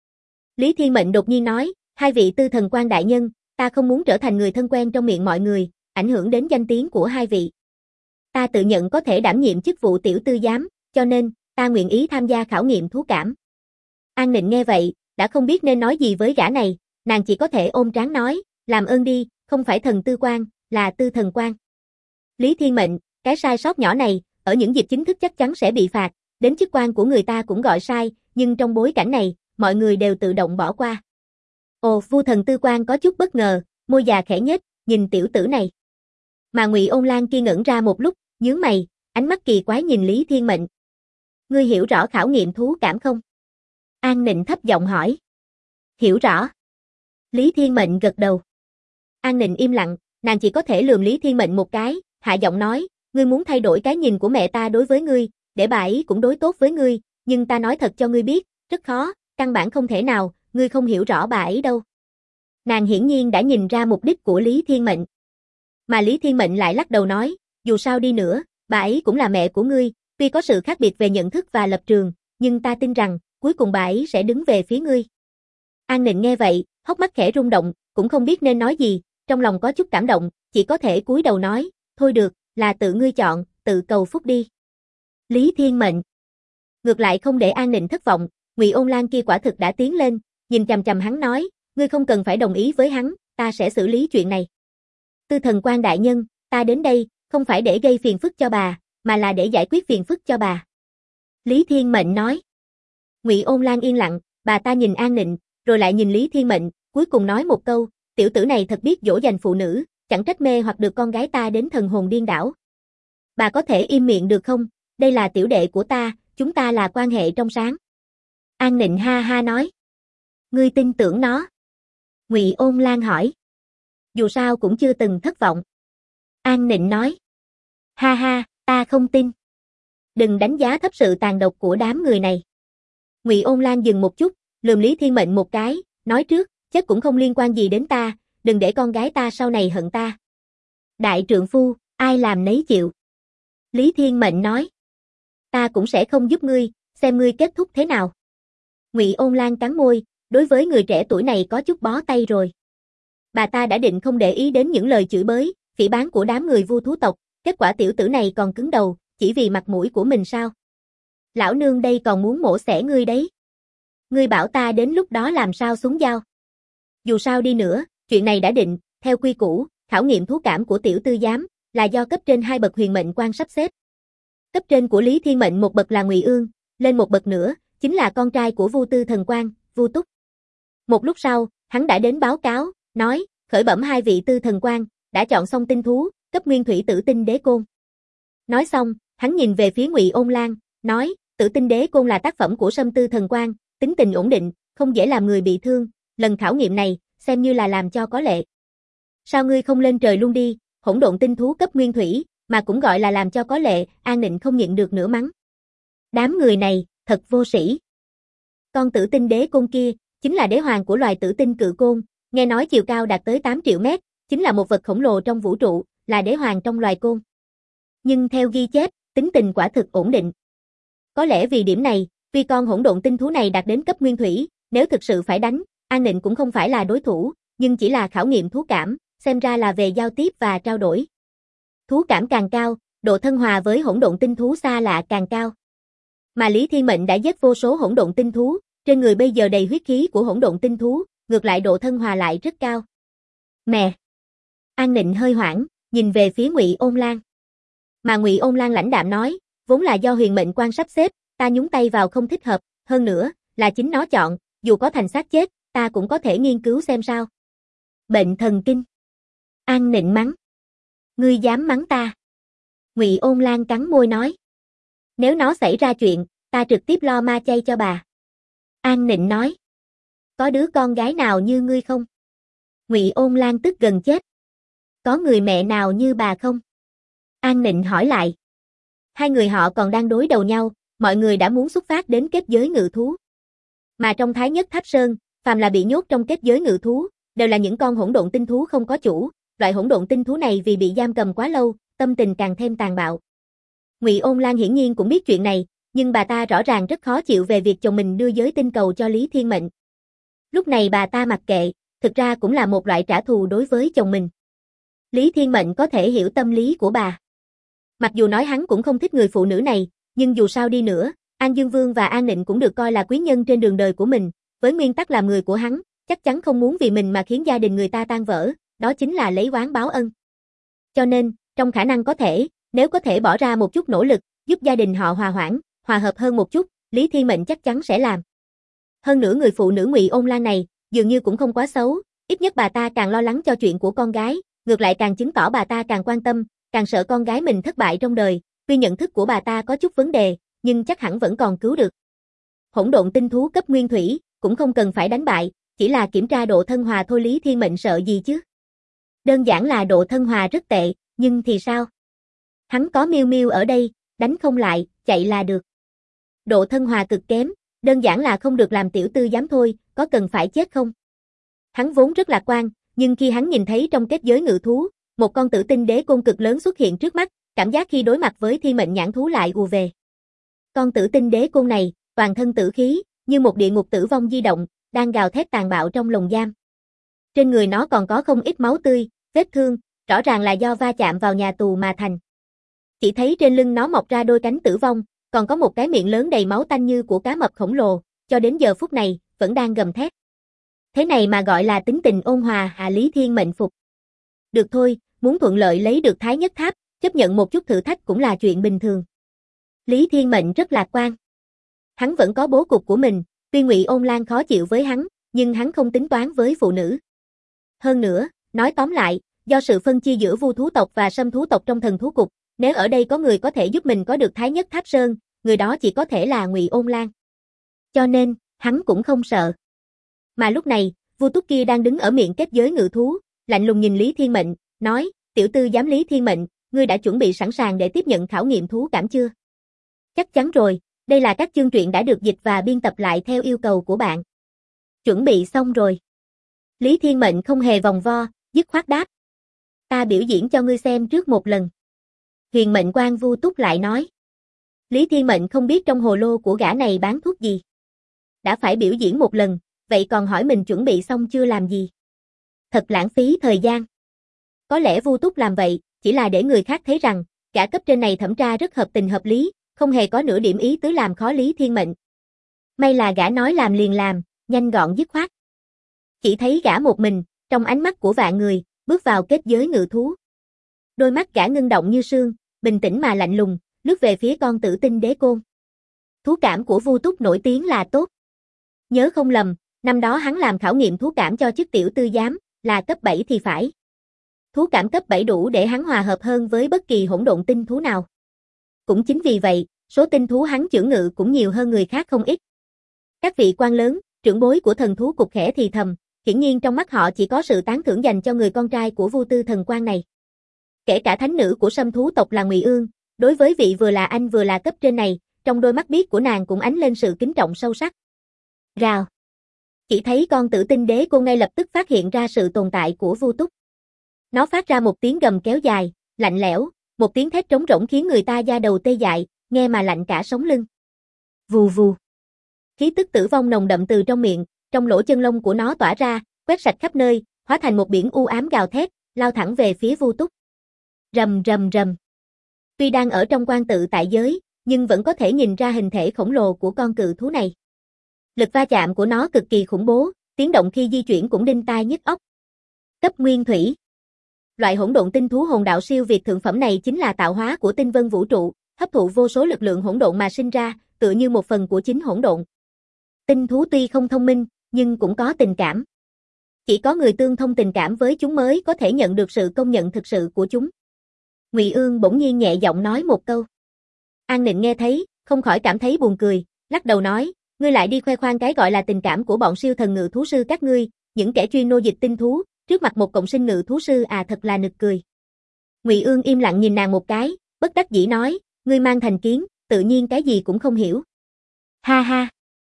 A: Lý Thiên Mệnh đột nhiên nói, hai vị tư thần quan đại nhân, ta không muốn trở thành người thân quen trong miệng mọi người, ảnh hưởng đến danh tiếng của hai vị. Ta tự nhận có thể đảm nhiệm chức vụ tiểu tư giám, cho nên, ta nguyện ý tham gia khảo nghiệm thú cảm. An Nịnh nghe vậy, đã không biết nên nói gì với gã này, nàng chỉ có thể ôm trán nói, làm ơn đi, không phải thần tư quan, là tư thần quan. Lý Thiên Mệnh, cái sai sót nhỏ này, ở những dịp chính thức chắc chắn sẽ bị phạt, đến chức quan của người ta cũng gọi sai, nhưng trong bối cảnh này, mọi người đều tự động bỏ qua. Ồ, Vu thần tư quan có chút bất ngờ, môi già khẽ nhếch, nhìn tiểu tử này. Mà Ngụy Ôn Lan kia ngẩn ra một lúc, nhướng mày, ánh mắt kỳ quái nhìn Lý Thiên Mệnh. Ngươi hiểu rõ khảo nghiệm thú cảm không? An Nịnh thấp giọng hỏi. Hiểu rõ. Lý Thiên Mệnh gật đầu. An Nịnh im lặng, nàng chỉ có thể lườm Lý Thiên Mệnh một cái, hạ giọng nói, ngươi muốn thay đổi cái nhìn của mẹ ta đối với ngươi, để bà ấy cũng đối tốt với ngươi, nhưng ta nói thật cho ngươi biết, rất khó, căn bản không thể nào, ngươi không hiểu rõ bà ấy đâu. Nàng hiển nhiên đã nhìn ra mục đích của Lý Thiên Mệnh. Mà Lý Thiên Mệnh lại lắc đầu nói, dù sao đi nữa, bà ấy cũng là mẹ của ngươi, tuy có sự khác biệt về nhận thức và lập trường, nhưng ta tin rằng, cuối cùng bà ấy sẽ đứng về phía ngươi. An Nịnh nghe vậy, hốc mắt khẽ rung động, cũng không biết nên nói gì, trong lòng có chút cảm động, chỉ có thể cúi đầu nói, thôi được, là tự ngươi chọn, tự cầu phúc đi. Lý Thiên Mệnh. Ngược lại không để An Nịnh thất vọng, Ngụy Ôn Lan kia quả thực đã tiến lên, nhìn chằm chằm hắn nói, ngươi không cần phải đồng ý với hắn, ta sẽ xử lý chuyện này. Tư thần quan đại nhân, ta đến đây, không phải để gây phiền phức cho bà, mà là để giải quyết phiền phức cho bà. Lý Thiên Mệnh nói. Ngụy Ôn Lan yên lặng, bà ta nhìn An Nịnh, rồi lại nhìn Lý Thiên Mệnh, cuối cùng nói một câu, tiểu tử này thật biết dỗ dành phụ nữ, chẳng trách mê hoặc được con gái ta đến thần hồn điên đảo. Bà có thể im miệng được không? Đây là tiểu đệ của ta, chúng ta là quan hệ trong sáng. An Nịnh ha ha nói. Ngươi tin tưởng nó? Ngụy Ôn Lan hỏi. Dù sao cũng chưa từng thất vọng. An Nịnh nói. Ha ha, ta không tin. Đừng đánh giá thấp sự tàn độc của đám người này. Ngụy Ôn Lan dừng một chút, lườm Lý Thiên Mệnh một cái, nói trước, chắc cũng không liên quan gì đến ta, đừng để con gái ta sau này hận ta. Đại trượng phu, ai làm nấy chịu. Lý Thiên Mệnh nói. Ta cũng sẽ không giúp ngươi, xem ngươi kết thúc thế nào. Ngụy Ôn Lan cắn môi, đối với người trẻ tuổi này có chút bó tay rồi. Bà ta đã định không để ý đến những lời chửi bới, phỉ báng của đám người Vu thú tộc, kết quả tiểu tử này còn cứng đầu, chỉ vì mặt mũi của mình sao? Lão nương đây còn muốn mổ xẻ ngươi đấy. Ngươi bảo ta đến lúc đó làm sao xuống dao? Dù sao đi nữa, chuyện này đã định, theo quy củ, khảo nghiệm thú cảm của tiểu tư giám, là do cấp trên hai bậc huyền mệnh quan sắp xếp. Cấp trên của Lý Thiên Mệnh một bậc là Ngụy Ương, lên một bậc nữa, chính là con trai của Vu tư thần quan, Vu Túc. Một lúc sau, hắn đã đến báo cáo, nói, khởi bẩm hai vị tư thần quan, đã chọn xong tinh thú, cấp nguyên thủy tử tinh đế côn. Nói xong, hắn nhìn về phía Ngụy Ôn Lan, nói, tử tinh đế côn là tác phẩm của Sâm tư thần quan, tính tình ổn định, không dễ làm người bị thương, lần khảo nghiệm này, xem như là làm cho có lệ. Sao ngươi không lên trời luôn đi, hỗn độn tinh thú cấp nguyên thủy, mà cũng gọi là làm cho có lệ, An Nịnh không nhịn được nữa mắng. Đám người này, thật vô sĩ. Con tử tinh đế côn kia, chính là đế hoàng của loài tử tinh cự côn, nghe nói chiều cao đạt tới 8 triệu mét, chính là một vật khổng lồ trong vũ trụ, là đế hoàng trong loài côn. Nhưng theo ghi chép, tính tình quả thực ổn định. Có lẽ vì điểm này, vì con hỗn độn tinh thú này đạt đến cấp nguyên thủy, nếu thực sự phải đánh, An Nịnh cũng không phải là đối thủ, nhưng chỉ là khảo nghiệm thú cảm, xem ra là về giao tiếp và trao đổi. Thú cảm càng cao, độ thân hòa với hỗn độn tinh thú xa lạ càng cao. Mà Lý Thiên Mệnh đã giết vô số hỗn độn tinh thú, trên người bây giờ đầy huyết khí của hỗn độn tinh thú, ngược lại độ thân hòa lại rất cao. Mẹ! An Nịnh hơi hoảng, nhìn về phía Ngụy Ôn Lan. Mà Ngụy Ôn Lan lãnh đạm nói, vốn là do huyền mệnh quan sắp xếp, ta nhúng tay vào không thích hợp, hơn nữa, là chính nó chọn, dù có thành xác chết, ta cũng có thể nghiên cứu xem sao. Bệnh thần kinh. An Nịnh mắng. Ngươi dám mắng ta? Ngụy Ôn Lan cắn môi nói. Nếu nó xảy ra chuyện, ta trực tiếp lo ma chay cho bà. An Nịnh nói. Có đứa con gái nào như ngươi không? Ngụy Ôn Lan tức gần chết. Có người mẹ nào như bà không? An Nịnh hỏi lại. Hai người họ còn đang đối đầu nhau, mọi người đã muốn xuất phát đến kết giới ngự thú. Mà trong Thái Nhất Tháp Sơn, phàm là bị nhốt trong kết giới ngự thú, đều là những con hỗn độn tinh thú không có chủ, loại hỗn độn tinh thú này vì bị giam cầm quá lâu, tâm tình càng thêm tàn bạo. Ngụy Ôn Lan hiển nhiên cũng biết chuyện này, nhưng bà ta rõ ràng rất khó chịu về việc chồng mình đưa giới tinh cầu cho Lý Thiên Mệnh. Lúc này bà ta mặc kệ, thực ra cũng là một loại trả thù đối với chồng mình. Lý Thiên Mệnh có thể hiểu tâm lý của bà. Mặc dù nói hắn cũng không thích người phụ nữ này, nhưng dù sao đi nữa, An Dương Vương và An Nịnh cũng được coi là quý nhân trên đường đời của mình, với nguyên tắc làm người của hắn, chắc chắn không muốn vì mình mà khiến gia đình người ta tan vỡ, đó chính là lấy oán báo ân. Cho nên, trong khả năng có thể, nếu có thể bỏ ra một chút nỗ lực, giúp gia đình họ hòa hoãn, hòa hợp hơn một chút, Lý Thiên Mệnh chắc chắn sẽ làm. Hơn nữa người phụ nữ Ngụy Ôn Lan này, dường như cũng không quá xấu, ít nhất bà ta càng lo lắng cho chuyện của con gái, ngược lại càng chứng tỏ bà ta càng quan tâm, càng sợ con gái mình thất bại trong đời, tuy nhận thức của bà ta có chút vấn đề, nhưng chắc hẳn vẫn còn cứu được. Hỗn độn tinh thú cấp nguyên thủy, cũng không cần phải đánh bại, chỉ là kiểm tra độ thân hòa thôi, Lý Thiên Mệnh sợ gì chứ? Đơn giản là độ thân hòa rất tệ, nhưng thì sao? Hắn có Miêu Miêu ở đây, đánh không lại, chạy là được. Độ thân hòa cực kém, đơn giản là không được làm tiểu tư giám thôi, có cần phải chết không? Hắn vốn rất lạc quan, nhưng khi hắn nhìn thấy trong kết giới ngự thú, một con tử tinh đế côn cực lớn xuất hiện trước mắt, cảm giác khi đối mặt với Thiên Mệnh nhãn thú lại ùa về. Con tử tinh đế côn này, toàn thân tử khí, như một địa ngục tử vong di động, đang gào thét tàn bạo trong lồng giam. Trên người nó còn có không ít máu tươi, vết thương, rõ ràng là do va chạm vào nhà tù mà thành. Chỉ thấy trên lưng nó mọc ra đôi cánh tử vong, còn có một cái miệng lớn đầy máu tanh như của cá mập khổng lồ, cho đến giờ phút này, vẫn đang gầm thét. Thế này mà gọi là tính tình ôn hòa à? Lý Thiên Mệnh phục. Được thôi, muốn thuận lợi lấy được Thái Nhất Tháp, chấp nhận một chút thử thách cũng là chuyện bình thường. Lý Thiên Mệnh rất lạc quan. Hắn vẫn có bố cục của mình, tuy Ngụy Ôn Lan khó chịu với hắn, nhưng hắn không tính toán với phụ nữ. Hơn nữa, nói tóm lại, do sự phân chia giữa Vu thú tộc và Sâm thú tộc trong thần thú cục, nếu ở đây có người có thể giúp mình có được Thái Nhất Tháp Sơn, người đó chỉ có thể là Ngụy Ôn Lan. Cho nên, hắn cũng không sợ. Mà lúc này, Vu Túc kia đang đứng ở miệng kết giới ngự thú, lạnh lùng nhìn Lý Thiên Mệnh, nói, tiểu tư giám Lý Thiên Mệnh, ngươi đã chuẩn bị sẵn sàng để tiếp nhận khảo nghiệm thú cảm chưa? Chắc chắn rồi, đây là các chương truyện đã được dịch và biên tập lại theo yêu cầu của bạn. Chuẩn bị xong rồi. Lý Thiên Mệnh không hề vòng vo, dứt khoát đáp. Ta biểu diễn cho ngươi xem trước một lần. Huyền Mệnh Quan Vu Túc lại nói. Lý Thiên Mệnh không biết trong hồ lô của gã này bán thuốc gì. Đã phải biểu diễn một lần, vậy còn hỏi mình chuẩn bị xong chưa làm gì? Thật lãng phí thời gian. Có lẽ Vu Túc làm vậy, chỉ là để người khác thấy rằng, gã cấp trên này thẩm tra rất hợp tình hợp lý, không hề có nửa điểm ý tứ làm khó Lý Thiên Mệnh. May là gã nói làm liền làm, nhanh gọn dứt khoát. Chỉ thấy gã một mình, trong ánh mắt của vạn người, bước vào kết giới ngự thú. Đôi mắt gã ngưng động như sương, bình tĩnh mà lạnh lùng, lướt về phía con tử tinh đế côn. Thú cảm của Vu Túc nổi tiếng là tốt. Nhớ không lầm, năm đó hắn làm khảo nghiệm thú cảm cho chức tiểu tư giám, là cấp 7 thì phải. Thú cảm cấp 7 đủ để hắn hòa hợp hơn với bất kỳ hỗn độn tinh thú nào. Cũng chính vì vậy, số tinh thú hắn chưởng ngự cũng nhiều hơn người khác không ít. Các vị quan lớn, trưởng bối của thần thú cục khẽ thì thầm, hiển nhiên trong mắt họ chỉ có sự tán thưởng dành cho người con trai của Vu Tư Thần Quan này. Kể cả thánh nữ của Sâm thú tộc là Ngụy Ương, đối với vị vừa là anh vừa là cấp trên này, trong đôi mắt biếc của nàng cũng ánh lên sự kính trọng sâu sắc. Rào. Chỉ thấy con tử tinh đế cô ngay lập tức phát hiện ra sự tồn tại của Vu Túc. Nó phát ra một tiếng gầm kéo dài, lạnh lẽo, một tiếng thét trống rỗng khiến người ta da đầu tê dại, nghe mà lạnh cả sống lưng. Vù vù. Khí tức tử vong nồng đậm từ trong miệng, trong lỗ chân lông của nó tỏa ra, quét sạch khắp nơi, hóa thành một biển u ám gào thét, lao thẳng về phía Vu Túc. Rầm rầm rầm. Tuy đang ở trong quan tự tại giới, nhưng vẫn có thể nhìn ra hình thể khổng lồ của con cự thú này. Lực va chạm của nó cực kỳ khủng bố, tiếng động khi di chuyển cũng đinh tai nhức óc. Cấp nguyên thủy. Loại hỗn độn tinh thú hồn đạo siêu việt thượng phẩm này chính là tạo hóa của tinh vân vũ trụ, hấp thụ vô số lực lượng hỗn độn mà sinh ra, tựa như một phần của chính hỗn độn. Tinh thú tuy không thông minh, nhưng cũng có tình cảm. Chỉ có người tương thông tình cảm với chúng mới có thể nhận được sự công nhận thực sự của chúng. Ngụy Ương bỗng nhiên nhẹ giọng nói một câu. An Nịnh nghe thấy, không khỏi cảm thấy buồn cười, lắc đầu nói, ngươi lại đi khoe khoang cái gọi là tình cảm của bọn siêu thần ngự thú sư các ngươi, những kẻ chuyên nô dịch tinh thú, trước mặt một cộng sinh ngự thú sư thật là nực cười. Ngụy Ương im lặng nhìn nàng một cái, bất đắc dĩ nói, ngươi mang thành kiến, tự nhiên cái gì cũng không hiểu. Ha ha.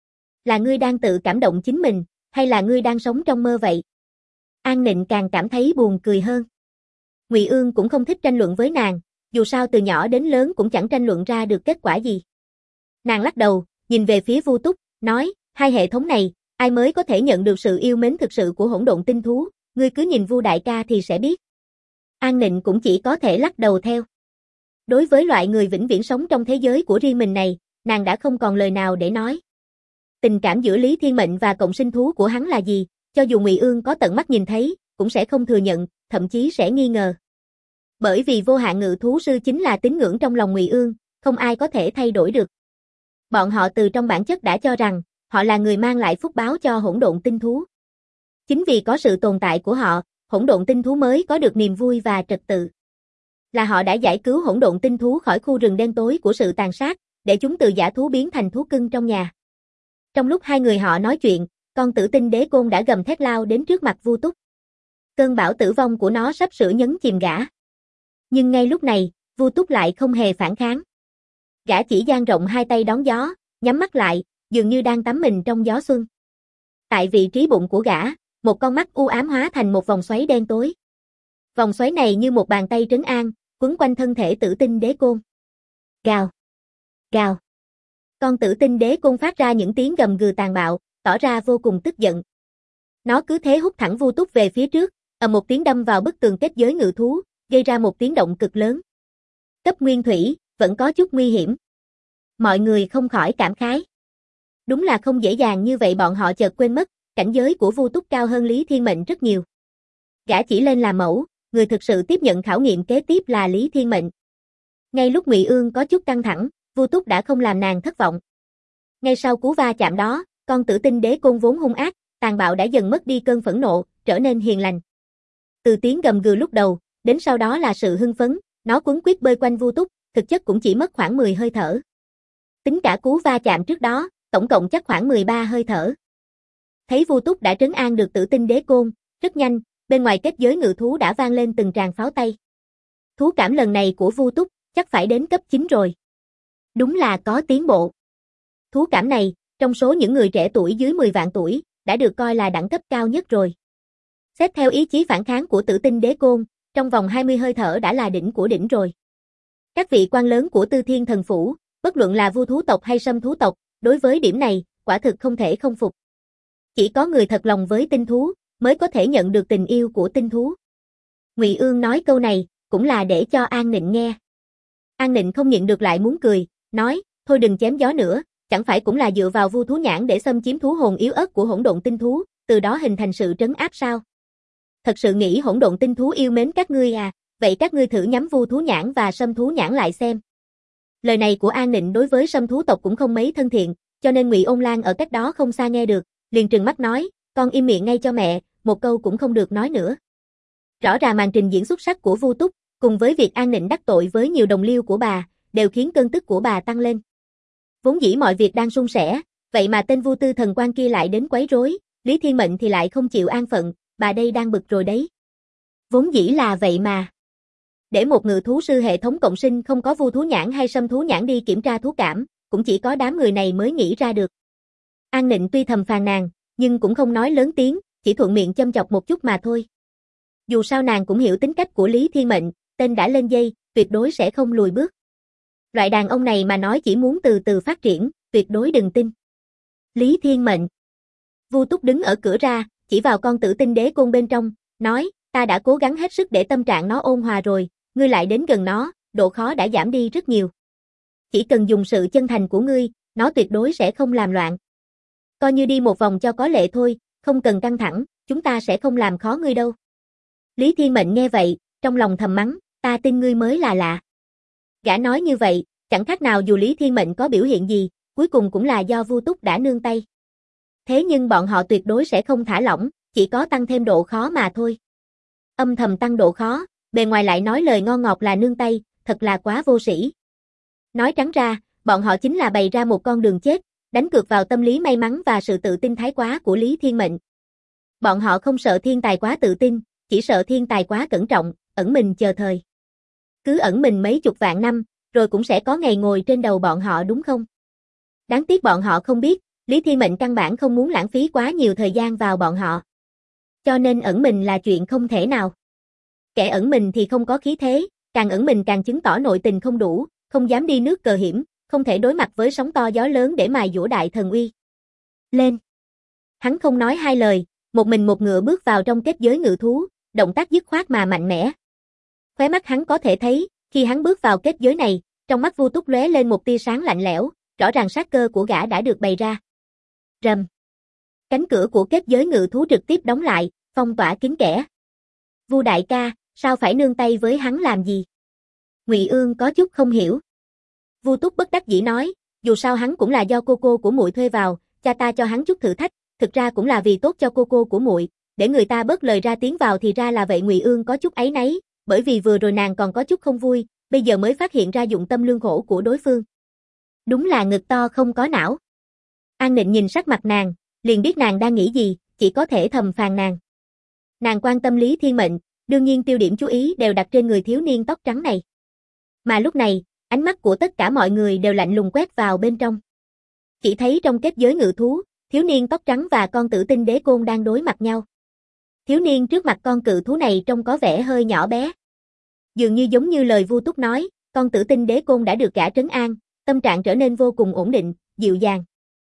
A: Là ngươi đang tự cảm động chính mình, hay là ngươi đang sống trong mơ vậy? An Nịnh càng cảm thấy buồn cười hơn. Ngụy Ương cũng không thích tranh luận với nàng, dù sao từ nhỏ đến lớn cũng chẳng tranh luận ra được kết quả gì. Nàng lắc đầu, nhìn về phía Vu Túc, nói, hai hệ thống này, ai mới có thể nhận được sự yêu mến thực sự của hỗn độn tinh thú, ngươi cứ nhìn Vu đại ca thì sẽ biết. An Nịnh cũng chỉ có thể lắc đầu theo. Đối với loại người vĩnh viễn sống trong thế giới của riêng mình này, nàng đã không còn lời nào để nói. Tình cảm giữa Lý Thiên Mệnh và cộng sinh thú của hắn là gì, cho dù Ngụy Ương có tận mắt nhìn thấy, cũng sẽ không thừa nhận, thậm chí sẽ nghi ngờ. Bởi vì vô hạn ngự thú sư chính là tín ngưỡng trong lòng Ngụy Ương, không ai có thể thay đổi được. Bọn họ từ trong bản chất đã cho rằng, họ là người mang lại phúc báo cho hỗn độn tinh thú. Chính vì có sự tồn tại của họ, hỗn độn tinh thú mới có được niềm vui và trật tự. Là họ đã giải cứu hỗn độn tinh thú khỏi khu rừng đen tối của sự tàn sát, để chúng từ dã thú biến thành thú cưng trong nhà. Trong lúc hai người họ nói chuyện, con tử tinh đế côn đã gầm thét lao đến trước mặt Vu Túc. Cơn bão tử vong của nó sắp sửa nhấn chìm gã. Nhưng ngay lúc này, Vu Túc lại không hề phản kháng. Gã chỉ dang rộng hai tay đón gió, nhắm mắt lại, dường như đang tắm mình trong gió xuân. Tại vị trí bụng của gã, một con mắt u ám hóa thành một vòng xoáy đen tối. Vòng xoáy này như một bàn tay trấn an, quấn quanh thân thể tử tinh đế côn. Gào! Gào! Con tử tinh đế côn phát ra những tiếng gầm gừ tàn bạo, tỏ ra vô cùng tức giận. Nó cứ thế hút thẳng Vu Túc về phía trước, một tiếng đâm vào bức tường kết giới ngự thú, gây ra một tiếng động cực lớn. Cấp nguyên thủy, vẫn có chút nguy hiểm. Mọi người không khỏi cảm khái. Đúng là không dễ dàng như vậy, bọn họ chợt quên mất, cảnh giới của Vu Túc cao hơn Lý Thiên Mệnh rất nhiều. Gã chỉ lên làm mẫu, người thực sự tiếp nhận khảo nghiệm kế tiếp là Lý Thiên Mệnh. Ngay lúc Ngụy Ương có chút căng thẳng, Vu Túc đã không làm nàng thất vọng. Ngay sau cú va chạm đó, con tử tinh đế côn vốn hung ác, tàn bạo đã dần mất đi cơn phẫn nộ, trở nên hiền lành. Từ tiếng gầm gừ lúc đầu, đến sau đó là sự hưng phấn, nó quấn quýt bơi quanh Vu Túc, thực chất cũng chỉ mất khoảng 10 hơi thở. Tính cả cú va chạm trước đó, tổng cộng chắc khoảng 13 hơi thở. Thấy Vu Túc đã trấn an được tử tinh đế côn, rất nhanh, bên ngoài kết giới ngự thú đã vang lên từng tràng pháo tay. Thú cảm lần này của Vu Túc, chắc phải đến cấp 9 rồi. Đúng là có tiến bộ. Thú cảm này, trong số những người trẻ tuổi dưới 10 vạn tuổi, đã được coi là đẳng cấp cao nhất rồi. Xét theo ý chí phản kháng của tử tinh đế côn, trong vòng 20 hơi thở đã là đỉnh của đỉnh rồi. Các vị quan lớn của Tư Thiên Thần Phủ, bất luận là Vu thú tộc hay Sâm thú tộc, đối với điểm này, quả thực không thể không phục. Chỉ có người thật lòng với tinh thú, mới có thể nhận được tình yêu của tinh thú. Ngụy Ương nói câu này, cũng là để cho An Nịnh nghe. An Nịnh không nhịn được lại muốn cười, nói, thôi đừng chém gió nữa, chẳng phải cũng là dựa vào Vu thú nhãn để xâm chiếm thú hồn yếu ớt của hỗn độn tinh thú, từ đó hình thành sự trấn áp sao? Thật sự nghĩ hỗn độn tinh thú yêu mến các ngươi à, vậy các ngươi thử nhắm Vu thú nhãn và Sâm thú nhãn lại xem. Lời này của An Nịnh đối với Sâm thú tộc cũng không mấy thân thiện, cho nên Ngụy Ôn Lan ở cách đó không xa nghe được, liền trừng mắt nói, con im miệng ngay cho mẹ, một câu cũng không được nói nữa. Rõ ràng màn trình diễn xuất sắc của Vu Túc, cùng với việc An Nịnh đắc tội với nhiều đồng liêu của bà, đều khiến cơn tức của bà tăng lên. Vốn dĩ mọi việc đang suôn sẻ, vậy mà tên Vu Tư thần quan kia lại đến quấy rối, Lý Thiên Mệnh thì lại không chịu an phận, bà đây đang bực rồi đấy. Vốn dĩ là vậy mà. Để một ngự thú sư hệ thống cộng sinh không có Vu thú nhãn hay Sâm thú nhãn đi kiểm tra thú cảm, cũng chỉ có đám người này mới nghĩ ra được. An Nịnh tuy thầm phàn nàn, nhưng cũng không nói lớn tiếng, chỉ thuận miệng châm chọc một chút mà thôi. Dù sao nàng cũng hiểu tính cách của Lý Thiên Mệnh, tên đã lên dây, tuyệt đối sẽ không lùi bước. Loại đàn ông này mà nói chỉ muốn từ từ phát triển, tuyệt đối đừng tin. Lý Thiên Mệnh. Vu Túc đứng ở cửa ra, chỉ vào con tử tinh đế côn bên trong, nói, ta đã cố gắng hết sức để tâm trạng nó ôn hòa rồi, ngươi lại đến gần nó, độ khó đã giảm đi rất nhiều. Chỉ cần dùng sự chân thành của ngươi, nó tuyệt đối sẽ không làm loạn. Coi như đi một vòng cho có lệ thôi, không cần căng thẳng, chúng ta sẽ không làm khó ngươi đâu. Lý Thiên Mệnh nghe vậy, trong lòng thầm mắng, ta tin ngươi mới là lạ. Gã nói như vậy, chẳng khác nào dù Lý Thiên Mệnh có biểu hiện gì, cuối cùng cũng là do Vu Túc đã nương tay. Thế nhưng bọn họ tuyệt đối sẽ không thả lỏng, chỉ có tăng thêm độ khó mà thôi. Âm thầm tăng độ khó, bề ngoài lại nói lời ngon ngọt là nương tay, thật là quá vô sĩ. Nói trắng ra, bọn họ chính là bày ra một con đường chết, đánh cược vào tâm lý may mắn và sự tự tin thái quá của Lý Thiên Mệnh. Bọn họ không sợ thiên tài quá tự tin, chỉ sợ thiên tài quá cẩn trọng, ẩn mình chờ thời. Cứ ẩn mình mấy chục vạn năm, rồi cũng sẽ có ngày ngồi trên đầu bọn họ đúng không? Đáng tiếc bọn họ không biết, Lý Thiên Mệnh căn bản không muốn lãng phí quá nhiều thời gian vào bọn họ. Cho nên ẩn mình là chuyện không thể nào. Kẻ ẩn mình thì không có khí thế, càng ẩn mình càng chứng tỏ nội tình không đủ, không dám đi nước cờ hiểm, không thể đối mặt với sóng to gió lớn để mài dũa đại thần uy. Lên! Hắn không nói hai lời, một mình một ngựa bước vào trong kết giới ngự thú, động tác dứt khoát mà mạnh mẽ. Khóe mắt hắn có thể thấy, khi hắn bước vào kết giới này, trong mắt Vu Túc lóe lên một tia sáng lạnh lẽo, rõ ràng sát cơ của gã đã được bày ra. Rầm. Cánh cửa của kết giới ngự thú trực tiếp đóng lại, phong tỏa kín kẽ. Vu đại ca, sao phải nương tay với hắn làm gì? Ngụy Ương có chút không hiểu. Vu Túc bất đắc dĩ nói, dù sao hắn cũng là do cô của muội thuê vào, cha ta cho hắn chút thử thách, thực ra cũng là vì tốt cho cô của muội, để người ta bớt lời ra tiếng vào thì ra là vậy. Ngụy Ương có chút áy náy, bởi vì vừa rồi nàng còn có chút không vui, bây giờ mới phát hiện ra dụng tâm lương khổ của đối phương. Đúng là ngực to không có não. An Nịnh nhìn sắc mặt nàng, liền biết nàng đang nghĩ gì, chỉ có thể thầm phàn nàn. Nàng quan tâm Lý Thiên Mệnh, đương nhiên tiêu điểm chú ý đều đặt trên người thiếu niên tóc trắng này. Mà lúc này, ánh mắt của tất cả mọi người đều lạnh lùng quét vào bên trong. Chỉ thấy trong kết giới ngự thú, thiếu niên tóc trắng và con tử tinh đế côn đang đối mặt nhau. Thiếu niên trước mặt con cự thú này trông có vẻ hơi nhỏ bé. Dường như giống như lời Vu Túc nói, con tử tinh đế côn đã được gã trấn an, tâm trạng trở nên vô cùng ổn định, dịu dàng.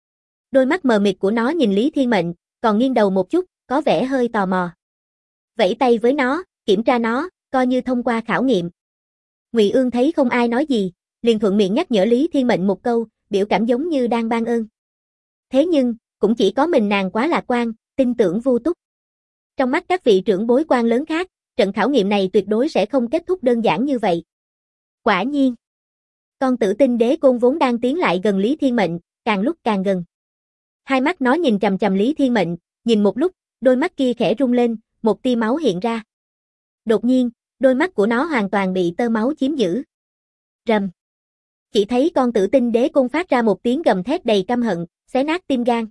A: Đôi mắt mờ mịt của nó nhìn Lý Thiên Mệnh, còn nghiêng đầu một chút, có vẻ hơi tò mò. Vẫy tay với nó, kiểm tra nó, coi như thông qua khảo nghiệm. Ngụy Ương thấy không ai nói gì, liền thuận miệng nhắc nhở Lý Thiên Mệnh một câu, biểu cảm giống như đang ban ơn. Thế nhưng, cũng chỉ có mình nàng quá lạc quan, tin tưởng Vu Túc. Trong mắt các vị trưởng bối quan lớn khác, trận khảo nghiệm này tuyệt đối sẽ không kết thúc đơn giản như vậy. Quả nhiên, con tử tinh đế côn vốn đang tiến lại gần Lý Thiên Mệnh, càng lúc càng gần. Hai mắt nó nhìn chằm chằm Lý Thiên Mệnh, nhìn một lúc, đôi mắt kia khẽ rung lên, một tia máu hiện ra. Đột nhiên, đôi mắt của nó hoàn toàn bị tơ máu chiếm giữ. Rầm. Chỉ thấy con tử tinh đế côn phát ra một tiếng gầm thét đầy căm hận, xé nát tim gan.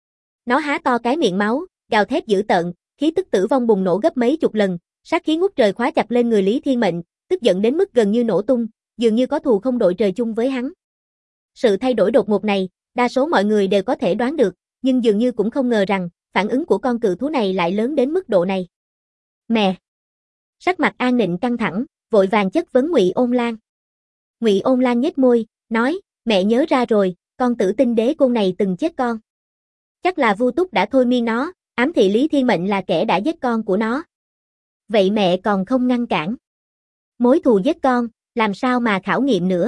A: Nó há to cái miệng máu, gào thét dữ tợn, khí tức tử vong bùng nổ gấp mấy chục lần, sát khí ngút trời khóa chặt lên người Lý Thiên Mệnh, tức giận đến mức gần như nổ tung, dường như có thù không đội trời chung với hắn. Sự thay đổi đột ngột này, đa số mọi người đều có thể đoán được, nhưng dường như cũng không ngờ rằng, phản ứng của con cự thú này lại lớn đến mức độ này. Mẹ! Sắc mặt An Nịnh căng thẳng, vội vàng chất vấn Ngụy Ôn Lan. Ngụy Ôn Lan nhếch môi, nói, mẹ nhớ ra rồi, con tử tinh đế côn này từng chết con. Chắc là Vu Túc đã thôi miên nó, ám thị Lý Thiên Mệnh là kẻ đã giết con của nó. Vậy mẹ còn không ngăn cản. Mối thù giết con, làm sao mà khảo nghiệm nữa.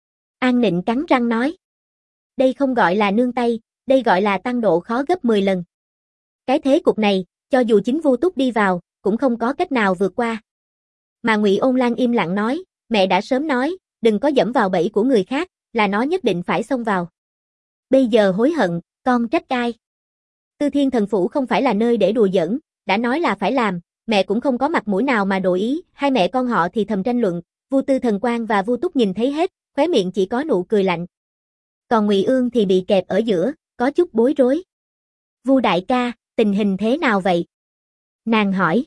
A: An Nịnh cắn răng nói. Đây không gọi là nương tay, đây gọi là tăng độ khó gấp 10 lần. Cái thế cục này, cho dù chính Vu Túc đi vào, cũng không có cách nào vượt qua. Mà Ngụy Ôn Lan im lặng nói, mẹ đã sớm nói, đừng có dẫm vào bẫy của người khác, là nó nhất định phải xông vào. Bây giờ hối hận, con trách ai? Tư Thiên Thần Phủ không phải là nơi để đùa giỡn, đã nói là phải làm, mẹ cũng không có mặt mũi nào mà đổi ý, hai mẹ con họ thì thầm tranh luận, Vu Tư Thần Quang và Vu Túc nhìn thấy hết, khóe miệng chỉ có nụ cười lạnh. Còn Ngụy Ương thì bị kẹp ở giữa, có chút bối rối. Vu đại ca, tình hình thế nào vậy? Nàng hỏi.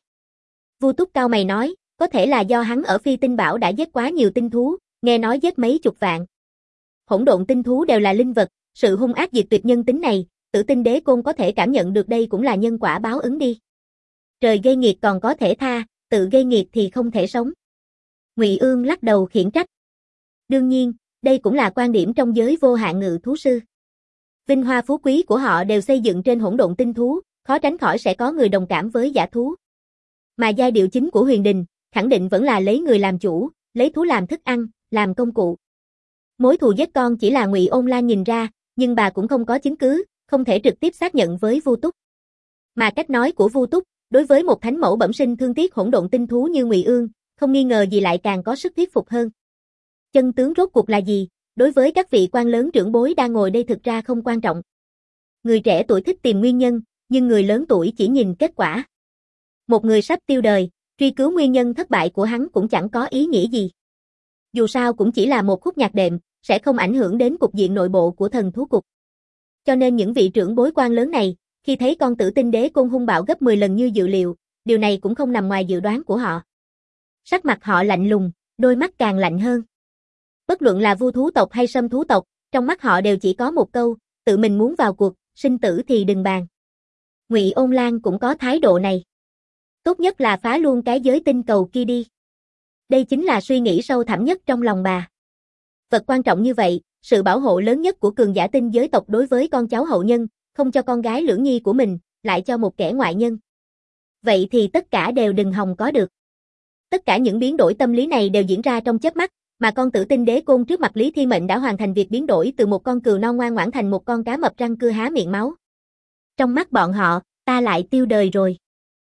A: Vu Túc cau mày nói, có thể là do hắn ở Phi Tinh Bảo đã giết quá nhiều tinh thú, nghe nói giết mấy chục vạn. Hỗn độn tinh thú đều là linh vật, sự hung ác diệt tuyệt nhân tính này, Tử Tinh Đế Côn có thể cảm nhận được đây cũng là nhân quả báo ứng đi. Trời gây nghiệt còn có thể tha, tự gây nghiệt thì không thể sống. Ngụy Ương lắc đầu khiển trách. Đương nhiên, đây cũng là quan điểm trong giới vô hạn ngự thú sư. Vinh hoa phú quý của họ đều xây dựng trên hỗn độn tinh thú, khó tránh khỏi sẽ có người đồng cảm với dã thú. Mà giai điệu chính của Huyền Đình, khẳng định vẫn là lấy người làm chủ, lấy thú làm thức ăn, làm công cụ. Mối thù giết con chỉ là Ngụy Ôn Lan nhìn ra, nhưng bà cũng không có chứng cứ, không thể trực tiếp xác nhận với Vu Túc. Mà cách nói của Vu Túc, đối với một thánh mẫu bẩm sinh thương tiếc hỗn độn tinh thú như Ngụy Ương, không nghi ngờ gì lại càng có sức thuyết phục hơn. Chân tướng rốt cuộc là gì, đối với các vị quan lớn trưởng bối đang ngồi đây thực ra không quan trọng. Người trẻ tuổi thích tìm nguyên nhân, nhưng người lớn tuổi chỉ nhìn kết quả. Một người sắp tiêu đời, Truy cứu nguyên nhân thất bại của hắn cũng chẳng có ý nghĩa gì. Dù sao cũng chỉ là một khúc nhạc đệm, sẽ không ảnh hưởng đến cục diện nội bộ của thần thú cục. Cho nên những vị trưởng bối quan lớn này, khi thấy con Tử Tinh Đế Côn hung bạo gấp 10 lần như dự liệu, điều này cũng không nằm ngoài dự đoán của họ. Sắc mặt họ lạnh lùng, đôi mắt càng lạnh hơn. Bất luận là Vu thú tộc hay Sâm thú tộc, trong mắt họ đều chỉ có một câu, tự mình muốn vào cuộc, sinh tử thì đừng bàn. Ngụy Ôn Lan cũng có thái độ này. Tốt nhất là phá luôn cái giới tinh cầu kia đi. Đây chính là suy nghĩ sâu thẳm nhất trong lòng bà. Vật quan trọng như vậy, sự bảo hộ lớn nhất của cường giả tinh giới tộc đối với con cháu hậu nhân, không cho con gái lưỡng nhi của mình, lại cho một kẻ ngoại nhân. Vậy thì tất cả đều đừng hòng có được. Tất cả những biến đổi tâm lý này đều diễn ra trong chớp mắt, mà con Tử Tinh Đế Côn trước mặt Lý Thiên Mệnh đã hoàn thành việc biến đổi từ một con cừu non ngoan ngoãn thành một con cá mập răng cưa há miệng máu. Trong mắt bọn họ, ta lại tiêu đời rồi.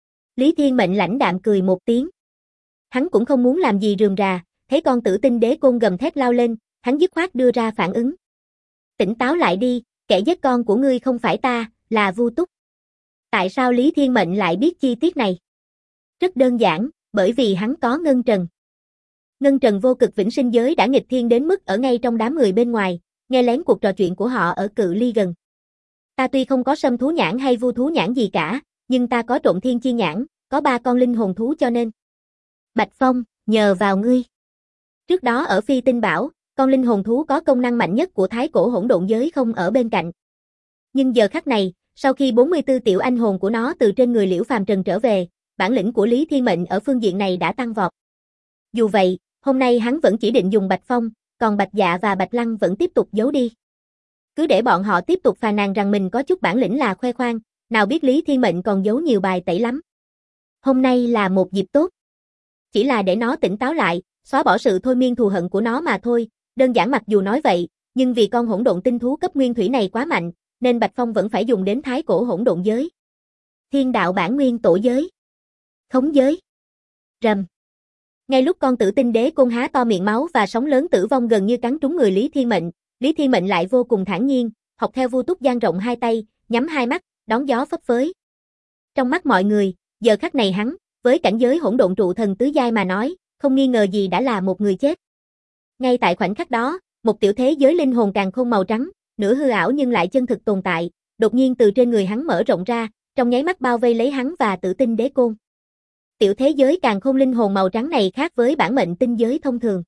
A: Lý Thiên Mệnh lãnh đạm cười một tiếng. Hắn cũng không muốn làm gì rườm rà, thấy con Tử Tinh Đế Côn gầm thét lao lên, hắn dứt khoát đưa ra phản ứng. Tỉnh táo lại đi, kẻ giết con của ngươi không phải ta, là Vu Túc. Tại sao Lý Thiên Mệnh lại biết chi tiết này? Rất đơn giản, bởi vì hắn có Ngân Trần. Ngân Trần vô cực vĩnh sinh giới đã nghịch thiên đến mức ở ngay trong đám người bên ngoài, nghe lén cuộc trò chuyện của họ ở cự ly gần. Ta tuy không có Sâm thú nhãn hay Vu thú nhãn gì cả, nhưng ta có Trộm Thiên chi nhãn, có 3 con linh hồn thú cho nên. Bạch Phong, nhờ vào ngươi. Trước đó ở Phi Tinh Bảo, con linh hồn thú có công năng mạnh nhất của thái cổ hỗn độn giới không ở bên cạnh. Nhưng giờ khắc này, sau khi 44 tiểu anh hồn của nó từ trên người Liễu Phàm Trần trở về, bản lĩnh của Lý Thiên Mệnh ở phương diện này đã tăng vọt. Dù vậy, hôm nay hắn vẫn chỉ định dùng Bạch Phong, còn Bạch Dạ và Bạch Lăng vẫn tiếp tục giấu đi. Cứ để bọn họ tiếp tục phàn nàn rằng mình có chút bản lĩnh là khoe khoang, nào biết Lý Thiên Mệnh còn giấu nhiều bài tẩy lắm. Hôm nay là một dịp tốt. Chỉ là để nó tỉnh táo lại, xóa bỏ sự thôi miên thù hận của nó mà thôi, đơn giản mặc dù nói vậy, nhưng vì con hỗn độn tinh thú cấp nguyên thủy này quá mạnh, nên Bạch Phong vẫn phải dùng đến thái cổ hỗn độn giới. Thiên đạo bản nguyên tổ giới. Khống giới. Rầm. Ngay lúc con Tử Tinh Đế Côn há to miệng máu và sóng lớn tử vong gần như cắn trúng người Lý Thiên Mệnh lại vô cùng thản nhiên, học theo Vu Túc dang rộng hai tay, nhắm hai mắt, đón gió phấp phới. Trong mắt mọi người, giờ khắc này hắn, với cảnh giới hỗn độn trụ thần tứ giai mà nói, không nghi ngờ gì đã là một người chết. Ngay tại khoảnh khắc đó, một tiểu thế giới linh hồn càn khôn màu trắng, nửa hư ảo nhưng lại chân thực tồn tại, đột nhiên từ trên người hắn mở rộng ra, trong nháy mắt bao vây lấy hắn và Tử Tinh Đế Côn. Tiểu thế giới càn khôn linh hồn màu trắng này khác với bản mệnh tinh giới thông thường.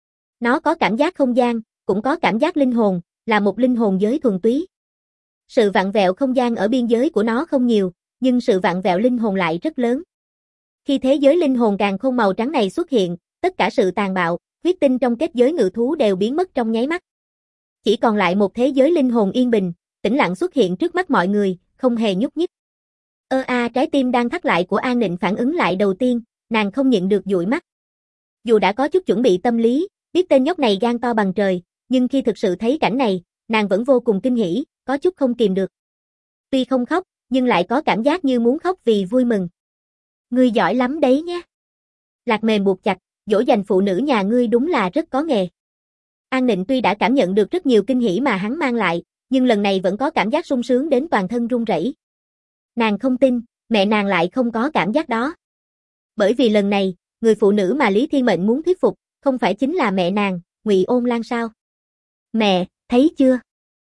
A: Nó có cảm giác không gian, cũng có cảm giác linh hồn, là một linh hồn giới thuần túy. Sự vặn vẹo không gian ở biên giới của nó không nhiều, nhưng sự vặn vẹo linh hồn lại rất lớn. Khi thế giới linh hồn càn khôn màu trắng này xuất hiện, tất cả sự tàn bạo, huyết tinh trong kết giới ngự thú đều biến mất trong nháy mắt. Chỉ còn lại một thế giới linh hồn yên bình, tĩnh lặng xuất hiện trước mắt mọi người, không hề nhúc nhích. Trái tim đang thắt lại của An Nịnh phản ứng lại đầu tiên, nàng không nhịn được dụi mắt. Dù đã có chút chuẩn bị tâm lý, biết tên nhóc này gan to bằng trời, nhưng khi thực sự thấy cảnh này, nàng vẫn vô cùng kinh hỉ, có chút không kìm được. Tuy không khóc, nhưng lại có cảm giác như muốn khóc vì vui mừng. Ngươi giỏi lắm đấy nhé. Lạc mềm buộc chặt, dỗ dành phụ nữ nhà ngươi đúng là rất có nghề. An Nịnh tuy đã cảm nhận được rất nhiều kinh hỉ mà hắn mang lại, nhưng lần này vẫn có cảm giác sung sướng đến toàn thân run rẩy. Nàng không tin, mẹ nàng lại không có cảm giác đó. Bởi vì lần này, người phụ nữ mà Lý Thiên Mệnh muốn thuyết phục, không phải chính là mẹ nàng, Ngụy Ôn Lan sao? Mẹ, thấy chưa?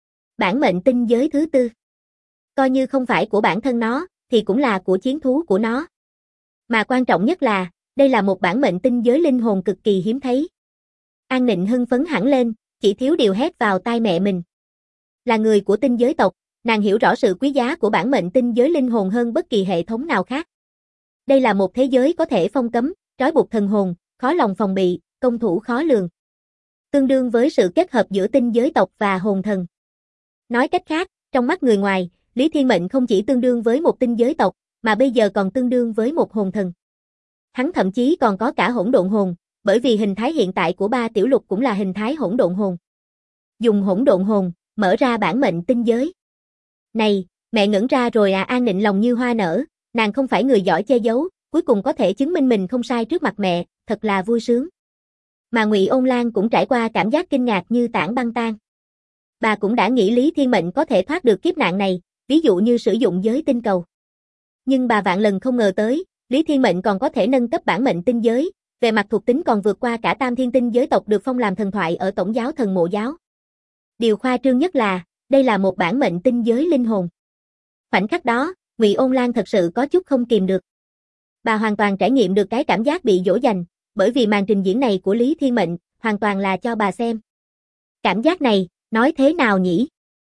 A: Bản mệnh tinh giới thứ 4. Coi như không phải của bản thân nó, thì cũng là của chiến thú của nó. Mà quan trọng nhất là, đây là một bản mệnh tinh giới linh hồn cực kỳ hiếm thấy. An Nịnh hưng phấn hẳn lên, chỉ thiếu điều hét vào tai mẹ mình. Là người của tinh giới tộc, nàng hiểu rõ sự quý giá của bản mệnh tinh giới linh hồn hơn bất kỳ hệ thống nào khác. Đây là một thế giới có thể phong cấm, trói buộc thần hồn, khó lòng phòng bị, công thủ khó lường. Tương đương với sự kết hợp giữa tinh giới tộc và hồn thần. Nói cách khác, trong mắt người ngoài, Lý Thiên Mệnh không chỉ tương đương với một tinh giới tộc, mà bây giờ còn tương đương với một hồn thần. Hắn thậm chí còn có cả hỗn độn hồn, bởi vì hình thái hiện tại của ba tiểu lục cũng là hình thái hỗn độn hồn. Dùng hỗn độn hồn, mở ra bản mệnh tinh giới. Này, mẹ ngẩn ra rồi à. An Nịnh lòng như hoa nở, nàng không phải người giỏi che giấu, cuối cùng có thể chứng minh mình không sai trước mặt mẹ, thật là vui sướng. Mà Ngụy Ôn Lan cũng trải qua cảm giác kinh ngạc như tảng băng tan. Bà cũng đã nghĩ Lý Thiên Mệnh có thể thoát được kiếp nạn này, ví dụ như sử dụng giới tinh cầu. Nhưng bà vạn lần không ngờ tới, Lý Thiên Mệnh còn có thể nâng cấp bản mệnh tinh giới, về mặt thuộc tính còn vượt qua cả Tam Thiên Tinh giới tộc được phong làm thần thoại ở Tổng giáo Thần Mộ giáo. Điều khoa trương nhất là, đây là một bản mệnh tinh giới linh hồn. Khoảnh khắc đó, Ngụy Ôn Lan thật sự có chút không kìm được. Bà hoàn toàn trải nghiệm được cái cảm giác bị dỗ dành, bởi vì màn trình diễn này của Lý Thiên Mệnh, hoàn toàn là cho bà xem. Cảm giác này, nói thế nào nhỉ?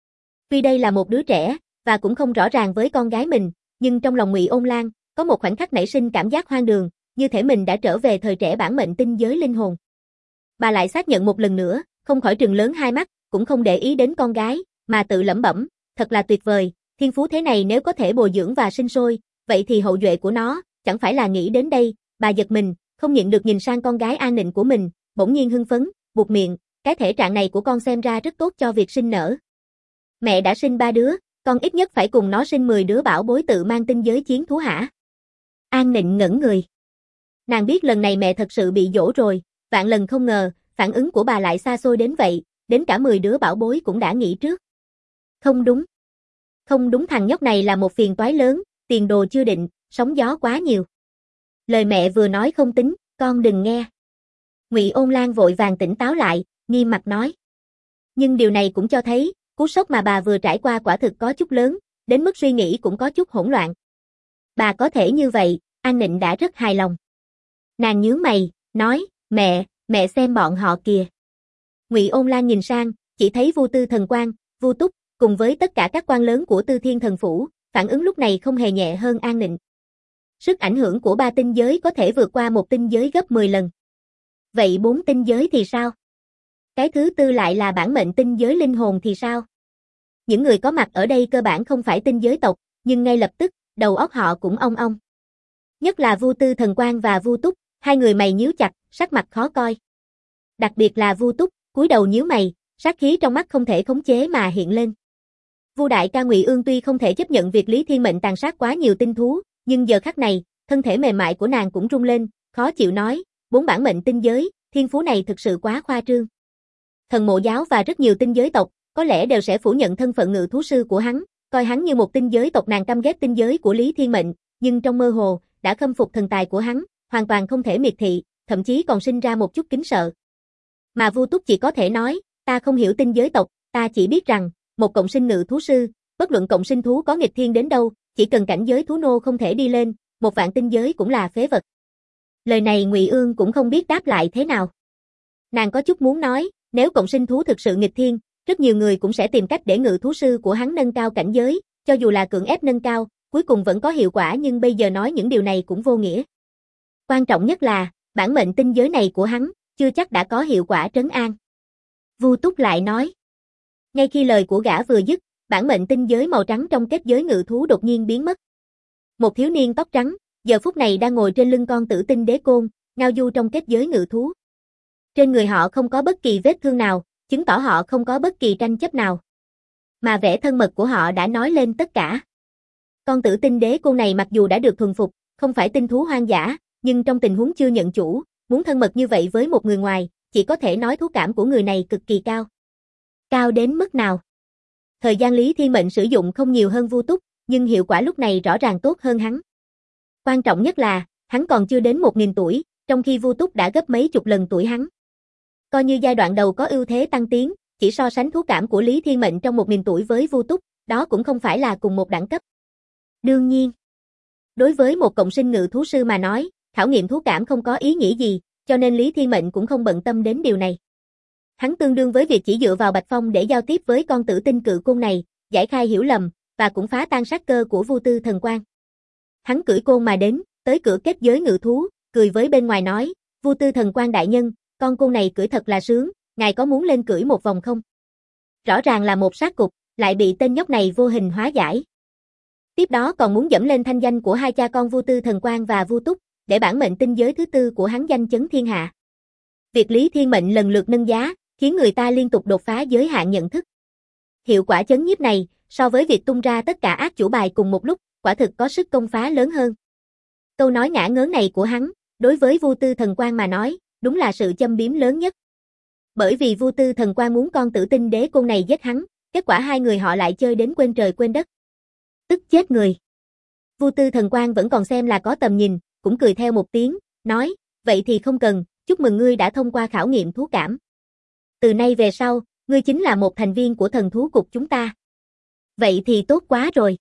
A: Tuy đây là một đứa trẻ, và cũng không rõ ràng với con gái mình, nhưng trong lòng Ngụy Ôn Lan, có một khoảnh khắc nảy sinh cảm giác hoang đường, như thể mình đã trở về thời trẻ bản mệnh tinh giới linh hồn. Bà lại xác nhận một lần nữa, không khỏi trừng lớn hai mắt, cũng không để ý đến con gái, mà tự lẩm bẩm, thật là tuyệt vời, thiên phú thế này nếu có thể bồi dưỡng và sinh sôi, vậy thì hậu duệ của nó, chẳng phải là nghĩ đến đây, bà giật mình, không nhịn được nhìn sang con gái an nịnh của mình, bỗng nhiên hưng phấn, buột miệng, cái thể trạng này của con xem ra rất tốt cho việc sinh nở. Mẹ đã sinh 3 đứa, con ít nhất phải cùng nó sinh 10 đứa bảo bối tự mang tinh giới chiến thú hả? An Nịnh ngẩn người. Nàng biết lần này mẹ thật sự bị dỗ rồi, vạn lần không ngờ, phản ứng của bà lại xa xôi đến vậy, đến cả 10 đứa bảo bối cũng đã nghĩ trước. Không đúng. Không đúng, thằng nhóc này là một phiền toái lớn, tiền đồ chưa định, sóng gió quá nhiều. Lời mẹ vừa nói không tính, con đừng nghe. Ngụy Ôn Lan vội vàng tỉnh táo lại, nghiêm mặt nói. Nhưng điều này cũng cho thấy, cú sốc mà bà vừa trải qua quả thực có chút lớn, đến mức suy nghĩ cũng có chút hỗn loạn. Bà có thể như vậy, An Nịnh đã rất hài lòng. Nàng nhướng mày, nói, mẹ xem bọn họ kìa. Ngụy Ôn Lan nhìn sang, chỉ thấy Vu Tư Thần Quan, Vu Túc, cùng với tất cả các quan lớn của Tư Thiên Thần Phủ, phản ứng lúc này không hề nhẹ hơn An Nịnh. Sức ảnh hưởng của 3 tinh giới có thể vượt qua một tinh giới gấp 10 lần. Vậy 4 tinh giới thì sao? Cái thứ tư lại là bản mệnh tinh giới linh hồn thì sao? Những người có mặt ở đây cơ bản không phải tinh giới tộc, nhưng ngay lập tức, đầu óc họ cũng ong ong. Nhất là Vu Tư Thần Quan và Vu Túc, hai người mày nhíu chặt, sắc mặt khó coi. Đặc biệt là Vu Túc, cúi đầu nhíu mày, sát khí trong mắt không thể khống chế mà hiện lên. Vu đại ca Ngụy Ương tuy không thể chấp nhận việc Lý Thiên Mệnh tàn sát quá nhiều tinh thú, nhưng giờ khắc này, thân thể mềm mại của nàng cũng rung lên, khó chịu nói, 4 bản mệnh tinh giới, thiên phú này thực sự quá khoa trương. Thần Mộ giáo và rất nhiều tinh giới tộc, có lẽ đều sẽ phủ nhận thân phận ngự thú sư của hắn, coi hắn như một tinh giới tộc, nàng căm ghét tinh giới của Lý Thiên Mệnh, nhưng trong mơ hồ, đã khâm phục thần tài của hắn, hoàn toàn không thể miệt thị, thậm chí còn sinh ra một chút kính sợ. Mà Vu Túc chỉ có thể nói, ta không hiểu tinh giới tộc, ta chỉ biết rằng, một cộng sinh ngự thú sư, bất luận cộng sinh thú có nghịch thiên đến đâu, chỉ cần cảnh giới thú nô không thể đi lên, 1 vạn tinh giới cũng là phế vật. Lời này Ngụy Ương cũng không biết đáp lại thế nào. Nàng có chút muốn nói, nếu cộng sinh thú thực sự nghịch thiên, rất nhiều người cũng sẽ tìm cách để ngự thú sư của hắn nâng cao cảnh giới, cho dù là cưỡng ép nâng cao, cuối cùng vẫn có hiệu quả, nhưng bây giờ nói những điều này cũng vô nghĩa. Quan trọng nhất là, bản mệnh tinh giới này của hắn, chưa chắc đã có hiệu quả trấn an. Vu Túc lại nói. Ngay khi lời của gã vừa dứt, bản mệnh tinh giới màu trắng trong kết giới ngự thú đột nhiên biến mất. Một thiếu niên tóc trắng, giờ phút này đang ngồi trên lưng con tử tinh đế côn, ngao du trong kết giới ngự thú. Trên người họ không có bất kỳ vết thương nào, chứng tỏ họ không có bất kỳ tranh chấp nào. Mà vẻ thân mật của họ đã nói lên tất cả. Con tử tinh đế côn này mặc dù đã được thuần phục, không phải tinh thú hoang dã, nhưng trong tình huống chưa nhận chủ, muốn thân mật như vậy với một người ngoài, chỉ có thể nói thú cảm của người này cực kỳ cao. Cao đến mức nào? Thời gian Lý Thiên Mệnh sử dụng không nhiều hơn Vu Túc, nhưng hiệu quả lúc này rõ ràng tốt hơn hắn. Quan trọng nhất là, hắn còn chưa đến 1000 tuổi, trong khi Vu Túc đã gấp mấy chục lần tuổi hắn. Coi như giai đoạn đầu có ưu thế tăng tiến, chỉ so sánh thú cảm của Lý Thiên Mệnh trong 1000 tuổi với Vu Túc, đó cũng không phải là cùng một đẳng cấp. Đương nhiên, đối với một cộng sinh ngự thú sư mà nói, khảo nghiệm thú cảm không có ý nghĩa gì, cho nên Lý Thiên Mệnh cũng không bận tâm đến điều này. Hắn tương đương với việc chỉ dựa vào Bạch Phong để giao tiếp với con tử tinh cự côn này, giải khai hiểu lầm, và cũng phá tan sát cơ của Vu Tư Thần Quan. Hắn cưỡi côn mà đến, tới cửa kết giới ngự thú, cười với bên ngoài nói, Vu Tư Thần Quan đại nhân, con côn này cưỡi thật là sướng, ngài có muốn lên cưỡi một vòng không? Rõ ràng là một sát cục, lại bị tên nhóc này vô hình hóa giải. Tiếp đó còn muốn dẫm lên thanh danh của hai cha con Vu Tư Thần Quan và Vu Túc, để bản mệnh tinh giới thứ tư của hắn danh chấn thiên hạ. Việc Lý Thiên Mệnh lần lượt nâng giá, khiến người ta liên tục đột phá giới hạn nhận thức. Hiệu quả chấn nhiếp này, so với việc tung ra tất cả ác chủ bài cùng một lúc, quả thực có sức công phá lớn hơn. Câu nói ngả ngớn này của hắn, đối với Vu Tư Thần Quan mà nói, đúng là sự châm biếm lớn nhất. Bởi vì Vu Tư Thần Quan muốn con tử tinh đế côn này giết hắn, kết quả hai người họ lại chơi đến quên trời quên đất. Tức chết người. Vu Tư Thần Quan vẫn còn xem là có tầm nhìn, cũng cười theo một tiếng, nói, vậy thì không cần, chúc mừng ngươi đã thông qua khảo nghiệm thú cảm. Từ nay về sau, ngươi chính là một thành viên của thần thú cục chúng ta. Vậy thì tốt quá rồi.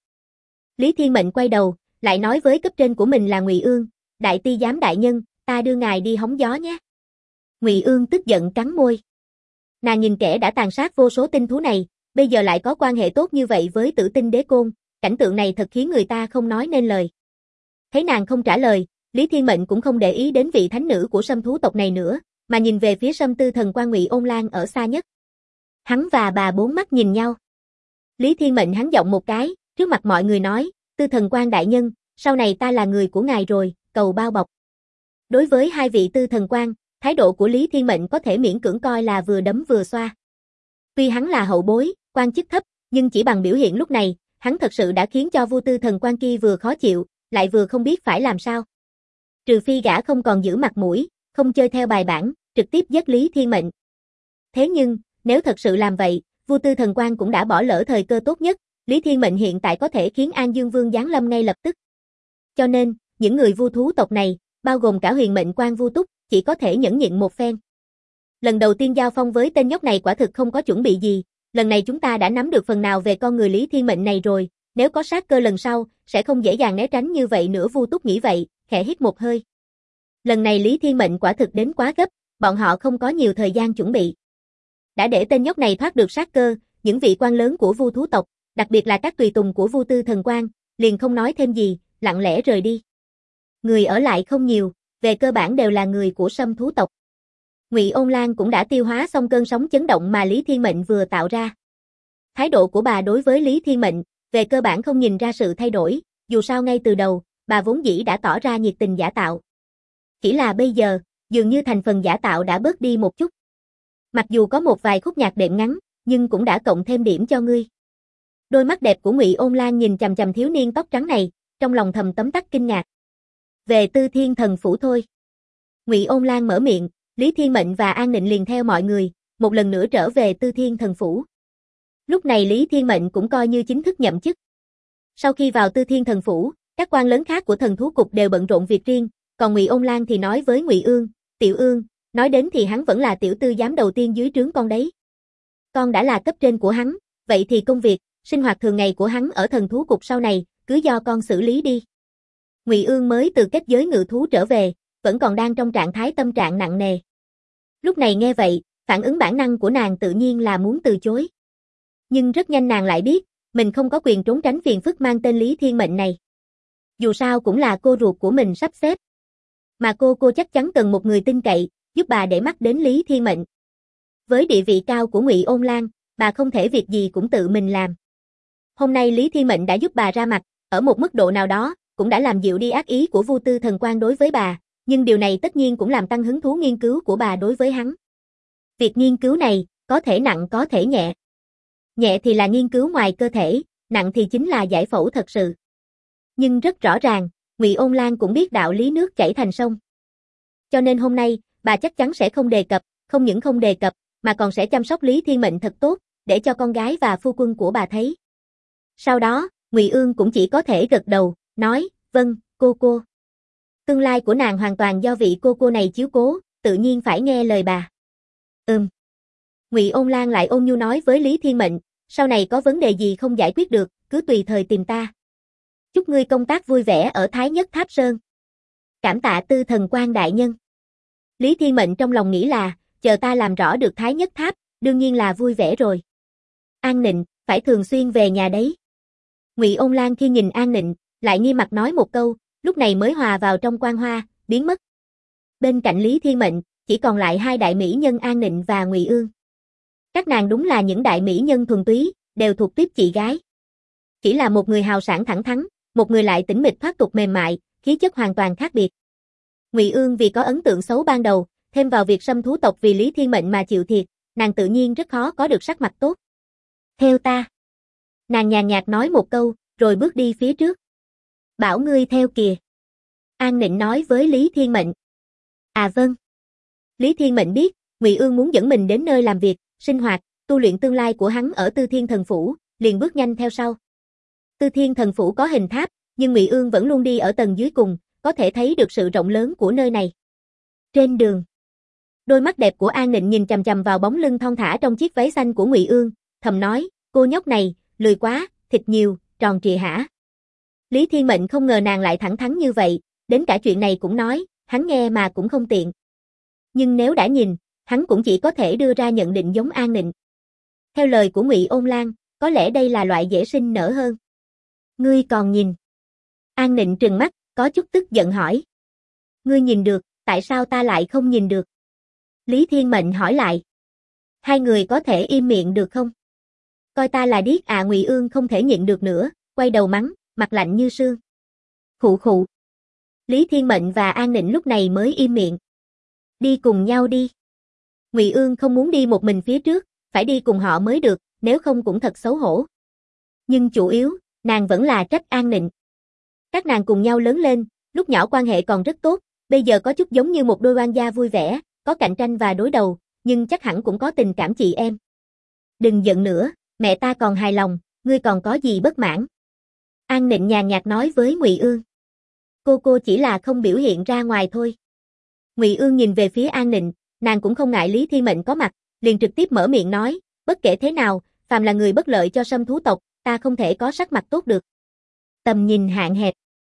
A: Lý Thiên Mệnh quay đầu, lại nói với cấp trên của mình là Ngụy Ương, đại ty giám đại nhân, ta đưa ngài đi hóng gió nhé. Ngụy Ương tức giận cắn môi. Nàng nhìn kẻ đã tàn sát vô số tinh thú này, bây giờ lại có quan hệ tốt như vậy với Tử Tinh Đế Côn, cảnh tượng này thật khiến người ta không nói nên lời. Thấy nàng không trả lời, Lý Thiên Mệnh cũng không để ý đến vị thánh nữ của Sâm thú tộc này nữa, mà nhìn về phía Sâm Tư Thần Quan Ngụy Ôn Lan ở xa nhất. Hắn và bà bốn mắt nhìn nhau. Lý Thiên Mệnh hắn giọng một cái, trước mặt mọi người nói, Tư Thần Quan đại nhân, sau này ta là người của ngài rồi, cầu bao bọc. Đối với hai vị Tư Thần Quan, thái độ của Lý Thiên Mệnh có thể miễn cưỡng coi là vừa đấm vừa xoa. Tuy hắn là hậu bối, quan chức thấp, nhưng chỉ bằng biểu hiện lúc này, hắn thật sự đã khiến cho Vu Tư Thần Quan kia vừa khó chịu, lại vừa không biết phải làm sao. Trừ phi gã không còn giữ mặt mũi, không chơi theo bài bản, trực tiếp giết Lý Thiên Mệnh. Thế nhưng, nếu thật sự làm vậy, Vu Tư Thần Quan cũng đã bỏ lỡ thời cơ tốt nhất, Lý Thiên Mệnh hiện tại có thể khiến An Dương Vương giáng lâm ngay lập tức. Cho nên, những người vu thú tộc này, bao gồm cả Huyền Mệnh Quan Vu Túc, chỉ có thể nhẫn nhịn một phen. Lần đầu tiên giao phong với tên nhóc này quả thực không có chuẩn bị gì, lần này chúng ta đã nắm được phần nào về con người Lý Thiên Mệnh này rồi, nếu có sát cơ lần sau, sẽ không dễ dàng né tránh như vậy nữa. Vu Túc nghĩ vậy, khẽ hít một hơi. Lần này Lý Thiên Mệnh quả thực đến quá gấp, bọn họ không có nhiều thời gian chuẩn bị. Đã để tên nhóc này thoát được sát cơ, những vị quan lớn của Vu thú tộc, đặc biệt là các tùy tùng của Vu Tư Thần Quan, liền không nói thêm gì, lặng lẽ rời đi. Người ở lại không nhiều, về cơ bản đều là người của Sâm thú tộc. Ngụy Ôn Lan cũng đã tiêu hóa xong cơn sóng chấn động mà Lý Thiên Mệnh vừa tạo ra. Thái độ của bà đối với Lý Thiên Mệnh, về cơ bản không nhìn ra sự thay đổi, dù sao ngay từ đầu, bà vốn dĩ đã tỏ ra nhiệt tình giả tạo. Chỉ là bây giờ, dường như thành phần giả tạo đã bớt đi một chút. Mặc dù có một vài khúc nhạc đệm ngắn, nhưng cũng đã cộng thêm điểm cho ngươi. Đôi mắt đẹp của Ngụy Ôn Lan nhìn chằm chằm thiếu niên tóc trắng này, trong lòng thầm tấm tắc kinh ngạc. Về Tư Thiên Thần Phủ thôi. Ngụy Ôn Lan mở miệng, Lý Thiên Mệnh và An Nịnh liền theo mọi người, một lần nữa trở về Tư Thiên Thần Phủ. Lúc này Lý Thiên Mệnh cũng coi như chính thức nhậm chức. Sau khi vào Tư Thiên Thần Phủ, các quan lớn khác của thần thú cục đều bận rộn việc riêng, còn Ngụy Ôn Lan thì nói với Ngụy Ương, Tiểu Ương, nói đến thì hắn vẫn là tiểu tư giám đầu tiên dưới trướng con đấy. Con đã là cấp trên của hắn, vậy thì công việc, sinh hoạt thường ngày của hắn ở thần thú cục sau này, cứ do con xử lý đi. Ngụy Ương mới từ kết giới ngự thú trở về, vẫn còn đang trong trạng thái tâm trạng nặng nề. Lúc này nghe vậy, phản ứng bản năng của nàng tự nhiên là muốn từ chối. Nhưng rất nhanh nàng lại biết, mình không có quyền trốn tránh phiền phức mang tên Lý Thiên Mệnh này. Dù sao cũng là cô ruột của mình sắp xếp. Mà cô chắc chắn cần một người tin cậy, giúp bà để mắt đến Lý Thiên Mệnh. Với địa vị cao của Ngụy Ôn Lan, bà không thể việc gì cũng tự mình làm. Hôm nay Lý Thiên Mệnh đã giúp bà ra mặt, ở một mức độ nào đó, cũng đã làm dịu đi ác ý của Vu Tư Thần Quan đối với bà, nhưng điều này tất nhiên cũng làm tăng hứng thú nghiên cứu của bà đối với hắn. Việc nghiên cứu này, có thể nặng có thể nhẹ. Nhẹ thì là nghiên cứu ngoài cơ thể, nặng thì chính là giải phẫu thật sự. Nhưng rất rõ ràng, Ngụy Ôn Lan cũng biết đạo lý nước chảy thành sông. Cho nên hôm nay, bà chắc chắn sẽ không đề cập, không những không đề cập, mà còn sẽ chăm sóc Lý Thiên Mệnh thật tốt, để cho con gái và phu quân của bà thấy. Sau đó, Ngụy Ương cũng chỉ có thể gật đầu, nói, vâng, cô. Tương lai của nàng hoàn toàn do vị cô này chiếu cố, tự nhiên phải nghe lời bà. Ngụy Ôn Lan lại ôn nhu nói với Lý Thiên Mệnh, sau này có vấn đề gì không giải quyết được, cứ tùy thời tìm ta. Chúc ngươi công tác vui vẻ ở Thái Nhất Tháp Sơn. Cảm tạ Tư Thần Quan đại nhân. Lý Thiên Mệnh trong lòng nghĩ là, chờ ta làm rõ được Thái Nhất Tháp, đương nhiên là vui vẻ rồi. An Nịnh, phải thường xuyên về nhà đấy. Ngụy Ôn Lan khi nhìn An Nịnh, lại nghi mặt nói một câu, lúc này mới hòa vào trong quan hoa, biến mất. Bên cạnh Lý Thiên Mệnh, chỉ còn lại hai đại mỹ nhân An Nịnh và Ngụy Ương. Các nàng đúng là những đại mỹ nhân thuần túy, đều thuộc tiếp chị gái. Chỉ là một người hào sảng thẳng thắn, một người lại tĩnh mịch thoát tục mềm mại, khí chất hoàn toàn khác biệt. Ngụy Ương vì có ấn tượng xấu ban đầu, thêm vào việc Sâm thú tộc vì Lý Thiên Mệnh mà chịu thiệt, nàng tự nhiên rất khó có được sắc mặt tốt. Theo ta. Nàng nhàn nhạt nói một câu, rồi bước đi phía trước. Bảo ngươi theo kìa. An Nịnh nói với Lý Thiên Mệnh. À vâng. Lý Thiên Mệnh biết, Ngụy Ương muốn dẫn mình đến nơi làm việc, sinh hoạt, tu luyện tương lai của hắn ở Tư Thiên Thần Phủ, liền bước nhanh theo sau. Tư Thiên Thần Phủ có hình tháp, nhưng Ngụy Ương vẫn luôn đi ở tầng dưới cùng, có thể thấy được sự rộng lớn của nơi này. Trên đường, đôi mắt đẹp của An Nịnh nhìn chằm chằm vào bóng lưng thon thả trong chiếc váy xanh của Ngụy Ương, thầm nói, cô nhóc này, lười quá, thịt nhiều, tròn trịa hả? Lý Thiên Mệnh không ngờ nàng lại thẳng thắn như vậy, đến cả chuyện này cũng nói, hắn nghe mà cũng không tiện. Nhưng nếu đã nhìn, hắn cũng chỉ có thể đưa ra nhận định giống An Nịnh. Theo lời của Ngụy Ôn Lan, có lẽ đây là loại dễ sinh nở hơn. Ngươi còn nhìn? An Nịnh trừng mắt, có chút tức giận hỏi. Ngươi nhìn được, tại sao ta lại không nhìn được? Lý Thiên Mệnh hỏi lại. Hai người có thể im miệng được không? Coi ta là điếc à? Ngụy Ương không thể nhịn được nữa, quay đầu mắng, mặt lạnh như sương. Khụ khụ. Lý Thiên Mệnh và An Nịnh lúc này mới im miệng. Đi cùng nhau đi. Ngụy Ương không muốn đi một mình phía trước, phải đi cùng họ mới được, nếu không cũng thật xấu hổ. Nhưng chủ yếu, nàng vẫn là trách An Nịnh. Các nàng cùng nhau lớn lên, lúc nhỏ quan hệ còn rất tốt, bây giờ có chút giống như một đôi oan gia vui vẻ, có cạnh tranh và đối đầu, nhưng chắc hẳn cũng có tình cảm chị em. Đừng giận nữa, mẹ ta còn hài lòng, ngươi còn có gì bất mãn? An Nịnh nhàn nhạt nói với Ngụy Ương. Cô chỉ là không biểu hiện ra ngoài thôi. Ngụy Ương nhìn về phía An Nịnh, nàng cũng không ngại Lý Thiên Mệnh có mặt, liền trực tiếp mở miệng nói, bất kể thế nào, phàm là người bất lợi cho Sâm thú tộc, ta không thể có sắc mặt tốt được. Tầm nhìn hạn hẹp.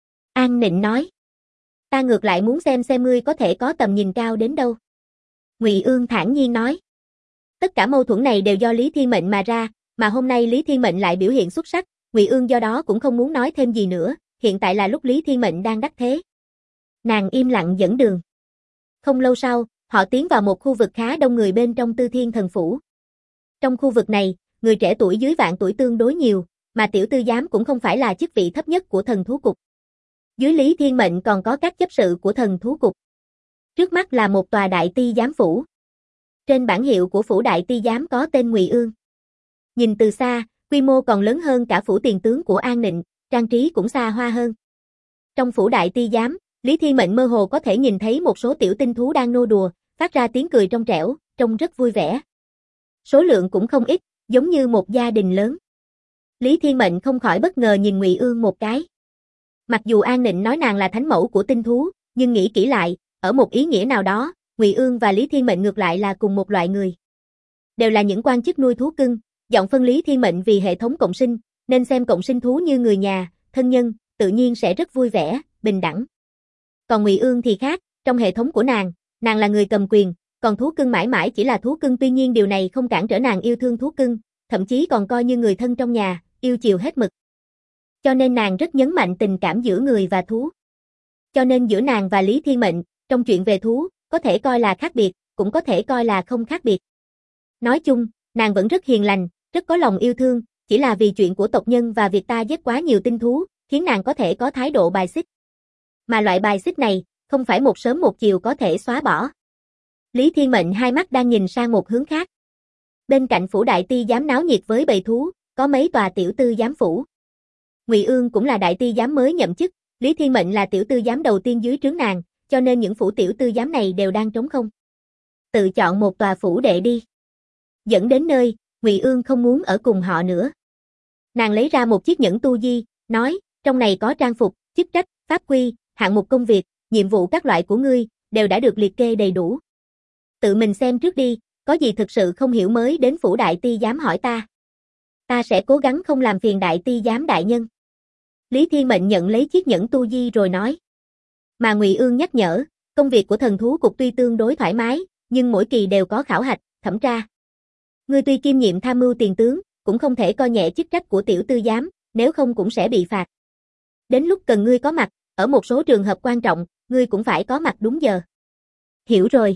A: An Nịnh nói. Ta ngược lại muốn xem ngươi có thể có tầm nhìn cao đến đâu. Ngụy Ương thản nhiên nói. Tất cả mâu thuẫn này đều do Lý Thiên Mệnh mà ra, mà hôm nay Lý Thiên Mệnh lại biểu hiện xuất sắc, Ngụy Ương do đó cũng không muốn nói thêm gì nữa, hiện tại là lúc Lý Thiên Mệnh đang đắc thế. Nàng im lặng dẫn đường. Không lâu sau, họ tiến vào một khu vực khá đông người bên trong Tư Thiên Thần Phủ. Trong khu vực này, người trẻ tuổi dưới vạn tuổi tương đối nhiều, mà tiểu tư giám cũng không phải là chức vị thấp nhất của thần thú cục. Dưới Lý Thiên Mệnh còn có các chấp sự của thần thú cục. Trước mắt là một tòa đại ti giám phủ. Trên bảng hiệu của phủ đại ti giám có tên Ngụy Ương. Nhìn từ xa, quy mô còn lớn hơn cả phủ tiền tướng của An Nịnh, trang trí cũng xa hoa hơn. Trong phủ đại ti giám, Lý Thiên Mệnh mơ hồ có thể nhìn thấy một số tiểu tinh thú đang nô đùa, phát ra tiếng cười trong trẻo, trông rất vui vẻ. Số lượng cũng không ít, giống như một gia đình lớn. Lý Thiên Mệnh không khỏi bất ngờ nhìn Ngụy Ương một cái. Mặc dù An Nịnh nói nàng là thánh mẫu của tinh thú, nhưng nghĩ kỹ lại, ở một ý nghĩa nào đó, Ngụy Ương và Lý Thiên Mệnh ngược lại là cùng một loại người. Đều là những quan chức nuôi thú cưng, giọng phân Lý Thiên Mệnh vì hệ thống cộng sinh, nên xem cộng sinh thú như người nhà, thân nhân, tự nhiên sẽ rất vui vẻ, bình đẳng. Còn Ngụy Ương thì khác, trong hệ thống của nàng là người cầm quyền, còn thú cưng mãi mãi chỉ là thú cưng, tuy nhiên điều này không cản trở nàng yêu thương thú cưng, thậm chí còn coi như người thân trong nhà, yêu chiều hết mực. Cho nên nàng rất nhấn mạnh tình cảm giữa người và thú. Cho nên giữa nàng và Lý Thiên Mệnh, trong chuyện về thú, có thể coi là khác biệt, cũng có thể coi là không khác biệt. Nói chung, nàng vẫn rất hiền lành, rất có lòng yêu thương, chỉ là vì chuyện của tộc nhân và việc ta giết quá nhiều tinh thú, khiến nàng có thể có thái độ bài xích. Mà loại bài xích này, không phải một sớm một chiều có thể xóa bỏ. Lý Thiên Mệnh hai mắt đang nhìn sang một hướng khác. Bên cạnh phủ đại ti giám náo nhiệt với bầy thú, có mấy tòa tiểu tư giám phủ. Ngụy Ương cũng là đại ti giám mới nhậm chức, Lý Thiên Mệnh là tiểu tư giám đầu tiên dưới trướng nàng, cho nên những phủ tiểu tư giám này đều đang trống không. Tự chọn một tòa phủ đệ đi. Dẫn đến nơi, Ngụy Ương không muốn ở cùng họ nữa. Nàng lấy ra một chiếc nhẫn tu di, nói, trong này có trang phục, chức trách, pháp quy, hạng mục công việc, nhiệm vụ các loại của ngươi, đều đã được liệt kê đầy đủ. Tự mình xem trước đi, có gì thực sự không hiểu mới đến phủ đại ti giám hỏi ta. Ta sẽ cố gắng không làm phiền đại ti giám đại nhân. Lý Thiên Mệnh nhận lấy chiếc nhẫn tu di rồi nói. Mà Ngụy Ương nhắc nhở, công việc của thần thú cục tuy tương đối thoải mái, nhưng mỗi kỳ đều có khảo hạch, thẩm tra. Ngươi tuy kiêm nhiệm tham mưu tiền tướng, cũng không thể coi nhẹ chức trách của tiểu tư giám, nếu không cũng sẽ bị phạt. Đến lúc cần ngươi có mặt, ở một số trường hợp quan trọng, ngươi cũng phải có mặt đúng giờ. Hiểu rồi.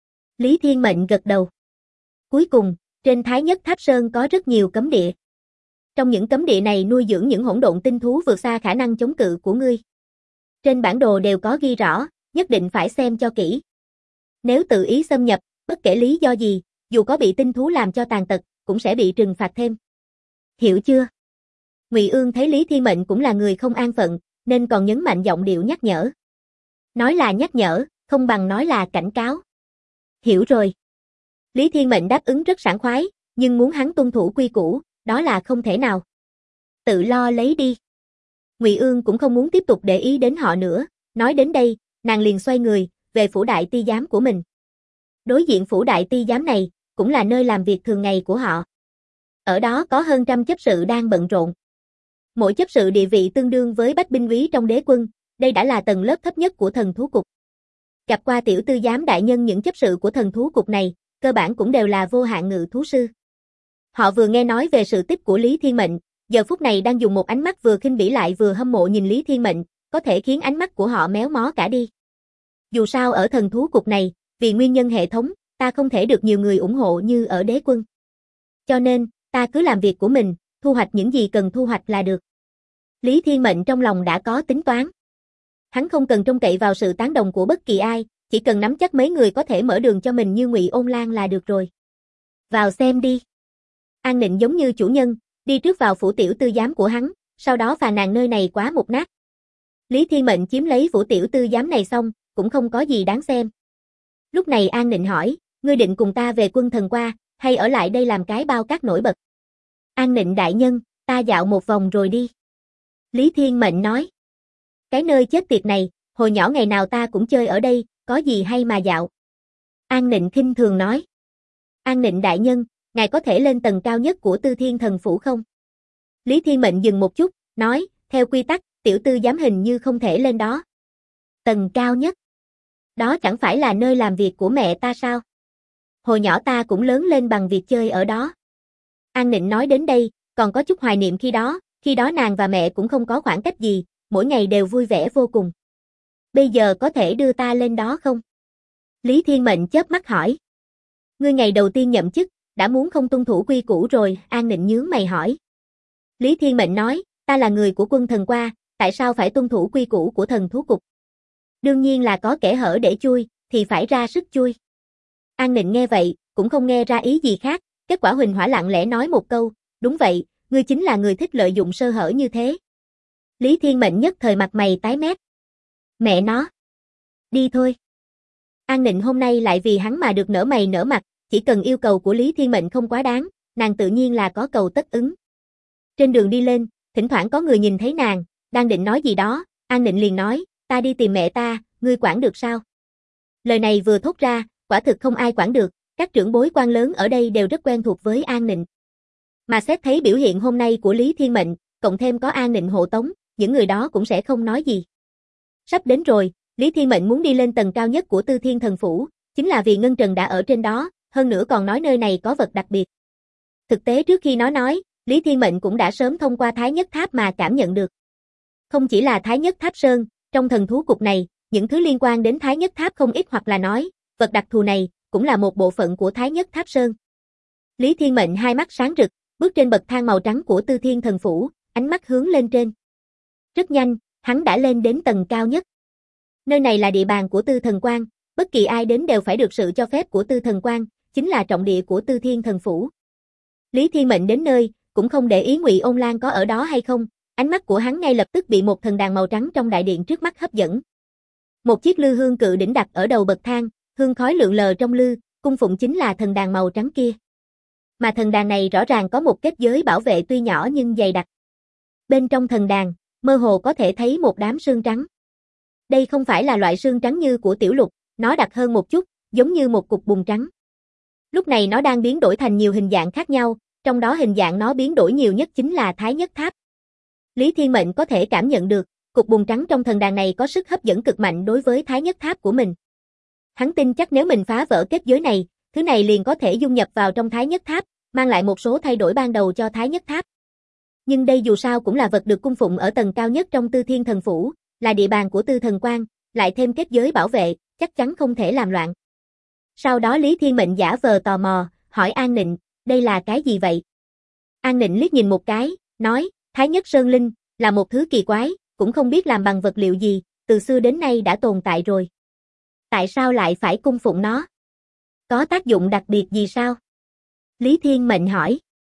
A: Lý Thiên Mệnh gật đầu. Cuối cùng, trên Thái Nhất Tháp Sơn có rất nhiều cấm địa. Trong những cấm địa này nuôi dưỡng những hỗn độn tinh thú vượt xa khả năng chống cự của ngươi. Trên bản đồ đều có ghi rõ, nhất định phải xem cho kỹ. Nếu tự ý xâm nhập, bất kể lý do gì, dù có bị tinh thú làm cho tàn tật, cũng sẽ bị trừng phạt thêm. Hiểu chưa? Ngụy Ương thấy Lý Thiên Mệnh cũng là người không an phận, nên còn nhấn mạnh giọng điệu nhắc nhở. Nói là nhắc nhở, không bằng nói là cảnh cáo. Hiểu rồi. Lý Thiên Mệnh đáp ứng rất sảng khoái, nhưng muốn hắn tuân thủ quy củ, đó là không thể nào. Tự lo lấy đi. Ngụy Ương cũng không muốn tiếp tục để ý đến họ nữa, Nói đến đây, nàng liền xoay người, về phủ đại ty giám của mình. Đối diện phủ đại ty giám này, cũng là nơi làm việc thường ngày của họ. Ở đó có hơn trăm chấp sự đang bận rộn. Mỗi chấp sự địa vị tương đương với bách binh úy trong đế quân, đây đã là tầng lớp thấp nhất của thần thú cục. Gặp qua tiểu tư giám đại nhân, những chấp sự của thần thú cục này, cơ bản cũng đều là vô hạn ngự thú sư. Họ vừa nghe nói về sự tích của Lý Thiên Mệnh, giờ phút này đang dùng một ánh mắt vừa khinh bỉ lại vừa hâm mộ nhìn Lý Thiên Mệnh, có thể khiến ánh mắt của họ méo mó cả đi. Dù sao ở thần thú cục này, vì nguyên nhân hệ thống, ta không thể được nhiều người ủng hộ như ở đế quân. Cho nên, ta cứ làm việc của mình, thu hoạch những gì cần thu hoạch là được. Lý Thiên Mệnh trong lòng đã có tính toán. Hắn không cần trông cậy vào sự tán đồng của bất kỳ ai, chỉ cần nắm chắc mấy người có thể mở đường cho mình như Ngụy Ôn Lan là được rồi. Vào xem đi. An Nịnh giống như chủ nhân, đi trước vào phủ tiểu tư giám của hắn, sau đó phàn nàn nơi này quá mục nát. Lý Thiên Mệnh chiếm lấy phủ tiểu tư giám này xong, cũng không có gì đáng xem. Lúc này An Nịnh hỏi, ngươi định cùng ta về Quân Thần qua, hay ở lại đây làm cái bao cát nổi bật? An Nịnh đại nhân, ta dạo một vòng rồi đi. Lý Thiên Mệnh nói. Cái nơi chết tiệt này, hồi nhỏ ngày nào ta cũng chơi ở đây, có gì hay mà dạo. An Nịnh khinh thường nói. An Nịnh đại nhân, ngài có thể lên tầng cao nhất của Tư Thiên Thần Phủ không? Lý Thiên Mệnh dừng một chút, nói, theo quy tắc, tiểu tư giám hình như không thể lên đó. Tầng cao nhất? Đó chẳng phải là nơi làm việc của mẹ ta sao? Hồi nhỏ ta cũng lớn lên bằng việc chơi ở đó. An Nịnh nói đến đây, còn có chút hoài niệm khi đó nàng và mẹ cũng không có khoảng cách gì, mỗi ngày đều vui vẻ vô cùng. Bây giờ có thể đưa ta lên đó không? Lý Thiên Mệnh chớp mắt hỏi. Ngươi ngày đầu tiên nhậm chức, đã muốn không tuân thủ quy củ rồi, An Nịnh nhướng mày hỏi. Lý Thiên Mệnh nói, ta là người của Quân Thần qua, tại sao phải tuân thủ quy củ của thần thú cục? Đương nhiên là có kẽ hở để chui, thì phải ra sức chui. An Nịnh nghe vậy, cũng không nghe ra ý gì khác, kết quả Huỳnh Hỏa lặng lẽ nói một câu, đúng vậy, ngươi chính là người thích lợi dụng sơ hở như thế. Lý Thiên Mệnh nhất thời mặt mày tái mét. Mẹ nó. Đi thôi. An Nịnh hôm nay lại vì hắn mà được nở mày nở mặt, chỉ cần yêu cầu của Lý Thiên Mệnh không quá đáng, nàng tự nhiên là có cầu tất ứng. Trên đường đi lên, thỉnh thoảng có người nhìn thấy nàng, đang định nói gì đó, An Nịnh liền nói, ta đi tìm mẹ ta, ngươi quản được sao? Lời này vừa thốt ra, quả thực không ai quản được, các trưởng bối quan lớn ở đây đều rất quen thuộc với An Nịnh. Mà xét thấy biểu hiện hôm nay của Lý Thiên Mệnh, cộng thêm có An Nịnh hộ tống, những người đó cũng sẽ không nói gì. Sắp đến rồi, Lý Thiên Mệnh muốn đi lên tầng cao nhất của Tư Thiên Thần Phủ, chính là vì Ngân Trần đã ở trên đó, hơn nữa còn nói nơi này có vật đặc biệt. Thực tế trước khi nó nói, Lý Thiên Mệnh cũng đã sớm thông qua Thái Nhất Tháp mà cảm nhận được. Không chỉ là Thái Nhất Tháp Sơn, trong thần thú cục này, những thứ liên quan đến Thái Nhất Tháp không ít, hoặc là nói, vật đặc thù này, cũng là một bộ phận của Thái Nhất Tháp Sơn. Lý Thiên Mệnh hai mắt sáng rực, bước trên bậc thang màu trắng của Tư Thiên Thần Phủ, ánh mắt hướng lên trên. Rất nhanh, hắn đã lên đến tầng cao nhất. Nơi này là địa bàn của Tư Thần Quan, bất kỳ ai đến đều phải được sự cho phép của Tư Thần Quan, chính là trọng địa của Tư Thiên Thần Phủ. Lý Thiên Mệnh đến nơi, cũng không để ý Ngụy Ôn Lan có ở đó hay không, ánh mắt của hắn ngay lập tức bị một thần đàn màu trắng trong đại điện trước mắt hấp dẫn. Một chiếc lư hương cự đỉnh đặt ở đầu bậc thang, hương khói lượn lờ trong lư, cung phụng chính là thần đàn màu trắng kia. Mà thần đàn này rõ ràng có một kết giới bảo vệ tuy nhỏ nhưng dày đặc. Bên trong thần đàn, mơ hồ có thể thấy một đám sương trắng. Đây không phải là loại sương trắng như của Tiểu Lục, nó đặc hơn một chút, giống như một cục bùn trắng. Lúc này nó đang biến đổi thành nhiều hình dạng khác nhau, trong đó hình dạng nó biến đổi nhiều nhất chính là Thái Nhất Tháp. Lý Thiên Mệnh có thể cảm nhận được, cục bùn trắng trong thần đàn này có sức hấp dẫn cực mạnh đối với Thái Nhất Tháp của mình. Hắn tin chắc nếu mình phá vỡ kết giới này, thứ này liền có thể dung nhập vào trong Thái Nhất Tháp, mang lại một số thay đổi ban đầu cho Thái Nhất Tháp. Nhưng đây dù sao cũng là vật được cung phụng ở tầng cao nhất trong Tư Thiên Thần Phủ, là địa bàn của Tư Thần Quan, lại thêm kết giới bảo vệ, chắc chắn không thể làm loạn. Sau đó Lý Thiên Mệnh giả vờ tò mò, hỏi An Nịnh, đây là cái gì vậy? An Nịnh liếc nhìn một cái, nói, Thái Nhất Sơn Linh, là một thứ kỳ quái, cũng không biết làm bằng vật liệu gì, từ xưa đến nay đã tồn tại rồi. Tại sao lại phải cung phụng nó? Có tác dụng đặc biệt gì sao? Lý Thiên Mệnh hỏi.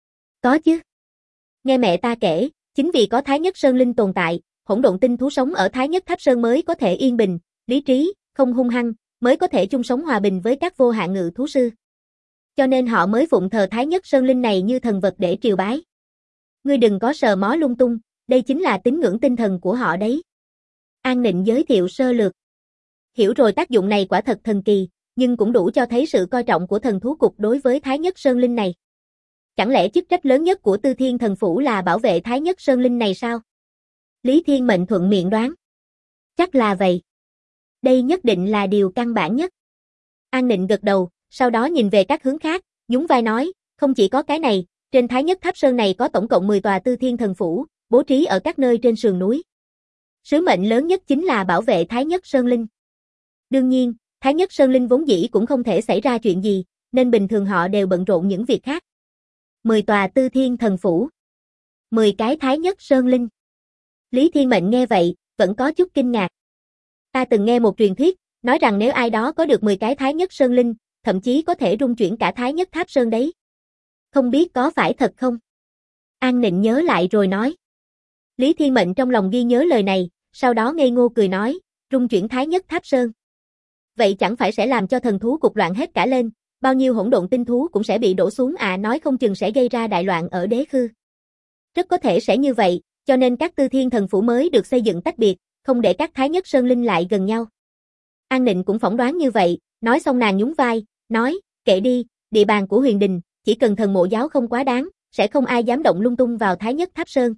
A: Có chứ. Nghe mẹ ta kể, chính vì có Thái Nhất Sơn Linh tồn tại, hỗn độn tinh thú sống ở Thái Nhất Tháp Sơn mới có thể yên bình, lý trí, không hung hăng, mới có thể chung sống hòa bình với các vô hạn ngự thú sư. Cho nên họ mới phụng thờ Thái Nhất Sơn Linh này như thần vật để triều bái. Ngươi đừng có sờ mó lung tung, đây chính là tín ngưỡng tinh thần của họ đấy. An Nịnh giới thiệu sơ lược. Hiểu rồi, tác dụng này quả thật thần kỳ, nhưng cũng đủ cho thấy sự coi trọng của thần thú cục đối với Thái Nhất Sơn Linh này. Chẳng lẽ chức trách lớn nhất của Tư Thiên Thần Phủ là bảo vệ Thái Nhất Sơn Linh này sao? Lý Thiên Mệnh thuận miệng đoán. Chắc là vậy. Đây nhất định là điều căn bản nhất. An Nịnh gật đầu, sau đó nhìn về các hướng khác, nhún vai nói, không chỉ có cái này, trên Thái Nhất Tháp Sơn này có tổng cộng 10 tòa Tư Thiên Thần Phủ, bố trí ở các nơi trên sườn núi. Sứ mệnh lớn nhất chính là bảo vệ Thái Nhất Sơn Linh. Đương nhiên, Thái Nhất Sơn Linh vốn dĩ cũng không thể xảy ra chuyện gì, nên bình thường họ đều bận rộn những việc khác. 10 tòa Tư Thiên Thần Phủ, 10 cái Thái Nhất Sơn Linh. Lý Thiên Mệnh nghe vậy, vẫn có chút kinh ngạc. Ta từng nghe một truyền thuyết, nói rằng nếu ai đó có được 10 cái Thái Nhất Sơn Linh, thậm chí có thể rung chuyển cả Thái Nhất Tháp Sơn đấy. Không biết có phải thật không? An Nịnh nhớ lại rồi nói. Lý Thiên Mệnh trong lòng ghi nhớ lời này, sau đó ngây ngô cười nói, rung chuyển Thái Nhất Tháp Sơn. Vậy chẳng phải sẽ làm cho thần thú cục loạn hết cả lên, bao nhiêu hỗn độn tinh thú cũng sẽ bị đổ xuống nói không chừng sẽ gây ra đại loạn ở đế khư. Rất có thể sẽ như vậy, cho nên các Tư Thiên Thần Phủ mới được xây dựng tách biệt, không để các Thái Nhất Sơn Linh lại gần nhau. An Nịnh cũng phỏng đoán như vậy, nói xong nàng nhún vai, nói, kệ đi, địa bàn của Huyền Đình, chỉ cần thần mộ giáo không quá đáng, sẽ không ai dám động lung tung vào Thái Nhất Tháp Sơn.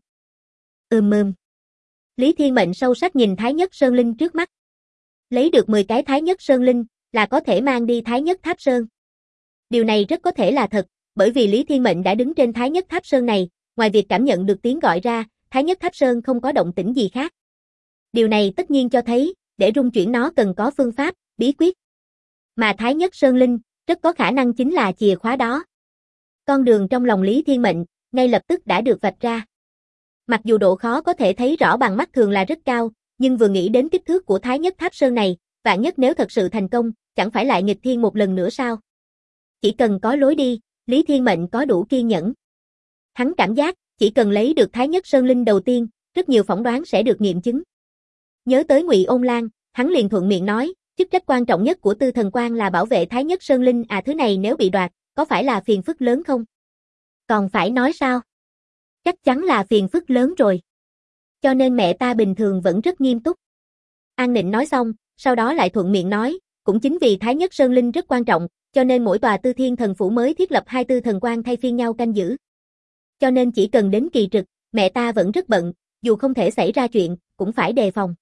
A: Lý Thiên Mệnh sâu sắc nhìn Thái Nhất Sơn Linh trước mắt. Lấy được 10 cái Thái Nhất Sơn Linh, là có thể mang đi Thái Nhất Tháp Sơn. Điều này rất có thể là thật, bởi vì Lý Thiên Mệnh đã đứng trên Thái Nhất Tháp Sơn này, ngoài việc cảm nhận được tiếng gọi ra, Thái Nhất Tháp Sơn không có động tĩnh gì khác. Điều này tất nhiên cho thấy, để rung chuyển nó cần có phương pháp, bí quyết. Mà Thái Nhất Sơn Linh, rất có khả năng chính là chìa khóa đó. Con đường trong lòng Lý Thiên Mệnh, ngay lập tức đã được vạch ra. Mặc dù độ khó có thể thấy rõ bằng mắt thường là rất cao, nhưng vừa nghĩ đến kích thước của Thái Nhất Tháp Sơn này, vạn nhất nếu thật sự thành công, chẳng phải lại nghịch thiên một lần nữa sao? Chỉ cần có lối đi, Lý Thiên Mệnh có đủ kiên nhẫn. Hắn cảm giác, chỉ cần lấy được Thái Nhất Sơn Linh đầu tiên, rất nhiều phỏng đoán sẽ được nghiệm chứng. Nhớ tới Ngụy Ôn Lan, hắn liền thuận miệng nói, chức trách quan trọng nhất của Tư Thần Quan là bảo vệ Thái Nhất Sơn Linh, thứ này nếu bị đoạt, có phải là phiền phức lớn không? Còn phải nói sao? Chắc chắn là phiền phức lớn rồi. Cho nên mẹ ta bình thường vẫn rất nghiêm túc. An Nịnh nói xong, sau đó lại thuận miệng nói, cũng chính vì Thái Nhất Sơn Linh rất quan trọng, cho nên mỗi tòa Tư Thiên Thần Phủ mới thiết lập 2 Tư Thần Quan thay phiên nhau canh giữ. Cho nên chỉ cần đến kỳ trực, mẹ ta vẫn rất bận, dù không thể xảy ra chuyện, cũng phải đề phòng.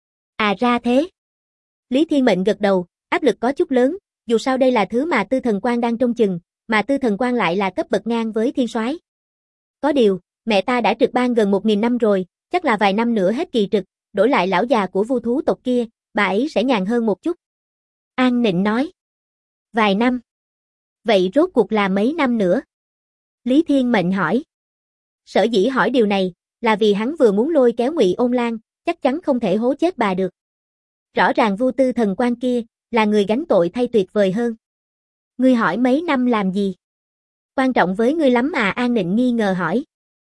A: Ra thế. Lý Thiên Mệnh gật đầu, áp lực có chút lớn, dù sao đây là thứ mà Tư Thần Quan đang trông chừng, mà Tư Thần Quan lại là cấp bậc ngang với Thiên Soái. Có điều, mẹ ta đã trực ban gần 1000 năm rồi, chắc là vài năm nữa hết kỳ trực, đổi lại lão già của Vu thú tộc kia, bà ấy sẽ nhàn hơn một chút. An Nịnh nói. Vài năm. Vậy rốt cuộc là mấy năm nữa? Lý Thiên Mệnh hỏi. Sở dĩ hỏi điều này, là vì hắn vừa muốn lôi kéo Ngụy Ôn Lan, chắc chắn không thể hố chết bà được. Rõ ràng Vu Tư Thần Quan kia, là người gánh tội thay tuyệt vời hơn. Ngươi hỏi mấy năm làm gì? Quan trọng với ngươi lắm An Nịnh nghi ngờ hỏi.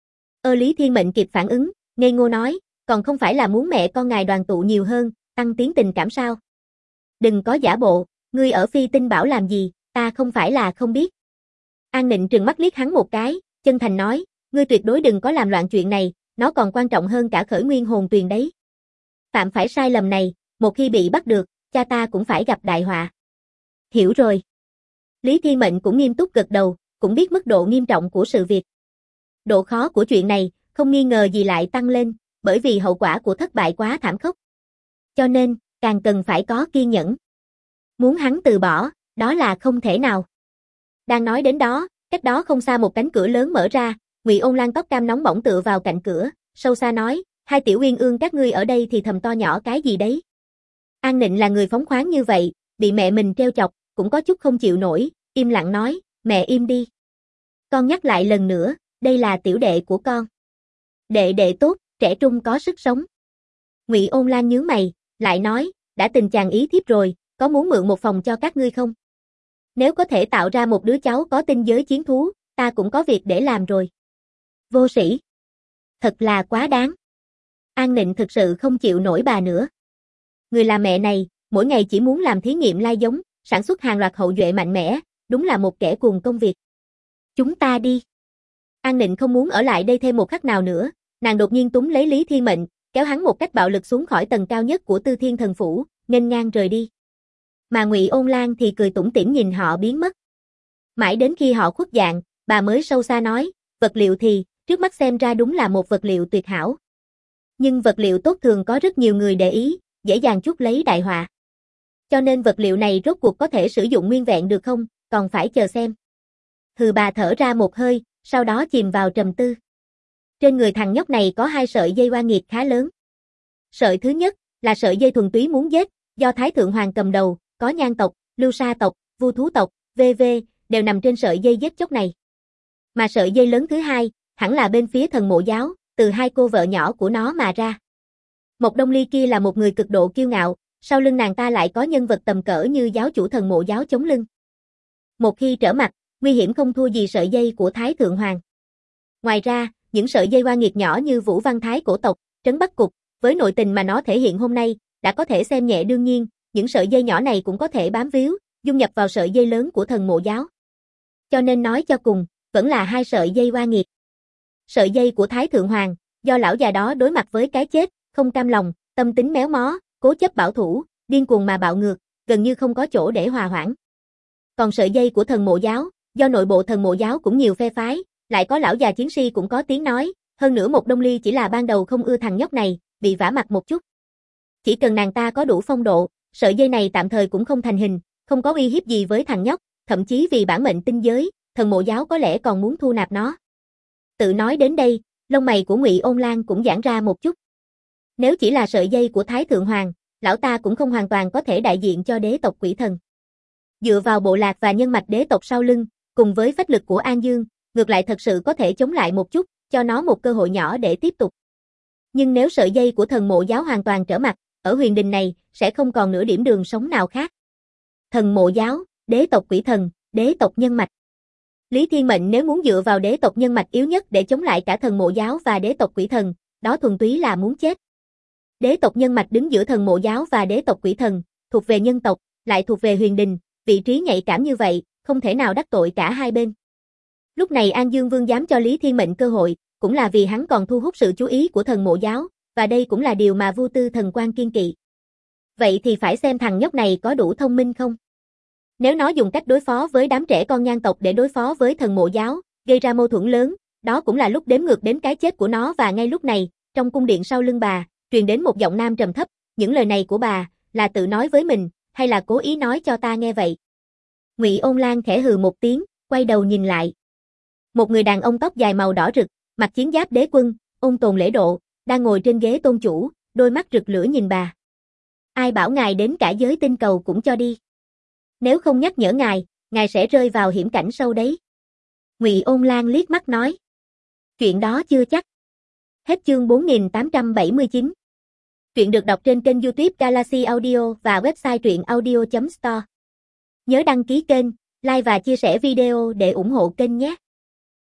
A: Lý Thiên Mệnh kịp phản ứng, ngây ngô nói, còn không phải là muốn mẹ con ngài đoàn tụ nhiều hơn, tăng tiến tình cảm sao? Đừng có giả bộ, ngươi ở Phi Tinh Bảo làm gì, ta không phải là không biết. An Nịnh trừng mắt liếc hắn một cái, chân thành nói, ngươi tuyệt đối đừng có làm loạn chuyện này, nó còn quan trọng hơn cả khởi nguyên hồn tuyền đấy. Phạm phải sai lầm này, một khi bị bắt được, cha ta cũng phải gặp đại họa. Hiểu rồi. Lý Thiên Mệnh cũng nghiêm túc gật đầu, cũng biết mức độ nghiêm trọng của sự việc. Độ khó của chuyện này, không nghi ngờ gì lại tăng lên, bởi vì hậu quả của thất bại quá thảm khốc. Cho nên, càng cần phải có kiên nhẫn. Muốn hắn từ bỏ, đó là không thể nào. Đang nói đến đó, cách đó không xa một cánh cửa lớn mở ra, Ngụy Ôn Lan tóc cam nóng bỏng tựa vào cạnh cửa, sâu xa nói, hai tiểu uyên ương các ngươi ở đây thì thầm to nhỏ cái gì đấy. An Nịnh là người phóng khoáng như vậy, bị mẹ mình trêu chọc, cũng có chút không chịu nổi, im lặng nói, mẹ im đi. Con nhắc lại lần nữa, đây là tiểu đệ của con. Đệ đệ tốt, trẻ trung có sức sống. Ngụy Ôn Lan nhướng mày, lại nói, đã tình chàng ý thiếp rồi, có muốn mượn một phòng cho các ngươi không? Nếu có thể tạo ra một đứa cháu có tinh giới chiến thú, ta cũng có việc để làm rồi. Vô sĩ. Thật là quá đáng. An Nịnh thực sự không chịu nổi bà nữa. Người là mẹ này, mỗi ngày chỉ muốn làm thí nghiệm lai giống, sản xuất hàng loạt hậu duệ mạnh mẽ, đúng là một kẻ cuồng công việc. Chúng ta đi. An Nịnh không muốn ở lại đây thêm một khắc nào nữa, nàng đột nhiên túm lấy Lý Thiên Mệnh, kéo hắn một cách bạo lực xuống khỏi tầng cao nhất của Tư Thiên Thần Phủ, nghênh ngang rời đi. Mà Ngụy Ôn Lan thì cười tủm tỉm nhìn họ biến mất. Mãi đến khi họ khuất dạng, bà mới sâu xa nói, vật liệu thì, trước mắt xem ra đúng là một vật liệu tuyệt hảo. Nhưng vật liệu tốt thường có rất nhiều người để ý, dễ dàng chuốc lấy đại họa. Cho nên vật liệu này rốt cuộc có thể sử dụng nguyên vẹn được không, còn phải chờ xem. Hừ, bà thở ra một hơi, sau đó chìm vào trầm tư. Trên người thằng nhóc này có 2 sợi dây oa nghiệt khá lớn. Sợi thứ nhất là sợi dây thuần túy muốn giết, do Thái Thượng Hoàng cầm đầu, có Nhan tộc, Lưu Sa tộc, Vu Thú tộc, v.v. đều nằm trên sợi dây giết chóc này. Mà sợi dây lớn thứ hai, hẳn là bên phía Thần Mộ giáo, từ 2 cô vợ nhỏ của nó mà ra. Mộc Đông Ly kia là một người cực độ kiêu ngạo, sau lưng nàng ta lại có nhân vật tầm cỡ như giáo chủ Thần Mộ giáo chống lưng. Một khi trở mặt, nguy hiểm không thua gì sợi dây của Thái Thượng Hoàng. Ngoài ra, những sợi dây oa nghiệt nhỏ như Vũ Văn Thái cổ tộc, Trấn Bắc Cục, với nội tình mà nó thể hiện hôm nay, đã có thể xem nhẹ đương nhiên, những sợi dây nhỏ này cũng có thể bám víu, dung nhập vào sợi dây lớn của Thần Mộ giáo. Cho nên nói cho cùng, vẫn là 2 sợi dây oa nghiệt. Sợi dây của Thái Thượng Hoàng, do lão già đó đối mặt với cái chết, không cam lòng, tâm tính méo mó, cố chấp bảo thủ, điên cuồng mà bạo ngược, gần như không có chỗ để hòa hoãn. Còn sợi dây của Thần Mộ giáo, do nội bộ Thần Mộ giáo cũng nhiều phe phái, lại có lão già chiến si cũng có tiếng nói, hơn nữa Mộc Đông Ly chỉ là ban đầu không ưa thằng nhóc này, bị vả mặt một chút. Chỉ cần nàng ta có đủ phong độ, sợi dây này tạm thời cũng không thành hình, không có uy hiếp gì với thằng nhóc, thậm chí vì bản mệnh tinh giới, Thần Mộ giáo có lẽ còn muốn thu nạp nó. Tự nói đến đây, lông mày của Ngụy Ôn Lan cũng giãn ra một chút. Nếu chỉ là sợi dây của Thái Thượng Hoàng, lão ta cũng không hoàn toàn có thể đại diện cho đế tộc Quỷ Thần. Dựa vào bộ lạc và nhân mạch đế tộc sau lưng, cùng với phách lực của An Dương, ngược lại thật sự có thể chống lại một chút, cho nó một cơ hội nhỏ để tiếp tục. Nhưng nếu sợi dây của Thần Mộ giáo hoàn toàn trở mặt, ở huyền đình này, sẽ không còn nửa điểm đường sống nào khác. Thần Mộ giáo, đế tộc Quỷ Thần, đế tộc nhân mạch. Lý Thiên Mệnh nếu muốn dựa vào đế tộc nhân mạch yếu nhất để chống lại cả Thần Mộ giáo và đế tộc Quỷ Thần, đó thuần túy là muốn chết. Đế tộc nhân mạch đứng giữa Thần Mộ giáo và đế tộc Quỷ Thần, thuộc về nhân tộc, lại thuộc về huyền đình, vị trí nhạy cảm như vậy, không thể nào đắc tội cả hai bên. Lúc này An Dương Vương dám cho Lý Thiên Mệnh cơ hội, cũng là vì hắn còn thu hút sự chú ý của Thần Mộ giáo, và đây cũng là điều mà Vu Tư Thần Quan kiên kỵ. Vậy thì phải xem thằng nhóc này có đủ thông minh không? Nếu nó dùng cách đối phó với đám trẻ con Nhan tộc để đối phó với Thần Mộ giáo, gây ra mâu thuẫn lớn, đó cũng là lúc đếm ngược đến cái chết của nó. Và ngay lúc này, trong cung điện sau lưng bà, truyền đến một giọng nam trầm thấp, những lời này của bà, là tự nói với mình, hay là cố ý nói cho ta nghe vậy? Ngụy Ôn Lan khẽ hừ một tiếng, quay đầu nhìn lại. Một người đàn ông tóc dài màu đỏ rực, mặc chiến giáp đế quân, ôn tồn lễ độ, đang ngồi trên ghế tôn chủ, đôi mắt rực lửa nhìn bà. Ai bảo ngài đến cả giới tinh cầu cũng cho đi. Nếu không nhắc nhở ngài sẽ rơi vào hiểm cảnh sâu đấy. Ngụy Ôn Lan liếc mắt nói. Chuyện đó chưa chắc. Hết chương 4879. Truyện được đọc trên kênh YouTube Galaxy Audio và website truyệnaudio.store. Nhớ đăng ký kênh, like và chia sẻ video để ủng hộ kênh nhé.